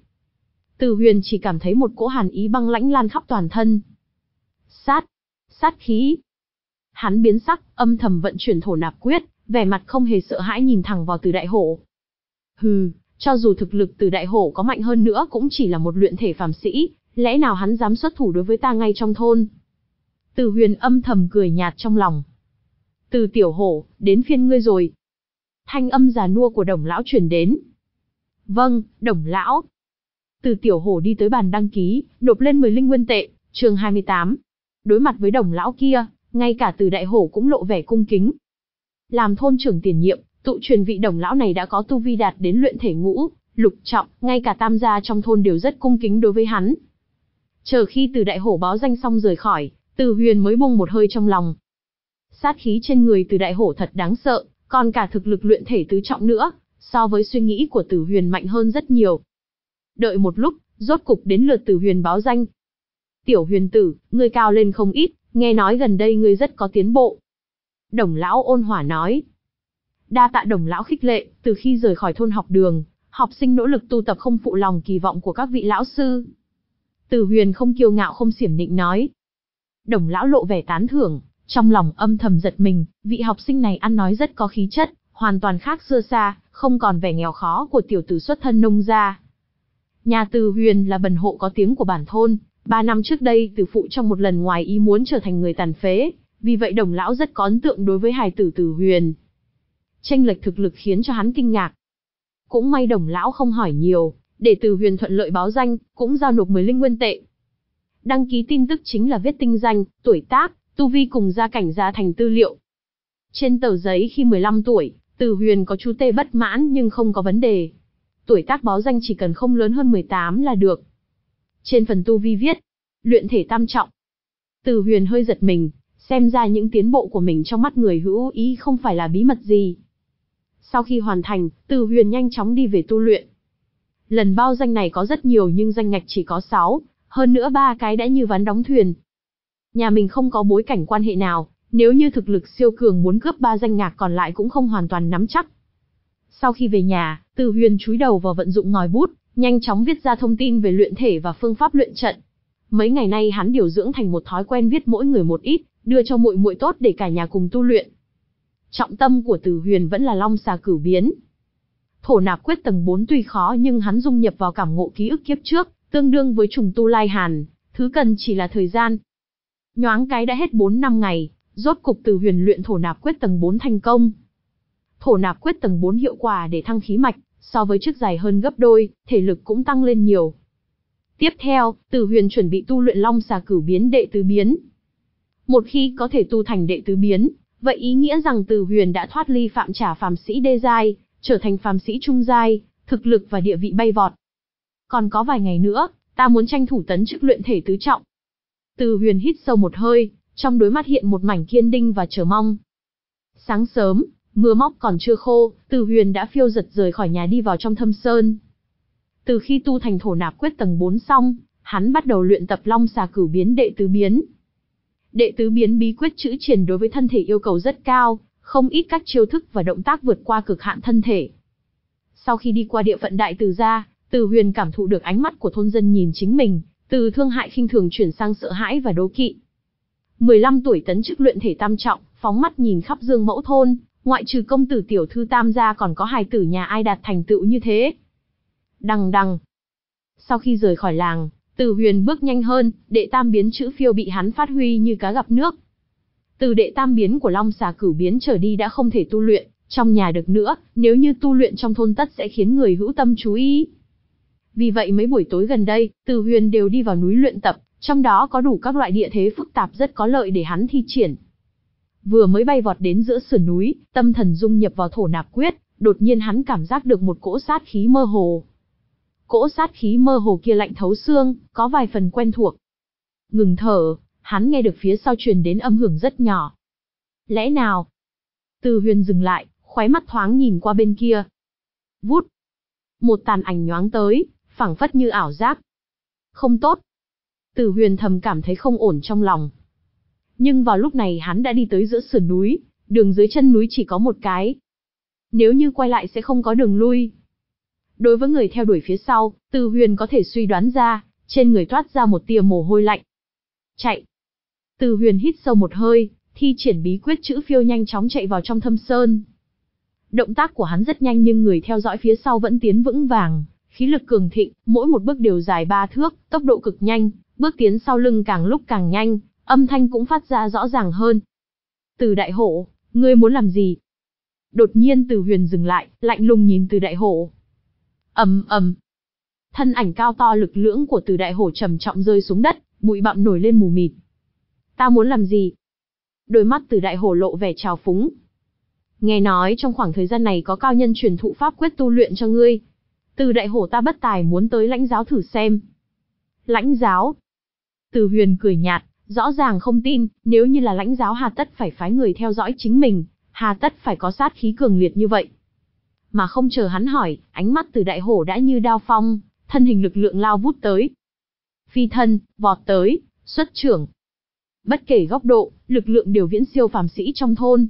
Từ Huyền chỉ cảm thấy một cỗ hàn ý băng lãnh lan khắp toàn thân. Sát, sát khí. Hắn biến sắc, âm thầm vận chuyển thổ nạp quyết, vẻ mặt không hề sợ hãi nhìn thẳng vào Từ Đại Hổ. Hừ, cho dù thực lực Từ Đại Hổ có mạnh hơn nữa cũng chỉ là một luyện thể phàm sĩ, lẽ nào hắn dám xuất thủ đối với ta ngay trong thôn? Từ Huyền âm thầm cười nhạt trong lòng. Từ Tiểu Hổ, đến phiên ngươi rồi. Thanh âm già nua của Đồng lão truyền đến. Vâng, Đồng lão. Từ Tiểu Hổ đi tới bàn đăng ký, nộp lên mười linh nguyên tệ, chương hai mươi tám. Đối mặt với Đồng lão kia, ngay cả Từ Đại Hổ cũng lộ vẻ cung kính. Làm thôn trưởng tiền nhiệm, tụ truyền vị Đồng lão này đã có tu vi đạt đến luyện thể ngũ, lục trọng, ngay cả tam gia trong thôn đều rất cung kính đối với hắn. Chờ khi Từ Đại Hổ báo danh xong rời khỏi, Từ Huyền mới buông một hơi trong lòng. Sát khí trên người Từ Đại Hổ thật đáng sợ, còn cả thực lực luyện thể tứ trọng nữa, so với suy nghĩ của Từ Huyền mạnh hơn rất nhiều. Đợi một lúc, rốt cục đến lượt Từ Huyền báo danh. Tiểu Huyền tử, ngươi cao lên không ít, nghe nói gần đây ngươi rất có tiến bộ. Đồng lão ôn hòa nói. Đa tạ đồng lão khích lệ, từ khi rời khỏi thôn học đường, học sinh nỗ lực tu tập không phụ lòng kỳ vọng của các vị lão sư. Từ Huyền không kiêu ngạo không xiểm nịnh nói. Đồng lão lộ vẻ tán thưởng, trong lòng âm thầm giật mình, vị học sinh này ăn nói rất có khí chất, hoàn toàn khác xưa xa, không còn vẻ nghèo khó của tiểu tử xuất thân nông gia. Nhà Từ Huyền là bần hộ có tiếng của bản thôn, ba năm trước đây Từ phụ trong một lần ngoài ý muốn trở thành người tàn phế, vì vậy đồng lão rất có ấn tượng đối với hài tử Từ Huyền. Chênh lệch thực lực khiến cho hắn kinh ngạc. Cũng may đồng lão không hỏi nhiều, để Từ Huyền thuận lợi báo danh, cũng giao nộp mười linh nguyên tệ. Đăng ký tin tức chính là viết tinh danh, tuổi tác, tu vi cùng gia cảnh gia thành tư liệu. Trên tờ giấy khi mười lăm tuổi, Từ Huyền có chú tê bất mãn nhưng không có vấn đề. Tuổi tác báo danh chỉ cần không lớn hơn mười tám là được. Trên phần tu vi viết, luyện thể tam trọng. Từ Huyền hơi giật mình, xem ra những tiến bộ của mình trong mắt người hữu ý không phải là bí mật gì. Sau khi hoàn thành, Từ Huyền nhanh chóng đi về tu luyện. Lần bao danh này có rất nhiều nhưng danh ngạch chỉ có sáu, hơn nữa ba cái đã như ván đóng thuyền. Nhà mình không có bối cảnh quan hệ nào, nếu như thực lực siêu cường muốn cướp ba danh ngạch còn lại cũng không hoàn toàn nắm chắc. Sau khi về nhà, Từ Huyền chúi đầu vào vận dụng ngòi bút, nhanh chóng viết ra thông tin về luyện thể và phương pháp luyện trận. Mấy ngày nay hắn điều dưỡng thành một thói quen viết mỗi người một ít, đưa cho muội muội tốt để cả nhà cùng tu luyện. Trọng tâm của Từ Huyền vẫn là Long Xà Cửu Biến. Thổ nạp quyết tầng bốn tuy khó nhưng hắn dung nhập vào cảm ngộ ký ức kiếp trước, tương đương với trùng tu lai hàn, thứ cần chỉ là thời gian. Nhoáng cái đã hết bốn năm ngày, rốt cục Từ Huyền luyện thổ nạp quyết tầng bốn thành công. Thổ nạp quyết tầng bốn hiệu quả để thăng khí mạch, so với trước dài hơn gấp đôi, thể lực cũng tăng lên nhiều. Tiếp theo, Từ Huyền chuẩn bị tu luyện Long Xà Cửu Biến đệ tứ biến. Một khi có thể tu thành đệ tứ biến, vậy ý nghĩa rằng Từ Huyền đã thoát ly phạm trà phàm sĩ đê giai, trở thành phàm sĩ trung giai, thực lực và địa vị bay vọt. Còn có vài ngày nữa, ta muốn tranh thủ tấn chức luyện thể tứ trọng. Từ Huyền hít sâu một hơi, trong đôi mắt hiện một mảnh kiên định và chờ mong. Sáng sớm, mưa móc còn chưa khô, Từ Huyền đã phiêu giật rời khỏi nhà đi vào trong thâm sơn. Từ khi tu thành thổ nạp quyết tầng bốn xong, hắn bắt đầu luyện tập Long Xà Cửu Biến đệ tứ biến. Đệ tứ biến bí quyết chữ triển đối với thân thể yêu cầu rất cao, không ít các chiêu thức và động tác vượt qua cực hạn thân thể. Sau khi đi qua địa phận Đại Từ gia, Từ Huyền cảm thụ được ánh mắt của thôn dân nhìn chính mình, từ thương hại khinh thường chuyển sang sợ hãi và đố kỵ. mười lăm tuổi tấn chức luyện thể tam trọng, phóng mắt nhìn khắp Dương Mẫu thôn, ngoại trừ công tử tiểu thư Tam gia còn có hài tử nhà ai đạt thành tựu như thế. Đằng đằng. Sau khi rời khỏi làng, Từ Huyền bước nhanh hơn, đệ tam biến chữ phiêu bị hắn phát huy như cá gặp nước. Từ đệ tam biến của Long Xà Cửu Biến trở đi đã không thể tu luyện trong nhà được nữa, nếu như tu luyện trong thôn tất sẽ khiến người hữu tâm chú ý. Vì vậy mấy buổi tối gần đây, Từ Huyền đều đi vào núi luyện tập, trong đó có đủ các loại địa thế phức tạp rất có lợi để hắn thi triển. Vừa mới bay vọt đến giữa sườn núi, tâm thần dung nhập vào thổ nạp quyết, đột nhiên hắn cảm giác được một cỗ sát khí mơ hồ. Cỗ sát khí mơ hồ kia lạnh thấu xương, có vài phần quen thuộc. Ngừng thở, hắn nghe được phía sau truyền đến âm hưởng rất nhỏ. Lẽ nào? Từ Huyền dừng lại, khóe mắt thoáng nhìn qua bên kia. Vút. Một tàn ảnh nhoáng tới, phảng phất như ảo giác. Không tốt. Từ Huyền thầm cảm thấy không ổn trong lòng. Nhưng vào lúc này hắn đã đi tới giữa sườn núi, đường dưới chân núi chỉ có một cái. Nếu như quay lại sẽ không có đường lui. Đối với người theo đuổi phía sau, Từ Huyền có thể suy đoán ra, trên người toát ra một tia mồ hôi lạnh. Chạy. Từ Huyền hít sâu một hơi, thi triển bí quyết chữ phiêu nhanh chóng chạy vào trong thâm sơn. Động tác của hắn rất nhanh nhưng người theo dõi phía sau vẫn tiến vững vàng, khí lực cường thịnh, mỗi một bước đều dài ba thước, tốc độ cực nhanh, bước tiến sau lưng càng lúc càng nhanh, âm thanh cũng phát ra rõ ràng hơn. Từ Đại Hổ, ngươi muốn làm gì? Đột nhiên Từ Huyền dừng lại, lạnh lùng nhìn Từ Đại Hổ. Ầm ầm. Thân ảnh cao to lực lưỡng của Từ Đại Hổ trầm trọng rơi xuống đất, bụi bặm nổi lên mù mịt. Ta muốn làm gì? Đôi mắt Từ Đại Hổ lộ vẻ trào phúng. Nghe nói trong khoảng thời gian này có cao nhân truyền thụ pháp quyết tu luyện cho ngươi. Từ Đại Hổ ta bất tài muốn tới lãnh giáo thử xem. Lãnh giáo? Từ Huyền cười nhạt, rõ ràng không tin, nếu như là lãnh giáo hà tất phải phái người theo dõi chính mình, hà tất phải có sát khí cường liệt như vậy. Mà không chờ hắn hỏi, ánh mắt Từ Đại Hổ đã như đao phong, thân hình lực lượng lao vút tới. Phi thân, vọt tới, xuất trưởng. Bất kể góc độ, lực lượng đều viễn siêu phàm sĩ trong thôn.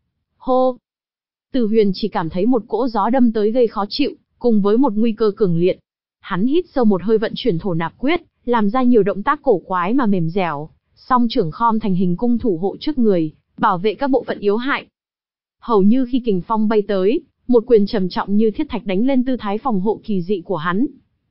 Hô! Từ Huyền chỉ cảm thấy một cỗ gió đâm tới gây khó chịu, cùng với một nguy cơ cường liệt. Hắn hít sâu một hơi vận chuyển thổ nạp quyết, làm ra nhiều động tác cổ quái mà mềm dẻo, song trưởng khom thành hình cung thủ hộ trước người, bảo vệ các bộ phận yếu hại. Hầu như khi kình phong bay tới, một quyền trầm trọng như thiết thạch đánh lên tư thái phòng hộ kỳ dị của hắn.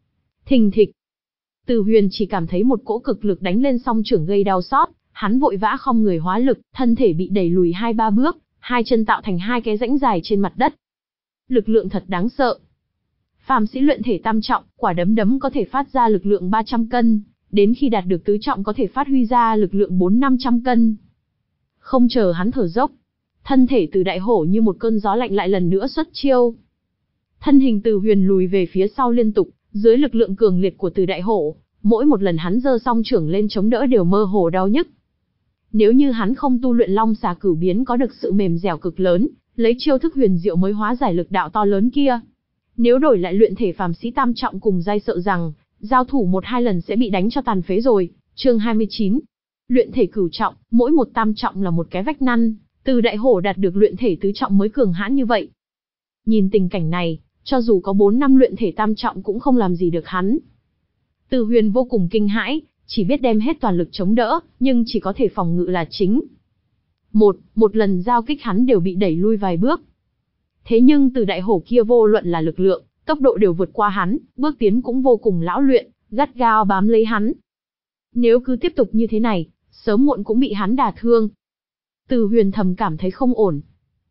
Thình thịch. Từ Huyền chỉ cảm thấy một cỗ cực lực đánh lên song trưởng gây đau xót, hắn vội vã khom người hóa lực, thân thể bị đẩy lùi hai ba bước, hai chân tạo thành hai cái rãnh dài trên mặt đất. Lực lượng thật đáng sợ. Phàm sĩ luyện thể tam trọng, quả đấm đấm có thể phát ra lực lượng ba trăm cân, đến khi đạt được tứ trọng có thể phát huy ra lực lượng bốn năm trăm cân. Không chờ hắn thở dốc, thân thể Từ Đại Hổ như một cơn gió lạnh lại lần nữa xuất chiêu. Thân hình Từ Huyền lùi về phía sau liên tục, dưới lực lượng cường liệt của Từ Đại Hổ, mỗi một lần hắn giơ song trưởng lên chống đỡ đều mơ hồ đau nhức. Nếu như hắn không tu luyện Long Xà Cửu Biến có được sự mềm dẻo cực lớn, lấy chiêu thức huyền diệu mới hóa giải lực đạo to lớn kia. Nếu đổi lại luyện thể phàm sĩ tam trọng cùng giai sợ rằng, giao thủ một hai lần sẽ bị đánh cho tàn phế rồi. Chương hai mươi chín. Luyện thể cửu trọng, mỗi một tam trọng là một cái vách năn, Từ Đại Hổ đạt được luyện thể tứ trọng mới cường hãn như vậy. Nhìn tình cảnh này, cho dù có bốn năm luyện thể tam trọng cũng không làm gì được hắn. Từ Huyền vô cùng kinh hãi, chỉ biết đem hết toàn lực chống đỡ, nhưng chỉ có thể phòng ngự là chính. Một, một lần giao kích hắn đều bị đẩy lui vài bước. Thế nhưng Từ Đại Hổ kia vô luận là lực lượng, tốc độ đều vượt qua hắn, bước tiến cũng vô cùng lão luyện, gắt gao bám lấy hắn. Nếu cứ tiếp tục như thế này, sớm muộn cũng bị hắn đả thương. Từ Huyền thầm cảm thấy không ổn.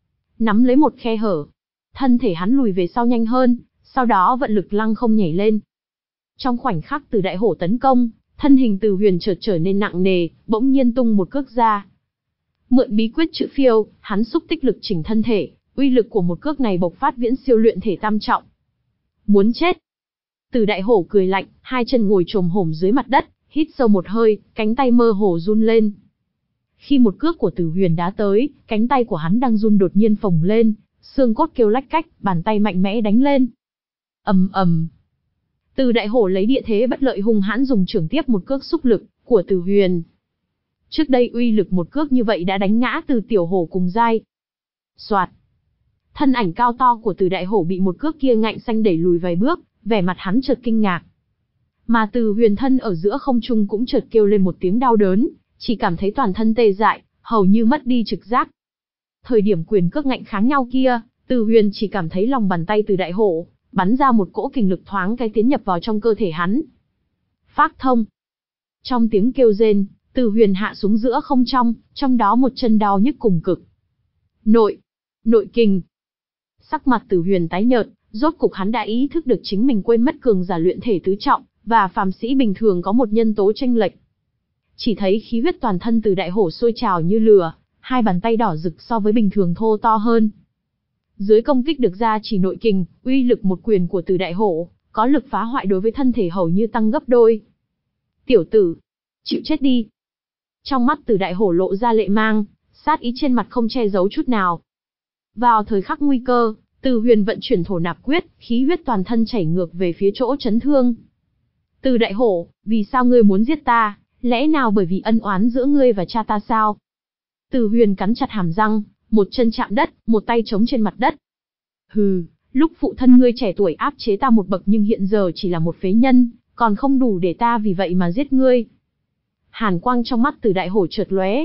Nắm lấy một khe hở, thân thể hắn lùi về sau nhanh hơn, sau đó vận lực lăng không nhảy lên. Trong khoảnh khắc Từ Đại Hổ tấn công, thân hình Từ Huyền chợt trở nên nặng nề, bỗng nhiên tung một cước ra. Mượn bí quyết chữ phiêu, hắn xúc tích lực chỉnh thân thể, uy lực của một cước này bộc phát viễn siêu luyện thể tam trọng. Muốn chết. Từ Đại Hổ cười lạnh, hai chân ngồi chồm hổm dưới mặt đất, hít sâu một hơi, cánh tay mơ hồ run lên. Khi một cước của Từ Huyền đá tới, cánh tay của hắn đang run đột nhiên phồng lên, xương cốt kêu lách cách, bàn tay mạnh mẽ đánh lên. Ầm ầm. Từ Đại Hổ lấy địa thế bất lợi hung hãn dùng trưởng tiếp một cước xúc lực của Từ Huyền. Trước đây uy lực một cước như vậy đã đánh ngã Từ Tiểu Hổ cùng giai. Soạt. Thân ảnh cao to của Từ Đại Hổ bị một cước kia ngạnh xanh đẩy lùi vài bước, vẻ mặt hắn chợt kinh ngạc. Mà Từ Huyền thân ở giữa không trung cũng chợt kêu lên một tiếng đau đớn, chỉ cảm thấy toàn thân tê dại, hầu như mất đi trực giác. Thời điểm quyền cước ngạnh kháng nhau kia, Từ Huyền chỉ cảm thấy lòng bàn tay Từ Đại Hổ bắn ra một cỗ kình lực thoáng cái tiến nhập vào trong cơ thể hắn. Phác thông. Trong tiếng kêu rên, Từ Huyền hạ xuống giữa không trong, trong đó một chân đau nhức cùng cực. Nội, nội kình. Sắc mặt Từ Huyền tái nhợt, rốt cục hắn đã ý thức được chính mình quên mất cường giả luyện thể tứ trọng và phàm sĩ bình thường có một nhân tố chênh lệch. Chỉ thấy khí huyết toàn thân Từ Đại Hổ sôi trào như lửa, hai bàn tay đỏ rực so với bình thường thô to hơn. Dưới công kích được ra chỉ nội kình, uy lực một quyền của Từ Đại Hổ, có lực phá hoại đối với thân thể hầu như tăng gấp đôi. Tiểu tử, chịu chết đi. Trong mắt Từ Đại Hổ lộ ra lệ mang, sát ý trên mặt không che giấu chút nào. Vào thời khắc nguy cơ, Từ Huyền vận chuyển thổ nạp quyết, khí huyết toàn thân chảy ngược về phía chỗ chấn thương. Từ Đại Hổ, vì sao ngươi muốn giết ta, lẽ nào bởi vì ân oán giữa ngươi và cha ta sao? Từ Huyền cắn chặt hàm răng, một chân chạm đất, một tay chống trên mặt đất. Hừ, lúc phụ thân ngươi trẻ tuổi áp chế ta một bậc nhưng hiện giờ chỉ là một phế nhân, còn không đủ để ta vì vậy mà giết ngươi. Hàn quang trong mắt Từ Đại Hổ chợt lóe.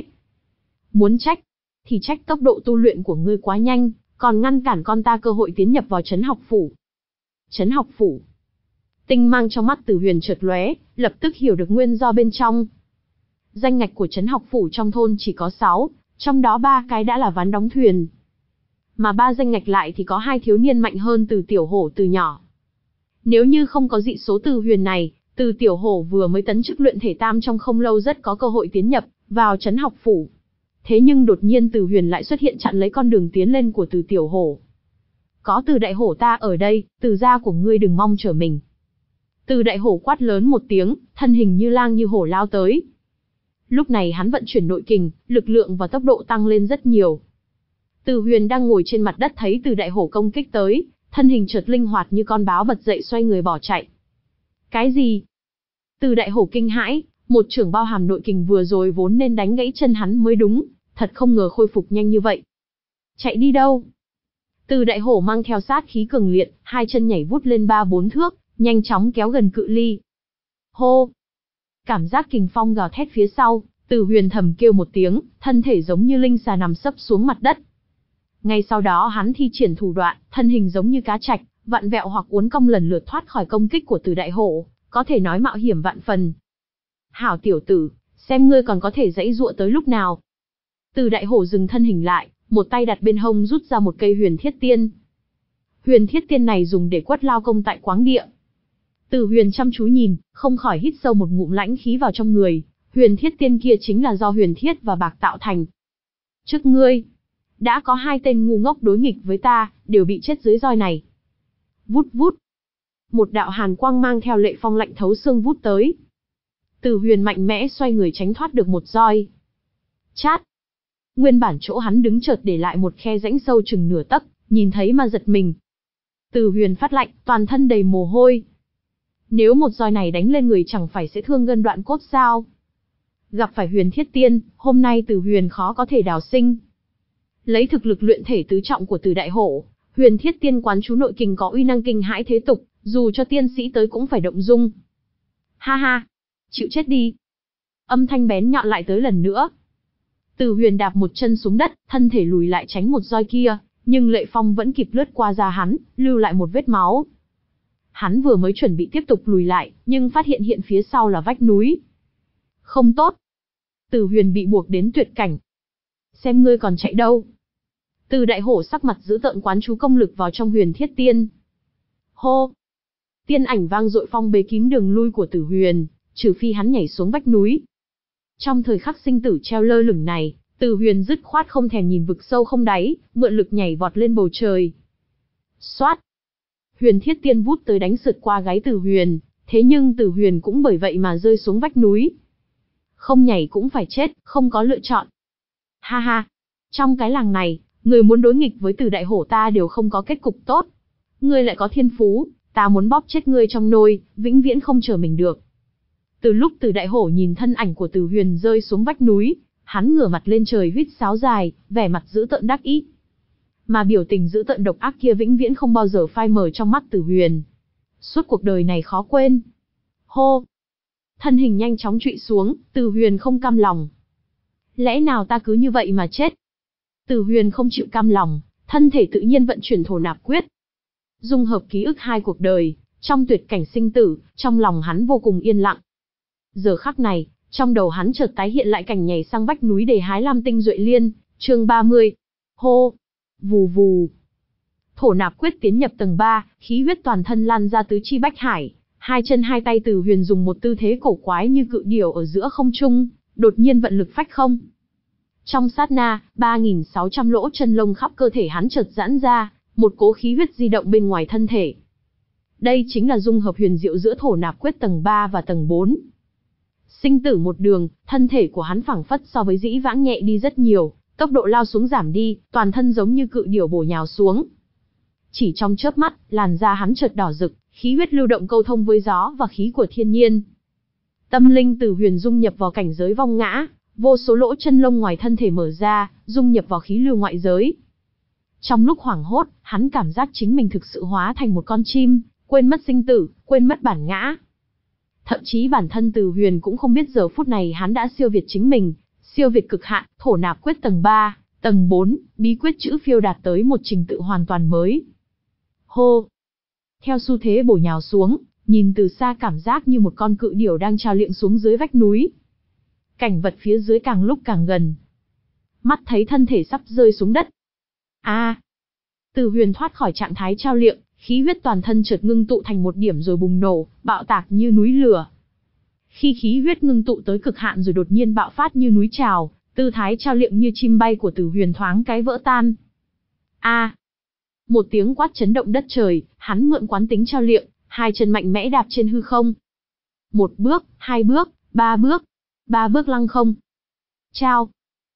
Muốn trách, thì trách tốc độ tu luyện của ngươi quá nhanh, còn ngăn cản con ta cơ hội tiến nhập vào Trấn Học Phủ. Trấn Học Phủ. Tinh mang trong mắt Từ Huyền chợt lóe, lập tức hiểu được nguyên do bên trong. Danh ngạch của Trấn Học Phủ trong thôn chỉ có sáu, trong đó ba cái đã là ván đóng thuyền. Mà ba danh ngạch lại thì có hai thiếu niên mạnh hơn Từ Tiểu Hổ từ nhỏ. Nếu như không có dị số Từ Huyền này, Từ Tiểu Hổ vừa mới tấn chức luyện thể tam trong không lâu rất có cơ hội tiến nhập vào Trấn Học Phủ. Thế nhưng đột nhiên Từ Huyền lại xuất hiện chặn lấy con đường tiến lên của Từ Tiểu Hổ. Có Từ Đại Hổ ta ở đây, Từ gia của ngươi đừng mong trở mình. Từ Đại Hổ quát lớn một tiếng, thân hình như lang như hổ lao tới. Lúc này hắn vận chuyển nội kình, lực lượng và tốc độ tăng lên rất nhiều. Từ Huyền đang ngồi trên mặt đất thấy Từ Đại Hổ công kích tới, thân hình chợt linh hoạt như con báo bật dậy xoay người bỏ chạy. Cái gì? Từ Đại Hổ kinh hãi, một chưởng bao hàm nội kình vừa rồi vốn nên đánh gãy chân hắn mới đúng, thật không ngờ khôi phục nhanh như vậy. Chạy đi đâu? Từ Đại Hổ mang theo sát khí cường liệt, hai chân nhảy vút lên ba bốn thước, nhanh chóng kéo gần cự ly. Hô! Cảm giác kình phong gào thét phía sau, Từ Huyền thầm kêu một tiếng, thân thể giống như linh xà nằm sấp xuống mặt đất. Ngay sau đó hắn thi triển thủ đoạn, thân hình giống như cá trạch, vặn vẹo hoặc uốn cong lần lượt thoát khỏi công kích của Từ Đại Hổ, có thể nói mạo hiểm vạn phần. Hảo tiểu tử, xem ngươi còn có thể dãy dụa tới lúc nào. Từ Đại Hổ dừng thân hình lại, một tay đặt bên hông rút ra một cây huyền thiết tiên. Huyền thiết tiên này dùng để quất lao công tại Quáng Địa. Từ Huyền chăm chú nhìn, không khỏi hít sâu một ngụm lãnh khí vào trong người, huyền thiết tiên kia chính là do huyền thiết và bạc tạo thành. Trước ngươi, đã có hai tên ngu ngốc đối nghịch với ta, đều bị chết dưới roi này. Vút vút. Một đạo hàn quang mang theo lệ phong lạnh thấu xương vút tới. Từ Huyền mạnh mẽ xoay người tránh thoát được một roi. Chát. Nguyên bản chỗ hắn đứng chợt để lại một khe rãnh sâu chừng nửa tấc, nhìn thấy mà giật mình. Từ Huyền phát lạnh, toàn thân đầy mồ hôi. Nếu một roi này đánh lên người chẳng phải sẽ thương gân đoạn cốt sao? Gặp phải huyền thiết tiên, hôm nay Từ Huyền khó có thể đào sinh. Lấy thực lực luyện thể tứ trọng của Từ Đại Hổ, huyền thiết tiên quán chú nội kình có uy năng kinh hãi thế tục, dù cho tiên sĩ tới cũng phải động dung. Ha ha, chịu chết đi. Âm thanh bén nhọn lại tới lần nữa. Từ Huyền đạp một chân xuống đất, thân thể lùi lại tránh một roi kia, nhưng lệ phong vẫn kịp lướt qua da hắn, lưu lại một vết máu. Hắn vừa mới chuẩn bị tiếp tục lùi lại, nhưng phát hiện hiện phía sau là vách núi. Không tốt. Từ Huyền bị buộc đến tuyệt cảnh. Xem ngươi còn chạy đâu. Từ Đại Hổ sắc mặt dữ tợn quán chú công lực vào trong huyền thiết tiên. Hô. Tiên ảnh vang dội phong bế kín đường lui của Từ Huyền, trừ phi hắn nhảy xuống vách núi. Trong thời khắc sinh tử treo lơ lửng này, Từ Huyền dứt khoát không thèm nhìn vực sâu không đáy, mượn lực nhảy vọt lên bầu trời. Xoát. Huyền thiết tiên vút tới đánh sượt qua gáy Từ Huyền, thế nhưng Từ Huyền cũng bởi vậy mà rơi xuống vách núi. Không nhảy cũng phải chết, không có lựa chọn. Ha ha, trong cái làng này, người muốn đối nghịch với Từ Đại Hổ ta đều không có kết cục tốt. Ngươi lại có thiên phú, ta muốn bóp chết ngươi trong nôi, vĩnh viễn không trở mình được. Từ lúc Từ Đại Hổ nhìn thân ảnh của Từ Huyền rơi xuống vách núi, hắn ngửa mặt lên trời huýt sáo dài, vẻ mặt dữ tợn đắc ý. Mà biểu tình dữ tợn độc ác kia vĩnh viễn không bao giờ phai mờ trong mắt Từ Huyền. Suốt cuộc đời này khó quên. Hô! Thân hình nhanh chóng trụy xuống, Từ Huyền không cam lòng. Lẽ nào ta cứ như vậy mà chết? Từ Huyền không chịu cam lòng, thân thể tự nhiên vận chuyển thổ nạp quyết. Dung hợp ký ức hai cuộc đời, trong tuyệt cảnh sinh tử, trong lòng hắn vô cùng yên lặng. Giờ khắc này, trong đầu hắn chợt tái hiện lại cảnh nhảy sang vách núi để hái lam tinh duệ liên, chương ba mươi. Hô! Vù vù. Thổ nạp quyết tiến nhập tầng ba, khí huyết toàn thân lan ra tứ chi bách hải, hai chân hai tay Từ Huyền dùng một tư thế cổ quái như cự điểu ở giữa không trung, đột nhiên vận lực phách không. Trong sát na, ba nghìn sáu trăm lỗ chân lông khắp cơ thể hắn chợt giãn ra, một cỗ khí huyết di động bên ngoài thân thể. Đây chính là dung hợp huyền diệu giữa thổ nạp quyết tầng ba và tầng bốn. Sinh tử một đường, thân thể của hắn phảng phất so với dĩ vãng nhẹ đi rất nhiều, tốc độ lao xuống giảm đi, toàn thân giống như cự điểu bổ nhào xuống. Chỉ trong chớp mắt, làn da hắn chợt đỏ rực, khí huyết lưu động câu thông với gió và khí của thiên nhiên. Tâm linh Từ Huyền dung nhập vào cảnh giới vong ngã, vô số lỗ chân lông ngoài thân thể mở ra, dung nhập vào khí lưu ngoại giới. Trong lúc hoảng hốt, hắn cảm giác chính mình thực sự hóa thành một con chim, quên mất sinh tử, quên mất bản ngã. Thậm chí bản thân Từ Huyền cũng không biết giờ phút này hắn đã siêu việt chính mình, siêu việt cực hạn, thổ nạp quyết tầng ba, tầng bốn, bí quyết chữ phiêu đạt tới một trình tự hoàn toàn mới. Hô! Theo xu thế bổ nhào xuống, nhìn từ xa cảm giác như một con cự điểu đang trao liệng xuống dưới vách núi. Cảnh vật phía dưới càng lúc càng gần. Mắt thấy thân thể sắp rơi xuống đất. A! À, Từ Huyền thoát khỏi trạng thái trao liệng, khí huyết toàn thân chợt ngưng tụ thành một điểm rồi bùng nổ, bạo tạc như núi lửa. Khi khí huyết ngưng tụ tới cực hạn rồi đột nhiên bạo phát như núi trào, tư thái trao liệng như chim bay của Từ Huyền thoáng cái vỡ tan. A! À, một tiếng quát chấn động đất trời, hắn mượn quán tính trao liệng, hai chân mạnh mẽ đạp trên hư không. Một bước, hai bước, ba bước, ba bước lăng không. Chao!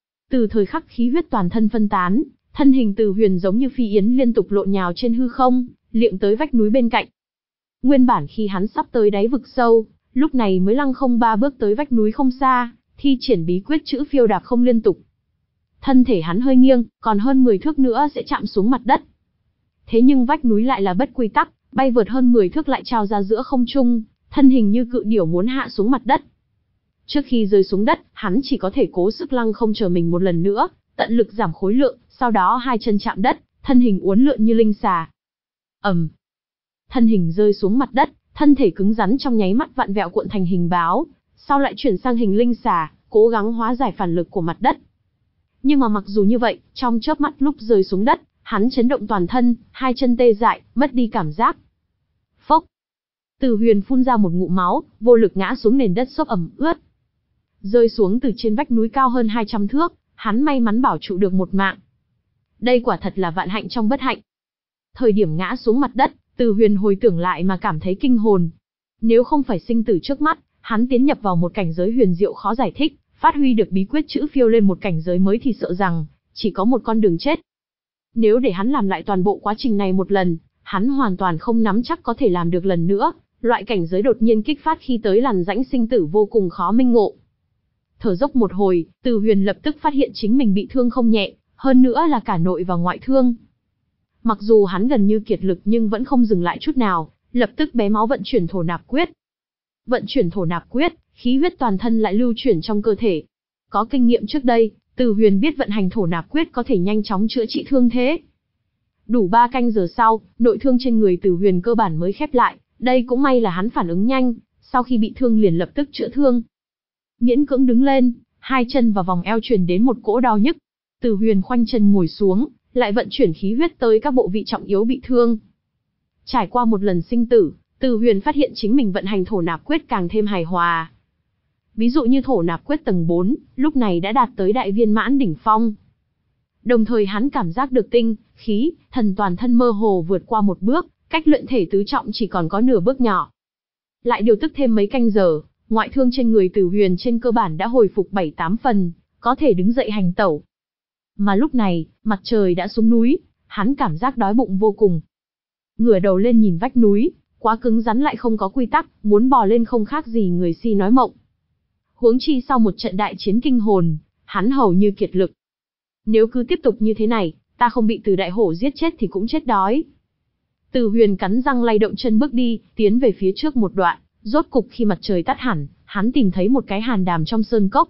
Từ thời khắc khí huyết toàn thân phân tán, thân hình Từ Huyền giống như phi yến liên tục lộn nhào trên hư không, liệng tới vách núi bên cạnh. Nguyên bản khi hắn sắp tới đáy vực sâu, lúc này mới lăng không ba bước tới vách núi không xa, thi triển bí quyết chữ phiêu đạp không liên tục. Thân thể hắn hơi nghiêng, còn hơn mười thước nữa sẽ chạm xuống mặt đất. Thế nhưng vách núi lại là bất quy tắc, bay vượt hơn mười thước lại trao ra giữa không trung, thân hình như cự điểu muốn hạ xuống mặt đất. Trước khi rơi xuống đất, hắn chỉ có thể cố sức lăng không chờ mình một lần nữa, tận lực giảm khối lượng, sau đó hai chân chạm đất, thân hình uốn lượn như linh xà. ầm, thân hình rơi xuống mặt đất, thân thể cứng rắn trong nháy mắt vặn vẹo cuộn thành hình báo, sau lại chuyển sang hình linh xà, cố gắng hóa giải phản lực của mặt đất. Nhưng mà mặc dù như vậy, trong chớp mắt lúc rơi xuống đất, hắn chấn động toàn thân, hai chân tê dại, mất đi cảm giác. Phốc. Từ Huyền phun ra một ngụm máu, vô lực ngã xuống nền đất xốp ẩm ướt. Rơi xuống từ trên vách núi cao hơn hai trăm thước, hắn may mắn bảo trụ được một mạng. Đây quả thật là vạn hạnh trong bất hạnh. Thời điểm ngã xuống mặt đất, Từ Huyền hồi tưởng lại mà cảm thấy kinh hồn. Nếu không phải sinh tử trước mắt, hắn tiến nhập vào một cảnh giới huyền diệu khó giải thích, phát huy được bí quyết chữ phiêu lên một cảnh giới mới thì sợ rằng chỉ có một con đường chết. Nếu để hắn làm lại toàn bộ quá trình này một lần, hắn hoàn toàn không nắm chắc có thể làm được lần nữa, loại cảnh giới đột nhiên kích phát khi tới làn rãnh sinh tử vô cùng khó minh ngộ. Thở dốc một hồi, Từ Huyền lập tức phát hiện chính mình bị thương không nhẹ, hơn nữa là cả nội và ngoại thương. Mặc dù hắn gần như kiệt lực nhưng vẫn không dừng lại chút nào, lập tức bé máu vận chuyển thổ nạp quyết. Vận chuyển thổ nạp quyết, khí huyết toàn thân lại lưu chuyển trong cơ thể. Có kinh nghiệm trước đây, Từ Huyền biết vận hành thổ nạp quyết có thể nhanh chóng chữa trị thương thế. Đủ ba canh giờ sau, nội thương trên người Từ Huyền cơ bản mới khép lại, đây cũng may là hắn phản ứng nhanh, sau khi bị thương liền lập tức chữa thương. Miễn cưỡng đứng lên, hai chân và vòng eo truyền đến một cỗ đau nhức. Từ Huyền khoanh chân ngồi xuống, lại vận chuyển khí huyết tới các bộ vị trọng yếu bị thương. Trải qua một lần sinh tử, Từ Huyền phát hiện chính mình vận hành thổ nạp quyết càng thêm hài hòa. Ví dụ như thổ nạp quyết tầng bốn, lúc này đã đạt tới đại viên mãn đỉnh phong. Đồng thời hắn cảm giác được tinh, khí, thần toàn thân mơ hồ vượt qua một bước, cách luyện thể tứ trọng chỉ còn có nửa bước nhỏ. Lại điều tức thêm mấy canh giờ, ngoại thương trên người Từ Huyền trên cơ bản đã hồi phục bảy tám phần, có thể đứng dậy hành tẩu. Mà lúc này, mặt trời đã xuống núi, hắn cảm giác đói bụng vô cùng. Ngửa đầu lên nhìn vách núi, quá cứng rắn lại không có quy tắc, muốn bò lên không khác gì người si nói mộng. Huống chi sau một trận đại chiến kinh hồn, hắn hầu như kiệt lực. Nếu cứ tiếp tục như thế này, ta không bị Từ đại hổ giết chết thì cũng chết đói. Từ Huyền cắn răng lay động chân bước đi, tiến về phía trước một đoạn, rốt cục khi mặt trời tắt hẳn, hắn tìm thấy một cái hàn đàm trong sơn cốc.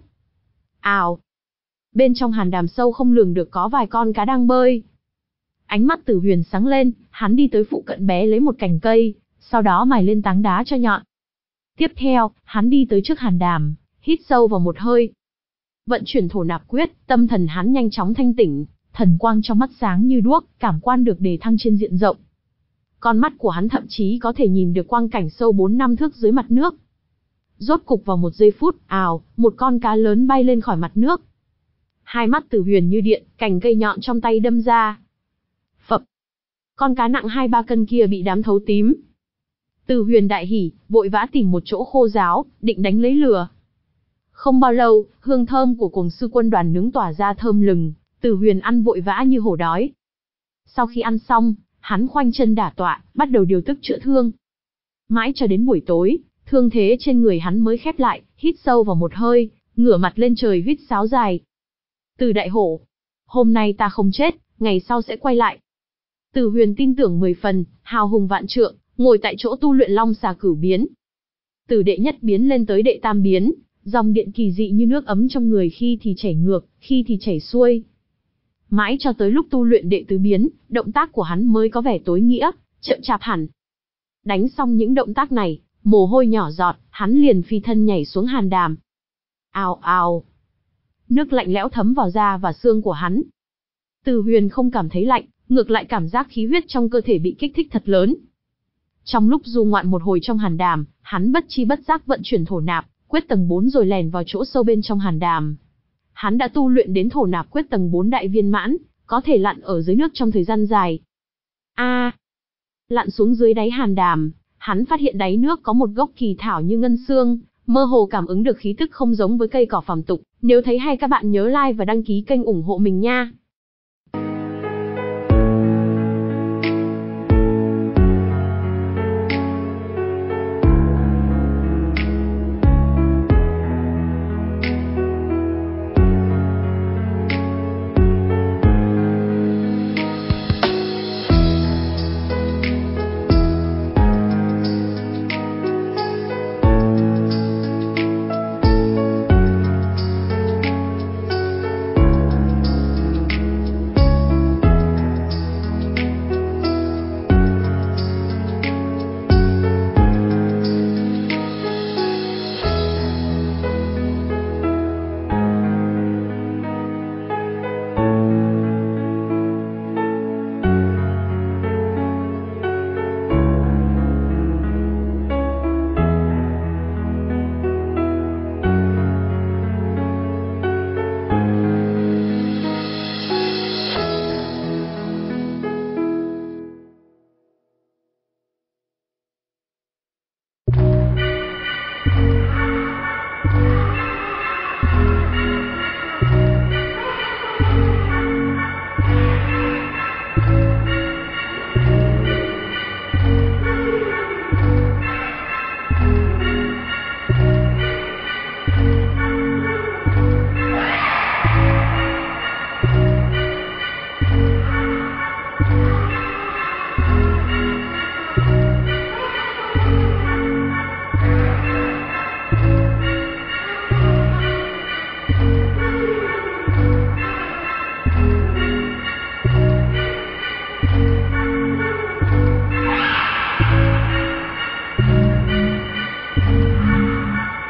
Ào! Bên trong hàn đàm sâu không lường được có vài con cá đang bơi. Ánh mắt Từ Huyền sáng lên, hắn đi tới phụ cận bé lấy một cành cây, sau đó mài lên tảng đá cho nhọn. Tiếp theo, hắn đi tới trước hàn đàm, hít sâu vào một hơi. Vận chuyển thổ nạp quyết, tâm thần hắn nhanh chóng thanh tỉnh, thần quang trong mắt sáng như đuốc, cảm quan được đề thăng trên diện rộng. Con mắt của hắn thậm chí có thể nhìn được quang cảnh sâu bốn năm thước dưới mặt nước. Rốt cục vào một giây phút, ào, một con cá lớn bay lên khỏi mặt nước. Hai mắt Từ Huyền như điện, cành cây nhọn trong tay đâm ra. Phập. Con cá nặng hai ba cân kia bị đám thấu tím. Từ Huyền đại hỉ, vội vã tìm một chỗ khô ráo, định đánh lấy lửa. Không bao lâu, hương thơm của cuồng sư quân đoàn nướng tỏa ra thơm lừng, Từ Huyền ăn vội vã như hổ đói. Sau khi ăn xong, hắn khoanh chân đả tọa, bắt đầu điều tức chữa thương. Mãi cho đến buổi tối, thương thế trên người hắn mới khép lại, hít sâu vào một hơi, ngửa mặt lên trời huýt sáo dài. Từ đại hổ, hôm nay ta không chết, ngày sau sẽ quay lại. Từ Huyền tin tưởng mười phần, hào hùng vạn trượng, ngồi tại chỗ tu luyện long xà cửu biến. Từ đệ nhất biến lên tới đệ tam biến, dòng điện kỳ dị như nước ấm trong người khi thì chảy ngược, khi thì chảy xuôi. Mãi cho tới lúc tu luyện đệ tứ biến, động tác của hắn mới có vẻ tối nghĩa, chậm chạp hẳn. Đánh xong những động tác này, mồ hôi nhỏ giọt, hắn liền phi thân nhảy xuống hàn đàm. Ào ào. Nước lạnh lẽo thấm vào da và xương của hắn. Từ Huyền không cảm thấy lạnh, ngược lại cảm giác khí huyết trong cơ thể bị kích thích thật lớn. Trong lúc du ngoạn một hồi trong hàn đàm, hắn bất chi bất giác vận chuyển thổ nạp quyết tầng bốn rồi lèn vào chỗ sâu bên trong hàn đàm. Hắn đã tu luyện đến thổ nạp quyết tầng bốn đại viên mãn, có thể lặn ở dưới nước trong thời gian dài. A, à, lặn xuống dưới đáy hàn đàm, hắn phát hiện đáy nước có một gốc kỳ thảo như ngân xương, mơ hồ cảm ứng được khí tức không giống với cây cỏ phàm tục. Nếu thấy hay các bạn nhớ like và đăng ký kênh ủng hộ mình nha.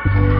Thank you.